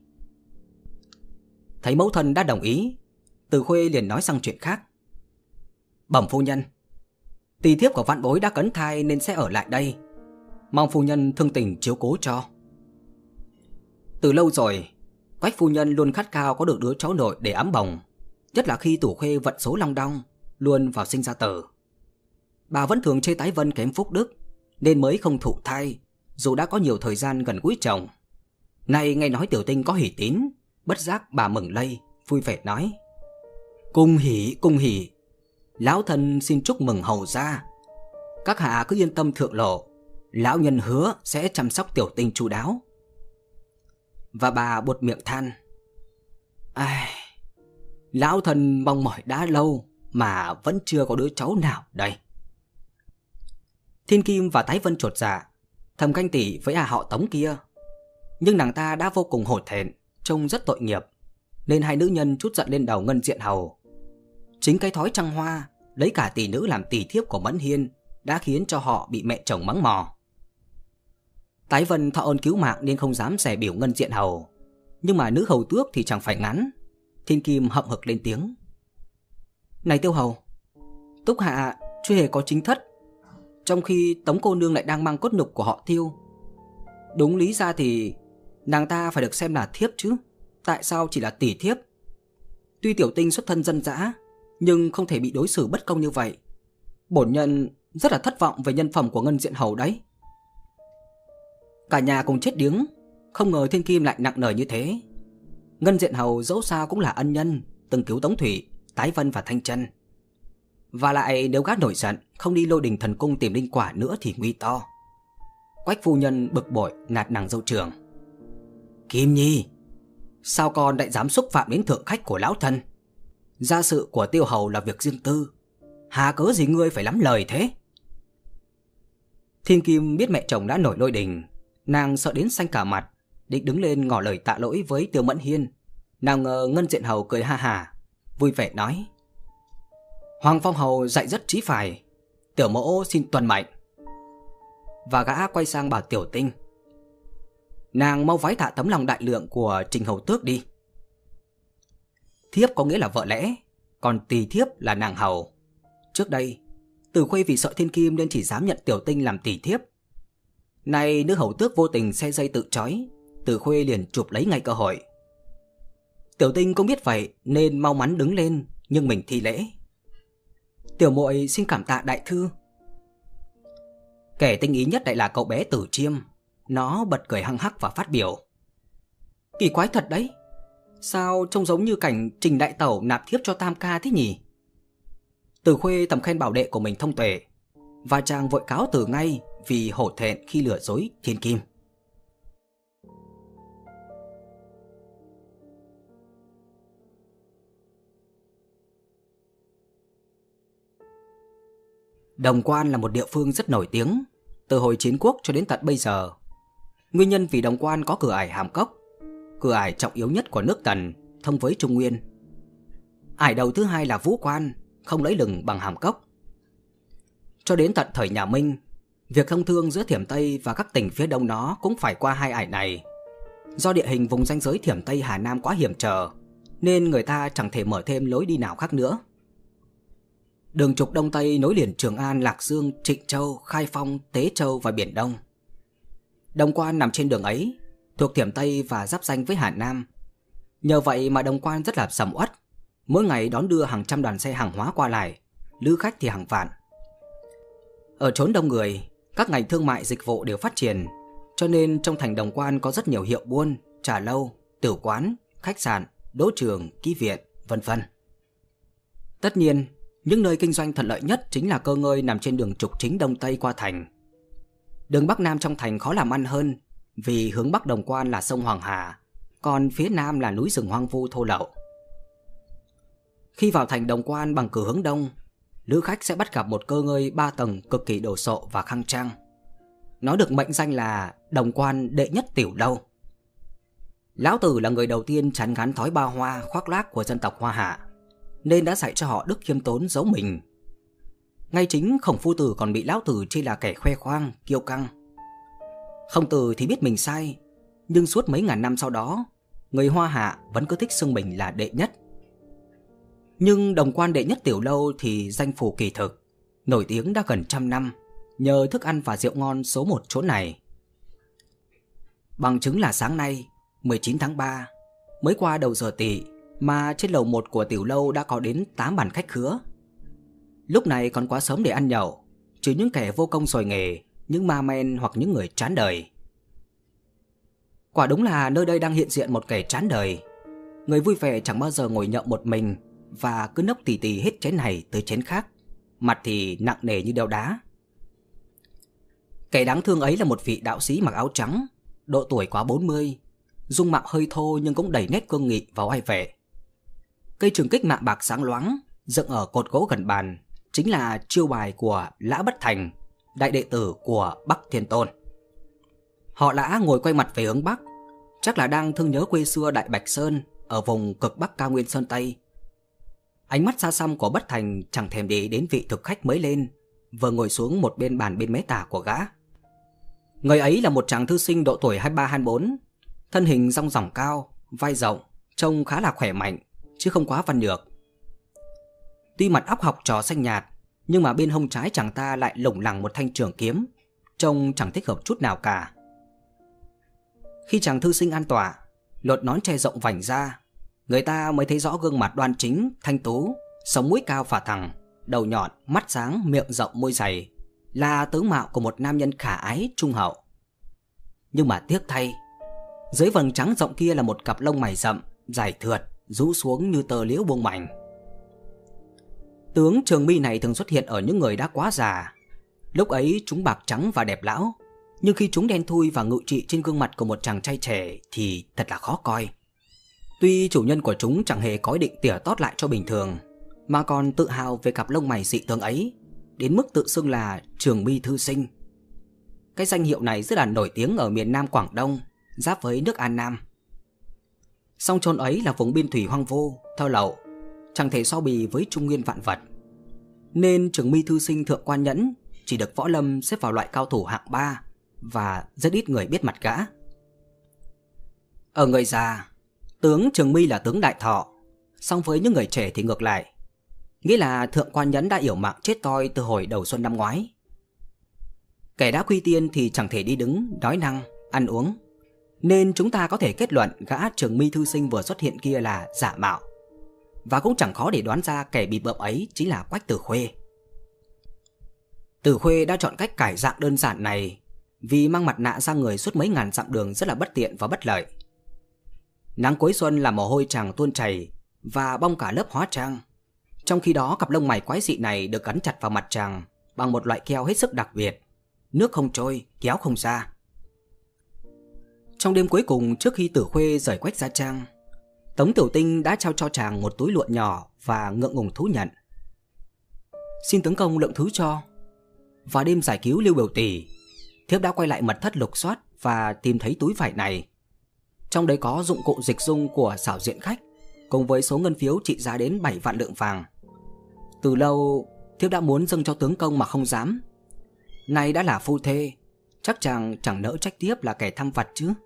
Thấy mẫu thân đã đồng ý, Từ Khuê liền nói sang chuyện khác. Bẩm phu nhân, tỳ thiếp của vạn bối đã cấn thai nên sẽ ở lại đây, mong phu nhân thương tình chiếu cố cho. Từ lâu rồi, Quách phu nhân luôn khát khao có được đứa cháu nội để ấm bồng, nhất là khi Tử Khuê vận số long đong, luôn vào sinh ra tử. Bà vẫn thường chê Tái Vân kém phúc đức, nên mới không thụ thai, dù đã có nhiều thời gian gần gũi chồng. Nay nghe nói Tiểu Tinh có hỷ tín, bất giác bà mừng lây, vui vẻ nói. Cung hỷ, cung hỷ, lão thân xin chúc mừng hầu gia. Các hạ cứ yên tâm thượng lộ, lão nhân hứa sẽ chăm sóc Tiểu Tinh chu đáo. Và bà buột miệng than. Ai, lão thân mong mỏi đã lâu mà vẫn chưa có đứa cháu nào đây. Thiên Kim và Tái Vân chột dạ, thầm ganh tị với à họ Tống kia, nhưng nàng ta đã vô cùng hổ thẹn, trông rất tội nghiệp, nên hai nữ nhân trút giận lên đầu Ngân Diện Hầu. Chính cái thói trăng hoa lấy cả tỷ nữ làm tỷ thiếp của Mẫn Hiên đã khiến cho họ bị mẹ chồng mắng mò. Tái Vân thọ ơn cứu mạng nên không dám dè biểu Ngân Diện Hầu, nhưng mà nữ hầu tước thì chẳng phải ngắn. Thiên Kim hậm hực lên tiếng. Này Tiêu Hầu, Túc hạ chưa hề có chính thất, trong khi Tống cô nương lại đang mang cốt nhục của họ Tiêu. Đúng lý ra thì nàng ta phải được xem là thiếp chứ, tại sao chỉ là tỷ thiếp? Tuy Tiểu Tinh xuất thân dân dã, nhưng không thể bị đối xử bất công như vậy. Bổn nhân rất là thất vọng về nhân phẩm của Ngân Diện Hầu đấy. Cả nhà cùng chết điếng, không ngờ Thiên Kim lại nặng nề như thế. Ngân Diện Hầu dẫu sao cũng là ân nhân, từng cứu Tống Thủy, Tái Vân và Thanh Chân. Và lại nếu gã nổi giận không đi Lôi Đình Thần Cung tìm linh quả nữa thì nguy to. Quách phu nhân bực bội nạt nàng dâu trưởng. Kim Nhi, sao con lại dám xúc phạm đến thượng khách của lão thân? Gia sự của Tiêu Hầu là việc riêng tư, hà cớ gì ngươi phải lắm lời thế? Thiên Kim biết mẹ chồng đã nổi lôi đình, nàng sợ đến xanh cả mặt, định đứng lên ngỏ lời tạ lỗi với Tiêu Mẫn Hiên. Nào ngờ Ngân Diện Hầu cười ha hả, vui vẻ nói. Hoàng Phong Hầu dạy rất chí phải, tiểu mẫu xin tuân mệnh. Và gã quay sang bảo Tiểu Tinh. Nàng mau vái tạ tấm lòng đại lượng của Trình Hầu Tước đi. Thiếp có nghĩa là vợ lẽ, còn tỳ thiếp là nàng hầu. Trước đây Từ Khuê vì sợ Thiên Kim nên chỉ dám nhận Tiểu Tinh làm tỳ thiếp. Nay nữ hầu tước vô tình xe dây tự trói, Từ Khuê liền chụp lấy ngay cơ hội. Tiểu Tinh cũng biết vậy nên mau mắn đứng lên, nhưng mình thi lễ. Tiểu muội xin cảm tạ đại thư. Kẻ tinh ý nhất lại là cậu bé Tử Chiêm. Nó bật cười hăng hắc và phát biểu. Kỳ quái thật đấy, sao trông giống như cảnh Trình đại tẩu nạp thiếp cho Tam ca thế nhỉ? Từ Khuê tầm khen bảo đệ của mình thông tuệ, và chàng vội cáo từ ngay vì hổ thẹn khi lừa dối Thiên Kim. Đồng Quan là một địa phương rất nổi tiếng từ hồi chiến quốc cho đến tận bây giờ. Nguyên nhân vì Đồng Quan có cửa ải Hàm Cốc, cửa ải trọng yếu nhất của nước Tần, thông với Trung Nguyên. Ải đầu thứ hai là Vũ Quan, không lấy lừng bằng Hàm Cốc. Cho đến tận thời nhà Minh, việc thông thương giữa Thiểm Tây và các tỉnh phía đông nó cũng phải qua hai ải này. Do địa hình vùng ranh giới Thiểm Tây Hà Nam quá hiểm trở, nên người ta chẳng thể mở thêm lối đi nào khác nữa. Đường trục Đông Tây nối liền Trường An, Lạc Dương, Trịnh Châu, Khai Phong, Tế Châu và Biển Đông. Đồng Quan nằm trên đường ấy, thuộc Thiểm Tây và giáp danh với Hà Nam. Nhờ vậy mà Đồng Quan rất là sầm uất, mỗi ngày đón đưa hàng trăm đoàn xe hàng hóa qua lại, lữ khách thì hàng vạn. Ở chốn đông người, các ngành thương mại dịch vụ đều phát triển, cho nên trong thành Đồng Quan có rất nhiều hiệu buôn, trà lâu, tử quán, khách sạn, đỗ trường, ký viện, vân vân. Tất nhiên, những nơi kinh doanh thuận lợi nhất chính là cơ ngơi nằm trên đường trục chính Đông Tây qua thành. Đường Bắc Nam trong thành khó làm ăn hơn, vì hướng Bắc Đồng Quan là sông Hoàng Hà, còn phía Nam là núi rừng hoang vu thô lậu. Khi vào thành Đồng Quan bằng cửa hướng Đông, lữ khách sẽ bắt gặp một cơ ngơi ba tầng cực kỳ đồ sộ và khang trang. Nó được mệnh danh là Đồng Quan đệ nhất tiểu lâu. Lão Tử là người đầu tiên chán ngán thói ba hoa khoác lác của dân tộc Hoa Hạ, nên đã dạy cho họ đức khiêm tốn giấu mình. Ngay chính Khổng Phu Tử còn bị Lão Tử chê là kẻ khoe khoang, kiêu căng. Khổng Tử thì biết mình sai, nhưng suốt mấy ngàn năm sau đó, người Hoa Hạ vẫn cứ thích xưng mình là đệ nhất. Nhưng Đồng Quan đệ nhất tiểu lâu thì danh phủ kỳ thực, nổi tiếng đã gần trăm năm, nhờ thức ăn và rượu ngon số một chỗ này. Bằng chứng là sáng nay, mười chín tháng ba, mới qua đầu giờ tỵ mà trên lầu một của tiểu lâu đã có đến tám bàn khách khứa. Lúc này còn quá sớm để ăn nhậu, trừ những kẻ vô công rồi nghề, những ma men hoặc những người chán đời. Quả đúng là nơi đây đang hiện diện một kẻ chán đời. Người vui vẻ chẳng bao giờ ngồi nhậu một mình và cứ nốc tì tì hết chén này tới chén khác, mặt thì nặng nề như đeo đá. Kẻ đáng thương ấy là một vị đạo sĩ mặc áo trắng, độ tuổi quá bốn mươi, dung mạo hơi thô nhưng cũng đầy nét cương nghị và oai vệ. Cây trường kích mạ bạc sáng loáng dựng ở cột gỗ gần bàn chính là chiêu bài của Lã Bất Thành, đại đệ tử của Bắc Thiên Tôn. Họ Lã ngồi quay mặt về hướng Bắc, chắc là đang thương nhớ quê xưa Đại Bạch Sơn ở vùng cực Bắc cao nguyên Sơn Tây. Ánh mắt xa xăm của Bất Thành chẳng thèm để ý đến vị thực khách mới lên, vừa ngồi xuống một bên bàn bên mé tả của gã. Người ấy là một chàng thư sinh độ tuổi hai mươi ba hai mươi bốn, thân hình dong dỏng cao, vai rộng, trông khá là khỏe mạnh, chứ không quá văn nhược. Tuy mặt óc học trò xanh nhạt, nhưng mà bên hông trái chàng ta lại lủng lẳng một thanh trường kiếm, trông chẳng thích hợp chút nào cả. Khi chàng thư sinh an tọa, lột nón che rộng vành ra, người ta mới thấy rõ gương mặt đoan chính, thanh tú, sống mũi cao phả thẳng, đầu nhọn, mắt sáng, miệng rộng, môi dày, là tướng mạo của một nam nhân khả ái, trung hậu. Nhưng mà tiếc thay, dưới vầng trắng rộng kia là một cặp lông mày rậm, dài thượt, rũ xuống như tờ liễu buông mảnh. Tướng trường mi này thường xuất hiện ở những người đã quá già. Lúc ấy chúng bạc trắng và đẹp lão, nhưng khi chúng đen thui và ngự trị trên gương mặt của một chàng trai trẻ thì thật là khó coi. Tuy chủ nhân của chúng chẳng hề có ý định tỉa tót lại cho bình thường, mà còn tự hào về cặp lông mày dị tướng ấy, đến mức tự xưng là Trường Mi Thư Sinh. Cái danh hiệu này rất là nổi tiếng ở miền Nam Quảng Đông, giáp với nước An Nam. Song chốn ấy là vùng biên thủy hoang vô, thơ lậu, chẳng thể so bì với trung nguyên vạn vật, nên Trường Mi Thư Sinh Thượng Quan Nhẫn chỉ được võ lâm xếp vào loại cao thủ hạng ba, và rất ít người biết mặt gã. Ở người già, tướng Trường Mi là tướng đại thọ, song với những người trẻ thì ngược lại, nghĩa là Thượng Quan Nhẫn đã yểu mạng chết toi từ hồi đầu xuân năm ngoái. Kẻ đã quy tiên thì chẳng thể đi đứng, đói năng, ăn uống, nên chúng ta có thể kết luận gã Trường Mi Thư Sinh vừa xuất hiện kia là giả mạo. Và cũng chẳng khó để đoán ra kẻ bị bợm ấy chính là Quách Tử Khuê. Tử Khuê đã chọn cách cải dạng đơn giản này vì mang mặt nạ ra người suốt mấy ngàn dặm đường rất là bất tiện và bất lợi. Nắng cuối xuân làm mồ hôi chàng tuôn chảy và bong cả lớp hóa trang. Trong khi đó cặp lông mày quái dị này được gắn chặt vào mặt chàng bằng một loại keo hết sức đặc biệt, nước không trôi, kéo không ra. Trong đêm cuối cùng trước khi Tử Khuê rời Quách gia trang, Tống Tiểu Tinh đã trao cho chàng một túi lụa nhỏ và ngượng ngùng thú nhận. Xin tướng công lượng thứ cho. Và đêm giải cứu Lưu Biểu Tỷ, thiếp đã quay lại mật thất lục soát và tìm thấy túi vải này. Trong đấy có dụng cụ dịch dung của xảo diện khách, cùng với số ngân phiếu trị giá đến bảy vạn lượng vàng. Từ lâu thiếp đã muốn dâng cho tướng công mà không dám. Nay đã là phu thê, chắc chàng chẳng nỡ trách tiếp là kẻ thăm vặt chứ.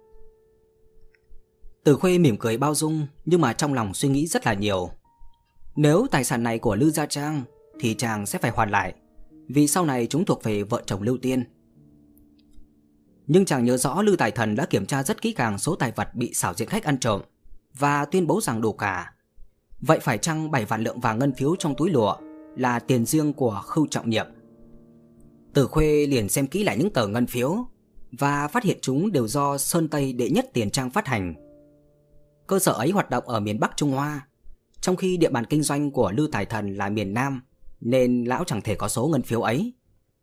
Tử Khuê mỉm cười bao dung, nhưng mà trong lòng suy nghĩ rất là nhiều. Nếu tài sản này của Lư Gia Trang thì chàng sẽ phải hoàn lại, vì sau này chúng thuộc về vợ chồng Lưu Tiên. Nhưng chàng nhớ rõ Lư Tài Thần đã kiểm tra rất kỹ càng số tài vật bị xảo diện khách ăn trộm và tuyên bố rằng đủ cả. Vậy phải chăng bảy vạn lượng vàng ngân phiếu trong túi lụa là tiền riêng của Khưu Trọng Nhiệm? Tử Khuê liền xem kỹ lại những tờ ngân phiếu và phát hiện chúng đều do Sơn Tây Đệ Nhất Tiền Trang phát hành. Cơ sở ấy hoạt động ở miền Bắc Trung Hoa, trong khi địa bàn kinh doanh của Lư Tài Thần là miền Nam, nên lão chẳng thể có số ngân phiếu ấy.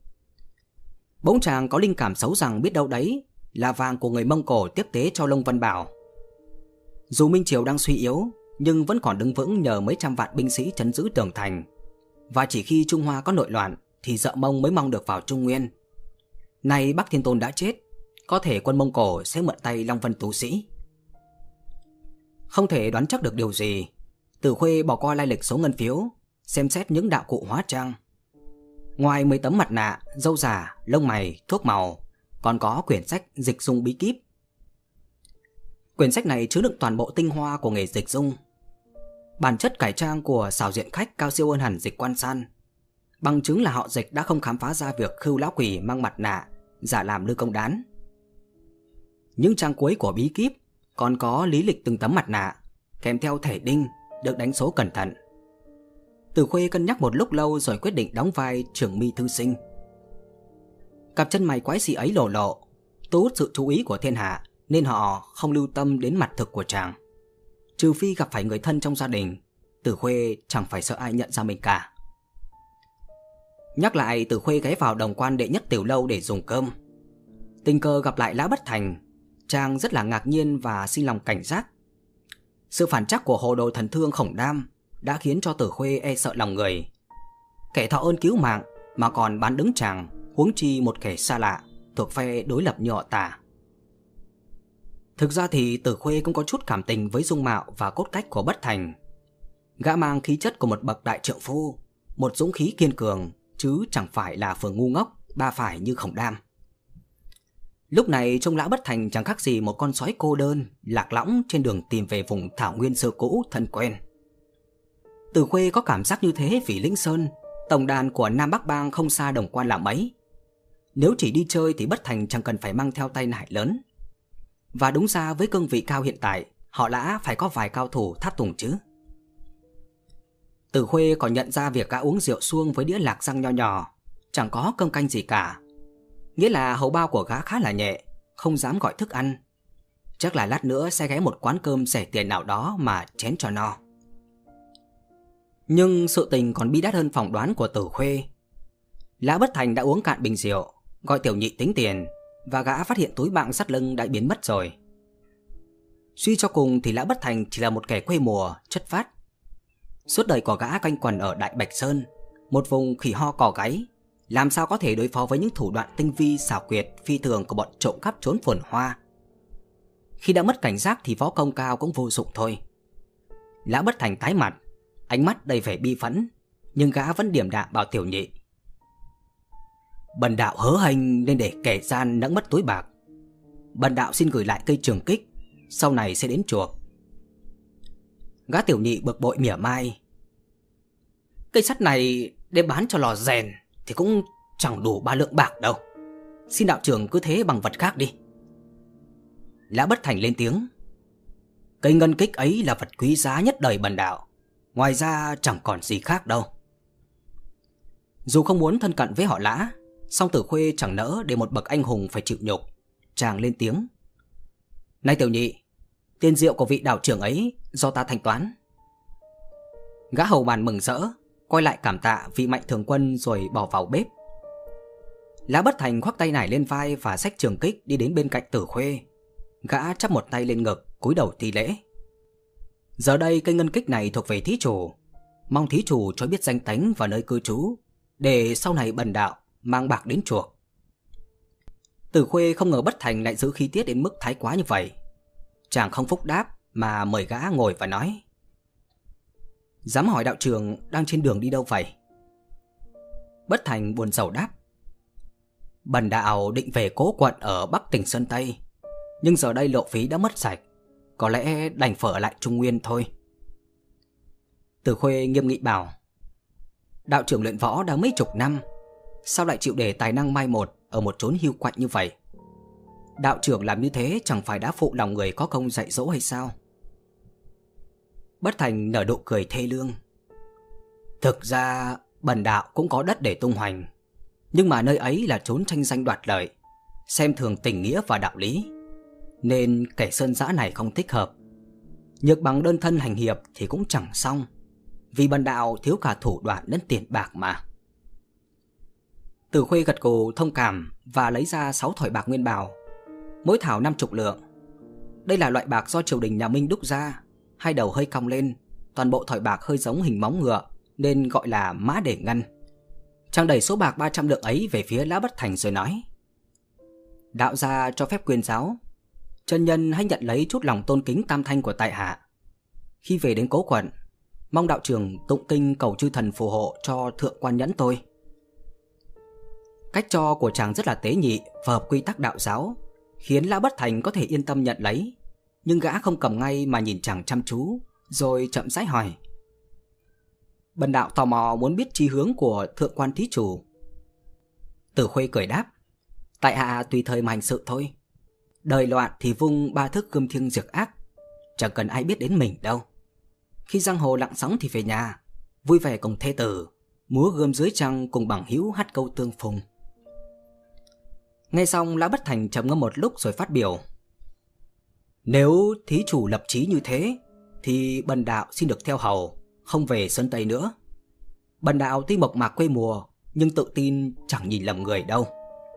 Bỗng chàng có linh cảm xấu rằng biết đâu đấy là vàng của người Mông Cổ tiếp tế cho Long Vân Bảo. Dù Minh Triều đang suy yếu, nhưng vẫn còn đứng vững nhờ mấy trăm vạn binh sĩ trấn giữ tường thành. Và chỉ khi Trung Hoa có nội loạn thì Dợ Mông mới mong được vào Trung Nguyên. Nay Bắc Thiên Tôn đã chết, có thể quân Mông Cổ sẽ mượn tay Long Vân tú sĩ. Không thể đoán chắc được điều gì, Tử Khuê bỏ qua lai lịch số ngân phiếu, xem xét những đạo cụ hóa trang. Ngoài mấy tấm mặt nạ, râu giả, lông mày, thuốc màu, còn có quyển sách dịch dung bí kíp. Quyển sách này chứa đựng toàn bộ tinh hoa của nghề dịch dung. Bản chất cải trang của xảo diện khách cao siêu hơn hẳn Dịch Quan San, bằng chứng là họ Dịch đã không khám phá ra việc Khưu lão quỷ mang mặt nạ giả làm Lư Công Đán. Những trang cuối của bí kíp còn có lý lịch từng tấm mặt nạ, kèm theo thẻ đinh được đánh số cẩn thận. Tử Khuê cân nhắc một lúc lâu rồi quyết định đóng vai Trường Mi thư sinh. Cặp chân mày quái dị ấy lộ lộ, thu hút sự chú ý của thiên hạ, nên họ không lưu tâm đến mặt thực của chàng. Trừ phi gặp phải người thân trong gia đình, Tử Khuê chẳng phải sợ ai nhận ra mình cả. Nhắc lại, Tử Khuê ghé vào Đồng Quan Đệ Nhất Tiểu Lâu để dùng cơm. Tình cờ gặp lại Lã Bất Thành, chàng rất là ngạc nhiên và sinh lòng cảnh giác. Sự phản trắc của hồ đồ thần thương Khổng Đam đã khiến cho Tử Khuê e sợ lòng người. Kẻ thọ ơn cứu mạng mà còn bán đứng chàng, huống chi một kẻ xa lạ thuộc phe đối lập như họ Tả. Thực ra thì Tử Khuê cũng có chút cảm tình với dung mạo và cốt cách của Bất Thành. Gã mang khí chất của một bậc đại trượng phu, một dũng khí kiên cường, chứ chẳng phải là phường ngu ngốc ba phải như Khổng Đam. Lúc này trông Lã Bất Thành chẳng khác gì một con sói cô đơn lạc lõng trên đường tìm về vùng thảo nguyên xưa cũ thân quen. Tử Khuê có cảm giác như thế vì Lĩnh Sơn, tổng đàn của Nam Bắc Bang không xa Đồng Quan là mấy. Nếu chỉ đi chơi thì Bất Thành chẳng cần phải mang theo tay nải lớn. Và đúng ra với cương vị cao hiện tại, họ Lã phải có vài cao thủ tháp tùng chứ. Tử Khuê còn nhận ra việc gã uống rượu suông với đĩa lạc răng nho nhỏ, chẳng có cơm canh gì cả. Nghĩa là hầu bao của gã khá là nhẹ, không dám gọi thức ăn. Chắc là lát nữa sẽ ghé một quán cơm rẻ tiền nào đó mà chén cho no. Nhưng sự tình còn bi đát hơn phỏng đoán của Tử Khuê. Lã Bất Thành đã uống cạn bình rượu, gọi tiểu nhị tính tiền, và gã phát hiện túi bạng sắt lưng đã biến mất rồi. Suy cho cùng thì Lã Bất Thành chỉ là một kẻ quê mùa, chất phác. Suốt đời của gã quanh quẩn ở Đại Bạch Sơn, một vùng khỉ ho cò gáy, làm sao có thể đối phó với những thủ đoạn tinh vi xảo quyệt phi thường của bọn trộm cắp trốn phồn hoa. Khi đã mất cảnh giác thì võ công cao cũng vô dụng thôi. Lã Bất Thành tái mặt, ánh mắt đầy vẻ bi phẫn, nhưng gã vẫn điềm đạm bảo tiểu nhị: Bần đạo hớ hênh nên để kẻ gian nẫng mất túi bạc. Bần đạo xin gửi lại cây trường kích, sau này sẽ đến chuộc. Gã tiểu nhị bực bội mỉa mai: Cây sắt này đem bán cho lò rèn thì cũng chẳng đủ ba lượng bạc đâu. Xin đạo trưởng cứ thế bằng vật khác đi. Lã Bất Thành lên tiếng: Cây ngân kích ấy là vật quý giá nhất đời bần đạo, ngoài ra chẳng còn gì khác đâu. Dù không muốn thân cận với họ Lã, song Tử Khuê chẳng nỡ để một bậc anh hùng phải chịu nhục. Chàng lên tiếng: Này tiểu nhị, tiền rượu của vị đạo trưởng ấy do ta thanh toán. Gã hầu bàn mừng rỡ, quay lại cảm tạ vị Mạnh Thường Quân rồi bỏ vào bếp. Lã Bất Thành khoác tay nải lên vai và xách trường kích đi đến bên cạnh Tử Khuê. Gã chắp một tay lên ngực, cúi đầu thi lễ. Giờ đây cây ngân kích này thuộc về thí chủ, mong thí chủ cho biết danh tánh và nơi cư trú, để sau này bần đạo mang bạc đến chuộc. Tử Khuê không ngờ Bất Thành lại giữ khí tiết đến mức thái quá như vậy. Chàng không phúc đáp mà mời gã ngồi và nói: Dám hỏi đạo trưởng đang trên đường đi đâu vậy? Bất Thành buồn rầu đáp: Bần đạo định về cố quận ở Bắc tỉnh Sơn Tây, nhưng giờ đây lộ phí đã mất sạch, có lẽ đành phải ở lại Trung Nguyên thôi. Tử Khuê nghiêm nghị bảo: Đạo trưởng luyện võ đã mấy chục năm, sao lại chịu để tài năng mai một ở một chốn hiu quạnh như vậy? Đạo trưởng làm như thế chẳng phải đã phụ lòng người có công dạy dỗ hay sao? Bất Thành nở nụ cười thê lương. Thực ra bần đạo cũng có đất để tung hoành, nhưng mà nơi ấy là chốn tranh danh đoạt lợi, xem thường tình nghĩa và đạo lý, nên kẻ sơn dã này không thích hợp. Nhược bằng đơn thân hành hiệp thì cũng chẳng xong, vì bần đạo thiếu cả thủ đoạn lẫn tiền bạc mà. Từ Khuê gật gù thông cảm và lấy ra sáu thỏi bạc nguyên bào, mỗi thảo năm chục lượng. Đây là loại bạc do triều đình nhà Minh đúc ra, hai đầu hơi cong lên, toàn bộ thỏi bạc hơi giống hình móng ngựa nên gọi là mã để ngân. Chàng đẩy số bạc ba trăm lượng ấy về phía Lã Bất Thành rồi nói: Đạo gia cho phép quyên giáo, chân nhân hãy nhận lấy chút lòng tôn kính tam thanh của tại hạ. Khi về đến Cố Quận, mong đạo trưởng tụng kinh cầu chư thần phù hộ cho thượng quan nhẫn tôi. Cách cho của chàng rất là tế nhị và hợp quy tắc đạo giáo, khiến Lã Bất Thành có thể yên tâm nhận lấy. Nhưng gã không cầm ngay mà nhìn chàng chăm chú, rồi chậm rãi hỏi: Bần đạo tò mò muốn biết chí hướng của thượng quan thí chủ. Tử Khuê cười đáp: Tại hạ tùy thời mà hành sự thôi. Đời loạn thì vung ba thước gươm thiêng diệt ác, chẳng cần ai biết đến mình đâu. Khi giang hồ lặng sóng thì về nhà, vui vẻ cùng thê tử, múa gươm dưới trăng cùng bằng hữu hát câu tương phùng. Nghe xong, Lã Bất Thành trầm ngâm một lúc rồi phát biểu: Nếu thí chủ lập chí như thế thì bần đạo xin được theo hầu, không về Sơn Tây nữa. Bần đạo tuy mộc mạc quê mùa, nhưng tự tin chẳng nhìn lầm người đâu.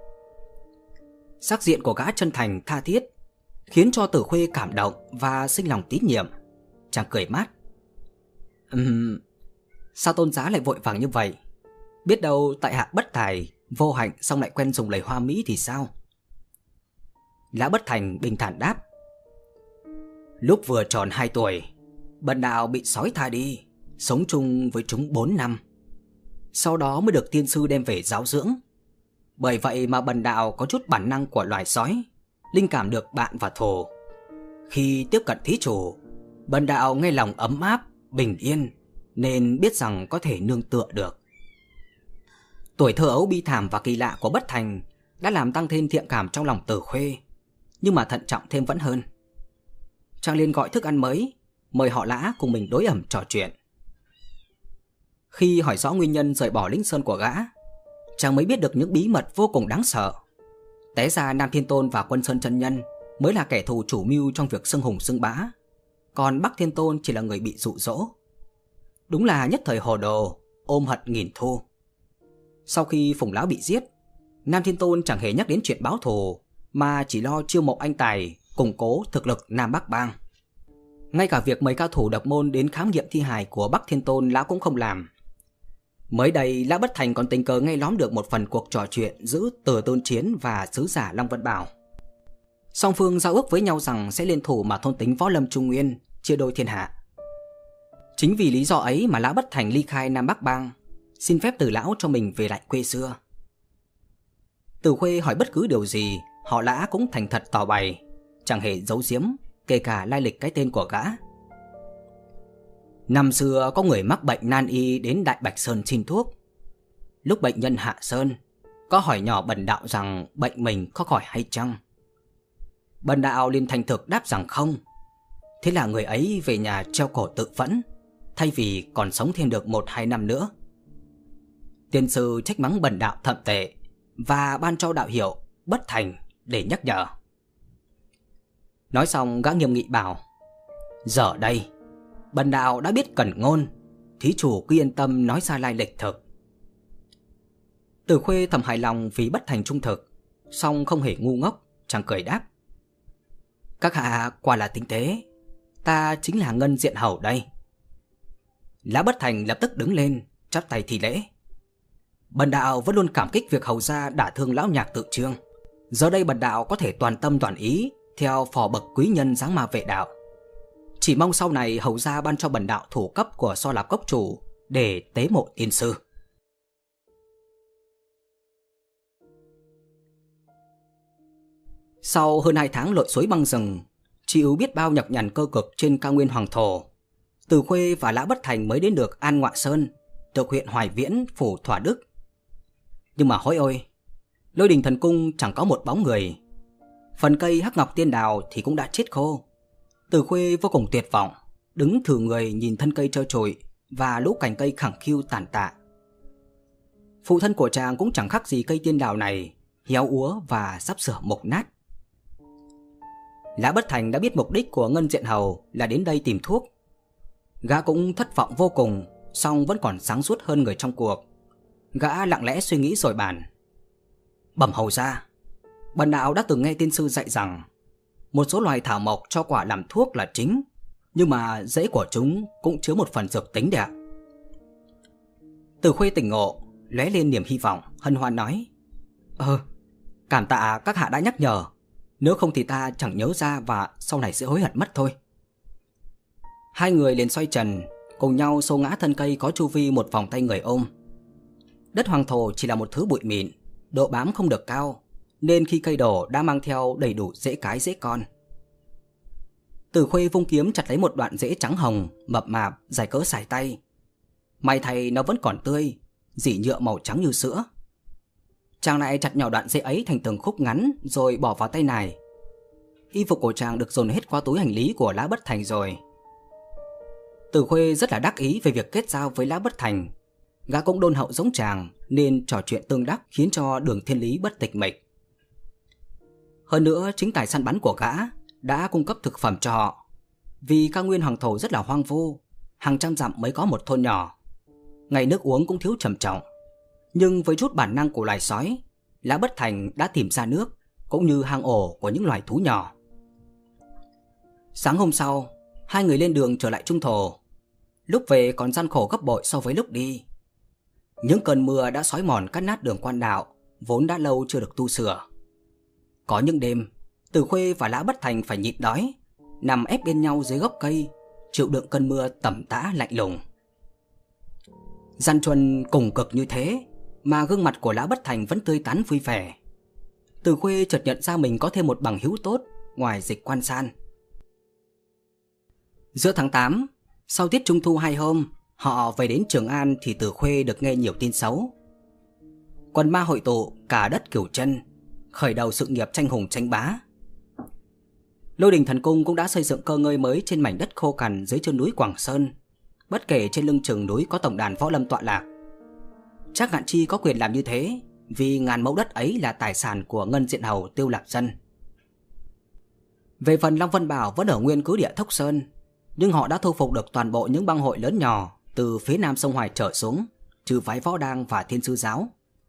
Sắc diện của gã chân thành tha thiết khiến cho Tử Khuê cảm động và sinh lòng tín nhiệm. Chàng cười mát: Ừm, sao tôn giá lại vội vàng như vậy? Biết đâu tại hạ bất tài, vô hạnh xong lại quen dùng lời hoa mỹ thì sao? Lã Bất Thành bình thản đáp: Lúc vừa tròn hai tuổi, bần đạo bị sói tha đi, sống chung với chúng bốn năm. Sau đó mới được tiên sư đem về giáo dưỡng. Bởi vậy mà bần đạo có chút bản năng của loài sói, linh cảm được bạn và thù. Khi tiếp cận thí chủ, bần đạo nghe lòng ấm áp, bình yên, nên biết rằng có thể nương tựa được. Tuổi thơ ấu bi thảm và kỳ lạ của Bất Thành đã làm tăng thêm thiện cảm trong lòng Tử Khuê, nhưng mà thận trọng thêm vẫn hơn. Chàng liền gọi thức ăn mới, mời họ Lã cùng mình đối ẩm trò chuyện. Khi hỏi rõ nguyên nhân rời bỏ Lĩnh Sơn của gã, chàng mới biết được những bí mật vô cùng đáng sợ. Té ra Nam Thiên Tôn và Quân Sơn chân nhân mới là kẻ thù chủ mưu trong việc xưng hùng xưng bá, còn Bắc Thiên Tôn chỉ là người bị dụ dỗ. Đúng là nhất thời hồ đồ, ôm hận nghìn thu. Sau khi Phùng Lão bị giết, Nam Thiên Tôn chẳng hề nhắc đến chuyện báo thù, mà chỉ lo chiêu mộ anh tài, củng cố thực lực Nam Bắc Bang. Ngay cả việc mời cao thủ độc môn đến khám nghiệm thi hài của Bắc Thiên Tôn Lão cũng không làm. Mới đây, Lã Bất Thành còn tình cờ nghe lóm được một phần cuộc trò chuyện giữa Từ Tôn Chiến và sứ giả Long Vân Bảo. Song phương giao ước với nhau rằng sẽ liên thủ mà thôn tính võ lâm Trung Nguyên, chia đôi thiên hạ. Chính vì lý do ấy mà Lã Bất Thành ly khai Nam Bắc Bang, xin phép Từ Lão cho mình về lại quê xưa. Từ Khuê hỏi bất cứ điều gì, họ Lã cũng thành thật tỏ bày, chẳng hề giấu giếm, kể cả lai lịch cái tên của gã. Năm xưa có người mắc bệnh nan y đến Đại Bạch Sơn xin thuốc. Lúc bệnh nhân hạ sơn, có hỏi nhỏ bần đạo rằng bệnh mình có khỏi hay chăng. Bần đạo liền thành thực đáp rằng không. Thế là người ấy về nhà treo cổ tự vẫn, thay vì còn sống thêm được một hai năm nữa. Tiên sư trách mắng bần đạo thậm tệ và ban cho đạo hiệu Bất Thành để nhắc nhở. Nói xong, gã nghiêm nghị bảo: Giờ đây bần đạo đã biết cẩn ngôn, thí chủ cứ yên tâm nói ra lai lịch thực. Từ Khuê thầm hài lòng vì Bất Thành trung thực, song không hề ngu ngốc, chàng cười đáp: Các hạ quả là tinh tế, ta chính là Ngân Diện Hầu đây. Lã Bất Thành lập tức đứng lên, chắp tay thi lễ: Bần đạo vẫn luôn cảm kích việc hầu gia đả thương lão nhạc Tự Trương. Giờ đây bần đạo có thể toàn tâm toàn ý theo phò bậc quý nhân giáng ma vệ đạo. Chỉ mong sau này hầu gia ban cho bần đạo thủ cấp của So Lạp Cốc chủ để tế mộ tiên sư. Sau hơn hai tháng lội suối băng rừng, chịu biết bao nhọc nhằn cơ cực trên cao nguyên hoàng thổ, Từ Khuê và Lã Bất Thành mới đến được An Ngọa Sơn, thuộc huyện Hoài Viễn, phủ Thỏa Đức. Nhưng mà hối ôi, Lôi Đình Thần Cung chẳng có một bóng người. Phần cây hắc ngọc tiên đào thì cũng đã chết khô. Từ Khuê vô cùng tuyệt vọng, đứng thử người nhìn thân cây trơ trụi và lũ cành cây khẳng khiu tàn tạ. Phụ thân của chàng cũng chẳng khác gì cây tiên đào này, héo úa và sắp sửa mục nát. Lã Bất Thành đã biết mục đích của Ngân Diện Hầu là đến đây tìm thuốc. Gã cũng thất vọng vô cùng, song vẫn còn sáng suốt hơn người trong cuộc. Gã lặng lẽ suy nghĩ rồi bàn: Bẩm hầu gia, bần đạo đã từng nghe tiên sư dạy rằng một số loài thảo mộc cho quả làm thuốc là chính, nhưng mà rễ của chúng cũng chứa một phần dược tính đấy ạ. Từ Khuê tỉnh ngộ, lóe lên niềm hy vọng, hân hoan nói: Ờ, cảm tạ các hạ đã nhắc nhở, nếu không thì ta chẳng nhớ ra và sau này sẽ hối hận mất thôi. Hai người liền xoay trần, cùng nhau xô ngã thân cây có chu vi một vòng tay người ôm. Đất hoàng thổ chỉ là một thứ bụi mịn, độ bám không được cao, nên khi cây đổ đã mang theo đầy đủ rễ cái rễ con. Từ Khuê vung kiếm chặt lấy một đoạn rễ trắng hồng, mập mạp, dài cỡ sải tay. May thay nó vẫn còn tươi, rỉ nhựa màu trắng như sữa. Chàng lại chặt nhỏ đoạn rễ ấy thành từng khúc ngắn rồi bỏ vào tay nải. Y phục của chàng được dồn hết qua túi hành lý của Lã Bất Thành rồi. Từ Khuê rất là đắc ý về việc kết giao với Lã Bất Thành. Gã cũng đôn hậu giống chàng nên trò chuyện tương đắc khiến cho Đường Thiên Lý bất tịch mịch. Hơn nữa chính tài săn bắn của gã đã cung cấp thực phẩm cho họ. Vì cao nguyên hoàng thổ rất là hoang vu, hàng trăm dặm mới có một thôn nhỏ. Ngày nước uống cũng thiếu trầm trọng. Nhưng với chút bản năng của loài sói, Lã Bất Thành đã tìm ra nước, cũng như hang ổ của những loài thú nhỏ. Sáng hôm sau, hai người lên đường trở lại Trung Thổ. Lúc về còn gian khổ gấp bội so với lúc đi. Những cơn mưa đã xói mòn cắt nát đường quan đạo, vốn đã lâu chưa được tu sửa. Có những đêm, Từ Khuê và Lã Bất Thành phải nhịn đói, nằm ép bên nhau dưới gốc cây, chịu đựng cơn mưa tẩm tã lạnh lùng. Gian truân cùng cực như thế mà gương mặt của Lã Bất Thành vẫn tươi tắn vui vẻ. Từ Khuê chợt nhận ra mình có thêm một bằng hữu tốt ngoài Dịch Quan San. Giữa tháng tám, sau tiết trung thu hai hôm, họ về đến Trường An thì Từ Khuê được nghe nhiều tin xấu. Quần ma hội tụ cả đất Cửu Chân, khởi đầu sự nghiệp tranh hùng tranh bá. Lôi Đình Thần Cung cũng đã xây dựng cơ ngơi mới trên mảnh đất khô cằn dưới chân núi Quảng Sơn. Bất kể trên lưng chừng núi có tổng đàn võ lâm tọa lạc. Trác Ngạn Chi có quyền làm như thế vì ngàn mẫu đất ấy là tài sản của Ngân Diện Hầu Tiêu Lạc Dân. Về phần Long Vân Bảo vẫn ở nguyên cứ địa Thốc Sơn, nhưng họ đã thu phục được toàn bộ những bang hội lớn nhỏ từ phía nam sông Hoài trở xuống, trừ phái Võ Đang và Thiên Sư Giáo.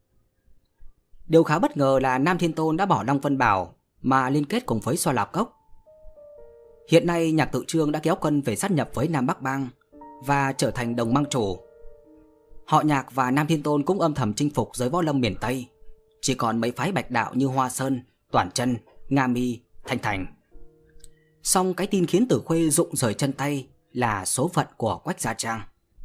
Điều khá bất ngờ là Nam Thiên Tôn đã bỏ Long Vân Bảo mà liên kết cùng với Xoa Lạp Cốc. Hiện nay Nhạc Tự Trương đã kéo cân về sát nhập với Nam Bắc Bang và trở thành đồng mang chủ. Họ Nhạc và Nam Thiên Tôn cũng âm thầm chinh phục giới võ lâm miền Tây, chỉ còn mấy phái bạch đạo như Hoa Sơn, Toàn Chân, Nga Mi, Thanh Thành. Song cái tin khiến Tử Khuê rụng rời chân tay là số phận của Quách Gia Trang.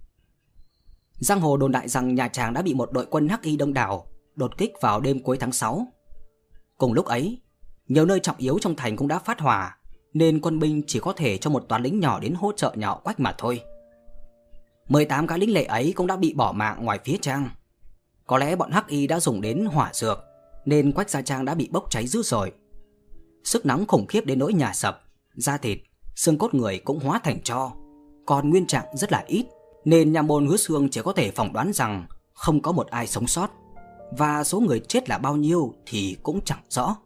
Giang hồ đồn đại rằng nhà chàng đã bị một đội quân hắc y đông đảo đột kích vào đêm cuối tháng sáu. Cùng lúc ấy, nhiều nơi trọng yếu trong thành cũng đã phát hỏa, nên quân binh chỉ có thể cho một toán lính nhỏ đến hỗ trợ nhỏ Quách mà thôi. mười tám gã lính lệ ấy cũng đã bị bỏ mạng ngoài phía trang. Có lẽ bọn hắc y đã dùng đến hỏa dược, nên Quách Gia Trang đã bị bốc cháy dữ dội. Sức nóng khủng khiếp đến nỗi nhà sập, da thịt, xương cốt người cũng hóa thành tro, còn nguyên trạng rất là ít, nên nha môn Hứa Xương chỉ có thể phỏng đoán rằng không có một ai sống sót, và số người chết là bao nhiêu thì cũng chẳng rõ.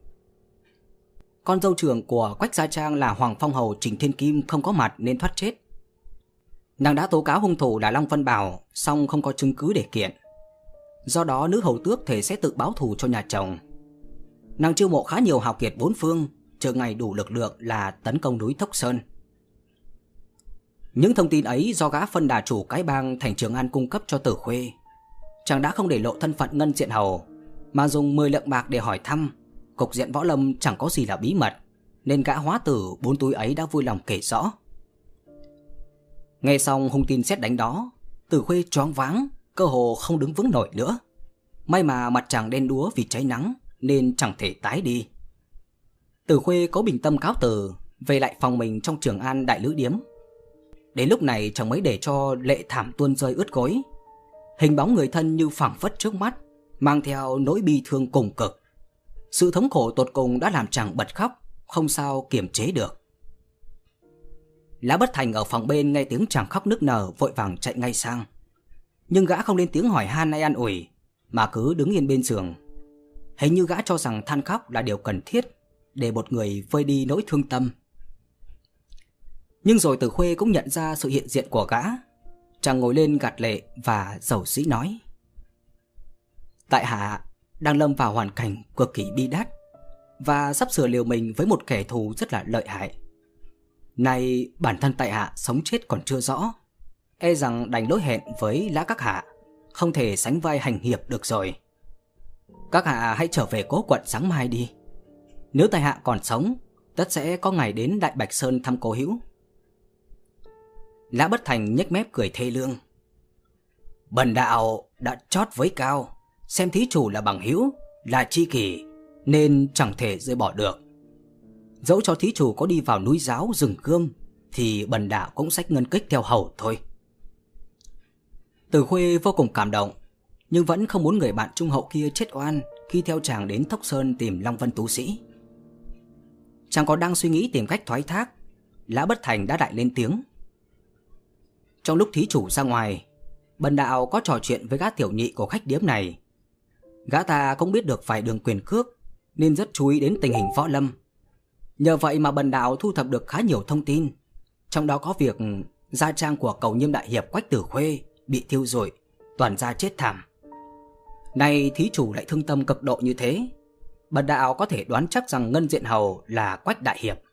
Con dâu trưởng của Quách Gia Trang là Hoàng Phong Hầu Trình Thiên Kim không có mặt nên thoát chết. Nàng đã tố cáo hung thủ là Long Vân Bảo, song không có chứng cứ để kiện. Do đó nữ hầu tước thể sẽ tự báo thù cho nhà chồng. Nàng chiêu mộ khá nhiều hào kiệt bốn phương, chờ ngày đủ lực lượng là tấn công núi Thốc Sơn. Những thông tin ấy do gã phân đà chủ cái bang thành Trường An cung cấp cho Tử Khuê. Chàng đã không để lộ thân phận Ngân Diện Hầu, mà dùng mười lượng bạc để hỏi thăm. Cục diện võ lâm chẳng có gì là bí mật, nên gã hóa tử bốn túi ấy đã vui lòng kể rõ. Nghe xong hung tin sét đánh đó, Tử Khuê choáng váng, cơ hồ không đứng vững nổi nữa. May mà mặt chàng đen đúa vì cháy nắng nên chẳng thể tái đi. Tử Khuê có bình tâm cáo từ, về lại phòng mình trong Trường An đại lữ điếm. Đến lúc này chàng mới để cho lệ thảm tuôn rơi ướt gối. Hình bóng người thân như phảng phất trước mắt, mang theo nỗi bi thương cùng cực. Sự thống khổ tột cùng đã làm chàng bật khóc, không sao kiềm chế được. Lã Bất Thành ở phòng bên nghe tiếng chàng khóc nức nở, vội vàng chạy ngay sang. Nhưng gã không lên tiếng hỏi han hay an ủi, mà cứ đứng yên bên giường. Hình như gã cho rằng than khóc là điều cần thiết để một người vơi đi nỗi thương tâm. Nhưng rồi Từ Khuê cũng nhận ra sự hiện diện của gã. Chàng ngồi lên gạt lệ và dầu dĩ nói: tại hạ đang lâm vào hoàn cảnh cực kỳ bi đát và sắp sửa liều mình với một kẻ thù rất là lợi hại. Nay bản thân tại hạ sống chết còn chưa rõ, e rằng đành lỗi hẹn với Lã các hạ, không thể sánh vai hành hiệp được rồi. Các hạ hãy trở về Cố Quận sáng mai đi. Nếu tại hạ còn sống, tất sẽ có ngày đến Đại Bạch Sơn thăm cố hữu. Lã Bất Thành nhếch mép cười thê lương: bần đạo đã chót với cao, xem thí chủ là bằng hữu, là tri kỷ, nên chẳng thể rời bỏ được. Dẫu cho thí chủ có đi vào núi Giáo rừng Gươm, thì bần đạo cũng xách ngân kích theo hầu thôi. Từ Khuê vô cùng cảm động, nhưng vẫn không muốn người bạn trung hậu kia chết oan khi theo chàng đến Thốc Sơn tìm Long Vân Tú Sĩ. Chàng còn đang suy nghĩ tìm cách thoái thác, Lã Bất Thành đã lại lên tiếng: trong lúc thí chủ ra ngoài, bần đạo có trò chuyện với gã tiểu nhị của khách điếm này. Gã ta cũng biết được vài đường quyền cước, nên rất chú ý đến tình hình võ lâm. Nhờ vậy mà bần đạo thu thập được khá nhiều thông tin, trong đó có việc gia trang của Cầu Nhiêm đại hiệp Quách Tử Khuê bị thiêu rụi, toàn gia chết thảm. Nay thí chủ lại thương tâm cực độ như thế, bần đạo có thể đoán chắc rằng Ngân Diện Hầu là Quách đại hiệp.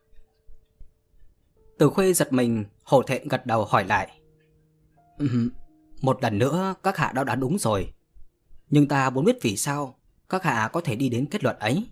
Tử Khuê giật mình, hổ thẹn gật đầu hỏi lại: um, một lần nữa các hạ đã đoán đúng rồi, nhưng ta muốn biết vì sao các hạ có thể đi đến kết luận ấy.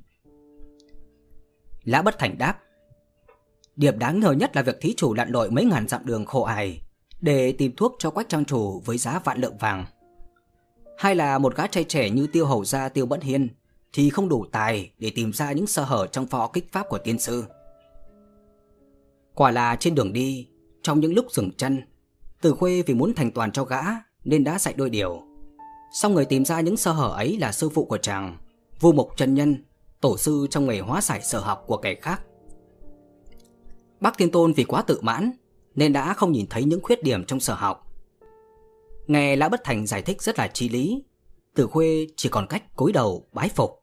Lã Bất Thành đáp: điểm đáng ngờ nhất là việc thí chủ lặn lội mấy ngàn dặm đường khổ ải để tìm thuốc cho Quách trang chủ với giá vạn lượng vàng. Hay là một gã trai trẻ như Tiêu hầu gia Tiêu Bẫn Hiên thì không đủ tài để tìm ra những sơ hở trong võ kích pháp của tiên sư. Quả là trên đường đi, trong những lúc dừng chân, Từ Khuê vì muốn thành toàn cho gã nên đã dạy đôi điều. Xong người tìm ra những sơ hở ấy là sư phụ của chàng, Vu Mục chân nhân, tổ sư trong nghề hóa giải sở học của kẻ khác. Bắc Thiên Tôn vì quá tự mãn nên đã không nhìn thấy những khuyết điểm trong sở học. Nghe Lã Bất Thành giải thích rất là chí lý, Từ Khuê chỉ còn cách cúi đầu bái phục.